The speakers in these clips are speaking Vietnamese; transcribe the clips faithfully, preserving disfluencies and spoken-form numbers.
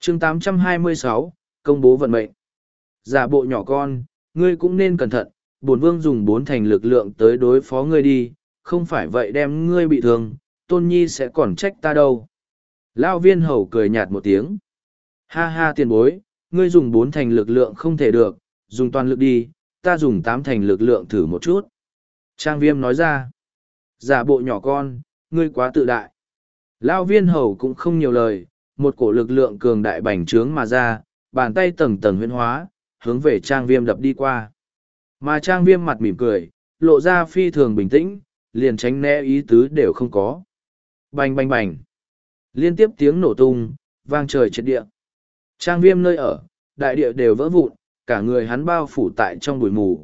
chương tám trăm hai mươi sáu, công bố vận mệnh. Giả bộ nhỏ con, ngươi cũng nên cẩn thận, bổn vương dùng bốn thành lực lượng tới đối phó ngươi đi, không phải vậy đem ngươi bị thương, tôn nhi sẽ còn trách ta đâu. Lao viên hầu cười nhạt một tiếng. Ha ha tiền bối, ngươi dùng bốn thành lực lượng không thể được, dùng toàn lực đi, ta dùng tám thành lực lượng thử một chút. Trang viêm nói ra. Giả bộ nhỏ con, ngươi quá tự đại. Lao viên hầu cũng không nhiều lời, một cổ lực lượng cường đại bành trướng mà ra, bàn tay tầng tầng huyễn hóa, hướng về trang viêm đập đi qua. Mà trang viêm mặt mỉm cười, lộ ra phi thường bình tĩnh, liền tránh né ý tứ đều không có. Bành bành bành. Liên tiếp tiếng nổ tung, vang trời triệt địa. Trang viêm nơi ở, đại địa đều vỡ vụn, cả người hắn bao phủ tại trong bụi mù.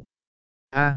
A,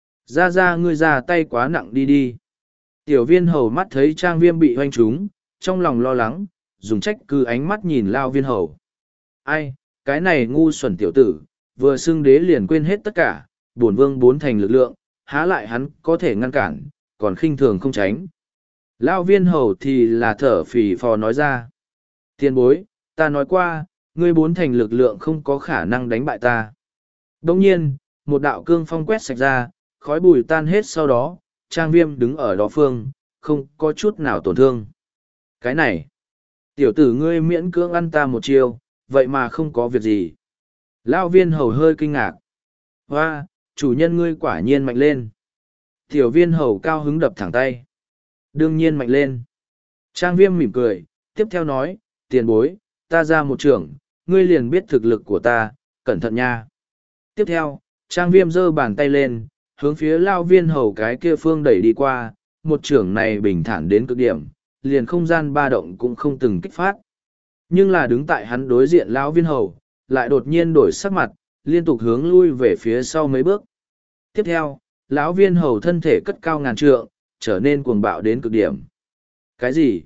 ra ra ngươi ra tay quá nặng đi đi. Tiểu viên hầu mắt thấy trang viêm bị hoanh trúng, trong lòng lo lắng, dùng trách cứ ánh mắt nhìn lao viên hầu. Ai, cái này ngu xuẩn tiểu tử, vừa xưng đế liền quên hết tất cả, bổn vương bốn thành lực lượng, há lại hắn có thể ngăn cản, còn khinh thường không tránh. Lao viên hầu thì là thở phì phò nói ra. Tiền bối, ta nói qua, ngươi bốn thành lực lượng không có khả năng đánh bại ta. Đồng nhiên, một đạo cương phong quét sạch ra, khói bùi tan hết sau đó, trang viêm đứng ở đó phương, không có chút nào tổn thương. Cái này, tiểu tử ngươi miễn cưỡng ăn ta một chiêu, vậy mà không có việc gì. Lao viên hầu hơi kinh ngạc. Hoa, chủ nhân ngươi quả nhiên mạnh lên. Tiểu viên hầu cao hứng đập thẳng tay. Đương nhiên mạnh lên. Trang viêm mỉm cười, tiếp theo nói, tiền bối, ta ra một trưởng, ngươi liền biết thực lực của ta, cẩn thận nha. Tiếp theo, trang viêm giơ bàn tay lên, hướng phía lao viên hầu cái kia phương đẩy đi qua, một trưởng này bình thản đến cực điểm, liền không gian ba động cũng không từng kích phát. Nhưng là đứng tại hắn đối diện lão viên hầu, lại đột nhiên đổi sắc mặt, liên tục hướng lui về phía sau mấy bước. Tiếp theo, lão viên hầu thân thể cất cao ngàn trượng, trở nên cuồng bạo đến cực điểm. Cái gì?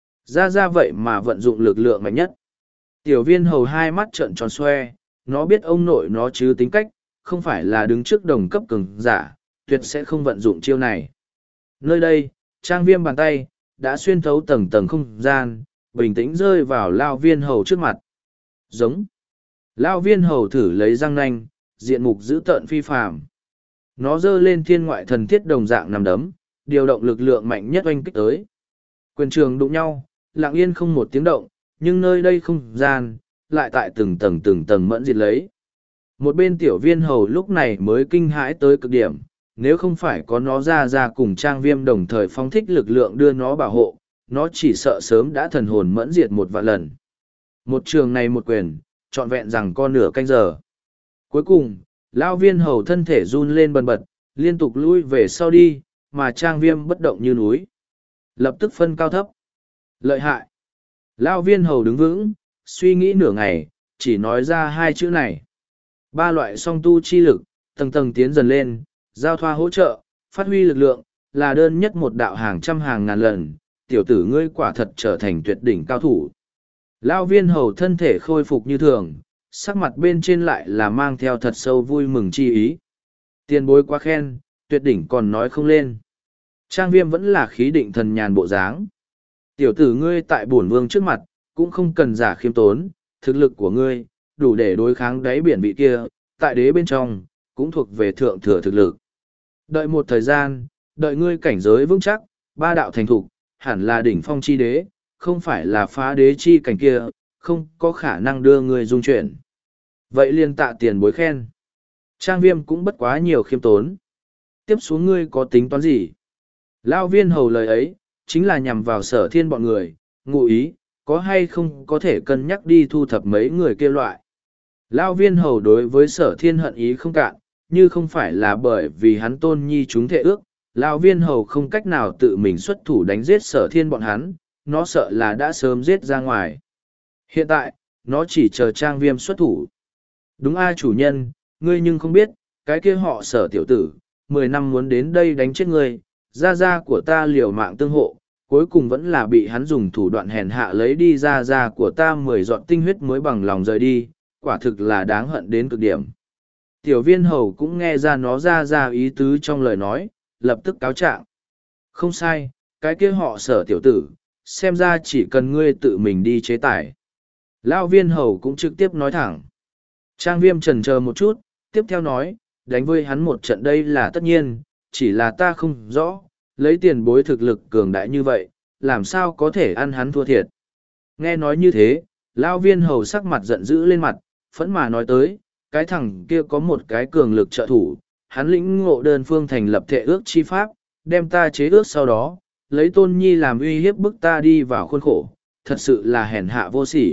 Ra ra vậy mà vận dụng lực lượng mạnh nhất. Tiểu viên hầu hai mắt trợn tròn xoe, nó biết ông nội nó chứ tính cách, không phải là đứng trước đồng cấp cường giả, tuyệt sẽ không vận dụng chiêu này. Nơi đây, trang viêm bàn tay, đã xuyên thấu tầng tầng không gian, bình tĩnh rơi vào lao viên hầu trước mặt. Giống. Lao viên hầu thử lấy răng nanh, diện mục dữ tợn phi phàm. Nó giơ lên thiên ngoại thần thiết đồng dạng nằm đấm, điều động lực lượng mạnh nhất oanh kích tới. Quyền trường đụng nhau, lặng yên không một tiếng động, nhưng nơi đây không gian, lại tại từng tầng từng tầng mẫn diệt lấy. Một bên tiểu viên hầu lúc này mới kinh hãi tới cực điểm, nếu không phải có nó ra ra cùng trang viêm đồng thời phóng thích lực lượng đưa nó bảo hộ, nó chỉ sợ sớm đã thần hồn mẫn diệt một vạn lần. Một trường này một quyền, trọn vẹn rằng con nửa canh giờ. Cuối cùng, lão viên hầu thân thể run lên bần bật, liên tục lui về sau đi, mà trang viêm bất động như núi. Lập tức phân cao thấp. Lợi hại. Lão viên hầu đứng vững, suy nghĩ nửa ngày, chỉ nói ra hai chữ này. Ba loại song tu chi lực, tầng tầng tiến dần lên, giao thoa hỗ trợ, phát huy lực lượng, là đơn nhất một đạo hàng trăm hàng ngàn lần, tiểu tử ngươi quả thật trở thành tuyệt đỉnh cao thủ. Lão viên hầu thân thể khôi phục như thường, sắc mặt bên trên lại là mang theo thật sâu vui mừng chi ý. Tiền bối quá khen, tuyệt đỉnh còn nói không lên. Trang viêm vẫn là khí định thần nhàn bộ dáng. Tiểu tử ngươi tại bổn vương trước mặt, cũng không cần giả khiêm tốn, thực lực của ngươi, đủ để đối kháng đáy biển vị kia, tại đế bên trong, cũng thuộc về thượng thừa thực lực. Đợi một thời gian, đợi ngươi cảnh giới vững chắc, ba đạo thành thục, hẳn là đỉnh phong chi đế, không phải là phá đế chi cảnh kia, không có khả năng đưa ngươi dung chuyển. Vậy liền tạ tiền bối khen. Trang viêm cũng bất quá nhiều khiêm tốn. Tiếp xuống ngươi có tính toán gì? Lao viên hầu lời ấy, chính là nhằm vào sở thiên bọn người, ngụ ý, có hay không có thể cân nhắc đi thu thập mấy người kia loại. Lao viên hầu đối với sở thiên hận ý không cạn, như không phải là bởi vì hắn tôn nhi chúng thệ ước, Lao viên hầu không cách nào tự mình xuất thủ đánh giết sở thiên bọn hắn, nó sợ là đã sớm giết ra ngoài. Hiện tại, nó chỉ chờ trang viêm xuất thủ. Đúng a chủ nhân, ngươi nhưng không biết, cái kia họ sở tiểu tử, mười năm muốn đến đây đánh chết ngươi, gia gia của ta liều mạng tương hộ, cuối cùng vẫn là bị hắn dùng thủ đoạn hèn hạ lấy đi gia gia của ta mười giọt tinh huyết mới bằng lòng rời đi, quả thực là đáng hận đến cực điểm. Tiểu viên hầu cũng nghe ra nó ra ra ý tứ trong lời nói, lập tức cáo trạng. Không sai, cái kia họ sở tiểu tử, xem ra chỉ cần ngươi tự mình đi chế tải. Lão viên hầu cũng trực tiếp nói thẳng. Trang viêm trần chờ một chút, tiếp theo nói, đánh với hắn một trận đây là tất nhiên, chỉ là ta không rõ, lấy tiền bối thực lực cường đại như vậy, làm sao có thể ăn hắn thua thiệt. Nghe nói như thế, Lão viên hầu sắc mặt giận dữ lên mặt, phẫn mà nói tới, cái thằng kia có một cái cường lực trợ thủ, hắn lĩnh ngộ đơn phương thành lập thệ ước chi pháp, đem ta chế ước sau đó, lấy tôn nhi làm uy hiếp bức ta đi vào khuôn khổ, thật sự là hèn hạ vô sỉ.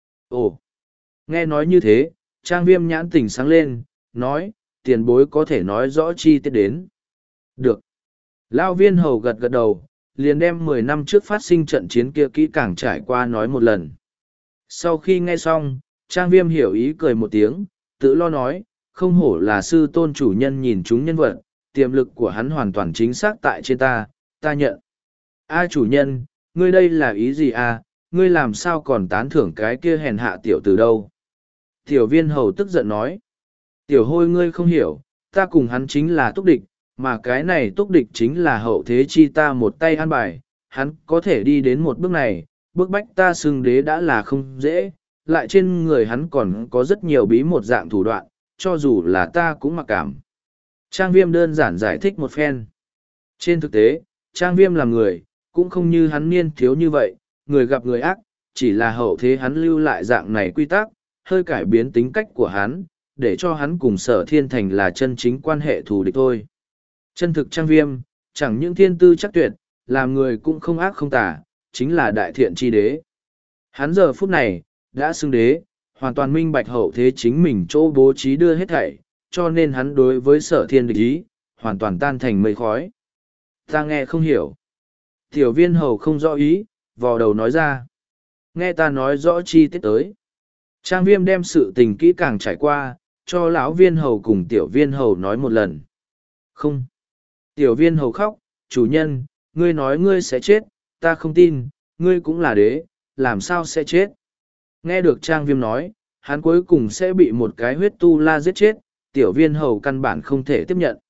Ồ, nghe nói như thế, Trang viêm nhãn tỉnh sáng lên, nói, tiền bối có thể nói rõ chi tiết đến. Được. Lão viên hầu gật gật đầu, liền đem mười năm trước phát sinh trận chiến kia kỹ càng trải qua nói một lần. Sau khi nghe xong, Trang viêm hiểu ý cười một tiếng, tự lo nói, không hổ là sư tôn chủ nhân nhìn chúng nhân vật, tiềm lực của hắn hoàn toàn chính xác tại trên ta, ta nhận. A chủ nhân, ngươi đây là ý gì à, ngươi làm sao còn tán thưởng cái kia hèn hạ tiểu từ đâu? Tiểu viên hầu tức giận nói, tiểu hôi ngươi không hiểu, ta cùng hắn chính là túc địch, mà cái này túc địch chính là hậu thế chi ta một tay an bài, hắn có thể đi đến một bước này, bước bách ta xưng đế đã là không dễ, lại trên người hắn còn có rất nhiều bí một dạng thủ đoạn, cho dù là ta cũng mặc cảm. Trang viêm đơn giản giải thích một phen. Trên thực tế, Trang viêm là người, cũng không như hắn niên thiếu như vậy, người gặp người ác, chỉ là hậu thế hắn lưu lại dạng này quy tắc, hơi cải biến tính cách của hắn, để cho hắn cùng sở thiên thành là chân chính quan hệ thù địch thôi. Chân thực Trang viêm, chẳng những thiên tư chắc tuyệt, làm người cũng không ác không tà, chính là đại thiện chi đế. Hắn giờ phút này, đã xưng đế, hoàn toàn minh bạch hậu thế chính mình chỗ bố trí đưa hết thảy, cho nên hắn đối với sở thiên địch ý, hoàn toàn tan thành mây khói. Ta nghe không hiểu. Tiểu viên hầu không rõ ý, vò đầu nói ra. Nghe ta nói rõ chi tiết tới. Trang viêm đem sự tình kỹ càng trải qua, cho lão viên hầu cùng tiểu viên hầu nói một lần. Không. Tiểu viên hầu khóc, chủ nhân, ngươi nói ngươi sẽ chết, ta không tin, ngươi cũng là đế, làm sao sẽ chết. Nghe được Trang viêm nói, hắn cuối cùng sẽ bị một cái huyết tu la giết chết, tiểu viên hầu căn bản không thể tiếp nhận.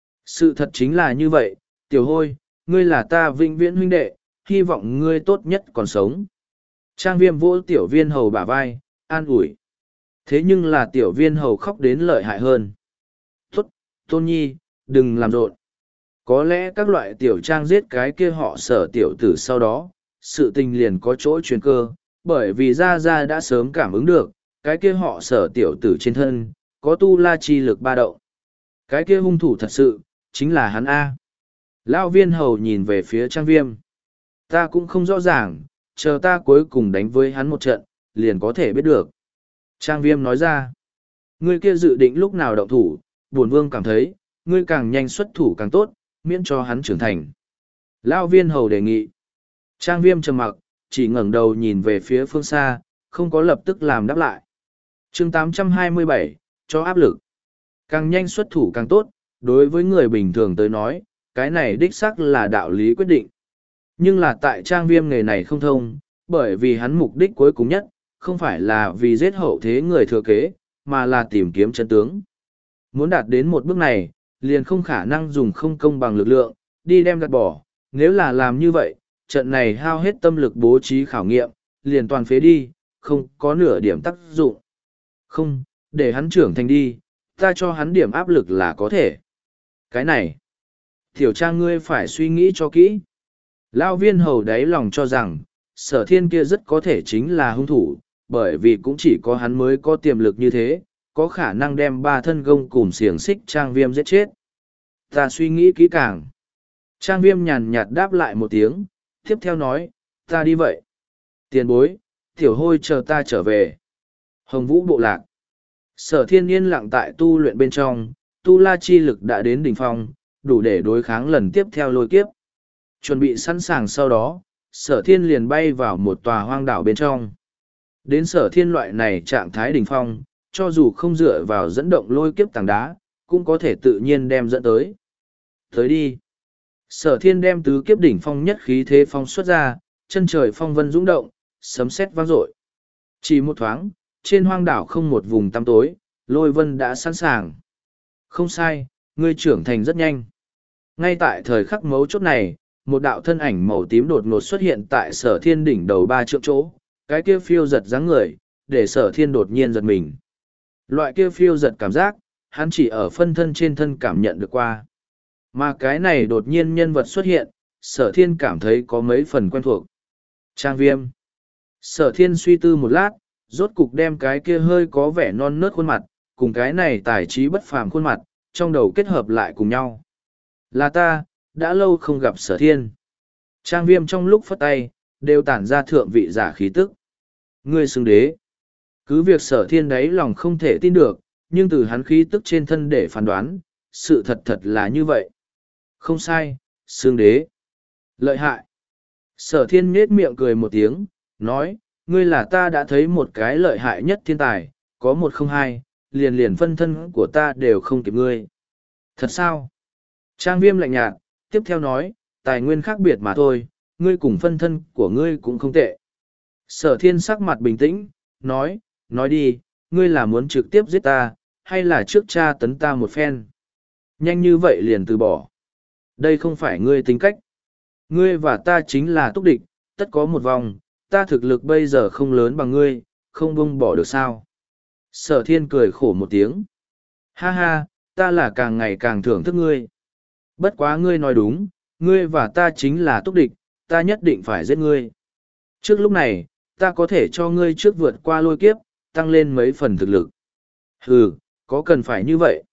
Sự thật chính là như vậy, tiểu hôi, ngươi là ta vĩnh viễn huynh đệ, hy vọng ngươi tốt nhất còn sống. Trang viêm vỗ tiểu viên hầu bả vai, an ủi. Thế nhưng là tiểu viên hầu khóc đến lợi hại hơn. Tốt, tôn nhi, đừng làm rộn. Có lẽ các loại tiểu trang giết cái kia họ sở tiểu tử sau đó, sự tình liền có chỗ chuyển cơ, bởi vì Gia Gia đã sớm cảm ứng được, cái kia họ sở tiểu tử trên thân, có tu la chi lực ba động. Cái kia hung thủ thật sự, chính là hắn A. Lão viên hầu nhìn về phía Trang viêm. Ta cũng không rõ ràng, chờ ta cuối cùng đánh với hắn một trận, liền có thể biết được. Trang viêm nói ra, ngươi kia dự định lúc nào động thủ, bổn vương cảm thấy, ngươi càng nhanh xuất thủ càng tốt, miễn cho hắn trưởng thành. Lão viên hầu đề nghị. Trang viêm trầm mặc, chỉ ngẩng đầu nhìn về phía phương xa, không có lập tức làm đáp lại. chương tám trăm hai mươi bảy, cho áp lực. Càng nhanh xuất thủ càng tốt, đối với người bình thường tới nói, cái này đích xác là đạo lý quyết định. Nhưng là tại Trang viêm nghề này không thông, bởi vì hắn mục đích cuối cùng nhất, không phải là vì giết hậu thế người thừa kế, mà là tìm kiếm chân tướng. Muốn đạt đến một bước này, liền không khả năng dùng không công bằng lực lượng, đi đem gạt bỏ. Nếu là làm như vậy, trận này hao hết tâm lực bố trí khảo nghiệm, liền toàn phế đi, không có nửa điểm tác dụng. Không, để hắn trưởng thành đi, ta cho hắn điểm áp lực là có thể. Cái này, tiểu Trang ngươi phải suy nghĩ cho kỹ. Lão viên hầu đáy lòng cho rằng, sở thiên kia rất có thể chính là hung thủ, bởi vì cũng chỉ có hắn mới có tiềm lực như thế, có khả năng đem ba thân gông cùng xiềng xích Trang viêm giết chết. Ta suy nghĩ kỹ càng. Trang viêm nhàn nhạt đáp lại một tiếng, tiếp theo nói, ta đi vậy. Tiền bối, tiểu hôi chờ ta trở về. Hồng Vũ bộ lạc. Sở thiên yên lặng tại tu luyện bên trong, tu la chi lực đã đến đỉnh phong, đủ để đối kháng lần tiếp theo lôi kiếp. Chuẩn bị sẵn sàng sau đó, sở thiên liền bay vào một tòa hoang đảo bên trong. Đến sở thiên loại này trạng thái đỉnh phong, cho dù không dựa vào dẫn động lôi kiếp tảng đá, cũng có thể tự nhiên đem dẫn tới. Tới đi. Sở thiên đem tứ kiếp đỉnh phong nhất khí thế phong xuất ra, chân trời phong vân dũng động, sấm sét vang dội. Chỉ một thoáng, trên hoang đảo không một vùng tăm tối, lôi vân đã sẵn sàng. Không sai, ngươi trưởng thành rất nhanh. Ngay tại thời khắc mấu chốt này, một đạo thân ảnh màu tím đột ngột xuất hiện tại sở thiên đỉnh đầu ba trượng chỗ, cái kia phiêu giật dáng người, để sở thiên đột nhiên giật mình. Loại kia phiêu giật cảm giác, hắn chỉ ở phân thân trên thân cảm nhận được qua. Mà cái này đột nhiên nhân vật xuất hiện, sở thiên cảm thấy có mấy phần quen thuộc. Trang viêm. Sở thiên suy tư một lát, rốt cục đem cái kia hơi có vẻ non nớt khuôn mặt, cùng cái này tài trí bất phàm khuôn mặt, trong đầu kết hợp lại cùng nhau. Là ta, đã lâu không gặp sở thiên. Trang viêm trong lúc phất tay, đều tản ra thượng vị giả khí tức. Ngươi xưng đế. Cứ việc sở thiên đấy lòng không thể tin được, nhưng từ hắn khí tức trên thân để phán đoán, sự thật thật là như vậy. Không sai, xưng đế. Lợi hại. Sở thiên nhết miệng cười một tiếng, nói, ngươi là ta đã thấy một cái lợi hại nhất thiên tài, có một không hai, liền liền phân thân của ta đều không kịp ngươi. Thật sao? Trang viêm lạnh nhạt, tiếp theo nói, tài nguyên khác biệt mà thôi, ngươi cùng phân thân của ngươi cũng không tệ. Sở thiên sắc mặt bình tĩnh, nói, nói đi, ngươi là muốn trực tiếp giết ta, hay là trước cha tấn ta một phen? Nhanh như vậy liền từ bỏ. Đây không phải ngươi tính cách. Ngươi và ta chính là túc địch, tất có một vòng, ta thực lực bây giờ không lớn bằng ngươi, không buông bỏ được sao. Sở thiên cười khổ một tiếng. Ha ha, ta là càng ngày càng thưởng thức ngươi. Bất quá ngươi nói đúng, ngươi và ta chính là túc địch, ta nhất định phải giết ngươi. Trước lúc này, ta có thể cho ngươi trước vượt qua lôi kiếp, tăng lên mấy phần thực lực. Hừ, có cần phải như vậy?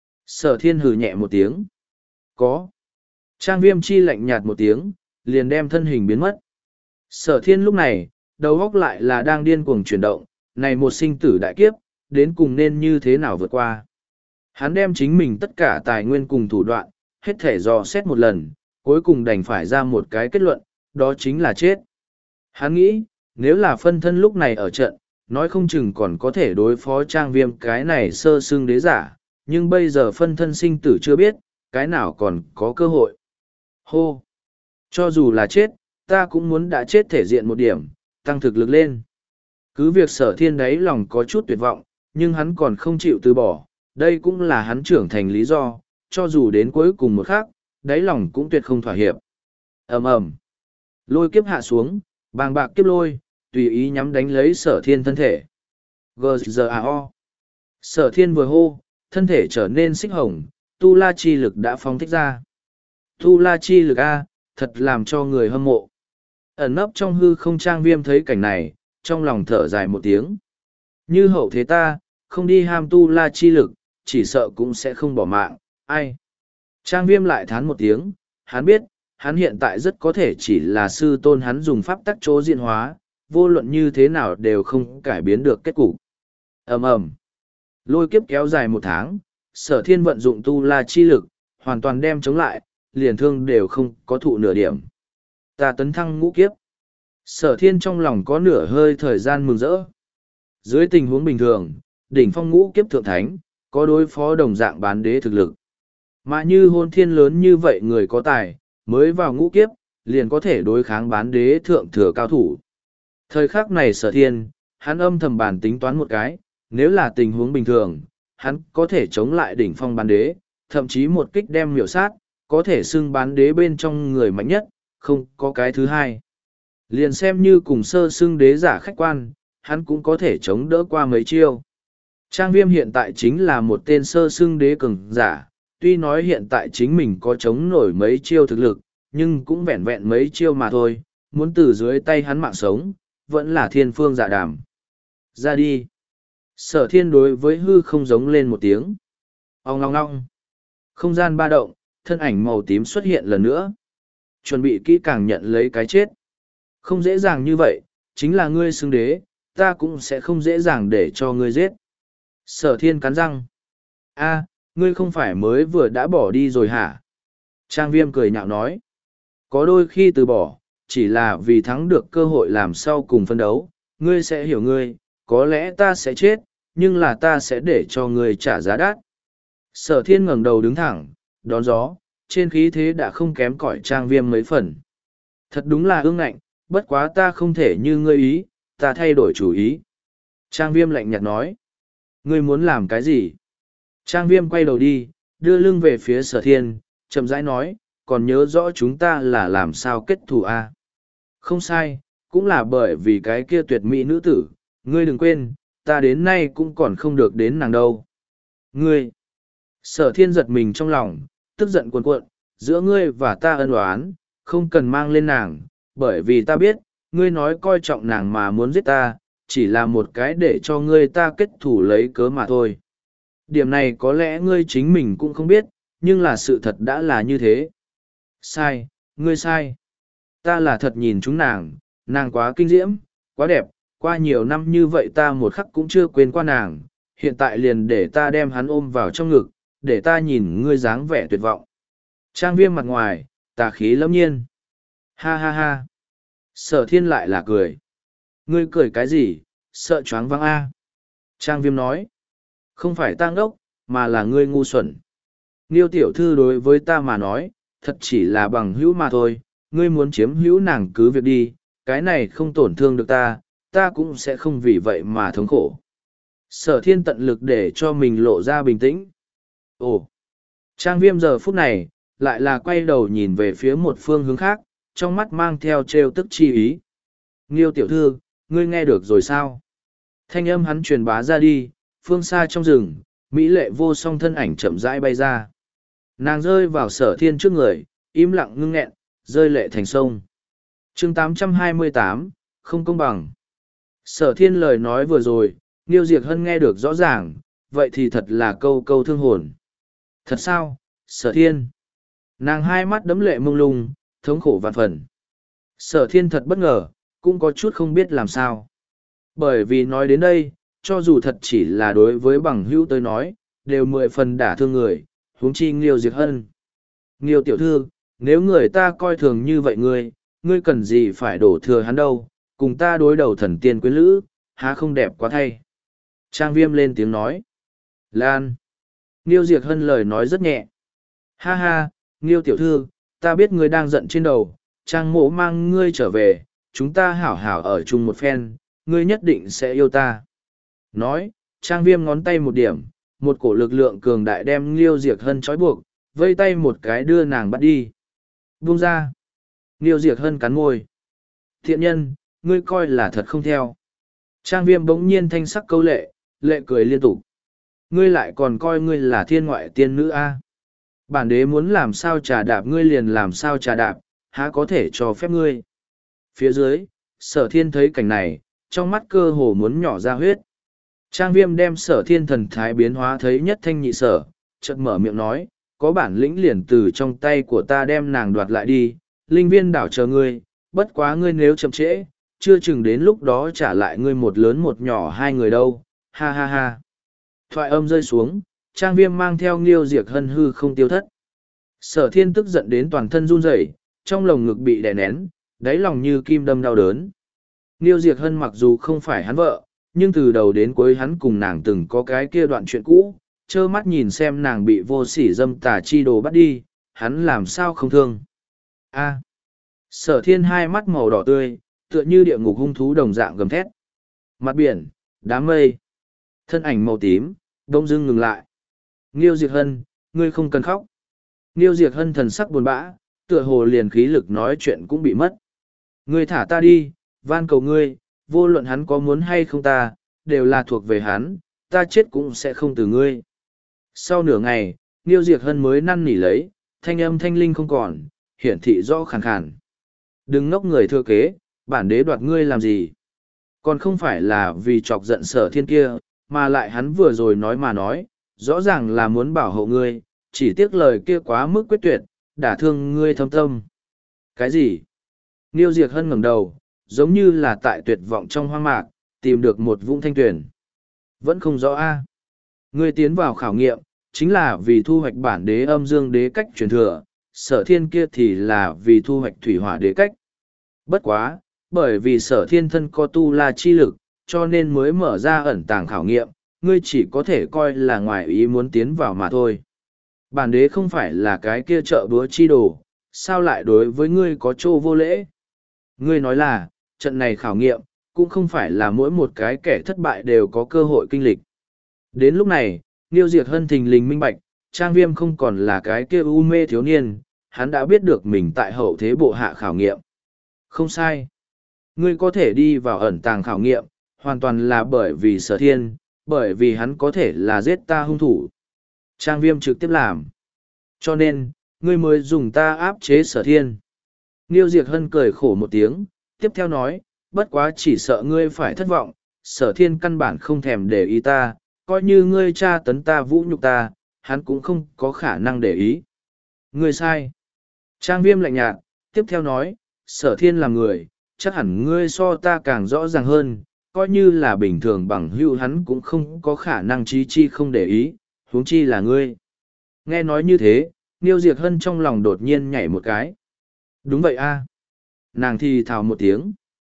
Sở thiên hừ nhẹ một tiếng. Có. Trang viêm chi lạnh nhạt một tiếng, liền đem thân hình biến mất. Sở thiên lúc này, đầu óc lại là đang điên cuồng chuyển động, này một sinh tử đại kiếp, đến cùng nên như thế nào vượt qua. Hắn đem chính mình tất cả tài nguyên cùng thủ đoạn, hết thể dò xét một lần, cuối cùng đành phải ra một cái kết luận, đó chính là chết. Hắn nghĩ, nếu là phân thân lúc này ở trận, nói không chừng còn có thể đối phó trang viêm cái này sơ xưng đế giả, nhưng bây giờ phân thân sinh tử chưa biết, cái nào còn có cơ hội. Hô! Cho dù là chết, ta cũng muốn đã chết thể diện một điểm, tăng thực lực lên. Cứ việc sở thiên đấy lòng có chút tuyệt vọng, nhưng hắn còn không chịu từ bỏ, đây cũng là hắn trưởng thành lý do, cho dù đến cuối cùng một khắc, đáy lòng cũng tuyệt không thỏa hiệp. Ầm ầm, lôi kiếp hạ xuống, bàng bạc kiếp lôi, tùy ý nhắm đánh lấy sở thiên thân thể. giê giê a o. Sở thiên vừa hô, thân thể trở nên xích hồng, tu la chi lực đã phóng thích ra. Tu la chi lực A, thật làm cho người hâm mộ. Ẩn nấp trong hư không trang viêm thấy cảnh này, trong lòng thở dài một tiếng. Như hậu thế ta, không đi ham tu la chi lực, chỉ sợ cũng sẽ không bỏ mạng, ai. Trang viêm lại thán một tiếng, hắn biết, hắn hiện tại rất có thể chỉ là sư tôn hắn dùng pháp tắc chỗ diện hóa, vô luận như thế nào đều không cải biến được kết cục. Ầm ầm, lôi kiếp kéo dài một tháng, sở thiên vận dụng tu la chi lực, hoàn toàn đem chống lại, liền thương đều không có thụ nửa điểm. Ta tấn thăng ngũ kiếp. Sở thiên trong lòng có nửa hơi thời gian mừng rỡ. Dưới tình huống bình thường, đỉnh phong ngũ kiếp thượng thánh, có đối phó đồng dạng bán đế thực lực. Mà như hôn thiên lớn như vậy người có tài, mới vào ngũ kiếp, liền có thể đối kháng bán đế thượng thừa cao thủ. Thời khắc này sở thiên, hắn âm thầm bàn tính toán một cái, nếu là tình huống bình thường, hắn có thể chống lại đỉnh phong bán đế, thậm chí một kích đem miểu sát, có thể xưng bán đế bên trong người mạnh nhất, không có cái thứ hai. Liền xem như cùng sơ xưng đế giả khách quan, hắn cũng có thể chống đỡ qua mấy chiêu. Trang viêm hiện tại chính là một tên sơ xưng đế cường giả, tuy nói hiện tại chính mình có chống nổi mấy chiêu thực lực, nhưng cũng vẹn vẹn mấy chiêu mà thôi, muốn từ dưới tay hắn mạng sống, vẫn là thiên phương dạ đàm. Ra đi. Sở thiên đối với hư không giống lên một tiếng. Ông ngong ngong. Không gian ba động, thân ảnh màu tím xuất hiện lần nữa. Chuẩn bị kỹ càng nhận lấy cái chết. Không dễ dàng như vậy, chính là ngươi xưng đế, ta cũng sẽ không dễ dàng để cho ngươi giết. Sở thiên cắn răng. A, ngươi không phải mới vừa đã bỏ đi rồi hả? Trang viêm cười nhạo nói. Có đôi khi từ bỏ, chỉ là vì thắng được cơ hội làm sau cùng phân đấu, ngươi sẽ hiểu ngươi, có lẽ ta sẽ chết, nhưng là ta sẽ để cho ngươi trả giá đắt. Sở thiên ngẩng đầu đứng thẳng, đón gió, trên khí thế đã không kém cỏi trang viêm mấy phần. Thật đúng là ương ngạnh, bất quá ta không thể như ngươi ý, ta thay đổi chủ ý. Trang viêm lạnh nhạt nói. Ngươi muốn làm cái gì? Trang viêm quay đầu đi, đưa lưng về phía sở thiên, chậm rãi nói, còn nhớ rõ chúng ta là làm sao kết thù à? Không sai, cũng là bởi vì cái kia tuyệt mỹ nữ tử, Ngươi đừng quên, ta đến nay cũng còn không được đến nàng đâu. Ngươi! Sở thiên giật mình trong lòng, tức giận cuồn cuộn, giữa ngươi và ta ân oán, không cần mang lên nàng, bởi vì ta biết, ngươi nói coi trọng nàng mà muốn giết ta, chỉ là một cái để cho ngươi ta kết thủ lấy cớ mà thôi. Điểm này có lẽ ngươi chính mình cũng không biết, nhưng là sự thật đã là như thế. Sai, ngươi sai. Ta là thật nhìn chúng nàng, nàng quá kinh diễm, quá đẹp, qua nhiều năm như vậy ta một khắc cũng chưa quên qua nàng, hiện tại liền để ta đem hắn ôm vào trong ngực, để ta nhìn ngươi dáng vẻ tuyệt vọng. Trang viêm mặt ngoài, tà khí lâm nhiên. Ha ha ha. Sở thiên lại là cười. Ngươi cười cái gì, sợ choáng váng a. Trang viêm nói. Không phải tang đốc, mà là ngươi ngu xuẩn. Nghiêu tiểu thư đối với ta mà nói, thật chỉ là bằng hữu mà thôi, ngươi muốn chiếm hữu nàng cứ việc đi, cái này không tổn thương được ta, ta cũng sẽ không vì vậy mà thống khổ. Sở thiên tận lực để cho mình lộ ra bình tĩnh. Ồ! Trang viêm giờ phút này, lại là quay đầu nhìn về phía một phương hướng khác, trong mắt mang theo trêu tức chi ý. Nghiêu tiểu thư, ngươi nghe được rồi sao? Thanh âm hắn truyền bá ra đi, phương xa trong rừng, mỹ lệ vô song thân ảnh chậm rãi bay ra. Nàng rơi vào sở thiên trước người, im lặng ngưng nghẹn, rơi lệ thành sông. chương tám trăm hai mươi tám, không công bằng. Sở thiên lời nói vừa rồi, Nghiêu Diệc Hân nghe được rõ ràng, vậy thì thật là câu câu thương hồn. Thật sao, sở thiên? Nàng hai mắt đấm lệ mông lung, thống khổ vạn phần. Sở thiên thật bất ngờ, cũng có chút không biết làm sao. Bởi vì nói đến đây, cho dù thật chỉ là đối với bằng hữu tới nói, đều mười phần đả thương người, huống chi Nghiêu Diệc Hân. Nghiêu tiểu thư, nếu người ta coi thường như vậy ngươi, ngươi cần gì phải đổ thừa hắn đâu, cùng ta đối đầu thần tiên quyến lữ, há không đẹp quá thay. Trang viêm lên tiếng nói. Lan. Nghiêu Diệc Hân lời nói rất nhẹ. Ha ha, Nghiêu tiểu thư, ta biết ngươi đang giận trên đầu, Trang mộ mang ngươi trở về, chúng ta hảo hảo ở chung một phen, ngươi nhất định sẽ yêu ta. Nói, Trang viêm ngón tay một điểm, một cổ lực lượng cường đại đem Nghiêu Diệc Hân trói buộc, vây tay một cái đưa nàng bắt đi. Buông ra. Nghiêu Diệc Hân cắn môi. Thiện nhân, ngươi coi là thật không theo. Trang viêm bỗng nhiên thanh sắc câu lệ, lệ cười liên tục. Ngươi lại còn coi ngươi là thiên ngoại tiên nữ a? Bản đế muốn làm sao trà đạp ngươi liền làm sao trà đạp, há có thể cho phép ngươi. Phía dưới, sở thiên thấy cảnh này, trong mắt cơ hồ muốn nhỏ ra huyết. Trang viêm đem sở thiên thần thái biến hóa thấy nhất thanh nhị sở, chợt mở miệng nói, có bản lĩnh liền từ trong tay của ta đem nàng đoạt lại đi, linh viên đảo chờ ngươi, bất quá ngươi nếu chậm trễ, chưa chừng đến lúc đó trả lại ngươi một lớn một nhỏ hai người đâu, ha ha ha. Thoại âm rơi xuống, Trang viêm mang theo Nghiêu Diệc Hân hư không tiêu thất. Sở thiên tức giận đến toàn thân run rẩy, trong lồng ngực bị đè nén, đáy lòng như kim đâm đau đớn. Nghiêu Diệc Hân mặc dù không phải hắn vợ, nhưng từ đầu đến cuối hắn cùng nàng từng có cái kia đoạn chuyện cũ, trơ mắt nhìn xem nàng bị vô sỉ dâm tà chi đồ bắt đi, hắn làm sao không thương. A. Sở thiên hai mắt màu đỏ tươi, tựa như địa ngục hung thú đồng dạng gầm thét. Mặt biển, đám mây, thân ảnh màu tím, đông dưng ngừng lại. Nghiêu Diệc Hân, ngươi không cần khóc. Nghiêu Diệc Hân thần sắc buồn bã, tựa hồ liền khí lực nói chuyện cũng bị mất. Ngươi thả ta đi, van cầu ngươi, vô luận hắn có muốn hay không ta, đều là thuộc về hắn, ta chết cũng sẽ không từ ngươi. Sau nửa ngày, Nghiêu Diệc Hân mới năn nỉ lấy, thanh âm thanh linh không còn, hiển thị rõ khàn khàn. Đừng ngốc người thừa kế, bản đế đoạt ngươi làm gì? Còn không phải là vì chọc giận sở thiên kia, mà lại hắn vừa rồi nói mà nói, rõ ràng là muốn bảo hộ ngươi, chỉ tiếc lời kia quá mức quyết tuyệt, đả thương ngươi thâm tâm. Cái gì? Nghiêu Diệc Hân ngẩng đầu, giống như là tại tuyệt vọng trong hoang mạc, tìm được một vũng thanh tuyển. Vẫn không rõ a. Ngươi tiến vào khảo nghiệm, chính là vì thu hoạch bản đế âm dương đế cách truyền thừa, sở thiên kia thì là vì thu hoạch thủy hỏa đế cách. Bất quá, bởi vì sở thiên thân có tu la chi lực, cho nên mới mở ra ẩn tàng khảo nghiệm, ngươi chỉ có thể coi là ngoài ý muốn tiến vào mà thôi. Bản đế không phải là cái kia trợ búa chi đồ, sao lại đối với ngươi có chỗ vô lễ? Ngươi nói là, trận này khảo nghiệm, cũng không phải là mỗi một cái kẻ thất bại đều có cơ hội kinh lịch. Đến lúc này, Nghiêu Diệc Hân thình lình minh bạch, Trang viêm không còn là cái kia u mê thiếu niên, hắn đã biết được mình tại hậu thế bộ hạ khảo nghiệm. Không sai. Ngươi có thể đi vào ẩn tàng khảo nghiệm, hoàn toàn là bởi vì sở thiên, bởi vì hắn có thể là giết ta hung thủ. Trang viêm trực tiếp làm. Cho nên, ngươi mới dùng ta áp chế sở thiên. Niêu Diệt Hân cười khổ một tiếng, tiếp theo nói, bất quá chỉ sợ ngươi phải thất vọng, sở thiên căn bản không thèm để ý ta, coi như ngươi tra tấn ta vũ nhục ta, hắn cũng không có khả năng để ý. Ngươi sai. Trang viêm lạnh nhạt, tiếp theo nói, sở thiên là người, chắc hẳn ngươi so ta càng rõ ràng hơn, coi như là bình thường bằng hữu hắn cũng không có khả năng trí chi không để ý, huống chi là ngươi. Nghe nói như thế, Niêu Diệt Hân trong lòng đột nhiên nhảy một cái. Đúng vậy a. Nàng thì thào một tiếng.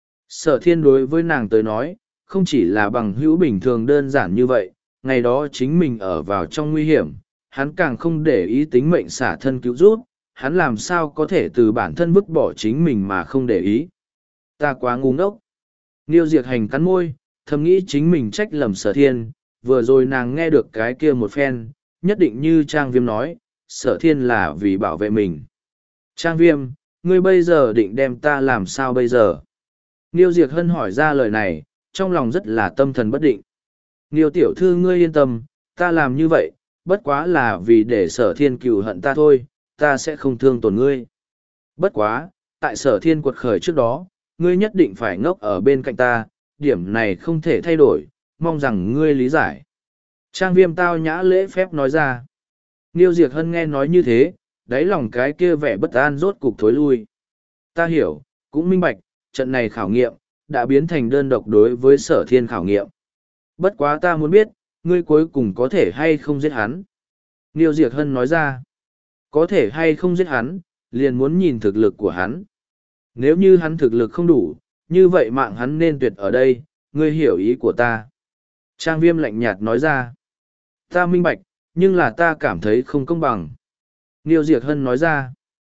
Sở thiên đối với nàng tới nói, không chỉ là bằng hữu bình thường đơn giản như vậy, ngày đó chính mình ở vào trong nguy hiểm, hắn càng không để ý tính mệnh xả thân cứu rút, hắn làm sao có thể từ bản thân vứt bỏ chính mình mà không để ý. Ta quá ngu ngốc. Niêu Diệt Hành cắn môi, thầm nghĩ chính mình trách lầm sở thiên, vừa rồi nàng nghe được cái kia một phen, nhất định như Trang Viêm nói, sở thiên là vì bảo vệ mình. Trang Viêm, ngươi bây giờ định đem ta làm sao bây giờ? Niêu Diệt Hân hỏi ra lời này, trong lòng rất là tâm thần bất định. Niêu tiểu thư ngươi yên tâm, ta làm như vậy, bất quá là vì để sở thiên cừu hận ta thôi, ta sẽ không thương tổn ngươi. Bất quá, tại sở thiên quật khởi trước đó, ngươi nhất định phải ngốc ở bên cạnh ta, điểm này không thể thay đổi, mong rằng ngươi lý giải. Trang Viêm tao nhã lễ phép nói ra. Niêu Diệt Hân nghe nói như thế, đáy lòng cái kia vẻ bất an rốt cục thối lui. Ta hiểu, cũng minh bạch, trận này khảo nghiệm, đã biến thành đơn độc đối với sở thiên khảo nghiệm. Bất quá ta muốn biết, ngươi cuối cùng có thể hay không giết hắn. Niêu Diệt Hân nói ra, có thể hay không giết hắn, liền muốn nhìn thực lực của hắn. Nếu như hắn thực lực không đủ, như vậy mạng hắn nên tuyệt ở đây, ngươi hiểu ý của ta. Trang Viêm lạnh nhạt nói ra, ta minh bạch, nhưng là ta cảm thấy không công bằng. Niêu Diệt Hân nói ra,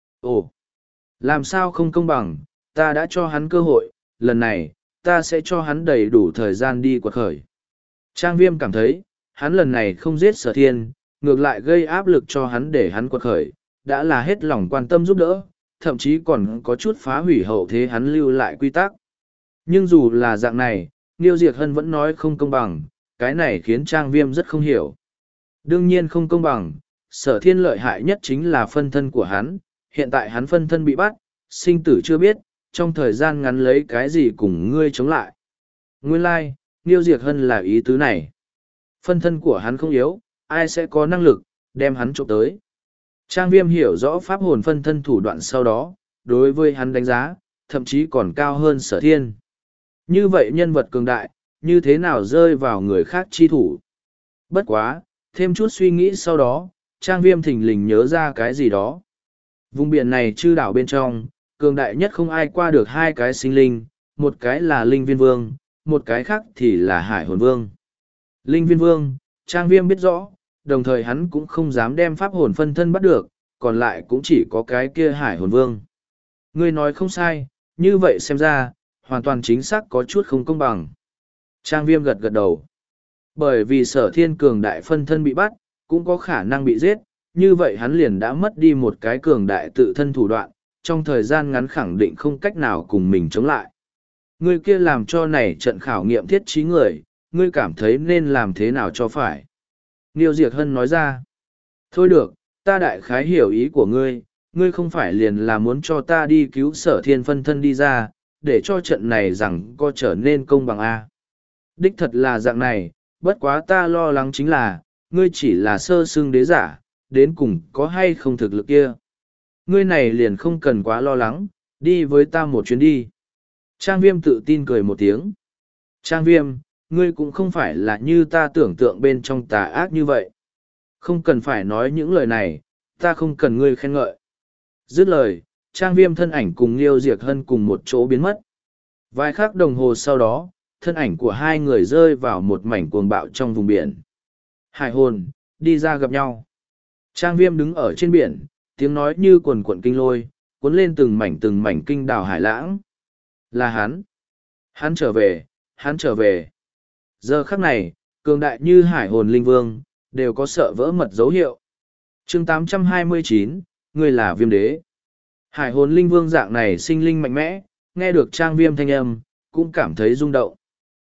ồ, làm sao không công bằng, ta đã cho hắn cơ hội, lần này, ta sẽ cho hắn đầy đủ thời gian đi quật khởi. Trang Viêm cảm thấy, hắn lần này không giết sở thiên, ngược lại gây áp lực cho hắn để hắn quật khởi, đã là hết lòng quan tâm giúp đỡ, thậm chí còn có chút phá hủy hậu thế hắn lưu lại quy tắc. Nhưng dù là dạng này, Niêu Diệt Hân vẫn nói không công bằng, cái này khiến Trang Viêm rất không hiểu. Đương nhiên không công bằng, sở thiên lợi hại nhất chính là phân thân của hắn, hiện tại hắn phân thân bị bắt, sinh tử chưa biết, trong thời gian ngắn lấy cái gì cùng ngươi chống lại. Nguyên lai, like, Niêu Diệt Hân là ý tứ này. Phân thân của hắn không yếu, ai sẽ có năng lực, đem hắn trộm tới. Trang Viêm hiểu rõ pháp hồn phân thân thủ đoạn sau đó, đối với hắn đánh giá, thậm chí còn cao hơn sở thiên. Như vậy nhân vật cường đại, như thế nào rơi vào người khác chi thủ. Bất quá, thêm chút suy nghĩ sau đó, Trang Viêm thình lình nhớ ra cái gì đó. Vùng biển này chư đảo bên trong, cường đại nhất không ai qua được hai cái sinh linh, một cái là Linh Viên Vương, một cái khác thì là Hải Hồn Vương. Linh Viên Vương, Trang Viêm biết rõ, đồng thời hắn cũng không dám đem pháp hồn phân thân bắt được, còn lại cũng chỉ có cái kia Hải Hồn Vương. Ngươi nói không sai, như vậy xem ra, hoàn toàn chính xác có chút không công bằng. Trang Viêm gật gật đầu. Bởi vì sở thiên cường đại phân thân bị bắt, cũng có khả năng bị giết, như vậy hắn liền đã mất đi một cái cường đại tự thân thủ đoạn, trong thời gian ngắn khẳng định không cách nào cùng mình chống lại. Ngươi kia làm cho này trận khảo nghiệm thiết trí người, ngươi cảm thấy nên làm thế nào cho phải. Niêu Diệt Hân nói ra, thôi được, ta đại khái hiểu ý của ngươi, ngươi không phải liền là muốn cho ta đi cứu sở thiên phân thân đi ra, để cho trận này rằng có trở nên công bằng A. Đích thật là dạng này, bất quá ta lo lắng chính là, ngươi chỉ là sơ xưng đế giả, đến cùng có hay không thực lực kia. Ngươi này liền không cần quá lo lắng, đi với ta một chuyến đi. Trang Viêm tự tin cười một tiếng. Trang Viêm, ngươi cũng không phải là như ta tưởng tượng bên trong tà ác như vậy. Không cần phải nói những lời này, ta không cần ngươi khen ngợi. Dứt lời, Trang Viêm thân ảnh cùng Niêu Diệt Hân cùng một chỗ biến mất. Vài khắc đồng hồ sau đó, thân ảnh của hai người rơi vào một mảnh cuồng bạo trong vùng biển. Hải hồn, đi ra gặp nhau. Trang Viêm đứng ở trên biển, tiếng nói như quần quận kinh lôi, cuốn lên từng mảnh từng mảnh kinh đảo hải lãng. Là hắn. Hắn trở về, hắn trở về. Giờ khắc này, cường đại như hải hồn linh vương, đều có sợ vỡ mật dấu hiệu. chương tám trăm hai mươi chín, người là Viêm đế. Hải hồn linh vương dạng này sinh linh mạnh mẽ, nghe được Trang Viêm thanh âm, cũng cảm thấy rung động.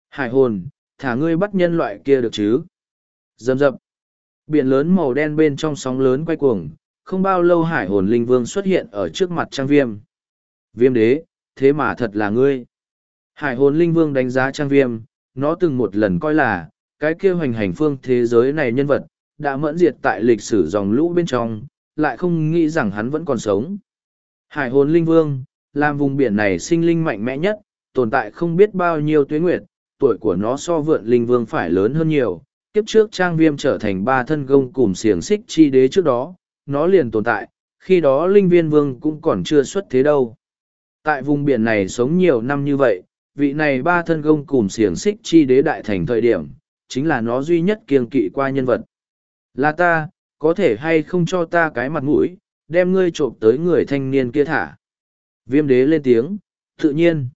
Hải hồn, thả ngươi bắt nhân loại kia được chứ? Dầm dập. Biển lớn màu đen bên trong sóng lớn quay cuồng, không bao lâu hải hồn linh vương xuất hiện ở trước mặt Trang Viêm. Viêm đế, thế mà thật là ngươi. Hải hồn linh vương đánh giá Trang Viêm, nó từng một lần coi là, cái kia hoành hành phương thế giới này nhân vật, đã mẫn diệt tại lịch sử dòng lũ bên trong, lại không nghĩ rằng hắn vẫn còn sống. Hải hồn linh vương, làm vùng biển này sinh linh mạnh mẽ nhất, tồn tại không biết bao nhiêu tuế nguyệt, tuổi của nó so vượn linh vương phải lớn hơn nhiều. Kiếp trước Trang Viêm trở thành ba thân gông cùng xiềng xích chi đế trước đó, nó liền tồn tại, khi đó linh viên vương cũng còn chưa xuất thế đâu. Tại vùng biển này sống nhiều năm như vậy, vị này ba thân gông cùng xiềng xích chi đế đại thành thời điểm, chính là nó duy nhất kiêng kỵ qua nhân vật. Là ta, có thể hay không cho ta cái mặt mũi, đem ngươi trộm tới người thanh niên kia thả. Viêm đế lên tiếng, tự nhiên.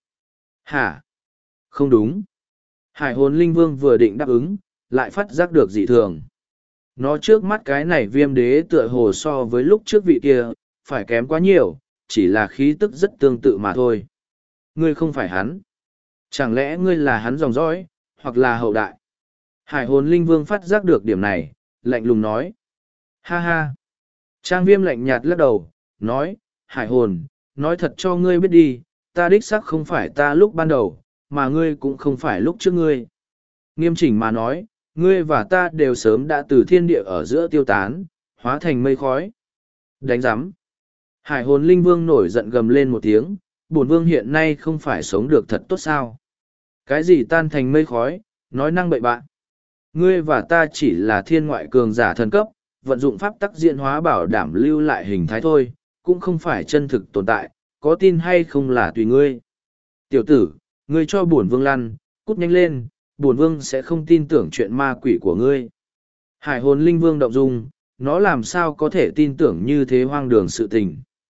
Hả? Không đúng. Hải hồn linh vương vừa định đáp ứng, lại phát giác được dị thường. Nó trước mắt cái này viêm đế tựa hồ so với lúc trước vị kia, phải kém quá nhiều, chỉ là khí tức rất tương tự mà thôi. Ngươi không phải hắn. Chẳng lẽ ngươi là hắn dòng dõi, hoặc là hậu đại? Hải hồn linh vương phát giác được điểm này, lạnh lùng nói. Ha ha. Trang Viêm lạnh nhạt lắc đầu, nói, hải hồn, nói thật cho ngươi biết đi, ta đích xác không phải ta lúc ban đầu, mà ngươi cũng không phải lúc trước ngươi. Nghiêm chỉnh mà nói, ngươi và ta đều sớm đã từ thiên địa ở giữa tiêu tán, hóa thành mây khói. Đánh giám. Hải hồn linh vương nổi giận gầm lên một tiếng, bổn vương hiện nay không phải sống được thật tốt sao. Cái gì tan thành mây khói, nói năng bậy bạ. Ngươi và ta chỉ là thiên ngoại cường giả thần cấp, vận dụng pháp tắc diễn hóa bảo đảm lưu lại hình thái thôi, cũng không phải chân thực tồn tại, có tin hay không là tùy ngươi. Tiểu tử, ngươi cho bổn vương lăn, cút nhanh lên, bổn vương sẽ không tin tưởng chuyện ma quỷ của ngươi. Hải hồn linh vương động dung, nó làm sao có thể tin tưởng như thế hoang đường sự tình.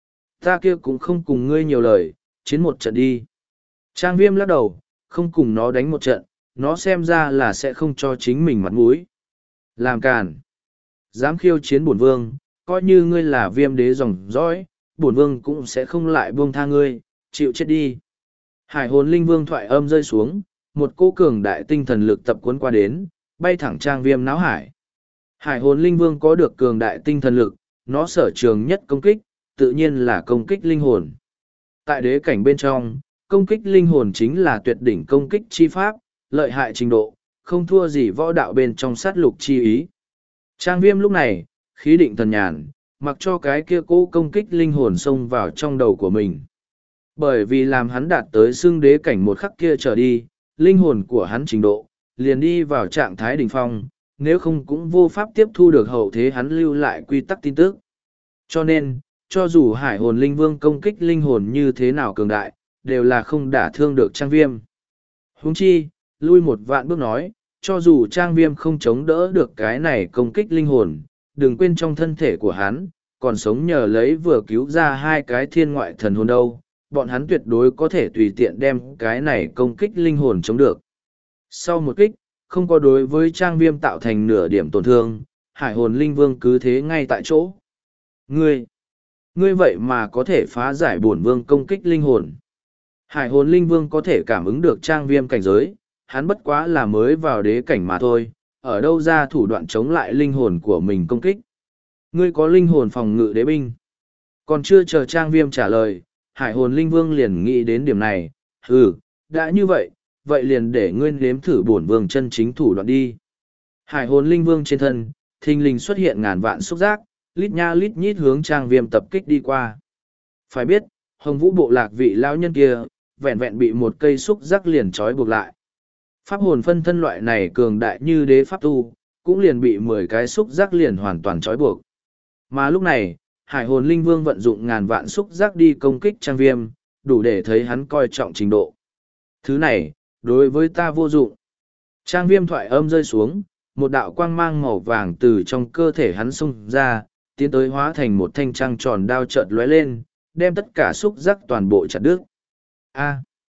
Ta kia cũng không cùng ngươi nhiều lời, chiến một trận đi. Trang Viêm lắc đầu, không cùng nó đánh một trận, nó xem ra là sẽ không cho chính mình mặt mũi. Làm càn. Dám khiêu chiến bổn vương, coi như ngươi là viêm đế dòng dõi, bổn vương cũng sẽ không lại buông tha ngươi, chịu chết đi. Hải hồn linh vương thoại âm rơi xuống, một cô cường đại tinh thần lực tập cuốn qua đến, bay thẳng Trang Viêm náo hải. Hải hồn linh vương có được cường đại tinh thần lực, nó sở trường nhất công kích, tự nhiên là công kích linh hồn. Tại đế cảnh bên trong, công kích linh hồn chính là tuyệt đỉnh công kích chi pháp, lợi hại trình độ, không thua gì võ đạo bên trong sát lục chi ý. Trang Viêm lúc này, khí định thần nhàn, mặc cho cái kia cố công kích linh hồn xông vào trong đầu của mình. Bởi vì làm hắn đạt tới xưng đế cảnh một khắc kia trở đi, linh hồn của hắn trình độ, liền đi vào trạng thái đỉnh phong, nếu không cũng vô pháp tiếp thu được hậu thế hắn lưu lại quy tắc tin tức. Cho nên, cho dù hải hồn linh vương công kích linh hồn như thế nào cường đại, đều là không đả thương được Trang Viêm. Huống chi, lui một vạn bước nói, cho dù Trang Viêm không chống đỡ được cái này công kích linh hồn, đừng quên trong thân thể của hắn, còn sống nhờ lấy vừa cứu ra hai cái thiên ngoại thần hồn đâu, bọn hắn tuyệt đối có thể tùy tiện đem cái này công kích linh hồn chống được. Sau một kích, không có đối với Trang Viêm tạo thành nửa điểm tổn thương, hải hồn linh vương cứ thế ngay tại chỗ. Ngươi, ngươi vậy mà có thể phá giải bổn vương công kích linh hồn. Hải hồn linh vương có thể cảm ứng được Trang Viêm cảnh giới, hắn bất quá là mới vào đế cảnh mà thôi, ở đâu ra thủ đoạn chống lại linh hồn của mình công kích. Ngươi có linh hồn phòng ngự đế binh. Còn chưa chờ Trang Viêm trả lời, hải hồn linh vương liền nghĩ đến điểm này, ừ, đã như vậy, vậy liền để ngươi nếm thử bổn vương chân chính thủ đoạn đi. Hải hồn linh vương trên thân, thình lình xuất hiện ngàn vạn xúc giác, lít nha lít nhít hướng Trang Viêm tập kích đi qua. Phải biết, hồng vũ bộ lạc vị lão nhân kia, vẹn vẹn bị một cây xúc giác liền trói buộc lại. Pháp hồn phân thân loại này cường đại như đế pháp tu, cũng liền bị mười cái xúc giác liền hoàn toàn trói buộc. Mà lúc này, hải hồn linh vương vận dụng ngàn vạn xúc giác đi công kích Trang Viêm, đủ để thấy hắn coi trọng trình độ. Thứ này, đối với ta vô dụng. Trang Viêm thoại âm rơi xuống, một đạo quang mang màu vàng từ trong cơ thể hắn xông ra, tiến tới hóa thành một thanh trăng tròn đao chợt lóe lên, đem tất cả xúc giác toàn bộ chặt đứt. A,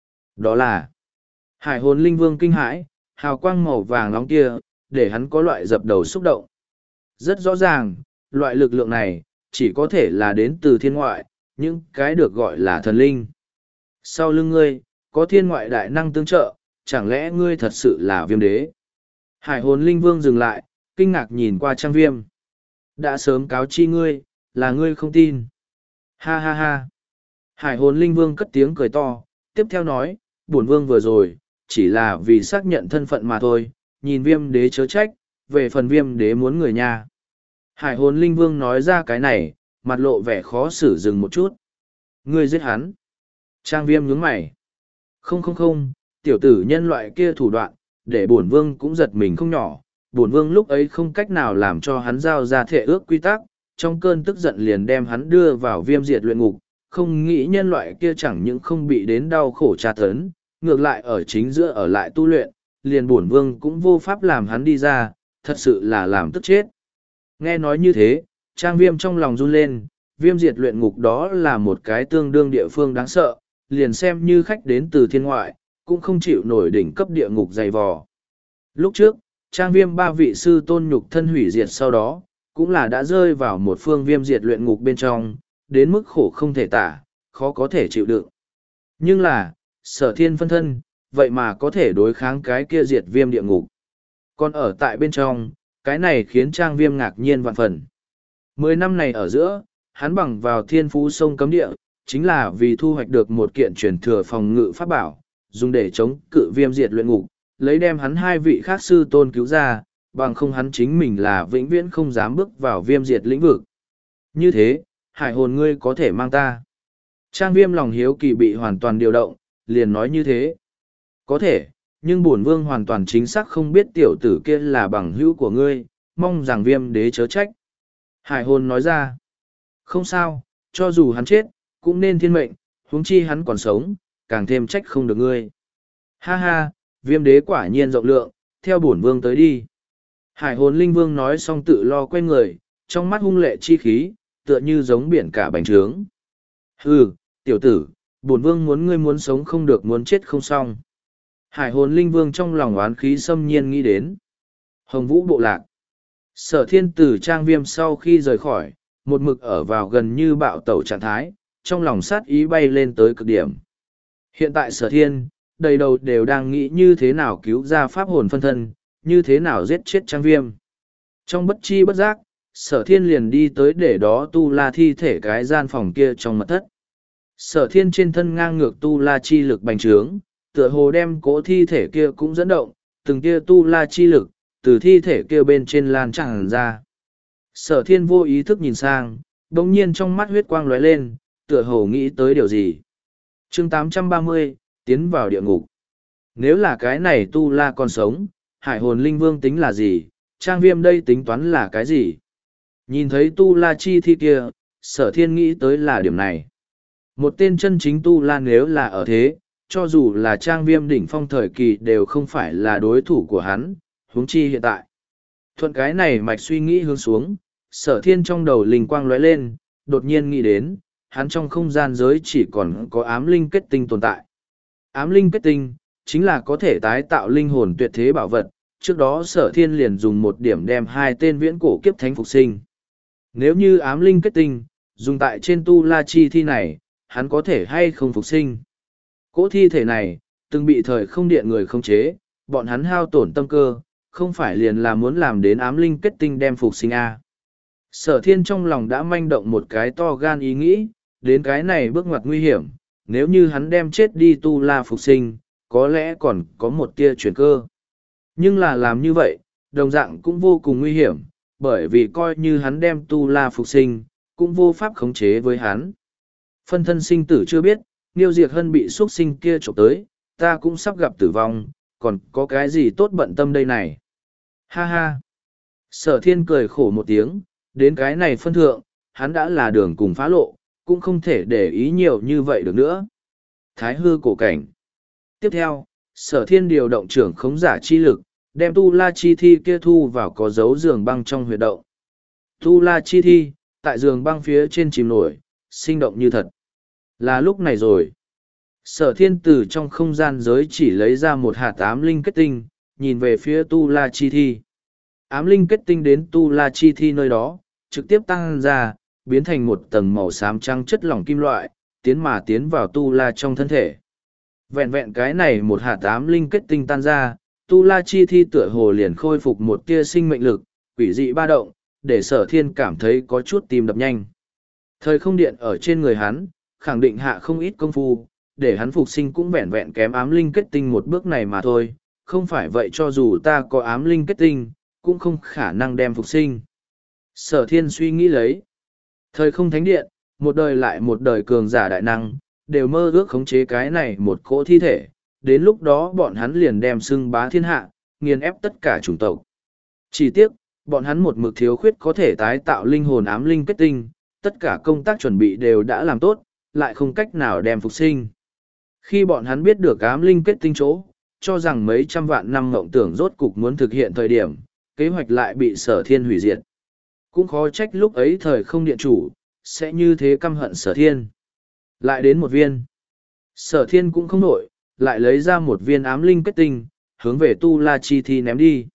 đó là hải hồn linh vương kinh hãi, hào quang màu vàng nóng kia, để hắn có loại dập đầu xúc động. Rất rõ ràng, loại lực lượng này, chỉ có thể là đến từ thiên ngoại, những cái được gọi là thần linh. Sau lưng ngươi, có thiên ngoại đại năng tương trợ, chẳng lẽ ngươi thật sự là viêm đế? Hải hồn linh vương dừng lại, kinh ngạc nhìn qua Trang Viêm. Đã sớm cáo chi ngươi, là ngươi không tin. Ha ha ha. Hải hồn linh vương cất tiếng cười to, tiếp theo nói, bổn vương vừa rồi, chỉ là vì xác nhận thân phận mà thôi, nhìn viêm đế chớ trách, về phần viêm đế muốn người nha. Hải hồn linh vương nói ra cái này, mặt lộ vẻ khó xử dừng một chút. Ngươi giết hắn. Trang Viêm nhướng mày. Không không không, tiểu tử nhân loại kia thủ đoạn, để bổn vương cũng giật mình không nhỏ. Bổn vương lúc ấy không cách nào làm cho hắn giao ra thể ước quy tắc, trong cơn tức giận liền đem hắn đưa vào viêm diệt luyện ngục, không nghĩ nhân loại kia chẳng những không bị đến đau khổ tra tấn, ngược lại ở chính giữa ở lại tu luyện, liền bổn vương cũng vô pháp làm hắn đi ra, thật sự là làm tức chết. Nghe nói như thế, Trang Viêm trong lòng run lên, viêm diệt luyện ngục đó là một cái tương đương địa phương đáng sợ, liền xem như khách đến từ thiên ngoại, cũng không chịu nổi đỉnh cấp địa ngục dày vò. Lúc trước, Trang Viêm ba vị sư tôn nhục thân hủy diệt sau đó, cũng là đã rơi vào một phương viêm diệt luyện ngục bên trong, đến mức khổ không thể tả, khó có thể chịu đựng. Nhưng là, sở thiên phân thân, vậy mà có thể đối kháng cái kia diệt viêm địa ngục. Còn ở tại bên trong, cái này khiến Trang Viêm ngạc nhiên vạn phần. Mười năm này ở giữa, hắn bằng vào thiên phú sông cấm địa, chính là vì thu hoạch được một kiện truyền thừa phòng ngự pháp bảo, dùng để chống cự viêm diệt luyện ngục, lấy đem hắn hai vị khác sư tôn cứu ra, bằng không hắn chính mình là vĩnh viễn không dám bước vào viêm diệt lĩnh vực. Như thế, hải hồn ngươi có thể mang ta. Trang Viêm lòng hiếu kỳ bị hoàn toàn điều động, liền nói như thế. Có thể, nhưng bổn vương hoàn toàn chính xác không biết tiểu tử kia là bằng hữu của ngươi, mong rằng viêm đế chớ trách. Hải hồn nói ra. Không sao, cho dù hắn chết, cũng nên thiên mệnh, huống chi hắn còn sống, càng thêm trách không được ngươi. Ha ha, viêm đế quả nhiên rộng lượng, theo bổn vương tới đi. Hải hồn linh vương nói xong tự lo quay người, trong mắt hung lệ chi khí, tựa như giống biển cả bành trướng. Hừ, tiểu tử, bổn vương muốn ngươi muốn sống không được muốn chết không xong. Hải hồn linh vương trong lòng oán khí xâm nhiên nghĩ đến. Hồng vũ bộ lạc. Sở thiên tử Trang Viêm sau khi rời khỏi, một mực ở vào gần như bạo tẩu trạng thái, trong lòng sát ý bay lên tới cực điểm. Hiện tại sở thiên, đầy đầu đều đang nghĩ như thế nào cứu ra pháp hồn phân thân, như thế nào giết chết Trang Viêm. Trong bất chi bất giác, sở thiên liền đi tới để đó tu la thi thể cái gian phòng kia trong mật thất. Sở thiên trên thân ngang ngược tu la chi lực bành trướng, tựa hồ đem cỗ thi thể kia cũng dẫn động, từng kia tu la chi lực, từ thi thể kia bên trên lan tràn ra. Sở thiên vô ý thức nhìn sang, đồng nhiên trong mắt huyết quang lóe lên, tựa hồ nghĩ tới điều gì. chương tám trăm ba mươi, tiến vào địa ngục. Nếu là cái này tu la còn sống, hải hồn linh vương tính là gì, Trang Viêm đây tính toán là cái gì? Nhìn thấy tu la chi thi kia, sở thiên nghĩ tới là điểm này. Một tên chân chính tu la nếu là ở thế, cho dù là Trang Viêm đỉnh phong thời kỳ đều không phải là đối thủ của hắn, huống chi hiện tại. Thuận cái này mạch suy nghĩ hướng xuống, sở thiên trong đầu linh quang lóe lên, đột nhiên nghĩ đến, hắn trong không gian giới chỉ còn có ám linh kết tinh tồn tại. Ám linh kết tinh, chính là có thể tái tạo linh hồn tuyệt thế bảo vật, trước đó sở thiên liền dùng một điểm đem hai tên viễn cổ kiếp thánh phục sinh. Nếu như ám linh kết tinh, dùng tại trên tu la chi thi này, hắn có thể hay không phục sinh. Cỗ thi thể này, từng bị thời không điện người khống chế, bọn hắn hao tổn tâm cơ, không phải liền là muốn làm đến ám linh kết tinh đem phục sinh A. Sở thiên trong lòng đã manh động một cái to gan ý nghĩ, đến cái này bước ngoặt nguy hiểm, nếu như hắn đem chết đi tu la phục sinh, có lẽ còn có một tia chuyển cơ. Nhưng là làm như vậy, đồng dạng cũng vô cùng nguy hiểm, bởi vì coi như hắn đem tu la phục sinh, cũng vô pháp khống chế với hắn. Phân thân sinh tử chưa biết, Niêu Diệt Hân bị xuất sinh kia trộm tới, ta cũng sắp gặp tử vong, còn có cái gì tốt bận tâm đây này. Ha ha. Sở thiên cười khổ một tiếng, đến cái này phân thượng, hắn đã là đường cùng phá lộ, cũng không thể để ý nhiều như vậy được nữa. Thái hư cổ cảnh. Tiếp theo, sở thiên điều động trưởng khống giả chi lực, đem tu la chi thi kia thu vào có dấu giường băng trong huyệt động. Tu la chi thi, tại giường băng phía trên chìm nổi, sinh động như thật. Là lúc này rồi. Sở thiên từ trong không gian giới chỉ lấy ra một hạt ám linh kết tinh, nhìn về phía tu la chi thi. Ám linh kết tinh đến tu la chi thi nơi đó, trực tiếp tăng ra, biến thành một tầng màu xám trắng chất lỏng kim loại, tiến mà tiến vào tu la trong thân thể. Vẹn vẹn cái này một hạt ám linh kết tinh tan ra, Tu La Chi Thi tựa hồ liền khôi phục một tia sinh mệnh lực, quỷ dị ba động, để sở thiên cảm thấy có chút tim đập nhanh. Thời không điện ở trên người hắn, khẳng định hạ không ít công phu, để hắn phục sinh cũng vẹn vẹn kém ám linh kết tinh một bước này mà thôi, không phải vậy cho dù ta có ám linh kết tinh, cũng không khả năng đem phục sinh. Sở thiên suy nghĩ lấy. Thời không thánh điện, một đời lại một đời cường giả đại năng, đều mơ ước khống chế cái này một cỗ thi thể, đến lúc đó bọn hắn liền đem xưng bá thiên hạ, nghiền ép tất cả chủng tộc. Chỉ tiếc, bọn hắn một mực thiếu khuyết có thể tái tạo linh hồn ám linh kết tinh, tất cả công tác chuẩn bị đều đã làm tốt, lại không cách nào đem phục sinh. Khi bọn hắn biết được ám linh kết tinh chỗ, cho rằng mấy trăm vạn năm mộng tưởng rốt cục muốn thực hiện thời điểm, kế hoạch lại bị sở thiên hủy diệt. Cũng khó trách lúc ấy thời không điện chủ, sẽ như thế căm hận sở thiên. Lại đến một viên. Sở thiên cũng không nổi, lại lấy ra một viên ám linh kết tinh, hướng về Tu La Chi Thi ném đi.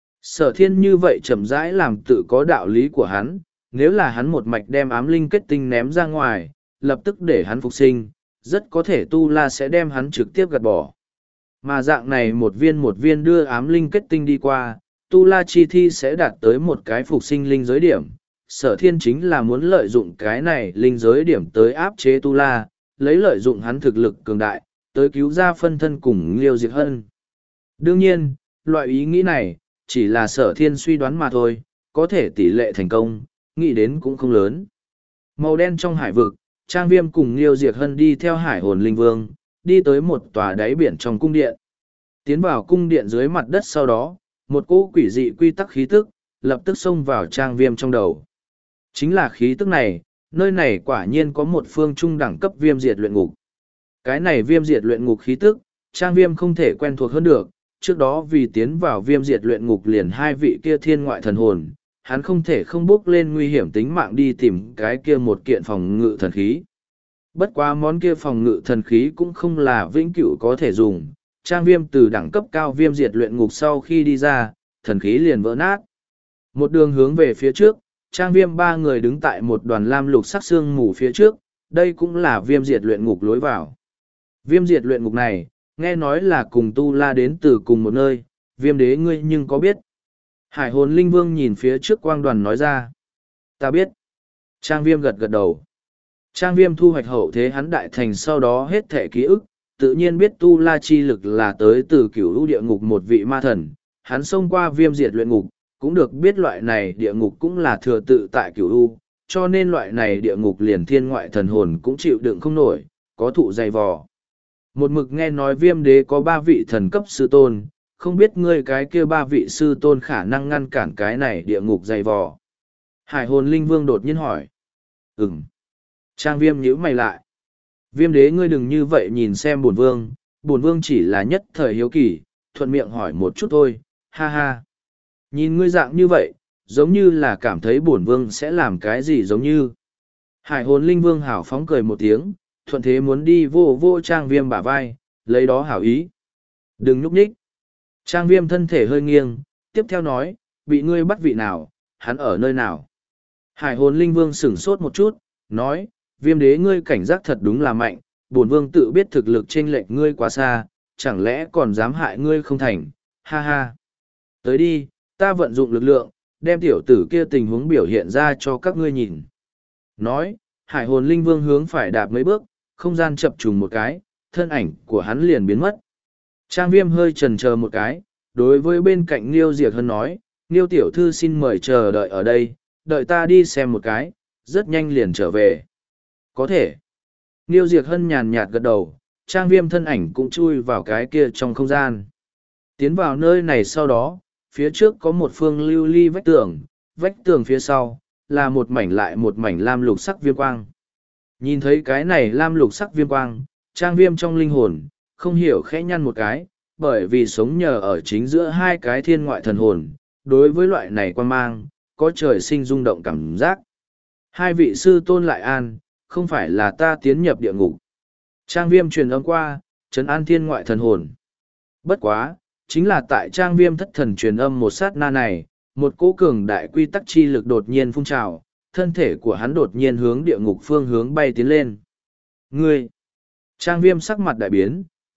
Sở thiên như vậy chậm rãi làm tự có đạo lý của hắn, nếu là hắn một mạch đem ám linh kết tinh ném ra ngoài, lập tức để hắn phục sinh, rất có thể Tu La sẽ đem hắn trực tiếp gạt bỏ. Mà dạng này một viên một viên đưa ám linh kết tinh đi qua, Tu La Chi Thi sẽ đạt tới một cái phục sinh linh giới điểm. Sở thiên chính là muốn lợi dụng cái này linh giới điểm tới áp chế Tu La, lấy lợi dụng hắn thực lực cường đại, tới cứu ra phân thân cùng Liêu Diệt Hân. Đương nhiên, loại ý nghĩ này, chỉ là sở thiên suy đoán mà thôi, có thể tỷ lệ thành công, nghĩ đến cũng không lớn. Màu đen trong hải vực, Trang Viêm cùng Liêu Diệt Hân đi theo hải hồn linh vương, đi tới một tòa đáy biển trong cung điện. Tiến vào cung điện dưới mặt đất sau đó, một cỗ quỷ dị quy tắc khí tức, lập tức xông vào Trang Viêm trong đầu. Chính là khí tức này, nơi này quả nhiên có một phương trung đẳng cấp viêm diệt luyện ngục. Cái này viêm diệt luyện ngục khí tức, Trang Viêm không thể quen thuộc hơn được, trước đó vì tiến vào viêm diệt luyện ngục liền hai vị kia thiên ngoại thần hồn, hắn không thể không bước lên nguy hiểm tính mạng đi tìm cái kia một kiện phòng ngự thần khí. Bất quá món kia phòng ngự thần khí cũng không là vĩnh cửu có thể dùng, Trang Viêm từ đẳng cấp cao viêm diệt luyện ngục sau khi đi ra, thần khí liền vỡ nát. Một đường hướng về phía trước, Trang Viêm ba người đứng tại một đoàn lam lục sắc xương mù phía trước, đây cũng là viêm diệt luyện ngục lối vào. Viêm diệt luyện ngục này, nghe nói là cùng Tu La đến từ cùng một nơi, Viêm đế ngươi nhưng có biết. Hải hồn linh vương nhìn phía trước quang đoàn nói ra. Ta biết. Trang Viêm gật gật đầu. Trang Viêm thu hoạch hậu thế hắn đại thành sau đó hết thể ký ức, tự nhiên biết Tu La chi lực là tới từ cửu lũ địa ngục một vị ma thần, hắn xông qua viêm diệt luyện ngục, cũng được biết loại này địa ngục cũng là thừa tự tại cửu lũ, cho nên loại này địa ngục liền thiên ngoại thần hồn cũng chịu đựng không nổi, có thụ dày vò. Một mực nghe nói viêm đế có ba vị thần cấp sư tôn, không biết ngươi cái kia ba vị sư tôn khả năng ngăn cản cái này địa ngục dày vò. Hải hồn linh vương đột nhiên hỏi. Ừm. Trang Viêm nhíu mày lại. Viêm đế ngươi đừng như vậy nhìn xem bổn vương, bổn vương chỉ là nhất thời hiếu kỳ, thuận miệng hỏi một chút thôi, ha ha. Nhìn ngươi dạng như vậy, giống như là cảm thấy bổn vương sẽ làm cái gì giống như. Hải hồn linh vương hảo phóng cười một tiếng, thuận thế muốn đi vô vô Trang Viêm bả vai, lấy đó hảo ý. Đừng nhúc nhích. Trang Viêm thân thể hơi nghiêng, tiếp theo nói, bị ngươi bắt vị nào, hắn ở nơi nào. Hải hồn linh vương sửng sốt một chút, nói, Viêm đế ngươi cảnh giác thật đúng là mạnh, bổn vương tự biết thực lực chênh lệch ngươi quá xa, chẳng lẽ còn dám hại ngươi không thành, ha ha. Tới đi, ta vận dụng lực lượng, đem tiểu tử kia tình huống biểu hiện ra cho các ngươi nhìn. Nói, hải hồn linh vương hướng phải đạp mấy bước, không gian chập trùng một cái, thân ảnh của hắn liền biến mất. Trang Viêm hơi chần chờ một cái, đối với bên cạnh Niêu Diệc Hân nói, Niêu tiểu thư xin mời chờ đợi ở đây, đợi ta đi xem một cái, rất nhanh liền trở về. Có thể. Niêu Diệc Hân nhàn nhạt gật đầu, Trang Viêm thân ảnh cũng chui vào cái kia trong không gian. Tiến vào nơi này sau đó, phía trước có một phương lưu ly vách tường, vách tường phía sau, là một mảnh lại một mảnh lam lục sắc viêm quang. Nhìn thấy cái này lam lục sắc viêm quang, Trang Viêm trong linh hồn, không hiểu khẽ nhăn một cái, bởi vì sống nhờ ở chính giữa hai cái thiên ngoại thần hồn, đối với loại này quang mang, có trời sinh rung động cảm giác. Hai vị sư tôn lại an, không phải là ta tiến nhập địa ngục. Trang Viêm truyền âm qua, trấn an thiên ngoại thần hồn. Bất quá, chính là tại Trang Viêm thất thần truyền âm một sát na này, một cỗ cường đại quy tắc chi lực đột nhiên phun trào, thân thể của hắn đột nhiên hướng địa ngục phương hướng bay tiến lên. Ngươi! Trang Viêm sắc mặt đại biến,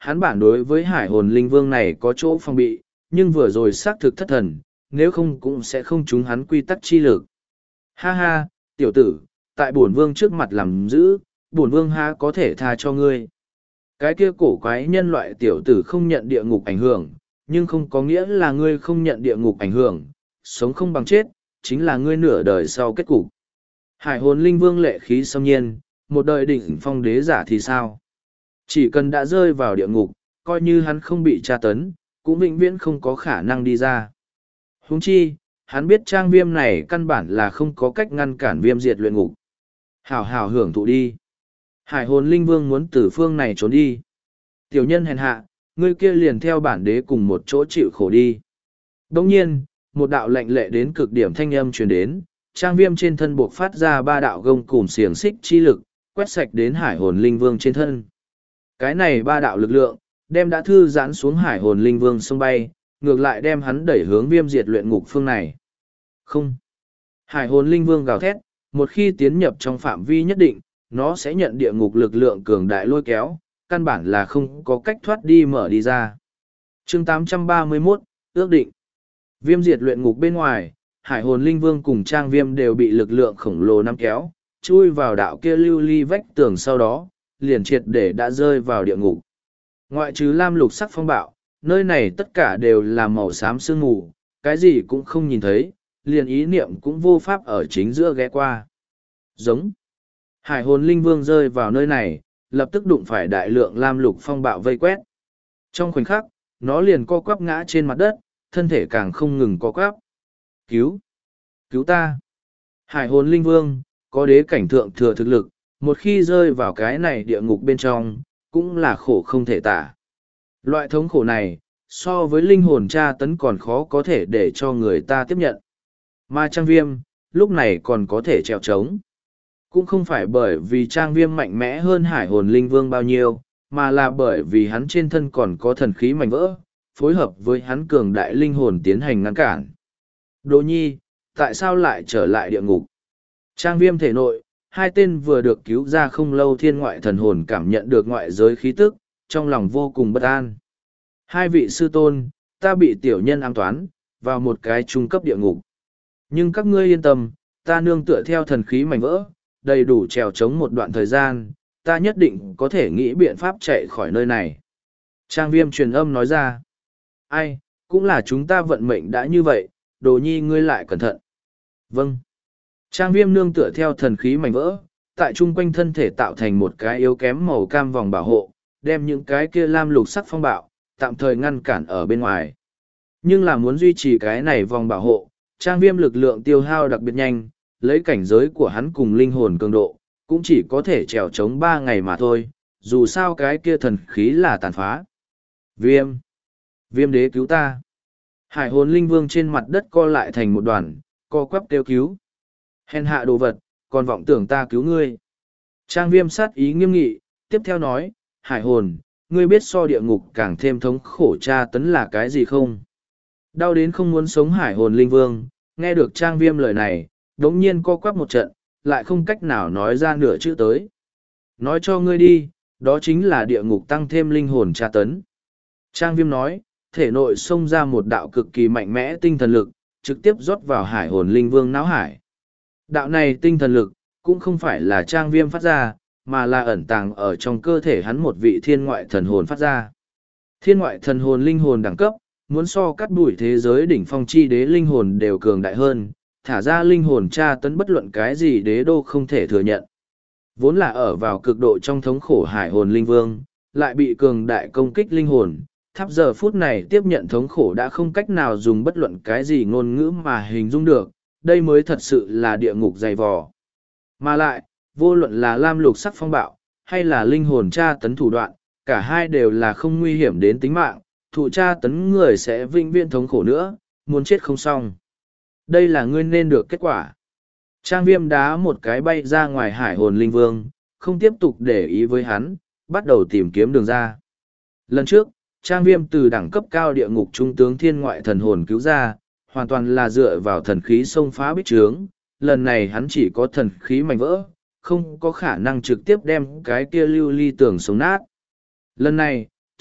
hắn bản đối với hải hồn linh vương này có chỗ phòng bị, nhưng vừa rồi xác thực thất thần, nếu không cũng sẽ không trúng hắn quy tắc chi lực. Ha ha, tiểu tử, tại bổn vương trước mặt làm giữ, bổn vương ha có thể tha cho ngươi. Cái kia cổ quái nhân loại tiểu tử không nhận địa ngục ảnh hưởng, nhưng không có nghĩa là ngươi không nhận địa ngục ảnh hưởng, sống không bằng chết, chính là ngươi nửa đời sau kết cục. Hải hồn linh vương lệ khí xâm nhiên, một đời đỉnh phong đế giả thì sao? Chỉ cần đã rơi vào địa ngục, coi như hắn không bị tra tấn, cũng vĩnh viễn không có khả năng đi ra. Huống chi, hắn biết trang viêm này căn bản là không có cách ngăn cản viêm diệt luyện ngục. Hảo hảo hưởng thụ đi. Hải hồn linh vương muốn từ phương này trốn đi. Tiểu nhân hèn hạ, ngươi kia liền theo bản đế cùng một chỗ chịu khổ đi. Đồng nhiên, một đạo lệnh lệ đến cực điểm thanh âm truyền đến, trang viêm trên thân buộc phát ra ba đạo gông cùm xiềng xích chi lực, quét sạch đến hải hồn linh vương trên thân. Cái này ba đạo lực lượng, đem đã thư giãn xuống hải hồn linh vương sông bay, ngược lại đem hắn đẩy hướng viêm diệt luyện ngục phương này. Không. Hải hồn linh vương gào thét, một khi tiến nhập trong phạm vi nhất định, nó sẽ nhận địa ngục lực lượng cường đại lôi kéo, căn bản là không có cách thoát đi mở đi ra. chương tám trăm ba mươi mốt, ước định. Viêm diệt luyện ngục bên ngoài, hải hồn linh vương cùng trang viêm đều bị lực lượng khổng lồ nắm kéo, chui vào đạo kia lưu ly vách tường, sau đó, liền triệt để đã rơi vào địa ngục. Ngoại trừ lam lục sắc phong bạo, nơi này tất cả đều là màu xám sương mù, cái gì cũng không nhìn thấy, liền ý niệm cũng vô pháp ở chính giữa ghé qua. Giống. Hải hồn linh vương rơi vào nơi này, lập tức đụng phải đại lượng lam lục phong bạo vây quét. Trong khoảnh khắc, nó liền co quắp ngã trên mặt đất, thân thể càng không ngừng co quắp. Cứu! Cứu ta! Hải hồn linh vương, có đế cảnh thượng thừa thực lực, một khi rơi vào cái này địa ngục bên trong, cũng là khổ không thể tả. Loại thống khổ này, so với linh hồn tra tấn còn khó có thể để cho người ta tiếp nhận. Mà trang viêm, lúc này còn có thể trèo trống. Cũng không phải bởi vì trang viêm mạnh mẽ hơn hải hồn linh vương bao nhiêu, mà là bởi vì hắn trên thân còn có thần khí mảnh vỡ, phối hợp với hắn cường đại linh hồn tiến hành ngăn cản. Đỗ nhi, tại sao lại trở lại địa ngục? Trang viêm thể nội, hai tên vừa được cứu ra không lâu thiên ngoại thần hồn cảm nhận được ngoại giới khí tức, trong lòng vô cùng bất an. Hai vị sư tôn, ta bị tiểu nhân ám toán, vào một cái trung cấp địa ngục. Nhưng các ngươi yên tâm, ta nương tựa theo thần khí mảnh vỡ, đầy đủ trèo chống một đoạn thời gian, ta nhất định có thể nghĩ biện pháp chạy khỏi nơi này. Trang viêm truyền âm nói ra. Ai, cũng là chúng ta vận mệnh đã như vậy, Đồ nhi ngươi lại cẩn thận. Vâng. Trang viêm nương tựa theo thần khí mảnh vỡ, tại chung quanh thân thể tạo thành một cái yếu kém màu cam vòng bảo hộ, đem những cái kia lam lục sắc phong bạo, tạm thời ngăn cản ở bên ngoài. Nhưng là muốn duy trì cái này vòng bảo hộ, trang viêm lực lượng tiêu hao đặc biệt nhanh, lấy cảnh giới của hắn cùng linh hồn cường độ, cũng chỉ có thể trèo chống ba ngày mà thôi, dù sao cái kia thần khí là tàn phá. Viêm! Viêm đế cứu ta! Hải hồn linh vương trên mặt đất co lại thành một đoàn, co quắp kêu cứu. Hèn hạ đồ vật, còn vọng tưởng ta cứu ngươi. Trang viêm sát ý nghiêm nghị, tiếp theo nói, hải hồn, ngươi biết so địa ngục càng thêm thống khổ tra tấn là cái gì không? Đau đến không muốn sống hải hồn linh vương, nghe được trang viêm lời này, đống nhiên co quắp một trận, lại không cách nào nói ra nửa chữ tới. Nói cho ngươi đi, đó chính là địa ngục tăng thêm linh hồn tra tấn. Trang viêm nói, thể nội xông ra một đạo cực kỳ mạnh mẽ tinh thần lực, trực tiếp rót vào hải hồn linh vương não hải. Đạo này tinh thần lực, cũng không phải là trang viêm phát ra, mà là ẩn tàng ở trong cơ thể hắn một vị thiên ngoại thần hồn phát ra. Thiên ngoại thần hồn linh hồn đẳng cấp, muốn so cắt đuổi thế giới đỉnh phong chi đế linh hồn đều cường đại hơn, thả ra linh hồn tra tấn bất luận cái gì đế đô không thể thừa nhận. Vốn là ở vào cực độ trong thống khổ hải hồn linh vương, lại bị cường đại công kích linh hồn, thắp giờ phút này tiếp nhận thống khổ đã không cách nào dùng bất luận cái gì ngôn ngữ mà hình dung được, đây mới thật sự là địa ngục dày vò. Mà lại, vô luận là lam lục sắc phong bạo, hay là linh hồn tra tấn thủ đoạn, cả hai đều là không nguy hiểm đến tính mạng, thụ tra tấn người sẽ vĩnh viễn thống khổ nữa, muốn chết không xong. Đây là ngươi nên được kết quả. Trang viêm đá một cái bay ra ngoài hải hồn linh vương, không tiếp tục để ý với hắn, bắt đầu tìm kiếm đường ra. Lần trước, trang viêm từ đẳng cấp cao địa ngục trung tướng thiên ngoại thần hồn cứu ra, hoàn toàn là dựa vào thần khí xông phá bích trướng. Lần này hắn chỉ có thần khí mảnh vỡ, không có khả năng trực tiếp đem cái kia lưu ly tường sống nát. Lần này,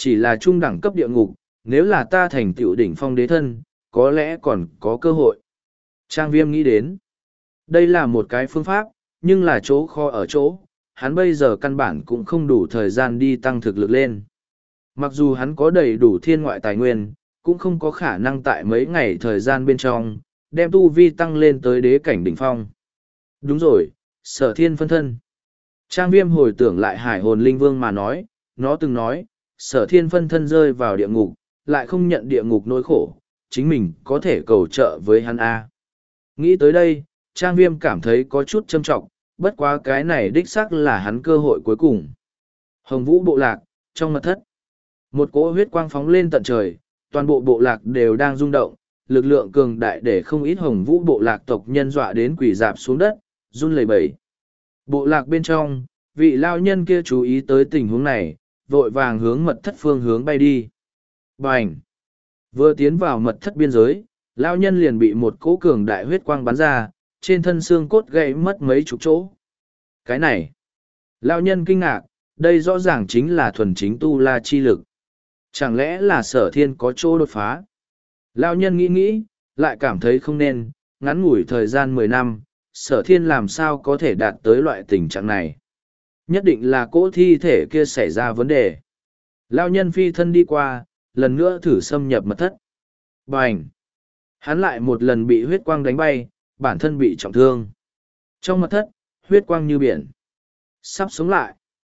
chỉ là trung đẳng cấp địa ngục, nếu là ta thành tựu đỉnh phong đế thân, có lẽ còn có cơ hội. Trang Viêm nghĩ đến, đây là một cái phương pháp, nhưng là chỗ khó ở chỗ, hắn bây giờ căn bản cũng không đủ thời gian đi tăng thực lực lên. Mặc dù hắn có đầy đủ thiên ngoại tài nguyên, cũng không có khả năng tại mấy ngày thời gian bên trong, đem tu vi tăng lên tới đế cảnh đỉnh phong. Đúng rồi, Sở Thiên phân thân. Trang Viêm hồi tưởng lại Hải Hồn Linh Vương mà nói, nó từng nói, Sở Thiên phân thân rơi vào địa ngục, lại không nhận địa ngục nỗi khổ, chính mình có thể cầu trợ với hắn A. Nghĩ tới đây, Trang Viêm cảm thấy có chút châm trọng, bất quá cái này đích xác là hắn cơ hội cuối cùng. Hồng Vũ bộ lạc, trong mật thất. Một cỗ huyết quang phóng lên tận trời, toàn bộ bộ lạc đều đang rung động, lực lượng cường đại để không ít Hồng Vũ bộ lạc tộc nhân dọa đến quỳ dạp xuống đất, run lẩy bẩy. Bộ lạc bên trong, vị lao nhân kia chú ý tới tình huống này, vội vàng hướng mật thất phương hướng bay đi. Bành! Vừa tiến vào mật thất biên giới, lao nhân liền bị một cỗ cường đại huyết quang bắn ra, trên thân xương cốt gãy mất mấy chục chỗ. Cái này! Lao nhân kinh ngạc, đây rõ ràng chính là thuần chính tu la chi lực. Chẳng lẽ là Sở Thiên có chỗ đột phá? Lao nhân nghĩ nghĩ, lại cảm thấy không nên, ngắn ngủi thời gian mười năm, Sở Thiên làm sao có thể đạt tới loại tình trạng này. Nhất định là cỗ thi thể kia xảy ra vấn đề. Lao nhân phi thân đi qua, lần nữa thử xâm nhập mật thất. Bành! Hắn lại một lần bị huyết quang đánh bay, bản thân bị trọng thương. Trong mật thất, huyết quang như biển. Sắp sống lại.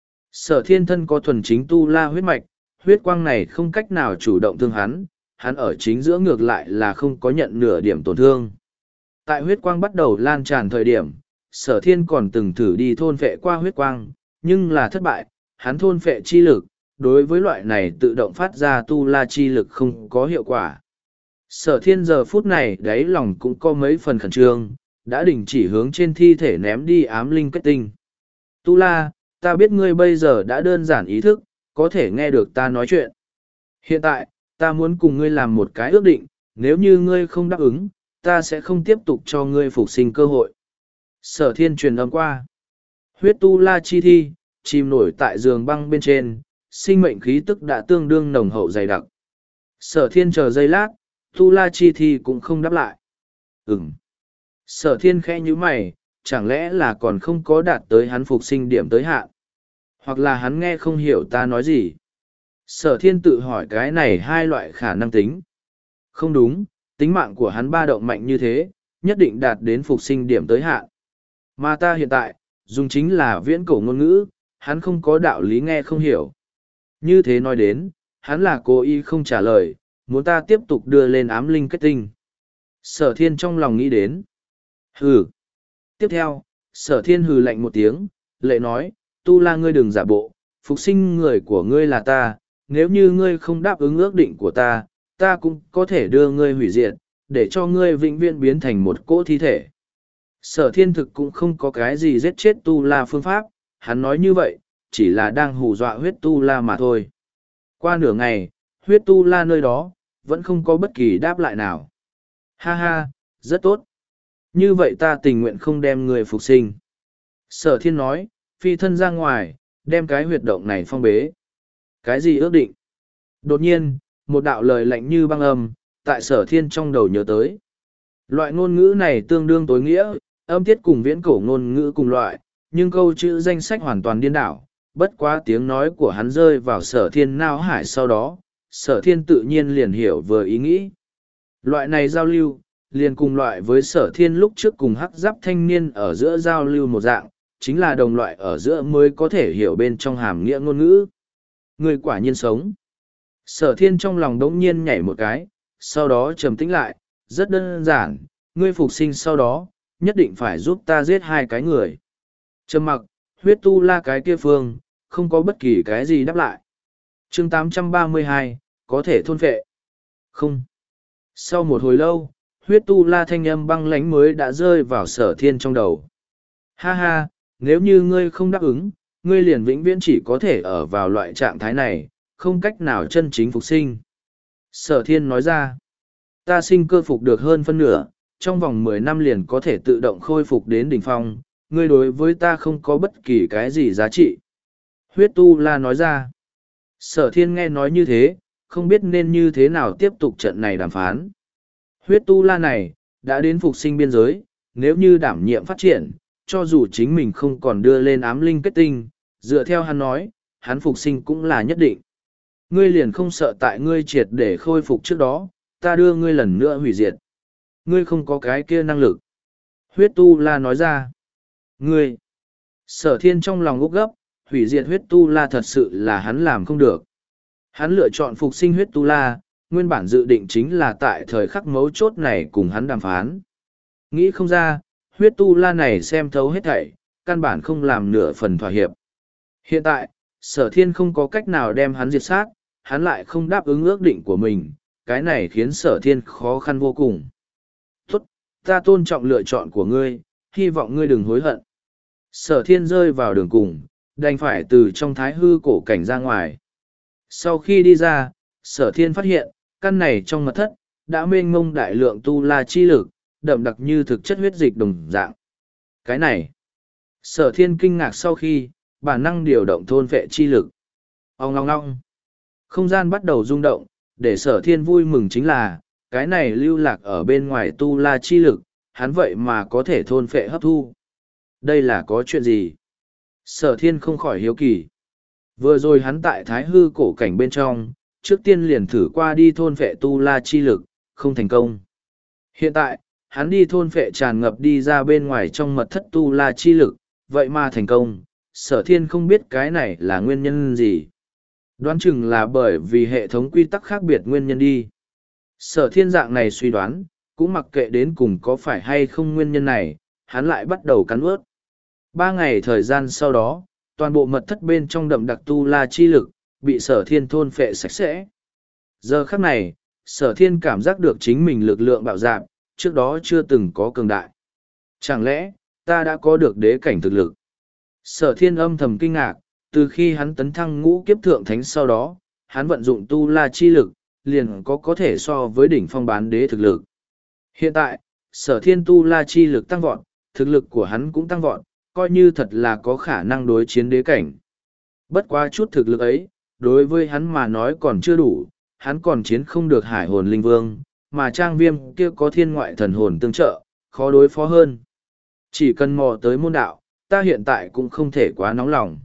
Sở Thiên thân có thuần chính tu la huyết mạch, huyết quang này không cách nào chủ động thương hắn, hắn ở chính giữa ngược lại là không có nhận nửa điểm tổn thương. Tại huyết quang bắt đầu lan tràn thời điểm, Sở Thiên còn từng thử đi thôn phệ qua huyết quang, nhưng là thất bại, hắn thôn phệ chi lực, đối với loại này tự động phát ra tu la chi lực không có hiệu quả. Sở Thiên giờ phút này đáy lòng cũng có mấy phần khẩn trương, đã đình chỉ hướng trên thi thể ném đi ám linh kết tinh. Tu la, ta biết ngươi bây giờ đã đơn giản ý thức, có thể nghe được ta nói chuyện. Hiện tại, ta muốn cùng ngươi làm một cái ước định, nếu như ngươi không đáp ứng, ta sẽ không tiếp tục cho ngươi phục sinh cơ hội. Sở Thiên truyền âm qua. Huyết tu la chi thi, chìm nổi tại giường băng bên trên, sinh mệnh khí tức đã tương đương nồng hậu dày đặc. Sở Thiên chờ giây lát, tu la chi thi cũng không đáp lại. Ừm. Sở Thiên khẽ nhíu mày, chẳng lẽ là còn không có đạt tới hắn phục sinh điểm tới hạn? Hoặc là hắn nghe không hiểu ta nói gì? Sở Thiên tự hỏi cái này hai loại khả năng tính. Không đúng, tính mạng của hắn ba động mạnh như thế, nhất định đạt đến phục sinh điểm tới hạn. Mà ta hiện tại, dùng chính là viễn cổ ngôn ngữ, hắn không có đạo lý nghe không hiểu. Như thế nói đến, hắn là cố ý không trả lời, muốn ta tiếp tục đưa lên ám linh kết tinh. Sở Thiên trong lòng nghĩ đến. Hừ. Tiếp theo, Sở Thiên hừ lạnh một tiếng, lệ nói, tu la ngươi đừng giả bộ, phục sinh người của ngươi là ta, nếu như ngươi không đáp ứng ước định của ta, ta cũng có thể đưa ngươi hủy diệt, để cho ngươi vĩnh viễn biến thành một cỗ thi thể. Sở Thiên thực cũng không có cái gì giết chết tu la phương pháp, hắn nói như vậy, chỉ là đang hù dọa huyết tu la mà thôi. Qua nửa ngày, huyết tu la nơi đó, vẫn không có bất kỳ đáp lại nào. Ha ha, rất tốt. Như vậy ta tình nguyện không đem người phục sinh. Sở Thiên nói, phi thân ra ngoài, đem cái huyệt động này phong bế. Cái gì ước định? Đột nhiên, một đạo lời lạnh như băng âm, tại Sở Thiên trong đầu nhớ tới. Loại ngôn ngữ này tương đương tối nghĩa, âm tiết cùng viễn cổ ngôn ngữ cùng loại, nhưng câu chữ danh sách hoàn toàn điên đảo. Bất quá tiếng nói của hắn rơi vào Sở Thiên não hải sau đó, Sở Thiên tự nhiên liền hiểu vừa ý nghĩ. Loại này giao lưu, liền cùng loại với Sở Thiên lúc trước cùng hắc giáp thanh niên ở giữa giao lưu một dạng, chính là đồng loại ở giữa mới có thể hiểu bên trong hàm nghĩa ngôn ngữ. Người quả nhiên sống. Sở Thiên trong lòng đống nhiên nhảy một cái, sau đó trầm tĩnh lại, rất đơn giản, ngươi phục sinh sau đó, nhất định phải giúp ta giết hai cái người. Trầm mặc, huyết tu la cái kia phương, không có bất kỳ cái gì đáp lại. chương tám trăm ba mươi hai, có thể thôn phệ. Không. Sau một hồi lâu, huyết tu la thanh âm băng lánh mới đã rơi vào Sở Thiên trong đầu. Ha ha, nếu như ngươi không đáp ứng, ngươi liền vĩnh viễn chỉ có thể ở vào loại trạng thái này, không cách nào chân chính phục sinh. Sở Thiên nói ra, ta sinh cơ phục được hơn phân nửa, trong vòng mười năm liền có thể tự động khôi phục đến đỉnh phong, ngươi đối với ta không có bất kỳ cái gì giá trị. Huyết tu la nói ra, Sở thiên nghe nói như thế, không biết nên như thế nào tiếp tục trận này đàm phán. Huyết tu la này, đã đến phục sinh biên giới, nếu như đảm nhiệm phát triển, cho dù chính mình không còn đưa lên ám linh kết tinh, dựa theo hắn nói, hắn phục sinh cũng là nhất định. Ngươi liền không sợ tại ngươi triệt để khôi phục trước đó, ta đưa ngươi lần nữa hủy diệt. Ngươi không có cái kia năng lực. Huyết tu la nói ra. Ngươi. Sở thiên trong lòng úc gấp, hủy diệt huyết tu la thật sự là hắn làm không được. Hắn lựa chọn phục sinh huyết tu la, nguyên bản dự định chính là tại thời khắc mấu chốt này cùng hắn đàm phán. Nghĩ không ra, huyết tu la này xem thấu hết thảy, căn bản không làm nửa phần thỏa hiệp. Hiện tại, sở thiên không có cách nào đem hắn diệt sát, hắn lại không đáp ứng ước định của mình, cái này khiến sở thiên khó khăn vô cùng. Tốt, ta tôn trọng lựa chọn của ngươi, hy vọng ngươi đừng hối hận. Sở thiên rơi vào đường cùng, đành phải từ trong thái hư cổ cảnh ra ngoài. Sau khi đi ra, sở thiên phát hiện, căn này trong mật thất, đã mênh mông đại lượng tu la chi lực, đậm đặc như thực chất huyết dịch đồng dạng. Cái này, sở thiên kinh ngạc sau khi, bản năng điều động thôn vệ chi lực. Ông ngong ngong. Không gian bắt đầu rung động, để sở thiên vui mừng chính là, cái này lưu lạc ở bên ngoài tu la chi lực, hắn vậy mà có thể thôn phệ hấp thu. Đây là có chuyện gì? Sở thiên không khỏi hiếu kỳ. Vừa rồi hắn tại thái hư cổ cảnh bên trong, trước tiên liền thử qua đi thôn phệ tu la chi lực, không thành công. Hiện tại, hắn đi thôn phệ tràn ngập đi ra bên ngoài trong mật thất tu la chi lực, vậy mà thành công. Sở thiên không biết cái này là nguyên nhân gì. Đoán chừng là bởi vì hệ thống quy tắc khác biệt nguyên nhân đi. Sở thiên dạng này suy đoán, cũng mặc kệ đến cùng có phải hay không nguyên nhân này, hắn lại bắt đầu cắn ướt. Ba ngày thời gian sau đó, toàn bộ mật thất bên trong đậm đặc tu la chi lực, bị sở thiên thôn phệ sạch sẽ. Giờ khắc này, sở thiên cảm giác được chính mình lực lượng bạo dạp, trước đó chưa từng có cường đại. Chẳng lẽ, ta đã có được đế cảnh thực lực? Sở thiên âm thầm kinh ngạc, từ khi hắn tấn thăng ngũ kiếp thượng thánh sau đó, hắn vận dụng tu la chi lực, liền có có thể so với đỉnh phong bán đế thực lực. Hiện tại, sở thiên tu la chi lực tăng vọt, thực lực của hắn cũng tăng vọt, coi như thật là có khả năng đối chiến đế cảnh. Bất quá chút thực lực ấy, đối với hắn mà nói còn chưa đủ, hắn còn chiến không được hải hồn linh vương, mà trang viêm kia có thiên ngoại thần hồn tương trợ, khó đối phó hơn. Chỉ cần mò tới môn đạo, ta hiện tại cũng không thể quá nóng lòng.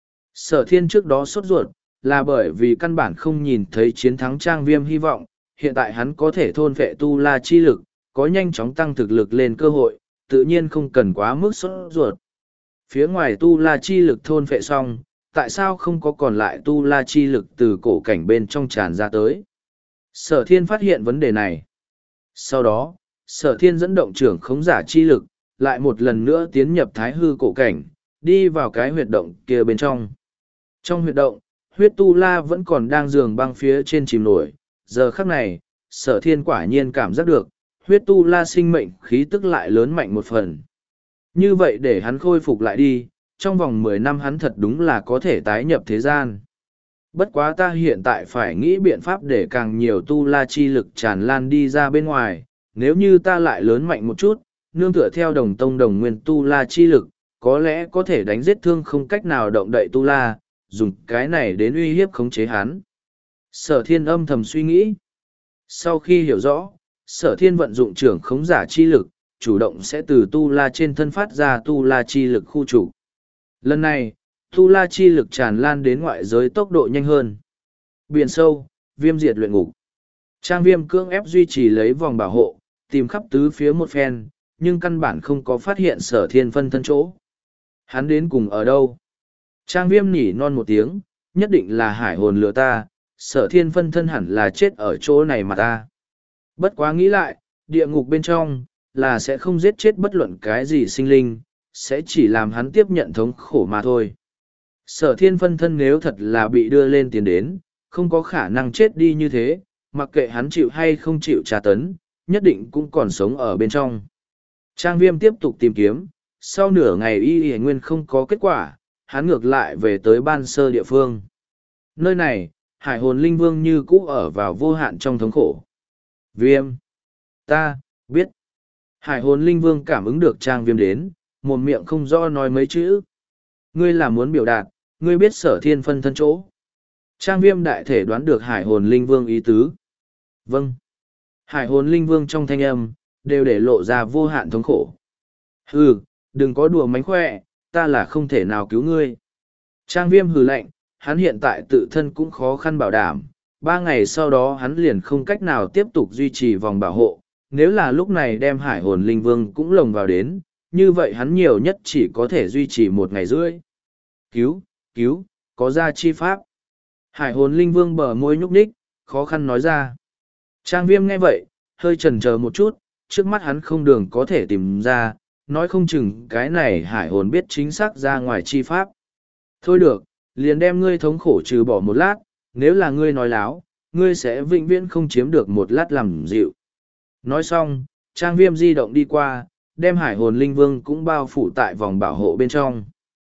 Sở thiên trước đó sốt ruột, là bởi vì căn bản không nhìn thấy chiến thắng trang viêm hy vọng, hiện tại hắn có thể thôn vệ tu la chi lực, có nhanh chóng tăng thực lực lên cơ hội, tự nhiên không cần quá mức sốt ruột. Phía ngoài tu la chi lực thôn vệ xong, tại sao không có còn lại tu la chi lực từ cổ cảnh bên trong tràn ra tới? Sở thiên phát hiện vấn đề này. Sau đó, sở thiên dẫn động trưởng khống giả chi lực, lại một lần nữa tiến nhập thái hư cổ cảnh, đi vào cái huyệt động kia bên trong. Trong huyệt động, huyết tu la vẫn còn đang giường băng phía trên chìm nổi. Giờ khắc này, sở thiên quả nhiên cảm giác được, huyết tu la sinh mệnh khí tức lại lớn mạnh một phần. Như vậy để hắn khôi phục lại đi, trong vòng mười năm hắn thật đúng là có thể tái nhập thế gian. Bất quá ta hiện tại phải nghĩ biện pháp để càng nhiều tu la chi lực tràn lan đi ra bên ngoài, nếu như ta lại lớn mạnh một chút, nương tựa theo đồng tông đồng nguyên tu la chi lực, có lẽ có thể đánh giết thương không cách nào động đậy tu la, dùng cái này đến uy hiếp khống chế hắn. Sở thiên âm thầm suy nghĩ. Sau khi hiểu rõ, sở thiên vận dụng trưởng khống giả chi lực, chủ động sẽ từ tu la trên thân phát ra tu la chi lực khu trục. Lần này, tu la chi lực tràn lan đến ngoại giới tốc độ nhanh hơn. Biển sâu, viêm diệt luyện ngục. Trang viêm cưỡng ép duy trì lấy vòng bảo hộ, tìm khắp tứ phía một phen, nhưng căn bản không có phát hiện sở thiên phân thân chỗ. Hắn đến cùng ở đâu? Trang viêm nhỉ non một tiếng, nhất định là hải hồn lừa ta, sở thiên phân thân hẳn là chết ở chỗ này mà ta. Bất quá nghĩ lại, địa ngục bên trong, là sẽ không giết chết bất luận cái gì sinh linh, sẽ chỉ làm hắn tiếp nhận thống khổ mà thôi. Sở thiên phân thân nếu thật là bị đưa lên tiền đến, không có khả năng chết đi như thế, mặc kệ hắn chịu hay không chịu tra tấn, nhất định cũng còn sống ở bên trong. Trang viêm tiếp tục tìm kiếm, sau nửa ngày y y nguyên không có kết quả, hắn ngược lại về tới ban sơ địa phương. Nơi này, hải hồn linh vương như cũ ở vào vô hạn trong thống khổ. Viêm. Ta, biết. Hải hồn linh vương cảm ứng được trang viêm đến, một miệng không rõ nói mấy chữ. Ngươi là muốn biểu đạt, ngươi biết sở thiên phân thân chỗ. Trang viêm đại thể đoán được hải hồn linh vương ý tứ. Vâng. Hải hồn linh vương trong thanh âm, đều để lộ ra vô hạn thống khổ. Hừ, đừng có đùa mánh khỏe, ta là không thể nào cứu ngươi. Trang viêm hừ lạnh, hắn hiện tại tự thân cũng khó khăn bảo đảm, ba ngày sau đó hắn liền không cách nào tiếp tục duy trì vòng bảo hộ. Nếu là lúc này đem hải hồn linh vương cũng lồng vào đến, như vậy hắn nhiều nhất chỉ có thể duy trì một ngày rưỡi. Cứu, cứu, có ra chi pháp. Hải hồn linh vương bờ môi nhúc nhích, khó khăn nói ra. Trang viêm nghe vậy, hơi chần chờ một chút, trước mắt hắn không đường có thể tìm ra, nói không chừng cái này hải hồn biết chính xác ra ngoài chi pháp. Thôi được, liền đem ngươi thống khổ trừ bỏ một lát, nếu là ngươi nói láo, ngươi sẽ vĩnh viễn không chiếm được một lát làm dịu. Nói xong, trang viêm di động đi qua, đem hải hồn linh vương cũng bao phủ tại vòng bảo hộ bên trong.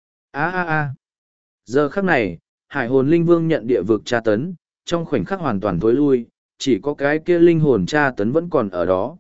Á á á! Giờ khắc này, hải hồn linh vương nhận địa vực tra tấn, trong khoảnh khắc hoàn toàn tối lui, chỉ có cái kia linh hồn tra tấn vẫn còn ở đó.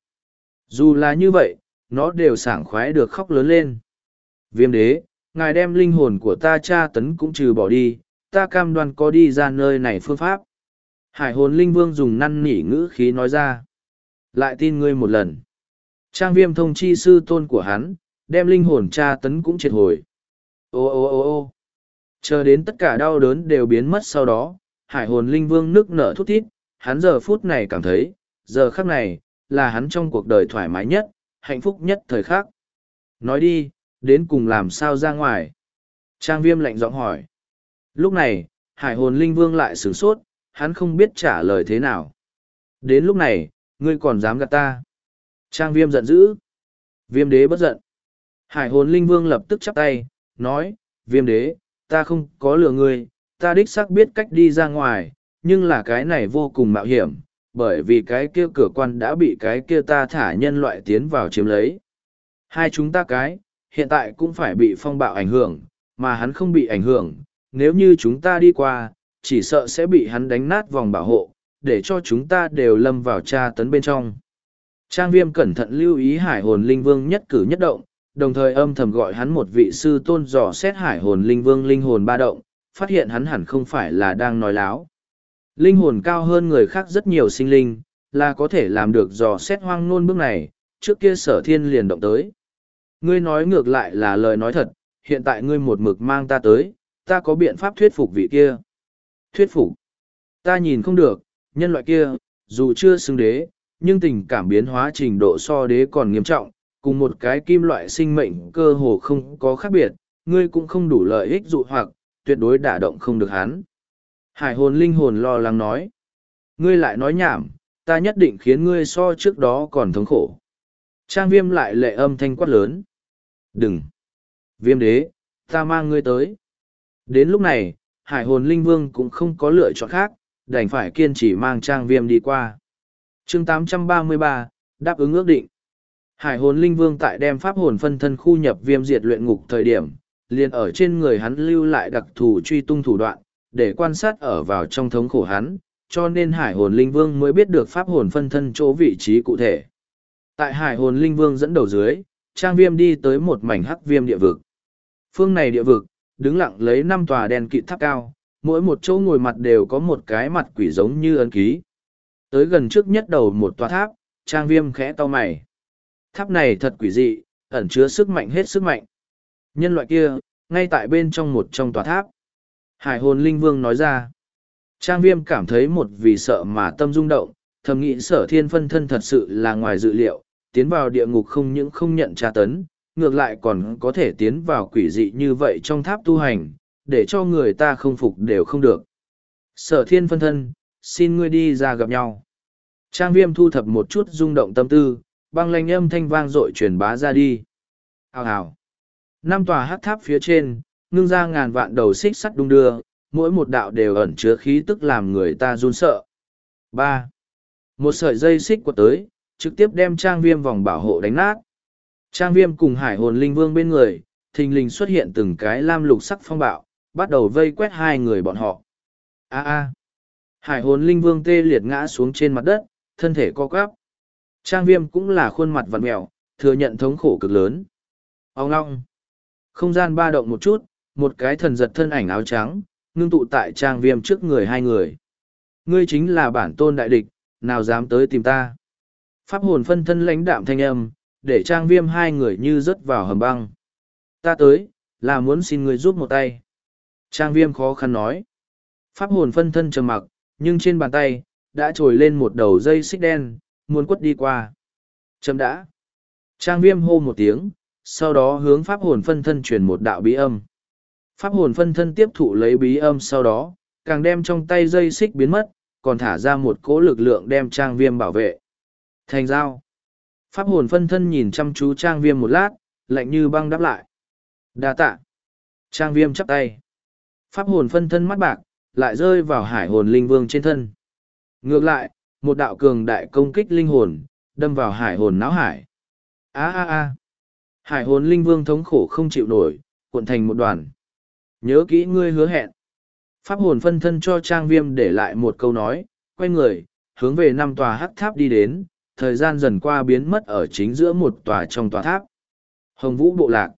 Dù là như vậy, nó đều sảng khoái được khóc lớn lên. Viêm đế, ngài đem linh hồn của ta tra tấn cũng trừ bỏ đi, ta cam đoan có đi ra nơi này phương pháp. Hải hồn linh vương dùng năn nỉ ngữ khí nói ra. Lại tin ngươi một lần. Trang viêm thông chi sư tôn của hắn, đem linh hồn tra tấn cũng triệt hồi. Ô ô ô ô chờ đến tất cả đau đớn đều biến mất sau đó, hải hồn linh vương nức nở thút thít, hắn giờ phút này cảm thấy, giờ khắc này, là hắn trong cuộc đời thoải mái nhất, hạnh phúc nhất thời khắc. Nói đi, đến cùng làm sao ra ngoài? Trang viêm lạnh giọng hỏi. Lúc này, hải hồn linh vương lại sửng sốt, hắn không biết trả lời thế nào. Đến lúc này, ngươi còn dám gạt ta. Trang viêm giận dữ. Viêm đế bất giận. Hải hồn linh vương lập tức chắp tay, nói, viêm đế, ta không có lừa ngươi, ta đích xác biết cách đi ra ngoài, nhưng là cái này vô cùng mạo hiểm, bởi vì cái kia cửa quan đã bị cái kia ta thả nhân loại tiến vào chiếm lấy. Hai chúng ta cái, hiện tại cũng phải bị phong bạo ảnh hưởng, mà hắn không bị ảnh hưởng, nếu như chúng ta đi qua, chỉ sợ sẽ bị hắn đánh nát vòng bảo hộ, để cho chúng ta đều lâm vào tra tấn bên trong. Trang viêm cẩn thận lưu ý hải hồn linh vương nhất cử nhất động, đồng thời âm thầm gọi hắn một vị sư tôn dò xét hải hồn linh vương linh hồn ba động, phát hiện hắn hẳn không phải là đang nói láo. Linh hồn cao hơn người khác rất nhiều sinh linh, là có thể làm được dò xét hoang nôn bước này, trước kia sở thiên liền động tới. Ngươi nói ngược lại là lời nói thật, hiện tại ngươi một mực mang ta tới, ta có biện pháp thuyết phục vị kia. Thuyết phục? Ta nhìn không được, nhân loại kia, dù chưa xưng đế, nhưng tình cảm biến hóa trình độ so đế còn nghiêm trọng, cùng một cái kim loại sinh mệnh cơ hồ không có khác biệt, ngươi cũng không đủ lợi ích dụ hoặc, tuyệt đối đả động không được hắn. Hải hồn linh hồn lo lắng nói. Ngươi lại nói nhảm, ta nhất định khiến ngươi so trước đó còn thống khổ. Trang viêm lại lệ âm thanh quát lớn. Đừng! Viêm đế, ta mang ngươi tới. Đến lúc này, hải hồn linh vương cũng không có lựa chọn khác, đành phải kiên trì mang trang viêm đi qua. chương tám trăm ba mươi ba, đáp ứng ước định. Hải hồn linh vương tại đem pháp hồn phân thân khu nhập viêm diệt luyện ngục thời điểm, liền ở trên người hắn lưu lại đặc thù truy tung thủ đoạn, để quan sát ở vào trong thống khổ hắn, cho nên hải hồn linh vương mới biết được pháp hồn phân thân chỗ vị trí cụ thể. Tại hải hồn linh vương dẫn đầu dưới, trang viêm đi tới một mảnh hắc viêm địa vực. Phương này địa vực, đứng lặng lấy năm tòa đèn kịt tháp cao, mỗi một chỗ ngồi mặt đều có một cái mặt quỷ giống như ấn ký. Tới gần trước nhất đầu một tòa tháp, trang viêm khẽ to mày. Tháp này thật quỷ dị, ẩn chứa sức mạnh hết sức mạnh. Nhân loại kia, ngay tại bên trong một trong tòa tháp. Hải hồn linh vương nói ra. Trang viêm cảm thấy một vì sợ mà tâm rung động, thầm nghĩ sở thiên phân thân thật sự là ngoài dự liệu, tiến vào địa ngục không những không nhận tra tấn, ngược lại còn có thể tiến vào quỷ dị như vậy trong tháp tu hành, để cho người ta không phục đều không được. Sở thiên phân thân, xin ngươi đi ra gặp nhau. Trang viêm thu thập một chút rung động tâm tư, băng lanh âm thanh vang dội truyền bá ra đi. Hào hào. Năm tòa hát tháp phía trên, ngưng ra ngàn vạn đầu xích sắt đung đưa, mỗi một đạo đều ẩn chứa khí tức làm người ta run sợ. ba. Một sợi dây xích quật tới, trực tiếp đem trang viêm vòng bảo hộ đánh nát. Trang viêm cùng hải hồn linh vương bên người, thình lình xuất hiện từng cái lam lục sắc phong bạo, bắt đầu vây quét hai người bọn họ. A a. Hải hồn linh vương tê liệt ngã xuống trên mặt đất, thân thể co quắp. Trang viêm cũng là khuôn mặt vặn mẹo, thừa nhận thống khổ cực lớn. Ông ngong. Không gian ba động một chút, một cái thần giật thân ảnh áo trắng, ngưng tụ tại trang viêm trước người hai người. Ngươi chính là bản tôn đại địch, nào dám tới tìm ta. Pháp hồn phân thân lãnh đạm thanh âm, để trang viêm hai người như rớt vào hầm băng. Ta tới, là muốn xin ngươi giúp một tay. Trang viêm khó khăn nói. Pháp hồn phân thân trầm mặc, nhưng trên bàn tay, đã trồi lên một đầu dây xích đen, muốn quất đi qua. Chấm đã. Trang viêm hô một tiếng, sau đó hướng pháp hồn phân thân truyền một đạo bí âm. Pháp hồn phân thân tiếp thụ lấy bí âm sau đó, càng đem trong tay dây xích biến mất, còn thả ra một cỗ lực lượng đem trang viêm bảo vệ. Thành giao. Pháp hồn phân thân nhìn chăm chú trang viêm một lát, lạnh như băng đáp lại. Đa tạ. Trang viêm chắp tay. Pháp hồn phân thân mắt bạc, lại rơi vào hải hồn linh vương trên thân. Ngược lại, một đạo cường đại công kích linh hồn, đâm vào hải hồn não hải. Á á á. Hải hồn linh vương thống khổ không chịu nổi, cuộn thành một đoàn. Nhớ kỹ ngươi hứa hẹn. Pháp hồn phân thân cho trang viêm để lại một câu nói, quay người, hướng về năm tòa hắc tháp đi đến, thời gian dần qua biến mất ở chính giữa một tòa trong tòa tháp. Hồng Vũ bộ lạc.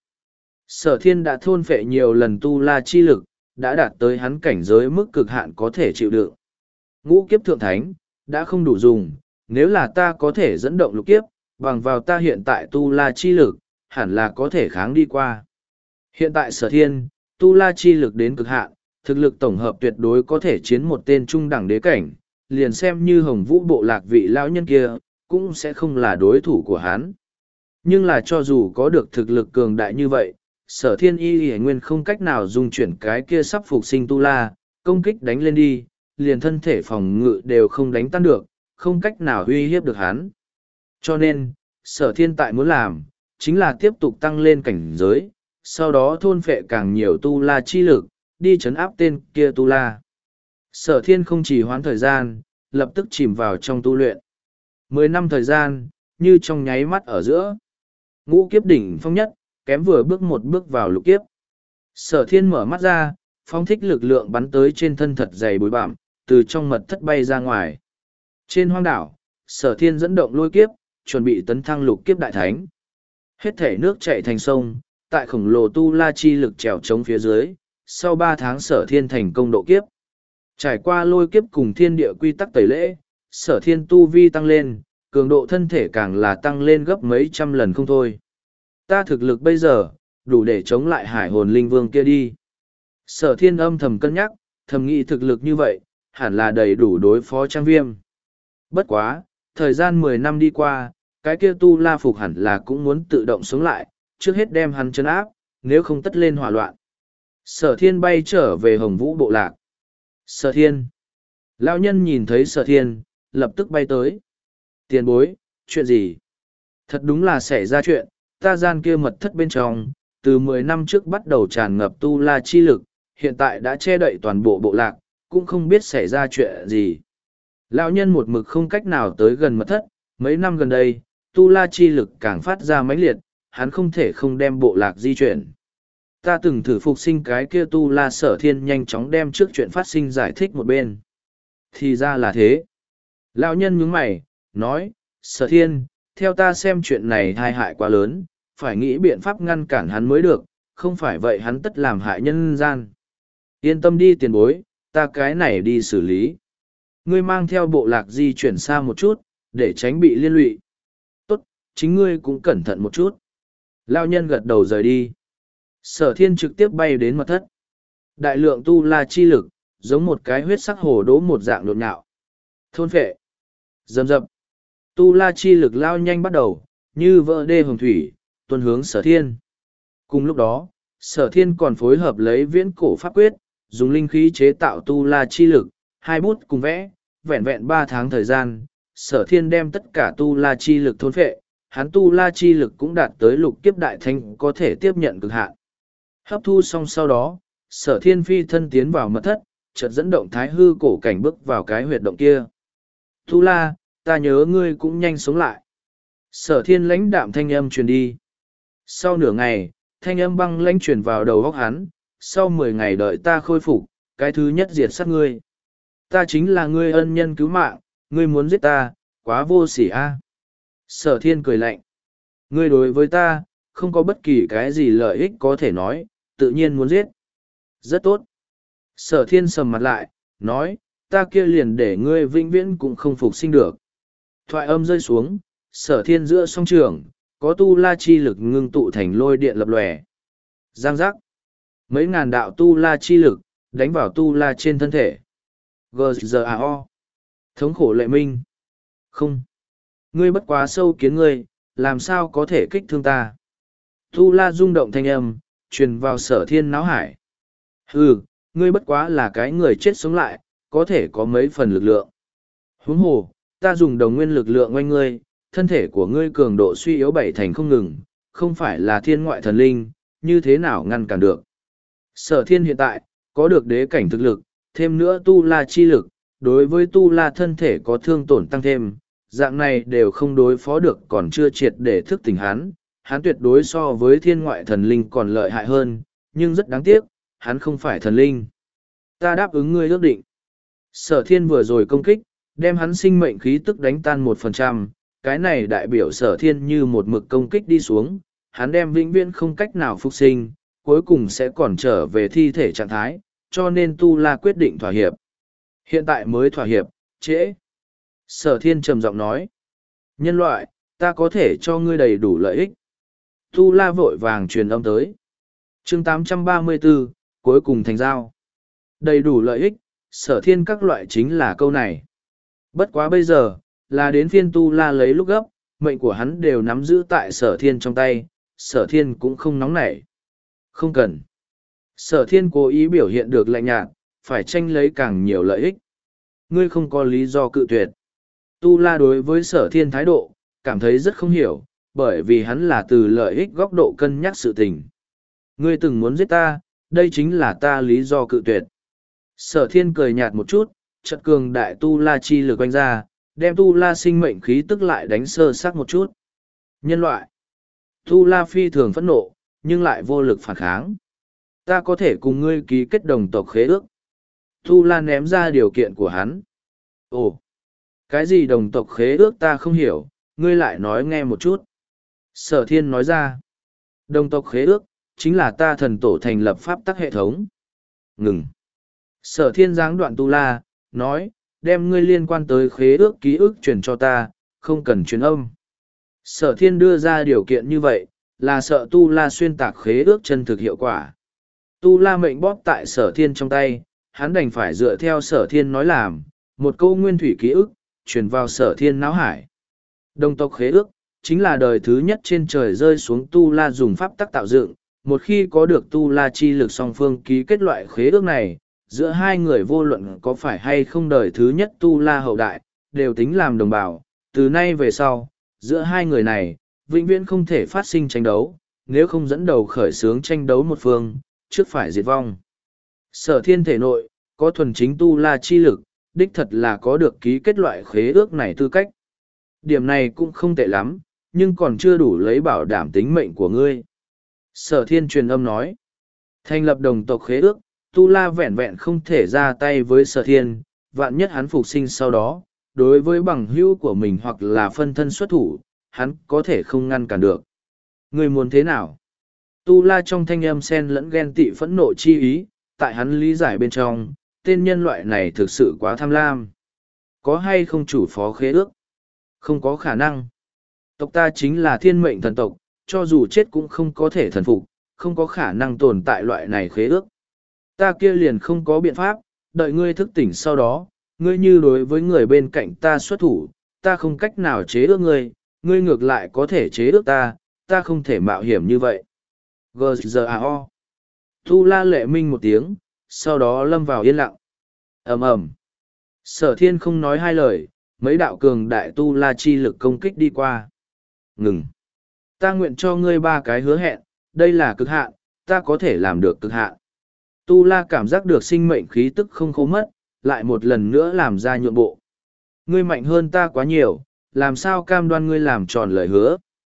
Sở thiên đã thôn phệ nhiều lần tu la chi lực, đã đạt tới hắn cảnh giới mức cực hạn có thể chịu đựng. Ngũ kiếp thượng thánh, đã không đủ dùng, nếu là ta có thể dẫn động lục kiếp, bằng vào ta hiện tại tu la chi lực, hẳn là có thể kháng đi qua. Hiện tại sở thiên, tu la chi lực đến cực hạn, thực lực tổng hợp tuyệt đối có thể chiến một tên trung đẳng đế cảnh, liền xem như Hồng Vũ bộ lạc vị lão nhân kia, cũng sẽ không là đối thủ của hắn. Nhưng là cho dù có được thực lực cường đại như vậy, sở thiên y y nguyên không cách nào dung chuyển cái kia sắp phục sinh tu la, công kích đánh lên đi, liền thân thể phòng ngự đều không đánh tan được, không cách nào uy hiếp được hắn. Cho nên, sở thiên tại muốn làm, chính là tiếp tục tăng lên cảnh giới, sau đó thôn phệ càng nhiều tu la chi lực, đi chấn áp tên kia tu la. Sở thiên không chỉ hoãn thời gian, lập tức chìm vào trong tu luyện. Mười năm thời gian, như trong nháy mắt ở giữa. Ngũ kiếp đỉnh phong nhất, kém vừa bước một bước vào lục kiếp. Sở thiên mở mắt ra, phóng thích lực lượng bắn tới trên thân thật dày bụi bặm, từ trong mật thất bay ra ngoài. Trên hoang đảo, sở thiên dẫn động lôi kiếp, chuẩn bị tấn thăng lục kiếp đại thánh. Hết thể nước chảy thành sông, tại khổng lồ tu la chi lực trèo trống phía dưới, sau ba tháng sở thiên thành công độ kiếp. Trải qua lôi kiếp cùng thiên địa quy tắc tẩy lễ, sở thiên tu vi tăng lên, cường độ thân thể càng là tăng lên gấp mấy trăm lần không thôi. Ta thực lực bây giờ, đủ để chống lại hải hồn linh vương kia đi. Sở thiên âm thầm cân nhắc, thầm nghĩ thực lực như vậy, hẳn là đầy đủ đối phó trang viêm. Bất quá, thời gian mười năm đi qua, cái kia tu la phục hẳn là cũng muốn tự động sống lại, trước hết đem hắn chấn áp, nếu không tất lên hỏa loạn. Sở thiên bay trở về Hồng Vũ bộ lạc. Sở thiên. Lão nhân nhìn thấy sở thiên, lập tức bay tới. Tiền bối, chuyện gì? Thật đúng là xảy ra chuyện, ta gian kia mật thất bên trong, từ mười năm trước bắt đầu tràn ngập tu la chi lực, hiện tại đã che đậy toàn bộ bộ lạc, cũng không biết xảy ra chuyện gì. Lão nhân một mực không cách nào tới gần mật thất, mấy năm gần đây, tu la chi lực càng phát ra mãnh liệt, hắn không thể không đem bộ lạc di chuyển. Ta từng thử phục sinh cái kia tu la sở thiên nhanh chóng đem trước chuyện phát sinh giải thích một bên. Thì ra là thế. Lão nhân nhướng mày, nói, sở thiên, theo ta xem chuyện này tai hại quá lớn, phải nghĩ biện pháp ngăn cản hắn mới được, không phải vậy hắn tất làm hại nhân gian. Yên tâm đi tiền bối, ta cái này đi xử lý. Ngươi mang theo bộ lạc di chuyển xa một chút, để tránh bị liên lụy. Tốt, chính ngươi cũng cẩn thận một chút. Lão nhân gật đầu rời đi. Sở thiên trực tiếp bay đến mật thất. Đại lượng tu la chi lực, giống một cái huyết sắc hồ đố một dạng đột nhạo. Thôn phệ. Dầm dập. Tu la chi lực lao nhanh bắt đầu, như vỡ đê hồng thủy, tuân hướng sở thiên. Cùng lúc đó, sở thiên còn phối hợp lấy viễn cổ pháp quyết, dùng linh khí chế tạo tu la chi lực, hai bút cùng vẽ, vẹn vẹn ba tháng thời gian, sở thiên đem tất cả tu la chi lực thôn phệ, hắn tu la chi lực cũng đạt tới lục kiếp đại thanh có thể tiếp nhận cực hạn. Hấp thu xong sau đó, sở thiên phi thân tiến vào mật thất, chợt dẫn động thái hư cổ cảnh bước vào cái huyệt động kia. Tu la, ta nhớ ngươi cũng nhanh sống lại. Sở thiên lãnh đạm thanh âm truyền đi. Sau nửa ngày, thanh âm băng lãnh truyền vào đầu óc hắn, sau mười ngày đợi ta khôi phục, cái thứ nhất diệt sát ngươi. Ta chính là ngươi ân nhân cứu mạng, ngươi muốn giết ta, quá vô sỉ a. Sở thiên cười lạnh. Ngươi đối với ta, không có bất kỳ cái gì lợi ích có thể nói, tự nhiên muốn giết. Rất tốt. Sở thiên sầm mặt lại, nói, ta kia liền để ngươi vĩnh viễn cũng không phục sinh được. Thoại âm rơi xuống, sở thiên giữa song trường, có tu la chi lực ngưng tụ thành lôi điện lập lòe. Giang giác. Mấy ngàn đạo tu la chi lực, đánh vào tu la trên thân thể. G G A O. Thống khổ lệ minh. Không. Ngươi bất quá sâu kiến ngươi, làm sao có thể kích thương ta. Tu la rung động thanh âm, truyền vào sở thiên náo hải. Hừ, ngươi bất quá là cái người chết sống lại, có thể có mấy phần lực lượng. Huống hồ, ta dùng đồng nguyên lực lượng oanh ngươi, thân thể của ngươi cường độ suy yếu bảy thành không ngừng, không phải là thiên ngoại thần linh, như thế nào ngăn cản được. Sở thiên hiện tại, có được đế cảnh thực lực, thêm nữa tu la chi lực, đối với tu la thân thể có thương tổn tăng thêm, dạng này đều không đối phó được còn chưa triệt để thức tỉnh hắn, hắn tuyệt đối so với thiên ngoại thần linh còn lợi hại hơn, nhưng rất đáng tiếc, hắn không phải thần linh. Ta đáp ứng ngươi ước định. Sở thiên vừa rồi công kích, đem hắn sinh mệnh khí tức đánh tan một phần trăm, cái này đại biểu sở thiên như một mực công kích đi xuống, hắn đem vĩnh viễn không cách nào phục sinh, cuối cùng sẽ còn trở về thi thể trạng thái, cho nên Tu La quyết định thỏa hiệp. Hiện tại mới thỏa hiệp, trễ. Sở thiên trầm giọng nói. Nhân loại, ta có thể cho ngươi đầy đủ lợi ích. Tu La vội vàng truyền âm tới. chương tám trăm ba mươi bốn, cuối cùng thành giao. Đầy đủ lợi ích, sở thiên các loại chính là câu này. Bất quá bây giờ, là đến phiên Tu La lấy lúc gấp, mệnh của hắn đều nắm giữ tại sở thiên trong tay, sở thiên cũng không nóng nảy. Không cần. Sở thiên cố ý biểu hiện được lạnh nhạt, phải tranh lấy càng nhiều lợi ích. Ngươi không có lý do cự tuyệt. Tu La đối với sở thiên thái độ, cảm thấy rất không hiểu, bởi vì hắn là từ lợi ích góc độ cân nhắc sự tình. Ngươi từng muốn giết ta, đây chính là ta lý do cự tuyệt. Sở thiên cười nhạt một chút, chợt cường đại Tu La chi lực quanh ra, đem Tu La sinh mệnh khí tức lại đánh sơ xác một chút. Nhân loại. Tu La phi thường phẫn nộ, nhưng lại vô lực phản kháng. Ta có thể cùng ngươi ký kết đồng tộc khế ước. Tu La ném ra điều kiện của hắn. Ồ, cái gì đồng tộc khế ước ta không hiểu, ngươi lại nói nghe một chút. Sở thiên nói ra. Đồng tộc khế ước, chính là ta thần tổ thành lập pháp tắc hệ thống. Ngừng. Sở thiên giáng đoạn Tu La, nói, đem ngươi liên quan tới khế ước ký ức truyền cho ta, không cần truyền âm. Sở thiên đưa ra điều kiện như vậy, là sợ Tu La xuyên tạc khế ước chân thực hiệu quả. Tu La mệnh bóp tại sở thiên trong tay, hắn đành phải dựa theo sở thiên nói làm, một câu nguyên thủy ký ức, truyền vào sở thiên não hải. Đồng tộc khế ước, chính là đời thứ nhất trên trời rơi xuống Tu La dùng pháp tắc tạo dựng, một khi có được Tu La chi lực song phương ký kết loại khế ước này, giữa hai người vô luận có phải hay không đời thứ nhất Tu La hậu đại, đều tính làm đồng bào, từ nay về sau, giữa hai người này, vĩnh viễn không thể phát sinh tranh đấu, nếu không dẫn đầu khởi xướng tranh đấu một phương, trước phải diệt vong. Sở thiên thể nội, có thuần chính Tu La chi lực, đích thật là có được ký kết loại khế ước này tư cách. Điểm này cũng không tệ lắm, nhưng còn chưa đủ lấy bảo đảm tính mệnh của ngươi. Sở thiên truyền âm nói, thành lập đồng tộc khế ước, Tu La vẹn vẹn không thể ra tay với sở thiên, vạn nhất hắn phục sinh sau đó, đối với bằng hữu của mình hoặc là phân thân xuất thủ, hắn có thể không ngăn cản được. Ngươi muốn thế nào? Tu La trong thanh âm sen lẫn ghen tị phẫn nộ chi ý, tại hắn lý giải bên trong, tên nhân loại này thực sự quá tham lam. Có hay không chủ phó khế ước? Không có khả năng. Tộc ta chính là thiên mệnh thần tộc, cho dù chết cũng không có thể thần phục, không có khả năng tồn tại loại này khế ước. Ta kia liền không có biện pháp, đợi ngươi thức tỉnh sau đó, ngươi như đối với người bên cạnh ta xuất thủ, ta không cách nào chế ước ngươi, ngươi ngược lại có thể chế ước ta, ta không thể mạo hiểm như vậy. G G A O. Tu La lệ minh một tiếng, sau đó lâm vào yên lặng. Ầm ầm. Sở thiên không nói hai lời, mấy đạo cường đại Tu La chi lực công kích đi qua. Ngừng. Ta nguyện cho ngươi ba cái hứa hẹn, đây là cực hạn, ta có thể làm được cực hạn. Tu La cảm giác được sinh mệnh khí tức không khô mất, lại một lần nữa làm ra nhượng bộ. Ngươi mạnh hơn ta quá nhiều, làm sao cam đoan ngươi làm tròn lời hứa.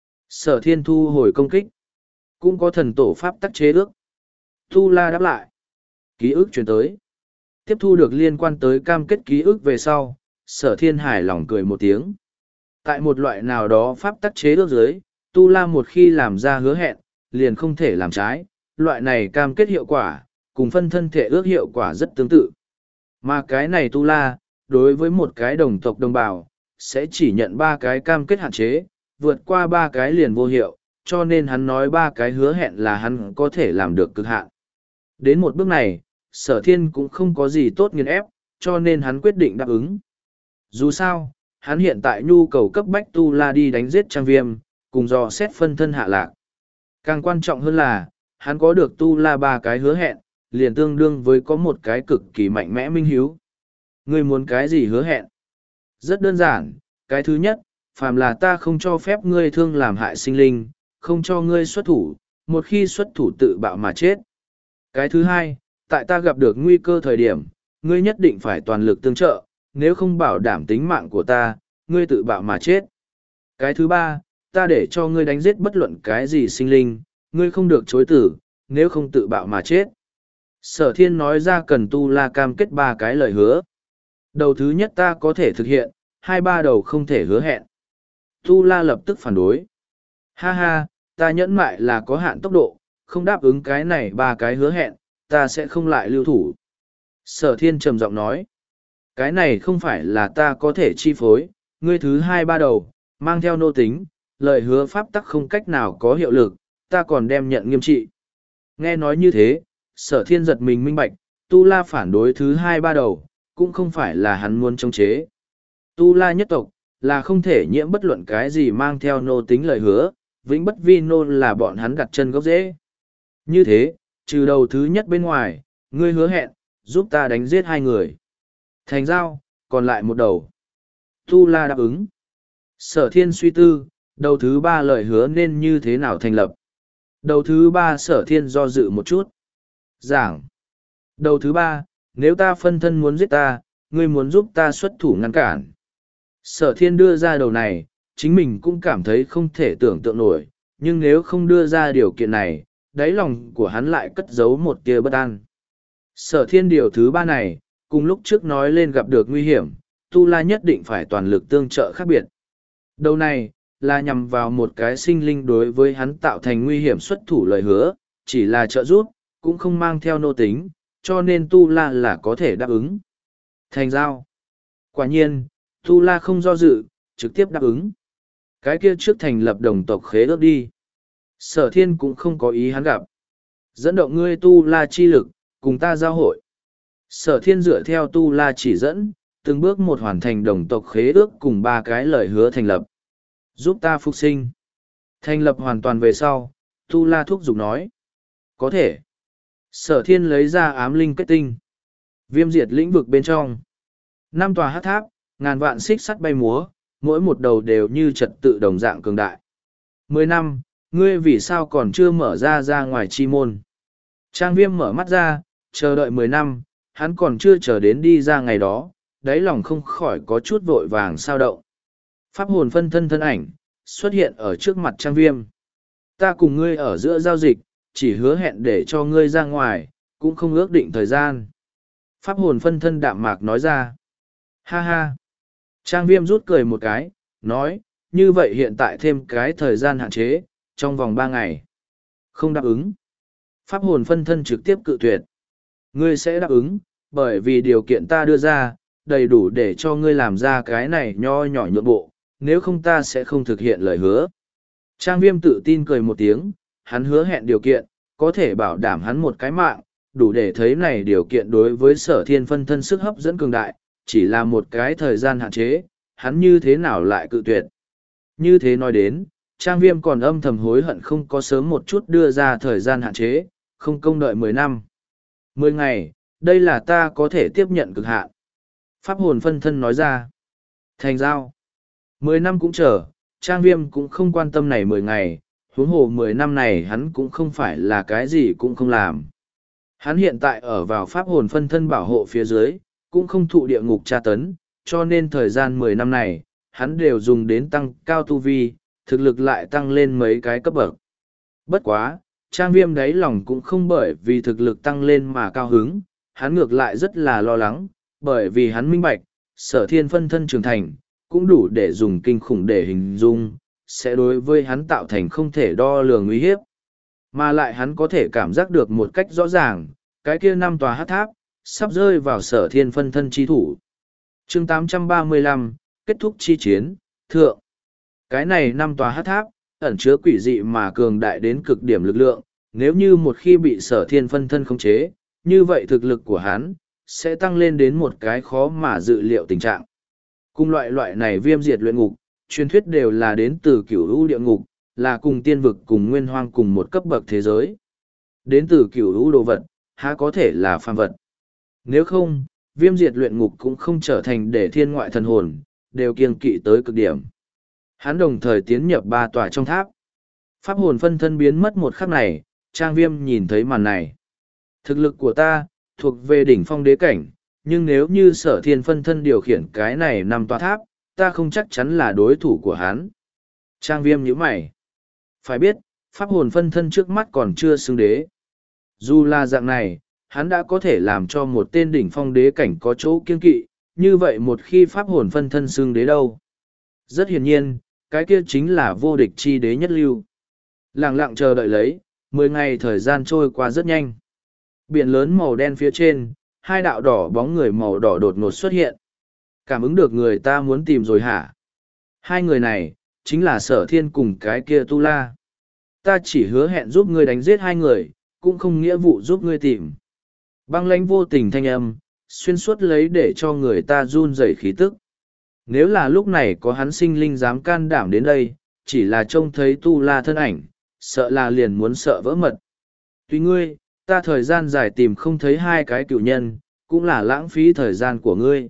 Sở thiên thu hồi công kích. Cũng có thần tổ pháp tắc chế ước. Tu La đáp lại. Ký ức truyền tới. Tiếp thu được liên quan tới cam kết ký ức về sau, sở thiên hài lòng cười một tiếng. Tại một loại nào đó pháp tắc chế ước dưới, Tu La một khi làm ra hứa hẹn, liền không thể làm trái, loại này cam kết hiệu quả, cùng phân thân thể ước hiệu quả rất tương tự. Mà cái này tu la, đối với một cái đồng tộc đồng bào, sẽ chỉ nhận ba cái cam kết hạn chế, vượt qua ba cái liền vô hiệu, cho nên hắn nói ba cái hứa hẹn là hắn có thể làm được cực hạn. Đến một bước này, sở thiên cũng không có gì tốt nghiền ép, cho nên hắn quyết định đáp ứng. Dù sao, hắn hiện tại nhu cầu cấp bách tu la đi đánh giết trang viêm, cùng dò xét phân thân hạ lạc. Càng quan trọng hơn là, hắn có được tu la ba cái hứa hẹn, liền tương đương với có một cái cực kỳ mạnh mẽ minh hiếu. Ngươi muốn cái gì hứa hẹn? Rất đơn giản, cái thứ nhất, phàm là ta không cho phép ngươi thương làm hại sinh linh, không cho ngươi xuất thủ, một khi xuất thủ tự bạo mà chết. Cái thứ hai, tại ta gặp được nguy cơ thời điểm, ngươi nhất định phải toàn lực tương trợ, nếu không bảo đảm tính mạng của ta, ngươi tự bạo mà chết. Cái thứ ba, ta để cho ngươi đánh giết bất luận cái gì sinh linh, ngươi không được chối tử, nếu không tự bạo mà chết. Sở thiên nói ra cần tu la cam kết ba cái lời hứa. Đầu thứ nhất ta có thể thực hiện, hai ba đầu không thể hứa hẹn. Tu la lập tức phản đối. Ha ha, ta nhẫn mại là có hạn tốc độ, không đáp ứng cái này ba cái hứa hẹn, ta sẽ không lại lưu thủ. Sở thiên trầm giọng nói. Cái này không phải là ta có thể chi phối, ngươi thứ hai ba đầu, mang theo nô tính, lời hứa pháp tắc không cách nào có hiệu lực, ta còn đem nhận nghiêm trị. Nghe nói như thế, sở thiên giật mình minh bạch, tu la phản đối thứ hai ba đầu, cũng không phải là hắn muốn chống chế. Tu la nhất tộc, là không thể nhiễm bất luận cái gì mang theo nô tính lời hứa, vĩnh bất vi nô là bọn hắn đặt chân gốc rễ. Như thế, trừ đầu thứ nhất bên ngoài, ngươi hứa hẹn, giúp ta đánh giết hai người. Thành giao, còn lại một đầu. Tu la đáp ứng. Sở thiên suy tư, đầu thứ ba lời hứa nên như thế nào thành lập. Đầu thứ ba sở thiên do dự một chút. Giảng. Đầu thứ ba, nếu ta phân thân muốn giết ta, ngươi muốn giúp ta xuất thủ ngăn cản. Sở thiên đưa ra đầu này, chính mình cũng cảm thấy không thể tưởng tượng nổi, nhưng nếu không đưa ra điều kiện này, đáy lòng của hắn lại cất giấu một tia bất an. Sở thiên điều thứ ba này, cùng lúc trước nói lên gặp được nguy hiểm, Tu La nhất định phải toàn lực tương trợ khác biệt. Đầu này, là nhằm vào một cái sinh linh đối với hắn tạo thành nguy hiểm xuất thủ lời hứa, chỉ là trợ giúp, cũng không mang theo nô tính, cho nên Tu La là có thể đáp ứng. Thành giao. Quả nhiên, Tu La không do dự, trực tiếp đáp ứng. Cái kia trước thành lập đồng tộc khế ước đi. Sở thiên cũng không có ý hắn gặp. Dẫn động ngươi Tu La chi lực, cùng ta giao hội. Sở thiên dựa theo Tu La chỉ dẫn, từng bước một hoàn thành đồng tộc khế ước cùng ba cái lời hứa thành lập. Giúp ta phục sinh. Thành lập hoàn toàn về sau, Tu La thúc giục nói. Có thể. Sở thiên lấy ra ám linh kết tinh. Viêm diệt lĩnh vực bên trong. Năm tòa hát tháp, ngàn vạn xích sắt bay múa, mỗi một đầu đều như trật tự đồng dạng cường đại. Mười năm, ngươi vì sao còn chưa mở ra ra ngoài chi môn? Trang viêm mở mắt ra, chờ đợi mười năm, hắn còn chưa chờ đến đi ra ngày đó, đáy lòng không khỏi có chút vội vàng sao động. Pháp hồn phân thân thân ảnh, xuất hiện ở trước mặt trang viêm. Ta cùng ngươi ở giữa giao dịch, chỉ hứa hẹn để cho ngươi ra ngoài, cũng không ước định thời gian. Pháp hồn phân thân đạm mạc nói ra. Ha ha. Trang viêm rút cười một cái, nói, như vậy hiện tại thêm cái thời gian hạn chế, trong vòng ba ngày. Không đáp ứng. Pháp hồn phân thân trực tiếp cự tuyệt. Ngươi sẽ đáp ứng, bởi vì điều kiện ta đưa ra, đầy đủ để cho ngươi làm ra cái này nho nhỏ nhượng bộ, nếu không ta sẽ không thực hiện lời hứa. Trang viêm tự tin cười một tiếng, hắn hứa hẹn điều kiện, có thể bảo đảm hắn một cái mạng, đủ để thấy này điều kiện đối với sở thiên phân thân sức hấp dẫn cường đại, chỉ là một cái thời gian hạn chế, hắn như thế nào lại cự tuyệt. Như thế nói đến, Trang viêm còn âm thầm hối hận không có sớm một chút đưa ra thời gian hạn chế, không công đợi mười năm. Mười ngày, đây là ta có thể tiếp nhận cực hạn. Pháp hồn phân thân nói ra. Thành giao. Mười năm cũng chờ, Trang viêm cũng không quan tâm này mười ngày, huống hồ mười năm này hắn cũng không phải là cái gì cũng không làm. Hắn hiện tại ở vào pháp hồn phân thân bảo hộ phía dưới, cũng không thụ địa ngục tra tấn, cho nên thời gian mười năm này, hắn đều dùng đến tăng cao tu vi, thực lực lại tăng lên mấy cái cấp bậc. Bất quá, Trang viêm đáy lòng cũng không bởi vì thực lực tăng lên mà cao hứng, hắn ngược lại rất là lo lắng, bởi vì hắn minh bạch, sở thiên phân thân trưởng thành, cũng đủ để dùng kinh khủng để hình dung, sẽ đối với hắn tạo thành không thể đo lường uy hiếp. Mà lại hắn có thể cảm giác được một cách rõ ràng, cái kia năm tòa hát tháp, sắp rơi vào sở thiên phân thân chi thủ. chương tám trăm ba mươi lăm, kết thúc chi chiến, thượng. Cái này năm tòa hát tháp, ẩn chứa quỷ dị mà cường đại đến cực điểm lực lượng, nếu như một khi bị sở thiên phân thân khống chế, như vậy thực lực của hắn, sẽ tăng lên đến một cái khó mà dự liệu tình trạng. Cùng loại loại này viêm diệt luyện ngục, truyền thuyết đều là đến từ cửu u địa ngục, là cùng tiên vực cùng nguyên hoang cùng một cấp bậc thế giới. Đến từ cửu u đồ vật, há có thể là phàm vật. Nếu không, viêm diệt luyện ngục cũng không trở thành để thiên ngoại thần hồn, đều kiêng kỵ tới cực điểm. Hắn đồng thời tiến nhập ba tòa trong tháp. Pháp hồn phân thân biến mất một khắc này, Trang Viêm nhìn thấy màn này. Thực lực của ta, thuộc về đỉnh phong đế cảnh, nhưng nếu như sở thiên phân thân điều khiển cái này nằm tòa tháp, ta không chắc chắn là đối thủ của hắn. Trang Viêm nhíu mày. Phải biết, pháp hồn phân thân trước mắt còn chưa xưng đế. Dù là dạng này, hắn đã có thể làm cho một tên đỉnh phong đế cảnh có chỗ kiên kỵ, như vậy một khi pháp hồn phân thân xưng đế đâu. Rất hiển nhiên, cái kia chính là vô địch chi đế nhất lưu. Lặng lặng chờ đợi lấy, mười ngày thời gian trôi qua rất nhanh. Biển lớn màu đen phía trên, hai đạo đỏ bóng người màu đỏ đột ngột xuất hiện. Cảm ứng được người ta muốn tìm rồi hả? Hai người này, chính là sở thiên cùng cái kia tu la. Ta chỉ hứa hẹn giúp ngươi đánh giết hai người, cũng không nghĩa vụ giúp ngươi tìm. Băng lãnh vô tình thanh âm, xuyên suốt lấy để cho người ta run rẩy khí tức. Nếu là lúc này có hắn sinh linh dám can đảm đến đây, chỉ là trông thấy tu la thân ảnh, sợ là liền muốn sợ vỡ mật. Tuy ngươi, ta thời gian dài tìm không thấy hai cái cựu nhân, cũng là lãng phí thời gian của ngươi.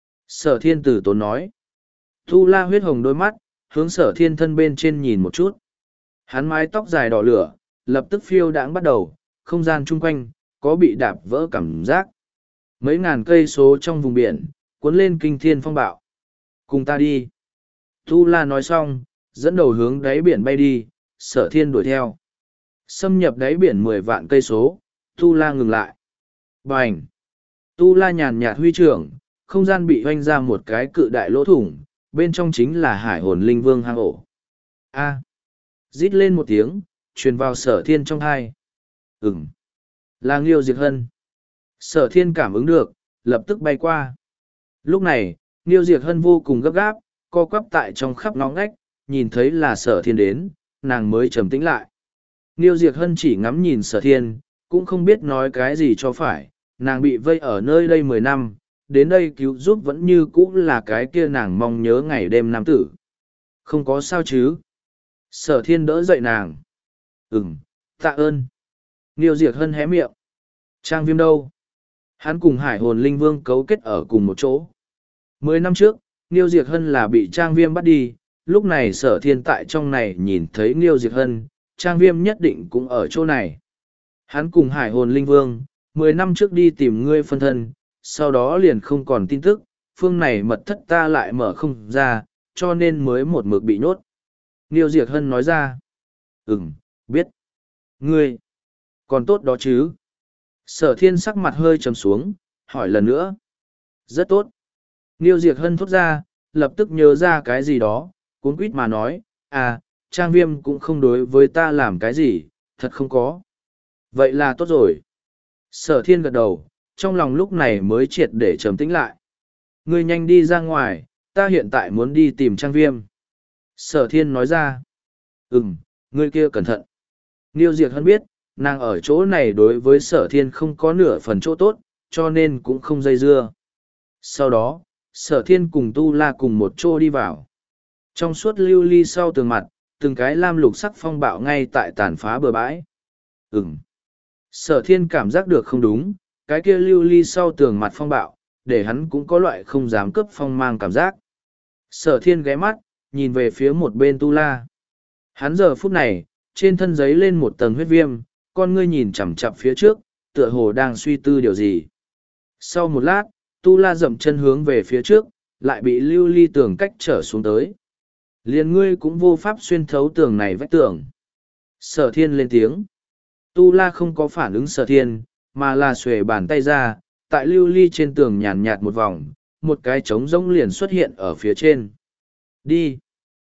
Sở thiên tử tốn nói. Tu la huyết hồng đôi mắt, hướng sở thiên thân bên trên nhìn một chút. Hắn mái tóc dài đỏ lửa, lập tức phiêu đãng bắt đầu, không gian chung quanh, có bị đạp vỡ cảm giác. Mấy ngàn cây số trong vùng biển, cuốn lên kinh thiên phong bạo. Cùng ta đi. Tu la nói xong, dẫn đầu hướng đáy biển bay đi, sở thiên đuổi theo. Xâm nhập đáy biển mười vạn cây số, Tu la ngừng lại. Bành! Tu la nhàn nhạt huy trưởng, không gian bị hoanh ra một cái cự đại lỗ thủng, bên trong chính là hải hồn linh vương hang ổ. A! Rít lên một tiếng, truyền vào sở thiên trong hai. Ừm! Là Nghiêu Diệt Hân. Sở thiên cảm ứng được, lập tức bay qua. Lúc này, Nghiêu Diệt Hân vô cùng gấp gáp, co quắp tại trong khắp ngõ ngách, nhìn thấy là sở thiên đến, nàng mới trầm tĩnh lại. Nghiêu Diệt Hân chỉ ngắm nhìn sở thiên, cũng không biết nói cái gì cho phải, nàng bị vây ở nơi đây mười năm, đến đây cứu giúp vẫn như cũ là cái kia nàng mong nhớ ngày đêm nam tử. Không có sao chứ. Sở thiên đỡ dậy nàng. Ừm, tạ ơn. Nghiêu Diệt Hân hé miệng. Trang Viêm đâu? Hắn cùng hải hồn linh vương cấu kết ở cùng một chỗ. Mười năm trước, Nghiêu Diệt Hân là bị Trang Viêm bắt đi, lúc này sở thiên tại trong này nhìn thấy Nghiêu Diệt Hân, Trang Viêm nhất định cũng ở chỗ này. Hắn cùng hải hồn linh vương, mười năm trước đi tìm ngươi phân thân, sau đó liền không còn tin tức, phương này mật thất ta lại mở không ra, cho nên mới một mực bị nhốt. Nghiêu Diệt Hân nói ra. Ừm, biết. Ngươi, còn tốt đó chứ. Sở thiên sắc mặt hơi trầm xuống, hỏi lần nữa. Rất tốt. Nghiêu Diệt Hân thốt ra, lập tức nhớ ra cái gì đó, cuống quýt mà nói, à, Trang Viêm cũng không đối với ta làm cái gì, thật không có. Vậy là tốt rồi. Sở thiên gật đầu, trong lòng lúc này mới triệt để trầm tĩnh lại. Ngươi nhanh đi ra ngoài, ta hiện tại muốn đi tìm Trang Viêm. Sở thiên nói ra. Ừm, ngươi kia cẩn thận. Nghiêu Diệt Hân biết, nàng ở chỗ này đối với sở thiên không có nửa phần chỗ tốt, cho nên cũng không dây dưa. Sau đó, sở thiên cùng tu la cùng một chỗ đi vào. Trong suốt lưu ly sau tường mặt, từng cái lam lục sắc phong bạo ngay tại tàn phá bờ bãi. Ừm. Sở thiên cảm giác được không đúng, cái kia lưu ly sau tường mặt phong bạo, để hắn cũng có loại không dám cấp phong mang cảm giác. Sở thiên ghé mắt, nhìn về phía một bên tu la. Hắn giờ phút này, trên thân giấy lên một tầng huyết viêm, con ngươi nhìn chằm chằm phía trước, tựa hồ đang suy tư điều gì. Sau một lát, tu la dậm chân hướng về phía trước, lại bị lưu ly tường cách trở xuống tới. Liền ngươi cũng vô pháp xuyên thấu tường này vách tường. Sở thiên lên tiếng. Tu la không có phản ứng sở thiên, mà là xuề bàn tay ra, tại lưu ly trên tường nhàn nhạt một vòng, một cái trống rỗng liền xuất hiện ở phía trên. Đi.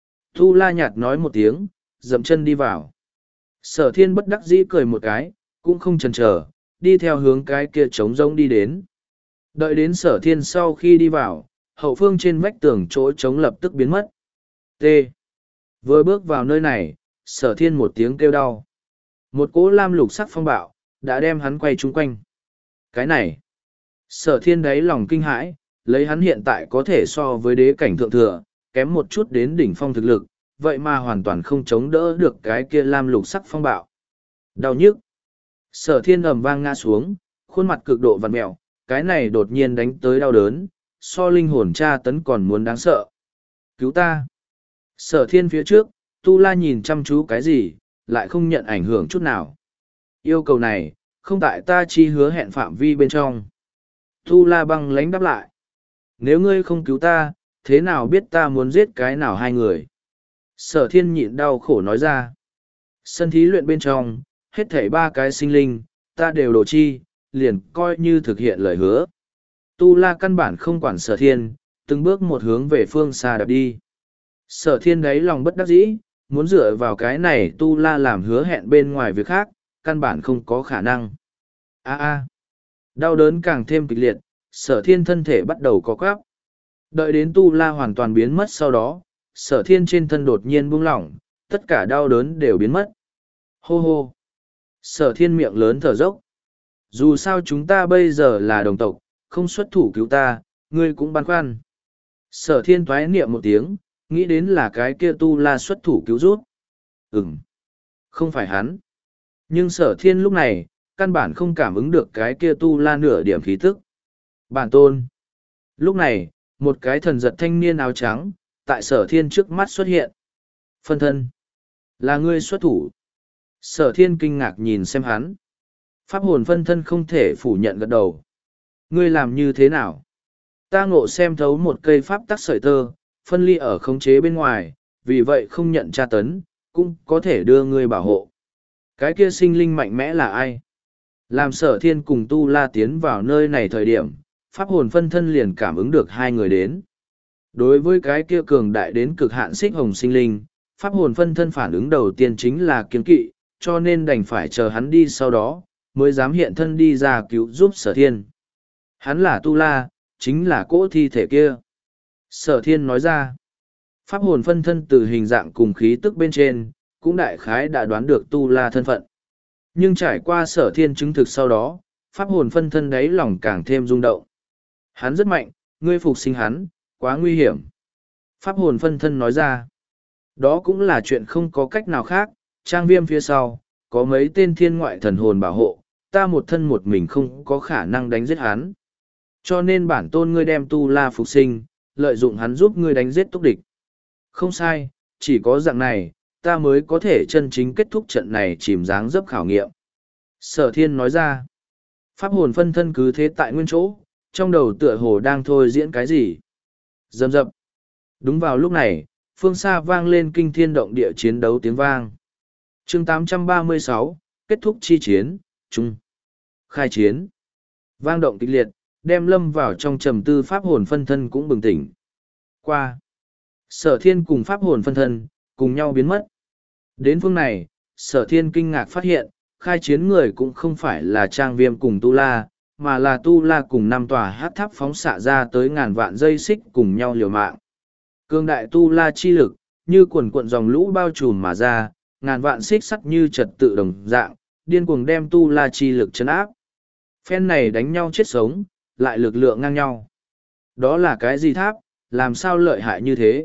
Tu la nhạt nói một tiếng, dậm chân đi vào. Sở thiên bất đắc dĩ cười một cái, cũng không chần chờ, đi theo hướng cái kia trống rỗng đi đến. Đợi đến sở thiên sau khi đi vào, hậu phương trên vách tường chỗ trống lập tức biến mất. T. Vừa bước vào nơi này, sở thiên một tiếng kêu đau. Một cỗ lam lục sắc phong bạo, đã đem hắn quay chung quanh. Cái này, sở thiên đáy lòng kinh hãi, lấy hắn hiện tại có thể so với đế cảnh thượng thừa, kém một chút đến đỉnh phong thực lực, vậy mà hoàn toàn không chống đỡ được cái kia lam lục sắc phong bạo. Đau nhức. Sở thiên ầm vang ngã xuống, khuôn mặt cực độ vặn mẹo, cái này đột nhiên đánh tới đau đớn, so linh hồn tra tấn còn muốn đáng sợ. Cứu ta. Sở thiên phía trước, Tu La nhìn chăm chú cái gì, lại không nhận ảnh hưởng chút nào. Yêu cầu này, không tại ta chi hứa hẹn phạm vi bên trong. Tu La băng lãnh đáp lại. Nếu ngươi không cứu ta, thế nào biết ta muốn giết cái nào hai người? Sở thiên nhịn đau khổ nói ra. Sân thí luyện bên trong, hết thảy ba cái sinh linh, ta đều đồ chi, liền coi như thực hiện lời hứa. Tu La căn bản không quản sở thiên, từng bước một hướng về phương xa đạp đi. Sở thiên đáy lòng bất đắc dĩ, muốn dựa vào cái này Tu La làm hứa hẹn bên ngoài việc khác, căn bản không có khả năng. A a, đau đớn càng thêm kịch liệt, sở thiên thân thể bắt đầu có quáp. Đợi đến Tu La hoàn toàn biến mất sau đó, sở thiên trên thân đột nhiên buông lỏng, tất cả đau đớn đều biến mất. Hô hô. Sở thiên miệng lớn thở dốc. Dù sao chúng ta bây giờ là đồng tộc, không xuất thủ cứu ta, ngươi cũng băn khoăn. Sở thiên toái niệm một tiếng, nghĩ đến là cái kia Tu La xuất thủ cứu rút. Ừm, không phải hắn. Nhưng sở thiên lúc này, căn bản không cảm ứng được cái kia Tu La nửa điểm khí tức. Bản tôn. Lúc này, một cái thần giật thanh niên áo trắng, tại sở thiên trước mắt xuất hiện. Phân thân. Là ngươi xuất thủ. Sở thiên kinh ngạc nhìn xem hắn. Pháp hồn phân thân không thể phủ nhận gật đầu. Ngươi làm như thế nào? Ta ngộ xem thấu một cây pháp tắc sợi tơ, phân ly ở khống chế bên ngoài, vì vậy không nhận tra tấn, cũng có thể đưa ngươi bảo hộ. Cái kia sinh linh mạnh mẽ là ai? Làm sở thiên cùng Tu La tiến vào nơi này thời điểm, pháp hồn phân thân liền cảm ứng được hai người đến. Đối với cái kia cường đại đến cực hạn xích hồng sinh linh, pháp hồn phân thân phản ứng đầu tiên chính là kiên kỵ, cho nên đành phải chờ hắn đi sau đó, mới dám hiện thân đi ra cứu giúp sở thiên. Hắn là Tu La, chính là cỗ thi thể kia. Sở thiên nói ra, pháp hồn phân thân từ hình dạng cùng khí tức bên trên, cũng đại khái đã đoán được Tu La thân phận. Nhưng trải qua sở thiên chứng thực sau đó, pháp hồn phân thân đáy lòng càng thêm rung động. Hắn rất mạnh, ngươi phục sinh hắn, quá nguy hiểm. Pháp hồn phân thân nói ra, đó cũng là chuyện không có cách nào khác, trang viêm phía sau, có mấy tên thiên ngoại thần hồn bảo hộ, ta một thân một mình không có khả năng đánh giết hắn. Cho nên bản tôn ngươi đem Tu La phục sinh, lợi dụng hắn giúp ngươi đánh giết túc địch. Không sai, chỉ có dạng này, ta mới có thể chân chính kết thúc trận này chìm dáng dấp khảo nghiệm. Sở thiên nói ra, pháp hồn phân thân cứ thế tại nguyên chỗ, trong đầu tựa hồ đang thôi diễn cái gì. Dầm dập. Đúng vào lúc này, phương xa vang lên kinh thiên động địa chiến đấu tiếng vang. chương tám trăm ba mươi sáu, kết thúc chi chiến, chung. Khai chiến. Vang động kịch liệt, đem lâm vào trong trầm tư pháp hồn phân thân cũng bừng tỉnh. Qua. Sở thiên cùng pháp hồn phân thân, cùng nhau biến mất. Đến phương này, sở thiên kinh ngạc phát hiện, khai chiến người cũng không phải là trang viêm cùng Tu La, mà là Tu La cùng năm tòa hát tháp phóng xạ ra tới ngàn vạn dây xích cùng nhau liều mạng. Cương đại Tu La chi lực, như quần cuộn dòng lũ bao trùm mà ra, ngàn vạn xích sắt như trật tự đồng dạng, điên cuồng đem Tu La chi lực chấn áp. Phen này đánh nhau chết sống, lại lực lượng ngang nhau. Đó là cái gì tháp, làm sao lợi hại như thế?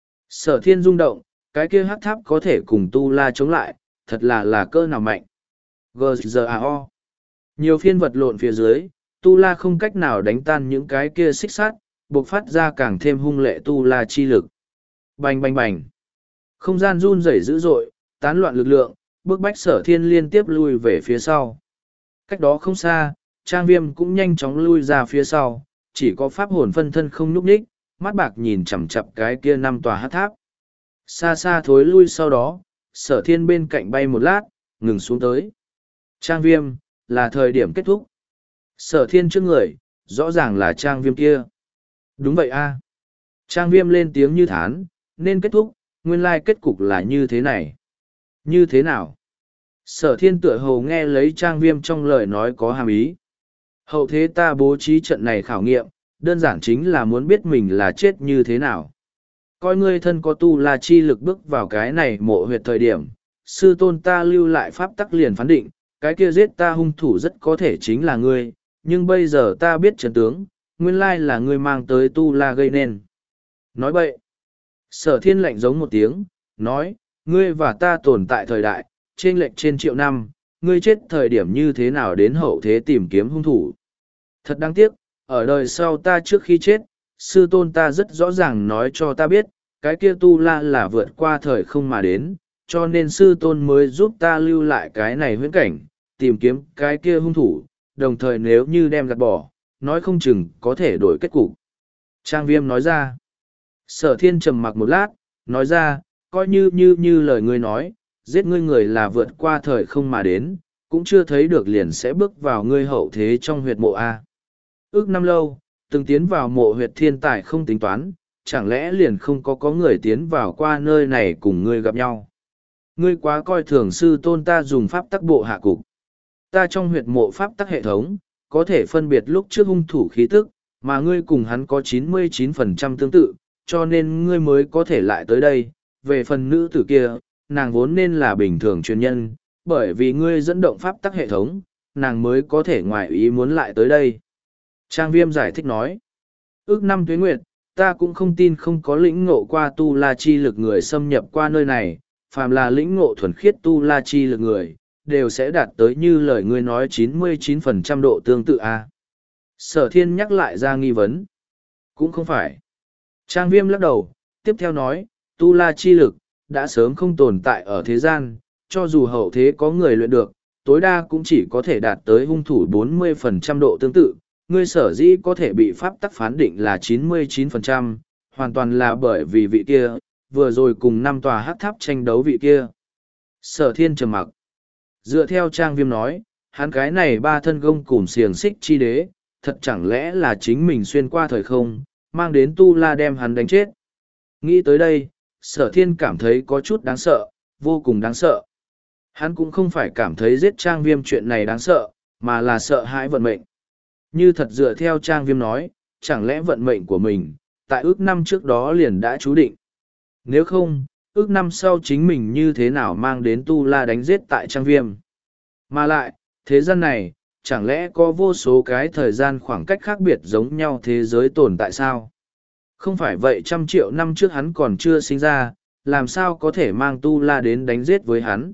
Sở thiên rung động, cái kia hát tháp có thể cùng Tu La chống lại, thật là là cơ nào mạnh. giê giê a o. Nhiều phiên vật lộn phía dưới, Tu La không cách nào đánh tan những cái kia xích sắt, bộc phát ra càng thêm hung lệ Tu La chi lực. Bành bành bành. Không gian run rẩy dữ dội, tán loạn lực lượng, bước bách sở thiên liên tiếp lui về phía sau. Cách đó không xa, trang viêm cũng nhanh chóng lui ra phía sau, chỉ có pháp hồn phân thân không nhúc nhích, mắt bạc nhìn chằm chặp cái kia năm tòa hát tháp. Xa xa thối lui sau đó, sở thiên bên cạnh bay một lát, ngừng xuống tới. Trang viêm, là thời điểm kết thúc. Sở thiên trước người, rõ ràng là trang viêm kia. Đúng vậy a. Trang viêm lên tiếng như thán, nên kết thúc, nguyên lai kết cục là như thế này. Như thế nào? Sở thiên tựa hồ nghe lấy Trang Viêm trong lời nói có hàm ý. Hậu thế ta bố trí trận này khảo nghiệm, đơn giản chính là muốn biết mình là chết như thế nào. Coi ngươi thân có tu la chi lực bước vào cái này mộ huyệt thời điểm, sư tôn ta lưu lại pháp tắc liền phán định, cái kia giết ta hung thủ rất có thể chính là ngươi, nhưng bây giờ ta biết trận tướng, nguyên lai là ngươi mang tới tu la gây nên. Nói bậy. Sở thiên lạnh giống một tiếng, nói, ngươi và ta tồn tại thời đại, trên lệch trên triệu năm, ngươi chết thời điểm như thế nào đến hậu thế tìm kiếm hung thủ. Thật đáng tiếc, ở đời sau ta trước khi chết, sư tôn ta rất rõ ràng nói cho ta biết, cái kia tu la là vượt qua thời không mà đến, cho nên sư tôn mới giúp ta lưu lại cái này huyễn cảnh, tìm kiếm cái kia hung thủ, đồng thời nếu như đem gạt bỏ, nói không chừng có thể đổi kết cục. Trang Viêm nói ra. Sở thiên trầm mặc một lát, nói ra, coi như như như lời ngươi nói, giết ngươi người là vượt qua thời không mà đến, cũng chưa thấy được liền sẽ bước vào ngươi hậu thế trong huyệt mộ A. Ước năm lâu, từng tiến vào mộ huyệt thiên tài không tính toán, chẳng lẽ liền không có có người tiến vào qua nơi này cùng ngươi gặp nhau. Ngươi quá coi thường sư tôn ta dùng pháp tắc bộ hạ cục. Ta trong huyệt mộ pháp tắc hệ thống, có thể phân biệt lúc trước hung thủ khí tức, mà ngươi cùng hắn có chín mươi chín phần trăm tương tự, cho nên ngươi mới có thể lại tới đây. Về phần nữ tử kia, nàng vốn nên là bình thường chuyên nhân, bởi vì ngươi dẫn động pháp tắc hệ thống, nàng mới có thể ngoài ý muốn lại tới đây. Trang Viêm giải thích nói, ước năm tuế nguyệt, ta cũng không tin không có lĩnh ngộ qua tu la chi lực người xâm nhập qua nơi này, phàm là lĩnh ngộ thuần khiết tu la chi lực người, đều sẽ đạt tới như lời ngươi nói chín mươi chín phần trăm độ tương tự a. Sở thiên nhắc lại ra nghi vấn. Cũng không phải. Trang Viêm lắc đầu, tiếp theo nói, tu la chi lực, đã sớm không tồn tại ở thế gian, cho dù hậu thế có người luyện được, tối đa cũng chỉ có thể đạt tới hung thủ bốn mươi phần trăm độ tương tự, ngươi sở dĩ có thể bị pháp tắc phán định là chín mươi chín phần trăm, hoàn toàn là bởi vì vị kia, vừa rồi cùng năm tòa hắc tháp tranh đấu vị kia. Sở thiên trầm mặc. Dựa theo Trang Viêm nói, hắn cái này ba thân gông cùm xiềng xích chi đế, thật chẳng lẽ là chính mình xuyên qua thời không, mang đến tu la đem hắn đánh chết. Nghĩ tới đây, sở thiên cảm thấy có chút đáng sợ, vô cùng đáng sợ. Hắn cũng không phải cảm thấy giết Trang Viêm chuyện này đáng sợ, mà là sợ hãi vận mệnh. Như thật dựa theo Trang Viêm nói, chẳng lẽ vận mệnh của mình, tại ước năm trước đó liền đã chú định. Nếu không, ước năm sau chính mình như thế nào mang đến tu la đánh giết tại Trang Viêm. Mà lại, thế gian này, chẳng lẽ có vô số cái thời gian khoảng cách khác biệt giống nhau thế giới tồn tại sao? Không phải vậy trăm triệu năm trước hắn còn chưa sinh ra, làm sao có thể mang tu la đến đánh giết với hắn?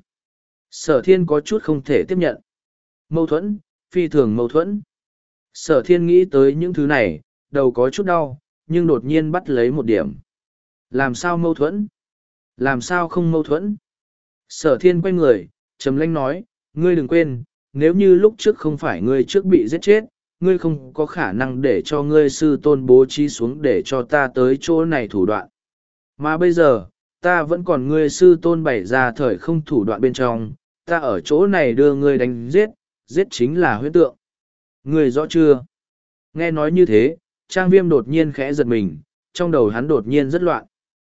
Sở thiên có chút không thể tiếp nhận. Mâu thuẫn, phi thường mâu thuẫn. Sở thiên nghĩ tới những thứ này, đầu có chút đau, nhưng đột nhiên bắt lấy một điểm. Làm sao mâu thuẫn? Làm sao không mâu thuẫn? Sở thiên quay người, trầm lanh nói, ngươi đừng quên, nếu như lúc trước không phải ngươi trước bị giết chết, ngươi không có khả năng để cho ngươi sư tôn bố trí xuống để cho ta tới chỗ này thủ đoạn. Mà bây giờ, ta vẫn còn ngươi sư tôn bày ra thời không thủ đoạn bên trong, ta ở chỗ này đưa ngươi đánh giết, giết chính là huyễn tượng. Ngươi rõ chưa? Nghe nói như thế, Trang Viêm đột nhiên khẽ giật mình, trong đầu hắn đột nhiên rất loạn.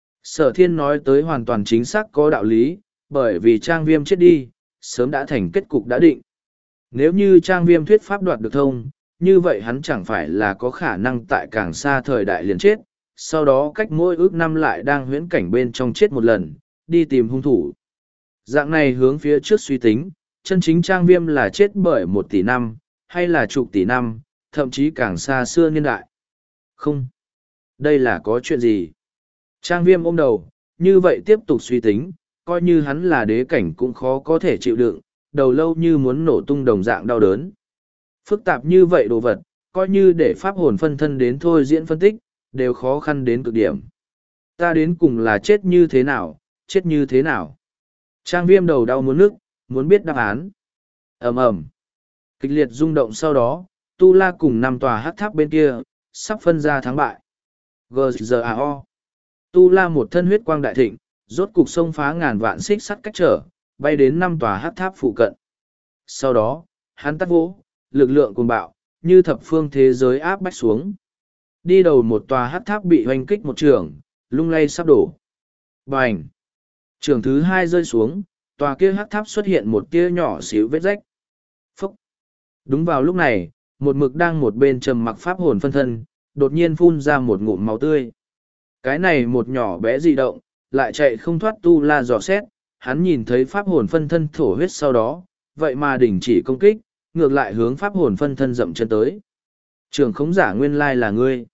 Sở thiên nói tới hoàn toàn chính xác có đạo lý, bởi vì Trang Viêm chết đi, sớm đã thành kết cục đã định. Nếu như Trang Viêm thuyết pháp đoạt được thông, như vậy hắn chẳng phải là có khả năng tại càng xa thời đại liền chết, sau đó cách mỗi ước năm lại đang huyễn cảnh bên trong chết một lần, đi tìm hung thủ. Dạng này hướng phía trước suy tính, chân chính Trang Viêm là chết bởi một tỷ năm, hay là chục tỷ năm, thậm chí càng xa xưa niên đại. Không. Đây là có chuyện gì? Trang Viêm ôm đầu, như vậy tiếp tục suy tính, coi như hắn là đế cảnh cũng khó có thể chịu đựng, đầu lâu như muốn nổ tung đồng dạng đau đớn. Phức tạp như vậy đồ vật, coi như để pháp hồn phân thân đến thôi diễn phân tích, đều khó khăn đến cực điểm. Ta đến cùng là chết như thế nào, chết như thế nào? Trang Viêm đầu đau muốn nức, muốn biết đáp án. Ầm ầm. Kịch liệt rung động sau đó, Tu La cùng năm tòa hắc tháp bên kia, sắp phân ra thắng bại. giê giê a o. Tu La một thân huyết quang đại thịnh, rốt cục xông phá ngàn vạn xích sắt cách trở, bay đến năm tòa hắc tháp phụ cận. Sau đó, hắn tắt vỗ, lực lượng cuồng bạo, như thập phương thế giới áp bách xuống. Đi đầu một tòa hắc tháp bị hoành kích một trường, lung lay sắp đổ. Bành! Trường thứ hai rơi xuống, tòa kia hắc tháp xuất hiện một tia nhỏ xíu vết rách. Phúc! Đúng vào lúc này, một mực đang một bên trầm mặc pháp hồn phân thân, đột nhiên phun ra một ngụm máu tươi. Cái này một nhỏ bé dị động, lại chạy không thoát tu la dò xét, hắn nhìn thấy pháp hồn phân thân thổ huyết sau đó, vậy mà đình chỉ công kích, ngược lại hướng pháp hồn phân thân dậm chân tới. Trường khống giả nguyên lai là ngươi.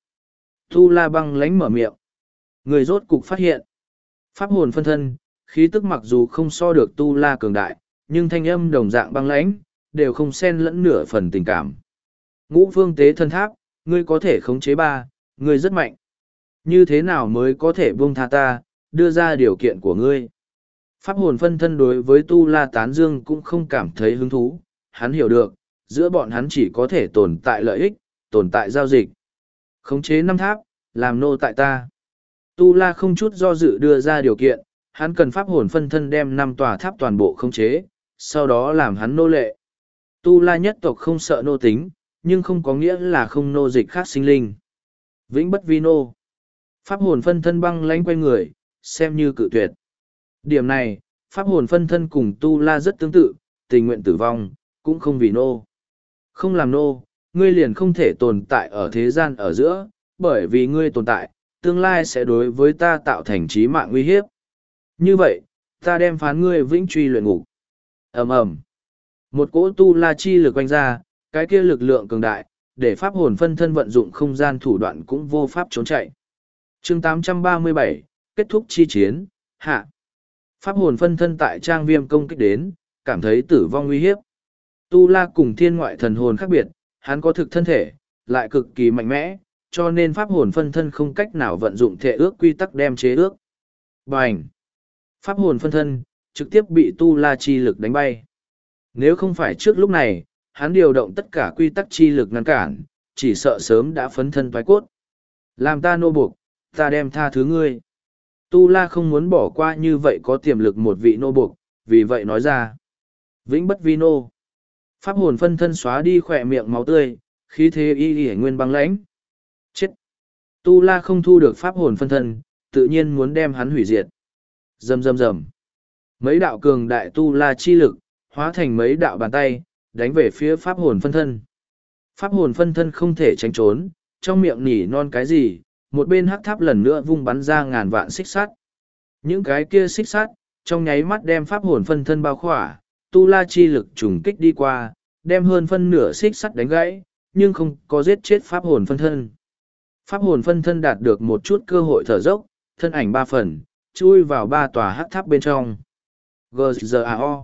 Tu la băng lánh mở miệng. Người rốt cục phát hiện. Pháp hồn phân thân, khí tức mặc dù không so được tu la cường đại, nhưng thanh âm đồng dạng băng lãnh, đều không xen lẫn nửa phần tình cảm. Ngũ phương tế thân tháp, ngươi có thể khống chế ba, ngươi rất mạnh. Như thế nào mới có thể buông tha ta, đưa ra điều kiện của ngươi. Pháp hồn phân thân đối với tu la tán dương cũng không cảm thấy hứng thú, hắn hiểu được, giữa bọn hắn chỉ có thể tồn tại lợi ích, tồn tại giao dịch. Khống chế năm tháp, làm nô tại ta. Tu la không chút do dự đưa ra điều kiện, hắn cần pháp hồn phân thân đem năm tòa tháp toàn bộ khống chế, sau đó làm hắn nô lệ. Tu la nhất tộc không sợ nô tính, nhưng không có nghĩa là không nô dịch khác sinh linh. Vĩnh bất vi nô. Pháp hồn phân thân băng lánh quay người, xem như cự tuyệt. Điểm này, pháp hồn phân thân cùng tu la rất tương tự, tình nguyện tử vong, cũng không vì nô. Không làm nô, ngươi liền không thể tồn tại ở thế gian ở giữa, bởi vì ngươi tồn tại, tương lai sẽ đối với ta tạo thành trí mạng nguy hiếp. Như vậy, ta đem phán ngươi vĩnh truy luyện ngục. Ầm ầm. Một cỗ tu la chi lực quanh ra, cái kia lực lượng cường đại, để pháp hồn phân thân vận dụng không gian thủ đoạn cũng vô pháp trốn chạy. Chương tám trăm ba mươi bảy, kết thúc chi chiến, hạ. Pháp hồn phân thân tại trang viêm công kích đến, cảm thấy tử vong nguy hiếp. Tu la cùng thiên ngoại thần hồn khác biệt, hắn có thực thân thể, lại cực kỳ mạnh mẽ, cho nên pháp hồn phân thân không cách nào vận dụng thể ước quy tắc đem chế ước. Bành! Pháp hồn phân thân, trực tiếp bị tu la chi lực đánh bay. Nếu không phải trước lúc này, hắn điều động tất cả quy tắc chi lực ngăn cản, chỉ sợ sớm đã phấn thân toái cốt. Làm ta nô buộc, ta đem tha thứ ngươi. Tu la không muốn bỏ qua như vậy có tiềm lực một vị nô buộc, vì vậy nói ra. Vĩnh bất vi nô. Pháp hồn phân thân xóa đi khỏe miệng máu tươi, khí thế y y nguyên băng lãnh. Chết! Tu la không thu được pháp hồn phân thân, tự nhiên muốn đem hắn hủy diệt. Rầm rầm rầm. Mấy đạo cường đại tu la chi lực, hóa thành mấy đạo bàn tay, đánh về phía pháp hồn phân thân. Pháp hồn phân thân không thể tránh trốn, trong miệng nỉ non cái gì, một bên hắc tháp lần nữa vung bắn ra ngàn vạn xích sắt. Những cái kia xích sắt, trong nháy mắt đem pháp hồn phân thân bao khỏa, tu la chi lực trùng kích đi qua, đem hơn phân nửa xích sắt đánh gãy, nhưng không có giết chết pháp hồn phân thân. Pháp hồn phân thân đạt được một chút cơ hội thở dốc, thân ảnh ba phần, chui vào ba tòa hắc tháp bên trong. giê giê a o.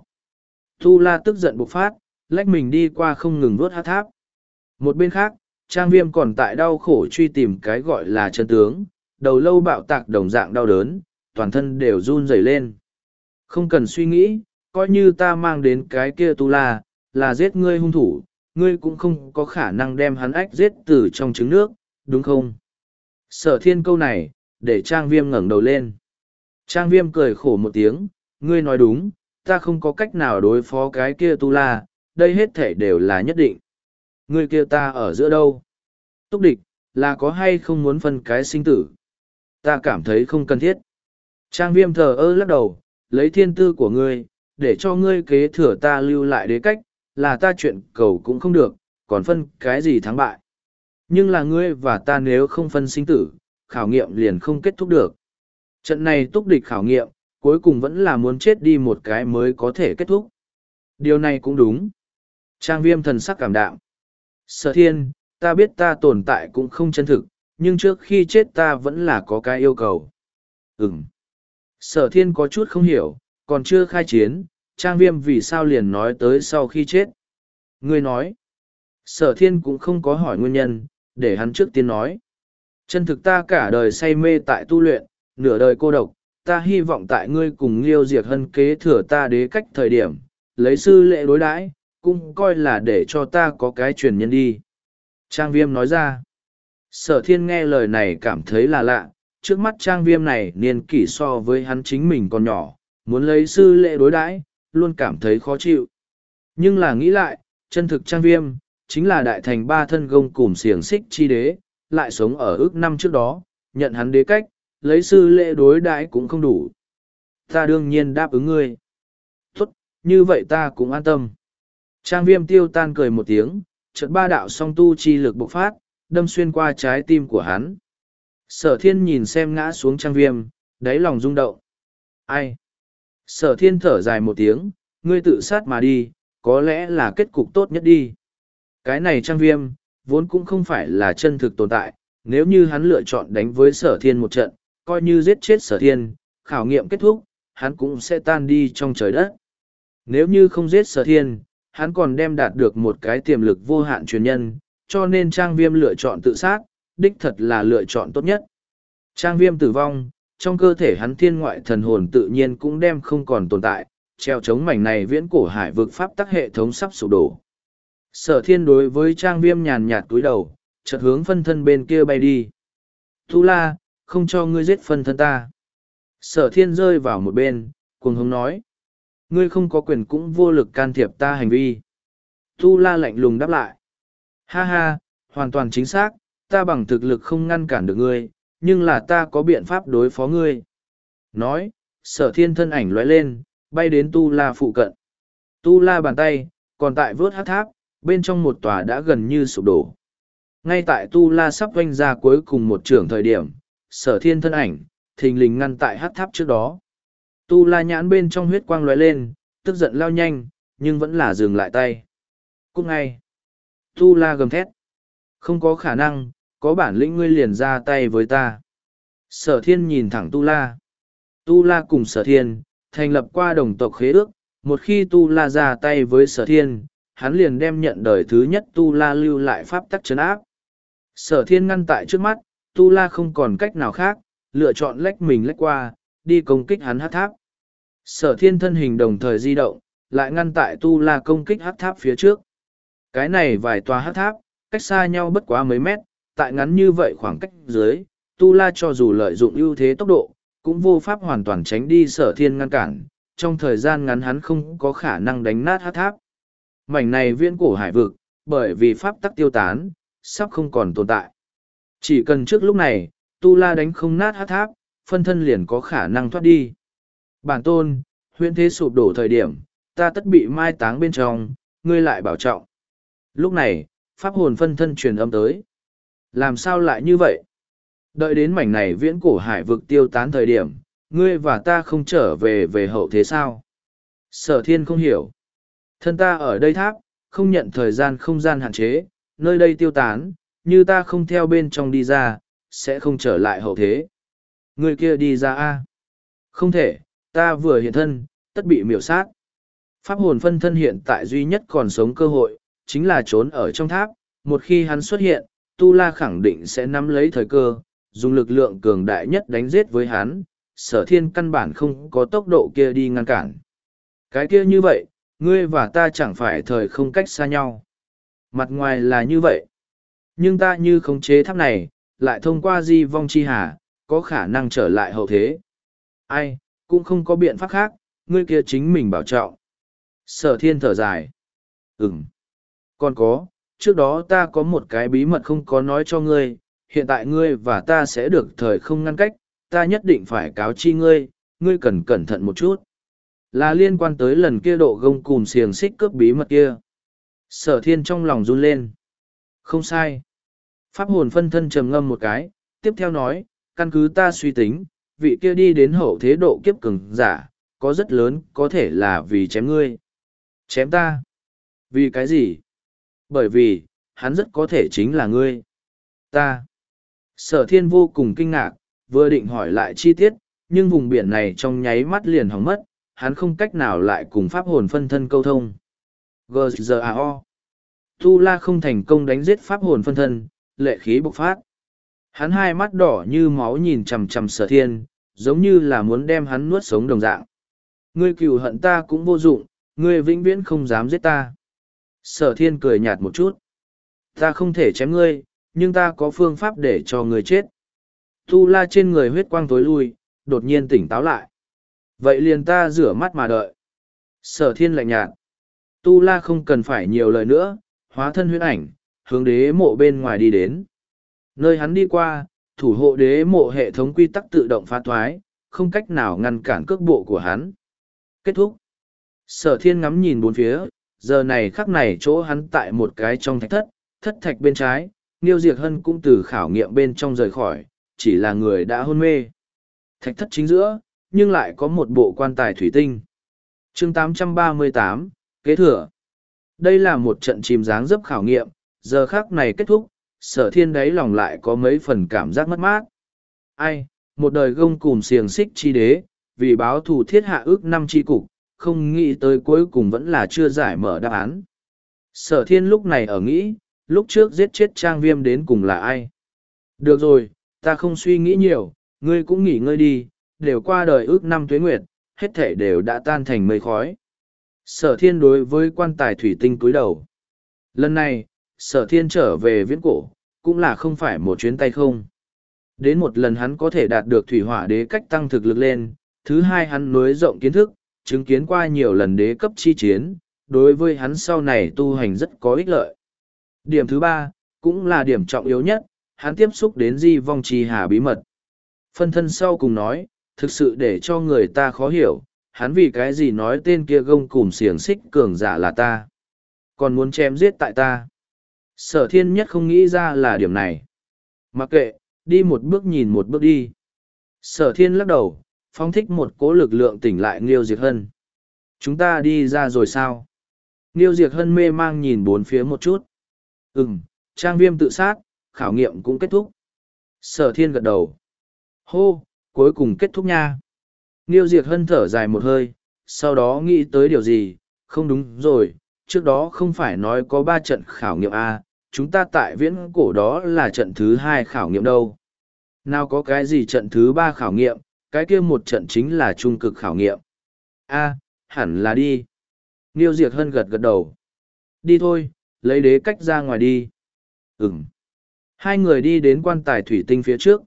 Tu la tức giận bộc phát, lách mình đi qua không ngừng vuốt hắc tháp. Một bên khác, trang viêm còn tại đau khổ truy tìm cái gọi là chân tướng, đầu lâu bạo tạc đồng dạng đau đớn, toàn thân đều run rẩy lên. Không cần suy nghĩ, coi như ta mang đến cái kia tu la, là giết ngươi hung thủ, ngươi cũng không có khả năng đem hắn ách giết từ trong trứng nước, đúng không? Sở thiên câu này, để trang viêm ngẩng đầu lên. Trang viêm cười khổ một tiếng, ngươi nói đúng, ta không có cách nào đối phó cái kia tu la, đây hết thể đều là nhất định. Ngươi kia ta ở giữa đâu? Túc địch, là có hay không muốn phân cái sinh tử? Ta cảm thấy không cần thiết. Trang viêm thờ ơ lắc đầu, lấy thiên tư của ngươi, để cho ngươi kế thừa ta lưu lại đế cách, là ta chuyện cầu cũng không được, còn phân cái gì thắng bại. Nhưng là ngươi và ta nếu không phân sinh tử, khảo nghiệm liền không kết thúc được. Trận này túc địch khảo nghiệm, cuối cùng vẫn là muốn chết đi một cái mới có thể kết thúc. Điều này cũng đúng. Trang viêm thần sắc cảm đạm. Sở thiên, ta biết ta tồn tại cũng không chân thực, nhưng trước khi chết ta vẫn là có cái yêu cầu. Ừm. Sở thiên có chút không hiểu, còn chưa khai chiến, trang viêm vì sao liền nói tới sau khi chết. Ngươi nói. Sở thiên cũng không có hỏi nguyên nhân, để hắn trước tiên nói. Chân thực ta cả đời say mê tại tu luyện, nửa đời cô độc, ta hy vọng tại ngươi cùng Liêu Diệt Hân kế thừa ta đế cách thời điểm, lấy sư lệ đối đãi, cũng coi là để cho ta có cái truyền nhân đi. Trang viêm nói ra. Sở thiên nghe lời này cảm thấy là lạ, trước mắt trang viêm này niên kỷ so với hắn chính mình còn nhỏ, muốn lấy sư lệ đối đãi, luôn cảm thấy khó chịu. Nhưng là nghĩ lại, chân thực trang viêm, chính là đại thành ba thân gông cùng xiềng xích chi đế, lại sống ở ước năm trước đó, nhận hắn đế cách, lấy sư lệ đối đãi cũng không đủ. Ta đương nhiên đáp ứng ngươi. như vậy ta cũng an tâm. Trang viêm tiêu tan cười một tiếng, chợt ba đạo song tu chi lực bộc phát, đâm xuyên qua trái tim của hắn. Sở thiên nhìn xem ngã xuống trang viêm, đáy lòng rung động. Ai? Sở thiên thở dài một tiếng, ngươi tự sát mà đi, có lẽ là kết cục tốt nhất đi. Cái này trang viêm, vốn cũng không phải là chân thực tồn tại, nếu như hắn lựa chọn đánh với sở thiên một trận, coi như giết chết sở thiên, khảo nghiệm kết thúc, hắn cũng sẽ tan đi trong trời đất. Nếu như không giết sở thiên, hắn còn đem đạt được một cái tiềm lực vô hạn truyền nhân, cho nên trang viêm lựa chọn tự sát, đích thật là lựa chọn tốt nhất. Trang viêm tử vong, trong cơ thể hắn thiên ngoại thần hồn tự nhiên cũng đem không còn tồn tại, treo chống mảnh này viễn cổ hải vực pháp tắc hệ thống sắp sụp đổ. Sở thiên đối với trang viêm nhàn nhạt túi đầu, chợt hướng phân thân bên kia bay đi. Tu La, không cho ngươi giết phân thân ta. Sở thiên rơi vào một bên, cuồng hống nói. Ngươi không có quyền cũng vô lực can thiệp ta hành vi. Tu La lạnh lùng đáp lại. Ha ha, hoàn toàn chính xác, ta bằng thực lực không ngăn cản được ngươi, nhưng là ta có biện pháp đối phó ngươi. Nói, sở thiên thân ảnh lóe lên, bay đến Tu La phụ cận. Tu La bàn tay, còn tại vớt hát tháp, bên trong một tòa đã gần như sụp đổ. Ngay tại Tu La sắp oanh ra cuối cùng một trưởng thời điểm, sở thiên thân ảnh, thình lình ngăn tại hát tháp trước đó. Tu La nhãn bên trong huyết quang lóe lên, tức giận lao nhanh, nhưng vẫn là dừng lại tay. Cút ngay. Tu La gầm thét. Không có khả năng, có bản lĩnh ngươi liền ra tay với ta. Sở thiên nhìn thẳng Tu La. Tu La cùng sở thiên, thành lập qua đồng tộc khế ước, một khi Tu La ra tay với sở thiên, hắn liền đem nhận đời thứ nhất Tu La lưu lại pháp tắc trấn áp. Sở thiên ngăn tại trước mắt, Tu La không còn cách nào khác, lựa chọn lách mình lách qua, đi công kích hắn hát tháp. Sở thiên thân hình đồng thời di động, lại ngăn tại Tu La công kích hát tháp phía trước. Cái này vài tòa hát tháp, cách xa nhau bất quá mấy mét, tại ngắn như vậy khoảng cách dưới, Tu La cho dù lợi dụng ưu thế tốc độ, cũng vô pháp hoàn toàn tránh đi sở thiên ngăn cản, trong thời gian ngắn hắn không có khả năng đánh nát hát tháp. Mảnh này viễn cổ hải vực, bởi vì pháp tắc tiêu tán, sắp không còn tồn tại. Chỉ cần trước lúc này, Tu La đánh không nát hát tháp, phân thân liền có khả năng thoát đi. Bản tôn, huyễn thế sụp đổ thời điểm, ta tất bị mai táng bên trong, ngươi lại bảo trọng. Lúc này, pháp hồn phân thân truyền âm tới. Làm sao lại như vậy? Đợi đến mảnh này viễn cổ hải vực tiêu tán thời điểm, ngươi và ta không trở về về hậu thế sao? Sở thiên không hiểu. Thân ta ở đây tháp, không nhận thời gian không gian hạn chế, nơi đây tiêu tán, như ta không theo bên trong đi ra, sẽ không trở lại hậu thế. Người kia đi ra a Không thể, ta vừa hiện thân, tất bị miểu sát. Pháp hồn phân thân hiện tại duy nhất còn sống cơ hội, chính là trốn ở trong tháp. Một khi hắn xuất hiện, Tu La khẳng định sẽ nắm lấy thời cơ, dùng lực lượng cường đại nhất đánh giết với hắn. Sở thiên căn bản không có tốc độ kia đi ngăn cản. Cái kia như vậy, ngươi và ta chẳng phải thời không cách xa nhau. Mặt ngoài là như vậy. Nhưng ta như khống chế tháp này, lại thông qua di vong chi hà, có khả năng trở lại hậu thế. Ai, cũng không có biện pháp khác, ngươi kia chính mình bảo trọng. Sở thiên thở dài. Ừm. Còn có, trước đó ta có một cái bí mật không có nói cho ngươi, hiện tại ngươi và ta sẽ được thời không ngăn cách, ta nhất định phải cáo chi ngươi, ngươi cần cẩn thận một chút. Là liên quan tới lần kia độ gông cùm xiềng xích cướp bí mật kia. Sở thiên trong lòng run lên. Không sai. Pháp hồn phân thân trầm ngâm một cái, tiếp theo nói, căn cứ ta suy tính, vị kia đi đến hậu thế độ kiếp cường giả, có rất lớn có thể là vì chém ngươi. Chém ta? Vì cái gì? Bởi vì, hắn rất có thể chính là ngươi. Ta. Sở thiên vô cùng kinh ngạc, vừa định hỏi lại chi tiết, nhưng vùng biển này trong nháy mắt liền hỏng mất, hắn không cách nào lại cùng pháp hồn phân thân câu thông. giê giê a o. Tu La không thành công đánh giết pháp hồn phân thân, lệ khí bộc phát. Hắn hai mắt đỏ như máu nhìn chằm chằm sở thiên, giống như là muốn đem hắn nuốt sống đồng dạng. Ngươi cừu hận ta cũng vô dụng, ngươi vĩnh viễn không dám giết ta. Sở thiên cười nhạt một chút. Ta không thể chém ngươi, nhưng ta có phương pháp để cho ngươi chết. Tu La trên người huyết quang tối lui, đột nhiên tỉnh táo lại. Vậy liền ta rửa mắt mà đợi. Sở thiên lạnh nhạt. Tu La không cần phải nhiều lời nữa, hóa thân huyết ảnh, hướng đế mộ bên ngoài đi đến. Nơi hắn đi qua, thủ hộ đế mộ hệ thống quy tắc tự động phá thoái, không cách nào ngăn cản cước bộ của hắn. Kết thúc. Sở thiên ngắm nhìn bốn phía, giờ này khắc này chỗ hắn tại một cái trong thạch thất, thất thạch bên trái, Niêu Diệc Hân cũng từ khảo nghiệm bên trong rời khỏi, chỉ là người đã hôn mê. Thạch thất chính giữa, nhưng lại có một bộ quan tài thủy tinh. chương tám trăm ba mươi tám, kế thừa. Đây là một trận chìm dáng dấp khảo nghiệm, giờ khắc này kết thúc, sở thiên đáy lòng lại có mấy phần cảm giác mất mát. Ai, một đời gông cùm xiềng xích chi đế, vì báo thù thiết hạ ước năm chi cục, không nghĩ tới cuối cùng vẫn là chưa giải mở đáp án. Sở thiên lúc này ở nghĩ, lúc trước giết chết Trang Viêm đến cùng là ai? Được rồi, ta không suy nghĩ nhiều, ngươi cũng nghỉ ngơi đi, đều qua đời ước năm tuế nguyệt, hết thể đều đã tan thành mây khói. Sở thiên đối với quan tài thủy tinh cúi đầu. Lần này, sở thiên trở về viễn cổ, cũng là không phải một chuyến tay không. Đến một lần hắn có thể đạt được thủy hỏa đế cách tăng thực lực lên, thứ hai hắn nối rộng kiến thức, chứng kiến qua nhiều lần đế cấp chi chiến, đối với hắn sau này tu hành rất có ích lợi. Điểm thứ ba, cũng là điểm trọng yếu nhất, hắn tiếp xúc đến di vong trì hà bí mật. Phân thân sau cùng nói, thực sự để cho người ta khó hiểu, hắn vì cái gì nói tên kia gông cùm xiềng xích cường giả là ta. Còn muốn chém giết tại ta. Sở thiên nhất không nghĩ ra là điểm này. Mặc kệ, đi một bước nhìn một bước đi. Sở thiên lắc đầu, phóng thích một cố lực lượng tỉnh lại Nghiêu Diệc Hân. Chúng ta đi ra rồi sao? Nghiêu Diệc Hân mê mang nhìn bốn phía một chút. Ừm, Trang Viêm tự sát, khảo nghiệm cũng kết thúc. Sở thiên gật đầu. Hô, cuối cùng kết thúc nha. Nghiêu Diệc Hân thở dài một hơi, sau đó nghĩ tới điều gì, không đúng rồi, trước đó không phải nói có ba trận khảo nghiệm à, chúng ta tại viễn cổ đó là trận thứ hai khảo nghiệm đâu. Nào có cái gì trận thứ ba khảo nghiệm, cái kia một trận chính là trung cực khảo nghiệm. A, hẳn là đi. Nghiêu Diệc Hân gật gật đầu. Đi thôi, lấy đế cách ra ngoài đi. Ừm. Hai người đi đến quan tài thủy tinh phía trước.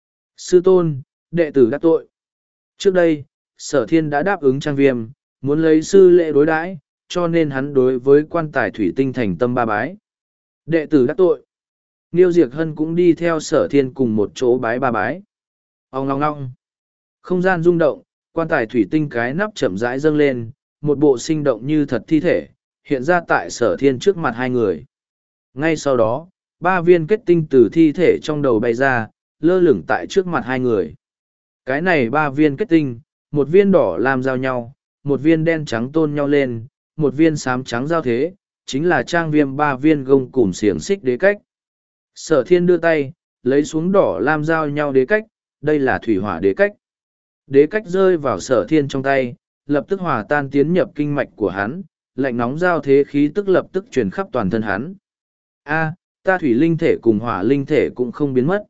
Sư tôn, đệ tử đắc tội. Trước đây, sở thiên đã đáp ứng Trang Viêm, muốn lấy sư lệ đối đãi, cho nên hắn đối với quan tài thủy tinh thành tâm ba bái. Đệ tử đắc tội. Nghiêu Diệc Hân cũng đi theo sở thiên cùng một chỗ bái ba bái. Ông ngong ngong. Không gian rung động, quan tài thủy tinh cái nắp chậm rãi dâng lên, một bộ sinh động như thật thi thể, hiện ra tại sở thiên trước mặt hai người. Ngay sau đó, ba viên kết tinh từ thi thể trong đầu bay ra, lơ lửng tại trước mặt hai người. Cái này ba viên kết tinh, một viên đỏ làm giao nhau, một viên đen trắng tôn nhau lên, một viên xám trắng giao thế, chính là Trang Viêm ba viên gông cùm xiềng xích đế cách. Sở thiên đưa tay, lấy xuống đỏ lam giao nhau đế cách, đây là thủy hỏa đế cách. Đế cách rơi vào sở thiên trong tay, lập tức hòa tan tiến nhập kinh mạch của hắn, lạnh nóng giao thế khí tức lập tức truyền khắp toàn thân hắn. A, ta thủy linh thể cùng hỏa linh thể cũng không biến mất.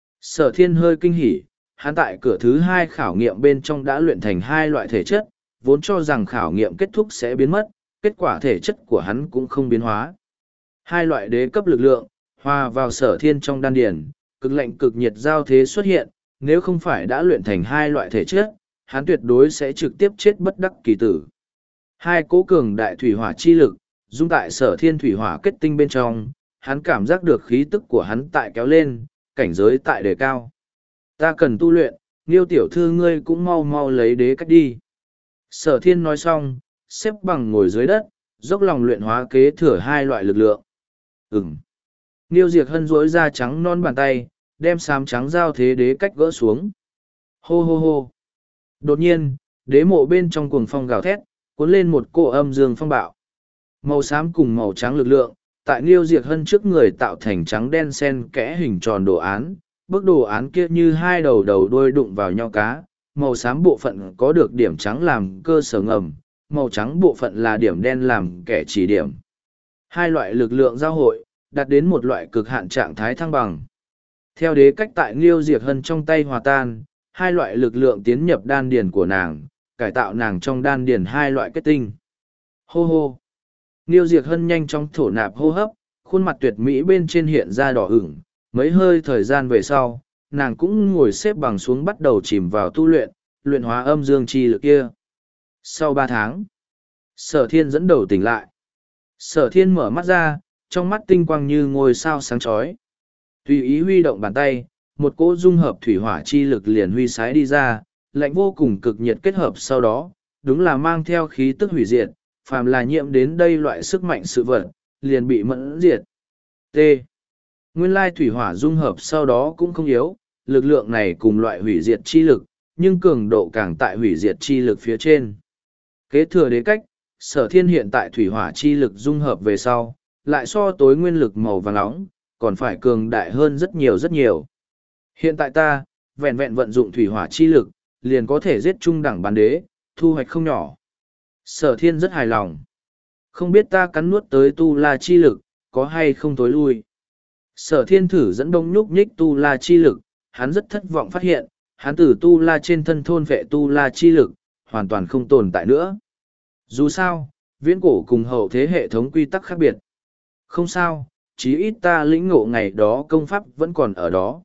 Sở thiên hơi kinh hỉ, hắn tại cửa thứ hai khảo nghiệm bên trong đã luyện thành hai loại thể chất, vốn cho rằng khảo nghiệm kết thúc sẽ biến mất, kết quả thể chất của hắn cũng không biến hóa. Hai loại đế cấp lực lượng, hòa vào sở thiên trong đan điển, cực lạnh cực nhiệt giao thế xuất hiện, nếu không phải đã luyện thành hai loại thể chất, hắn tuyệt đối sẽ trực tiếp chết bất đắc kỳ tử. Hai cố cường đại thủy hỏa chi lực, dung tại sở thiên thủy hỏa kết tinh bên trong, hắn cảm giác được khí tức của hắn tại kéo lên, cảnh giới tại đề cao. Ta cần tu luyện, Nghiêu tiểu thư ngươi cũng mau mau lấy đế cách đi. Sở thiên nói xong, xếp bằng ngồi dưới đất, dốc lòng luyện hóa kế thừa hai loại lực lượng. Ừm. Nghiêu Diệc Hân rỗi ra trắng non bàn tay, đem xám trắng giao thế đế cách gỡ xuống. Hô hô hô. Đột nhiên, đế mộ bên trong cuồng phong gào thét, cuốn lên một cỗ âm dương phong bạo. Màu xám cùng màu trắng lực lượng, tại Nghiêu Diệc Hân trước người tạo thành trắng đen xen kẽ hình tròn đồ án. Bức đồ án kia như hai đầu đầu đuôi đụng vào nhau cá, màu xám bộ phận có được điểm trắng làm cơ sở ngầm, màu trắng bộ phận là điểm đen làm kẻ chỉ điểm. Hai loại lực lượng giao hội, đạt đến một loại cực hạn trạng thái thăng bằng. Theo đế cách tại Nghiêu Diệc Hân trong tay hòa tan, hai loại lực lượng tiến nhập đan điền của nàng, cải tạo nàng trong đan điền hai loại kết tinh. Hô hô. Nghiêu Diệc Hân nhanh chóng thổ nạp hô hấp, khuôn mặt tuyệt mỹ bên trên hiện ra đỏ ửng, mấy hơi thời gian về sau, nàng cũng ngồi xếp bằng xuống bắt đầu chìm vào tu luyện, luyện hóa âm dương chi lực kia. Sau ba tháng, sở thiên dẫn đầu tỉnh lại. Sở thiên mở mắt ra, trong mắt tinh quang như ngôi sao sáng chói. Tùy ý huy động bàn tay, một cỗ dung hợp thủy hỏa chi lực liền huy sái đi ra, lạnh vô cùng cực nhiệt kết hợp sau đó, đúng là mang theo khí tức hủy diệt, phàm là nhiễm đến đây loại sức mạnh sự vật, liền bị mẫn diệt. T. Nguyên lai thủy hỏa dung hợp sau đó cũng không yếu, lực lượng này cùng loại hủy diệt chi lực, nhưng cường độ càng tại hủy diệt chi lực phía trên. Kế thừa đế cách, sở thiên hiện tại thủy hỏa chi lực dung hợp về sau, lại so tối nguyên lực màu vàng nóng, còn phải cường đại hơn rất nhiều rất nhiều. Hiện tại ta, vẹn vẹn vận dụng thủy hỏa chi lực, liền có thể giết trung đẳng bán đế, thu hoạch không nhỏ. Sở thiên rất hài lòng. Không biết ta cắn nuốt tới tu la chi lực, có hay không tối lui. Sở thiên thử dẫn đông nhúc nhích tu la chi lực, hắn rất thất vọng phát hiện, hắn từ tu la trên thân thôn vệ tu la chi lực, hoàn toàn không tồn tại nữa. Dù sao, viễn cổ cùng hậu thế hệ thống quy tắc khác biệt. Không sao, chí ít ta lĩnh ngộ ngày đó công pháp vẫn còn ở đó.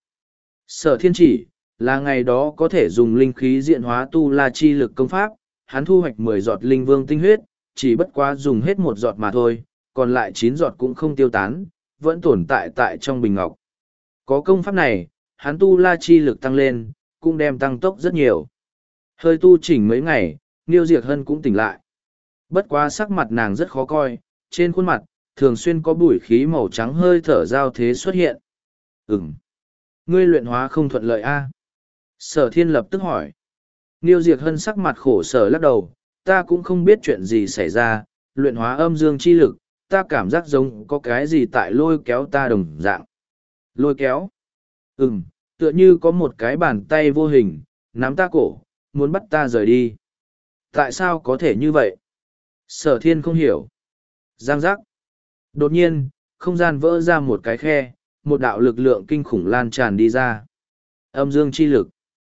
Sở thiên chỉ, là ngày đó có thể dùng linh khí diện hóa tu la chi lực công pháp, hắn thu hoạch mười giọt linh vương tinh huyết, chỉ bất quá dùng hết một giọt mà thôi, còn lại chín giọt cũng không tiêu tán, vẫn tồn tại tại trong bình ngọc. Có công pháp này, hắn tu la chi lực tăng lên, cũng đem tăng tốc rất nhiều. Hơi tu chỉnh mấy ngày, Niêu Diệc Hân cũng tỉnh lại. Bất quá sắc mặt nàng rất khó coi, trên khuôn mặt, thường xuyên có bụi khí màu trắng hơi thở giao thế xuất hiện. Ừm. Ngươi luyện hóa không thuận lợi a? Sở thiên lập tức hỏi. Niêu Diệc Hân sắc mặt khổ sở lắc đầu, ta cũng không biết chuyện gì xảy ra, luyện hóa âm dương chi lực, ta cảm giác giống có cái gì tại lôi kéo ta đồng dạng. Lôi kéo? Ừm, tựa như có một cái bàn tay vô hình, nắm ta cổ, muốn bắt ta rời đi. Tại sao có thể như vậy? Sở thiên không hiểu. Giang giác. Đột nhiên, không gian vỡ ra một cái khe, một đạo lực lượng kinh khủng lan tràn đi ra. Âm dương chi lực.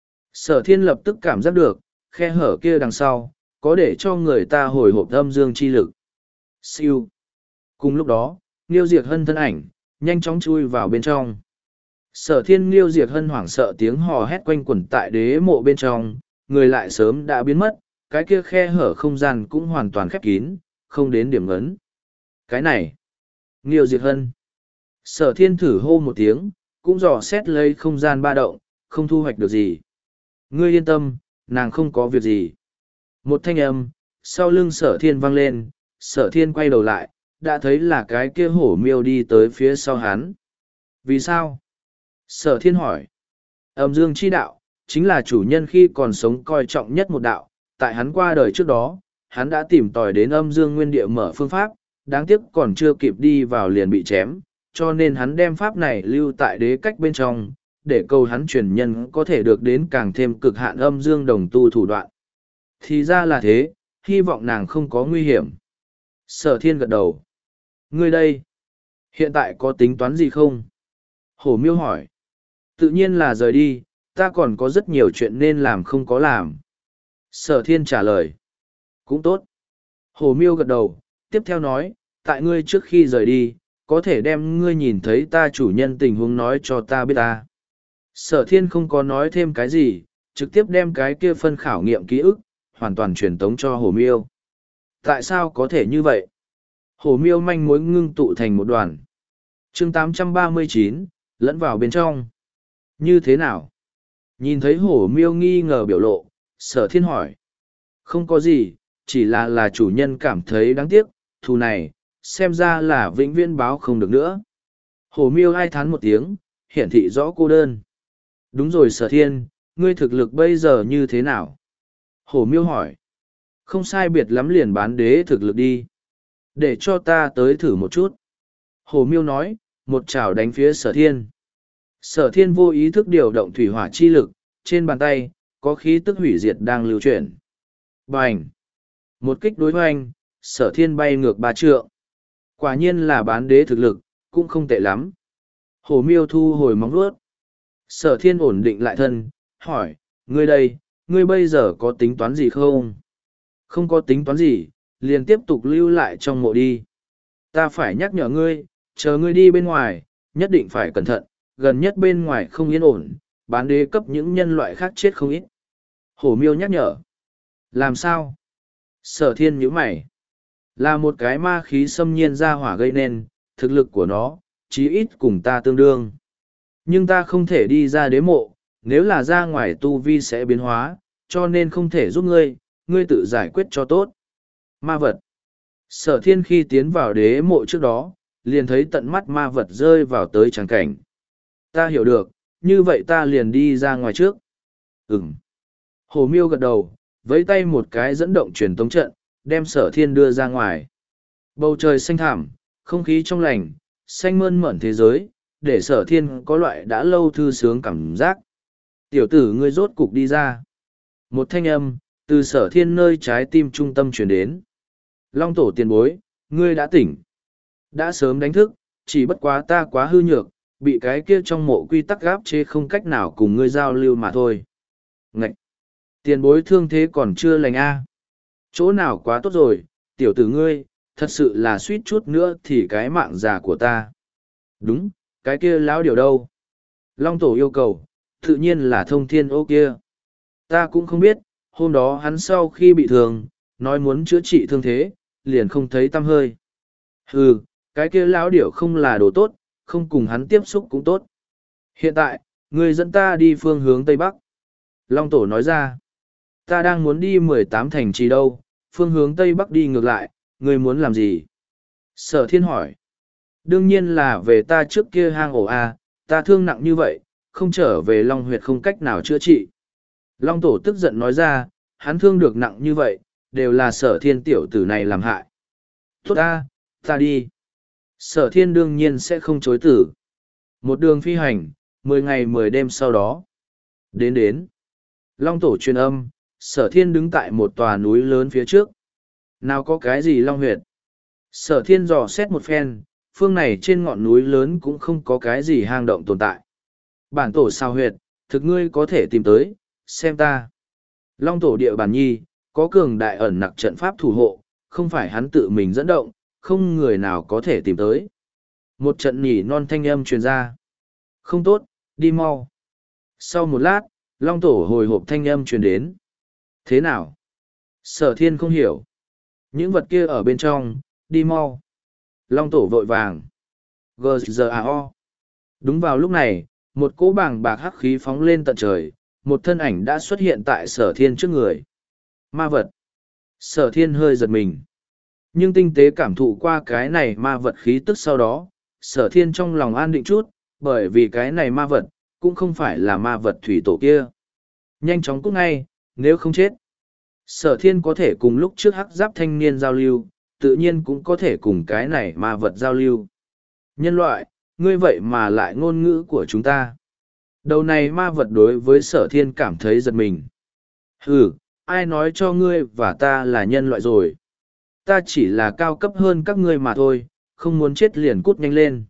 Sở thiên lập tức cảm giác được, khe hở kia đằng sau, có để cho người ta hồi hộp âm dương chi lực. Siêu. Cùng lúc đó, Niêu Diệc Hân thân ảnh, nhanh chóng chui vào bên trong. Sở thiên Niêu Diệc Hân hoảng sợ tiếng hò hét quanh quẩn tại đế mộ bên trong, người lại sớm đã biến mất, cái kia khe hở không gian cũng hoàn toàn khép kín, không đến điểm ấn. Cái này, Niêu Diệc Hân. Sở thiên thử hô một tiếng, cũng dò xét lấy không gian ba động, không thu hoạch được gì. Ngươi yên tâm, nàng không có việc gì. Một thanh âm, sau lưng sở thiên vang lên, sở thiên quay đầu lại, đã thấy là cái kia hổ miêu đi tới phía sau hắn. Vì sao? Sở thiên hỏi. Âm dương chi đạo, chính là chủ nhân khi còn sống coi trọng nhất một đạo, tại hắn qua đời trước đó, hắn đã tìm tòi đến âm dương nguyên địa mở phương pháp, đáng tiếc còn chưa kịp đi vào liền bị chém, cho nên hắn đem pháp này lưu tại đế cách bên trong, để cầu hắn truyền nhân có thể được đến càng thêm cực hạn âm dương đồng tu thủ đoạn. Thì ra là thế, hy vọng nàng không có nguy hiểm. Sở thiên gật đầu. Ngươi đây, hiện tại có tính toán gì không? Hổ miêu hỏi. Tự nhiên là rời đi, ta còn có rất nhiều chuyện nên làm không có làm. Sở thiên trả lời. Cũng tốt. Hổ miêu gật đầu, tiếp theo nói, tại ngươi trước khi rời đi, có thể đem ngươi nhìn thấy ta chủ nhân tình huống nói cho ta biết ta. Sở thiên không có nói thêm cái gì, trực tiếp đem cái kia phân khảo nghiệm ký ức, hoàn toàn truyền tống cho hổ miêu. Tại sao có thể như vậy? Hổ miêu manh mối ngưng tụ thành một đoàn. chương tám trăm ba mươi chín, lẫn vào bên trong. Như thế nào? Nhìn thấy hổ miêu nghi ngờ biểu lộ, sở thiên hỏi. Không có gì, chỉ là là chủ nhân cảm thấy đáng tiếc, thù này, xem ra là vĩnh viễn báo không được nữa. Hổ miêu ai thán một tiếng, hiển thị rõ cô đơn. Đúng rồi sở thiên, ngươi thực lực bây giờ như thế nào? Hổ miêu hỏi. Không sai biệt lắm liền bán đế thực lực đi. Để cho ta tới thử một chút. Hổ miêu nói, một chảo đánh phía sở thiên. Sở thiên vô ý thức điều động thủy hỏa chi lực, trên bàn tay, có khí tức hủy diệt đang lưu chuyển. Bành! Một kích đối hoành, sở thiên bay ngược ba trượng. Quả nhiên là bán đế thực lực, cũng không tệ lắm. Hổ miêu thu hồi móng vuốt. Sở thiên ổn định lại thân, hỏi, ngươi đây, ngươi bây giờ có tính toán gì không? Không có tính toán gì, liền tiếp tục lưu lại trong mộ đi. Ta phải nhắc nhở ngươi, chờ ngươi đi bên ngoài, nhất định phải cẩn thận, gần nhất bên ngoài không yên ổn, bán đế cấp những nhân loại khác chết không ít. Hổ miêu nhắc nhở. Làm sao? Sở thiên nhíu mày. Là một cái ma khí xâm nhiên ra hỏa gây nên, thực lực của nó, chí ít cùng ta tương đương. Nhưng ta không thể đi ra đế mộ, nếu là ra ngoài tu vi sẽ biến hóa, cho nên không thể giúp ngươi, ngươi tự giải quyết cho tốt. Ma vật. Sở thiên khi tiến vào đế mộ trước đó, liền thấy tận mắt ma vật rơi vào tới tràng cảnh. Ta hiểu được, như vậy ta liền đi ra ngoài trước. Ừm. Hồ Miêu gật đầu, vẫy tay một cái dẫn động truyền tống trận, đem sở thiên đưa ra ngoài. Bầu trời xanh thẳm, không khí trong lành, xanh mơn mởn thế giới, để sở thiên có loại đã lâu thư sướng cảm giác. Tiểu tử ngươi rốt cục đi ra. Một thanh âm, từ sở thiên nơi trái tim trung tâm truyền đến. Long tổ tiền bối, ngươi đã tỉnh. Đã sớm đánh thức, chỉ bất quá ta quá hư nhược, bị cái kia trong mộ quy tắc gáp chế không cách nào cùng ngươi giao lưu mà thôi. Ngậy! Tiền bối thương thế còn chưa lành a. Chỗ nào quá tốt rồi, tiểu tử ngươi, thật sự là suýt chút nữa thì cái mạng già của ta. Đúng, cái kia lão điều đâu? Long tổ yêu cầu, tự nhiên là thông thiên ô kia. Ta cũng không biết, hôm đó hắn sau khi bị thương, nói muốn chữa trị thương thế, liền không thấy tăm hơi. Hừ, cái kia lão điểu không là đồ tốt, không cùng hắn tiếp xúc cũng tốt. Hiện tại, người dẫn ta đi phương hướng Tây Bắc. Long tổ nói ra, ta đang muốn đi mười tám thành trì đâu, phương hướng Tây Bắc đi ngược lại, người muốn làm gì? Sở thiên hỏi, đương nhiên là về ta trước kia hang ổ A, ta thương nặng như vậy, không trở về Long huyệt không cách nào chữa trị. Long tổ tức giận nói ra, hắn thương được nặng như vậy, đều là sở thiên tiểu tử này làm hại. Tốt ta, ta đi. Sở thiên đương nhiên sẽ không chối tử. Một đường phi hành, mười ngày mười đêm sau đó. Đến đến. Long tổ truyền âm, sở thiên đứng tại một tòa núi lớn phía trước. Nào có cái gì long huyệt? Sở thiên dò xét một phen, phương này trên ngọn núi lớn cũng không có cái gì hang động tồn tại. Bản tổ sao huyệt, thực ngươi có thể tìm tới, xem ta. Long tổ địa bản nhi, có cường đại ẩn nặc trận pháp thủ hộ, không phải hắn tự mình dẫn động, không người nào có thể tìm tới. Một trận nhỉ non thanh âm truyền ra. Không tốt, đi mau. Sau một lát, Long tổ hồi hộp thanh âm truyền đến. Thế nào? Sở thiên không hiểu. Những vật kia ở bên trong, đi mau. Long tổ vội vàng. G G A O. Đúng vào lúc này, một cỗ bàng bạc hắc khí phóng lên tận trời, một thân ảnh đã xuất hiện tại sở thiên trước người. Ma vật. Sở thiên hơi giật mình. Nhưng tinh tế cảm thụ qua cái này ma vật khí tức sau đó, sở thiên trong lòng an định chút, bởi vì cái này ma vật, cũng không phải là ma vật thủy tổ kia. Nhanh chóng cút ngay, nếu không chết. Sở thiên có thể cùng lúc trước hắc giáp thanh niên giao lưu, tự nhiên cũng có thể cùng cái này ma vật giao lưu. Nhân loại, ngươi vậy mà lại ngôn ngữ của chúng ta. Đầu này ma vật đối với sở thiên cảm thấy giật mình. Ừ, ai nói cho ngươi và ta là nhân loại rồi. Ta chỉ là cao cấp hơn các ngươi mà thôi, không muốn chết liền cút nhanh lên.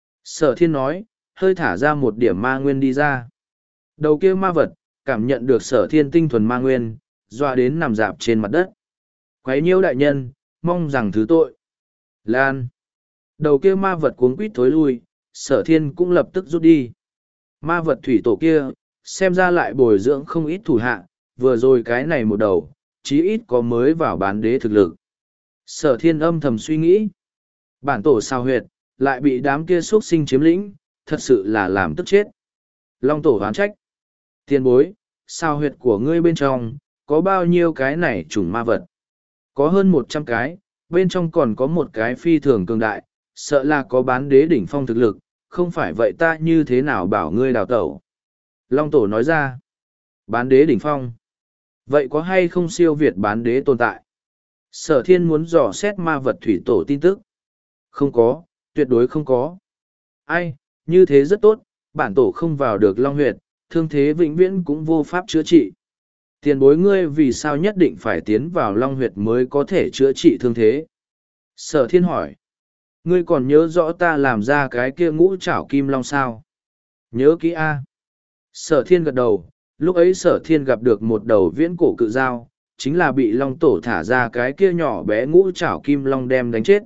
Sở thiên nói, hơi thả ra một điểm ma nguyên đi ra. Đầu kia ma vật, cảm nhận được sở thiên tinh thuần ma nguyên, doa đến nằm dạp trên mặt đất. Quấy nhiễu đại nhân, mong rằng thứ tội. Lan. Đầu kia ma vật cuống quýt thối lui, sở thiên cũng lập tức rút đi. Ma vật thủy tổ kia, xem ra lại bồi dưỡng không ít thủ hạ, vừa rồi cái này một đầu, chí ít có mới vào bán đế thực lực. Sở thiên âm thầm suy nghĩ. Bản tổ sao huyệt, lại bị đám kia xuất sinh chiếm lĩnh, thật sự là làm tức chết. Long tổ hoán trách. Tiền bối, sao huyệt của ngươi bên trong, có bao nhiêu cái này chủng ma vật? Có hơn một trăm cái, bên trong còn có một cái phi thường cường đại, sợ là có bán đế đỉnh phong thực lực, không phải vậy ta như thế nào bảo ngươi đào tẩu. Long tổ nói ra. Bán đế đỉnh phong. Vậy có hay không siêu việt bán đế tồn tại? Sở thiên muốn dò xét ma vật thủy tổ tin tức. Không có, tuyệt đối không có. Ai, như thế rất tốt, bản tổ không vào được long huyệt, thương thế vĩnh viễn cũng vô pháp chữa trị. Tiền bối ngươi vì sao nhất định phải tiến vào long huyệt mới có thể chữa trị thương thế? Sở thiên hỏi. Ngươi còn nhớ rõ ta làm ra cái kia ngũ trảo kim long sao? Nhớ kỹ a. Sở thiên gật đầu, lúc ấy sở thiên gặp được một đầu viễn cổ cự dao, chính là bị long tổ thả ra cái kia nhỏ bé ngũ trảo kim long đem đánh chết.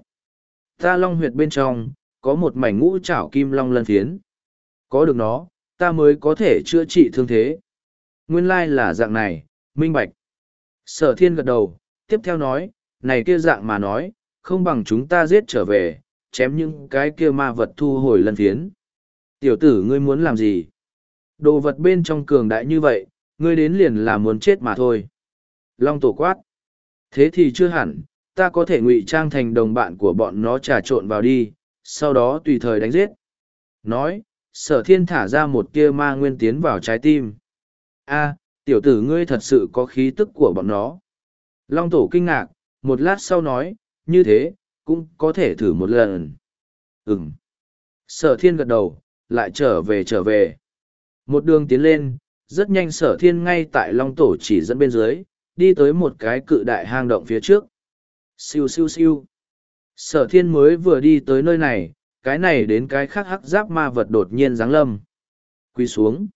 Ta long huyệt bên trong, có một mảnh ngũ trảo kim long lân phiến. Có được nó, ta mới có thể chữa trị thương thế. Nguyên lai là dạng này, minh bạch. Sở thiên gật đầu, tiếp theo nói, này kia dạng mà nói, không bằng chúng ta giết trở về, chém những cái kia ma vật thu hồi lân phiến. Tiểu tử ngươi muốn làm gì? Đồ vật bên trong cường đại như vậy, ngươi đến liền là muốn chết mà thôi. Long tổ quát. Thế thì chưa hẳn, ta có thể ngụy trang thành đồng bạn của bọn nó trà trộn vào đi, sau đó tùy thời đánh giết. Nói, sở thiên thả ra một tia ma nguyên tiến vào trái tim. A, tiểu tử ngươi thật sự có khí tức của bọn nó. Long tổ kinh ngạc, một lát sau nói, như thế, cũng có thể thử một lần. Ừm. Sở thiên gật đầu, lại trở về trở về. Một đường tiến lên, rất nhanh sở thiên ngay tại long tổ chỉ dẫn bên dưới, đi tới một cái cự đại hang động phía trước. Siêu siêu siêu. Sở thiên mới vừa đi tới nơi này, cái này đến cái khác hắc giáp ma vật đột nhiên giáng lâm. Quy xuống.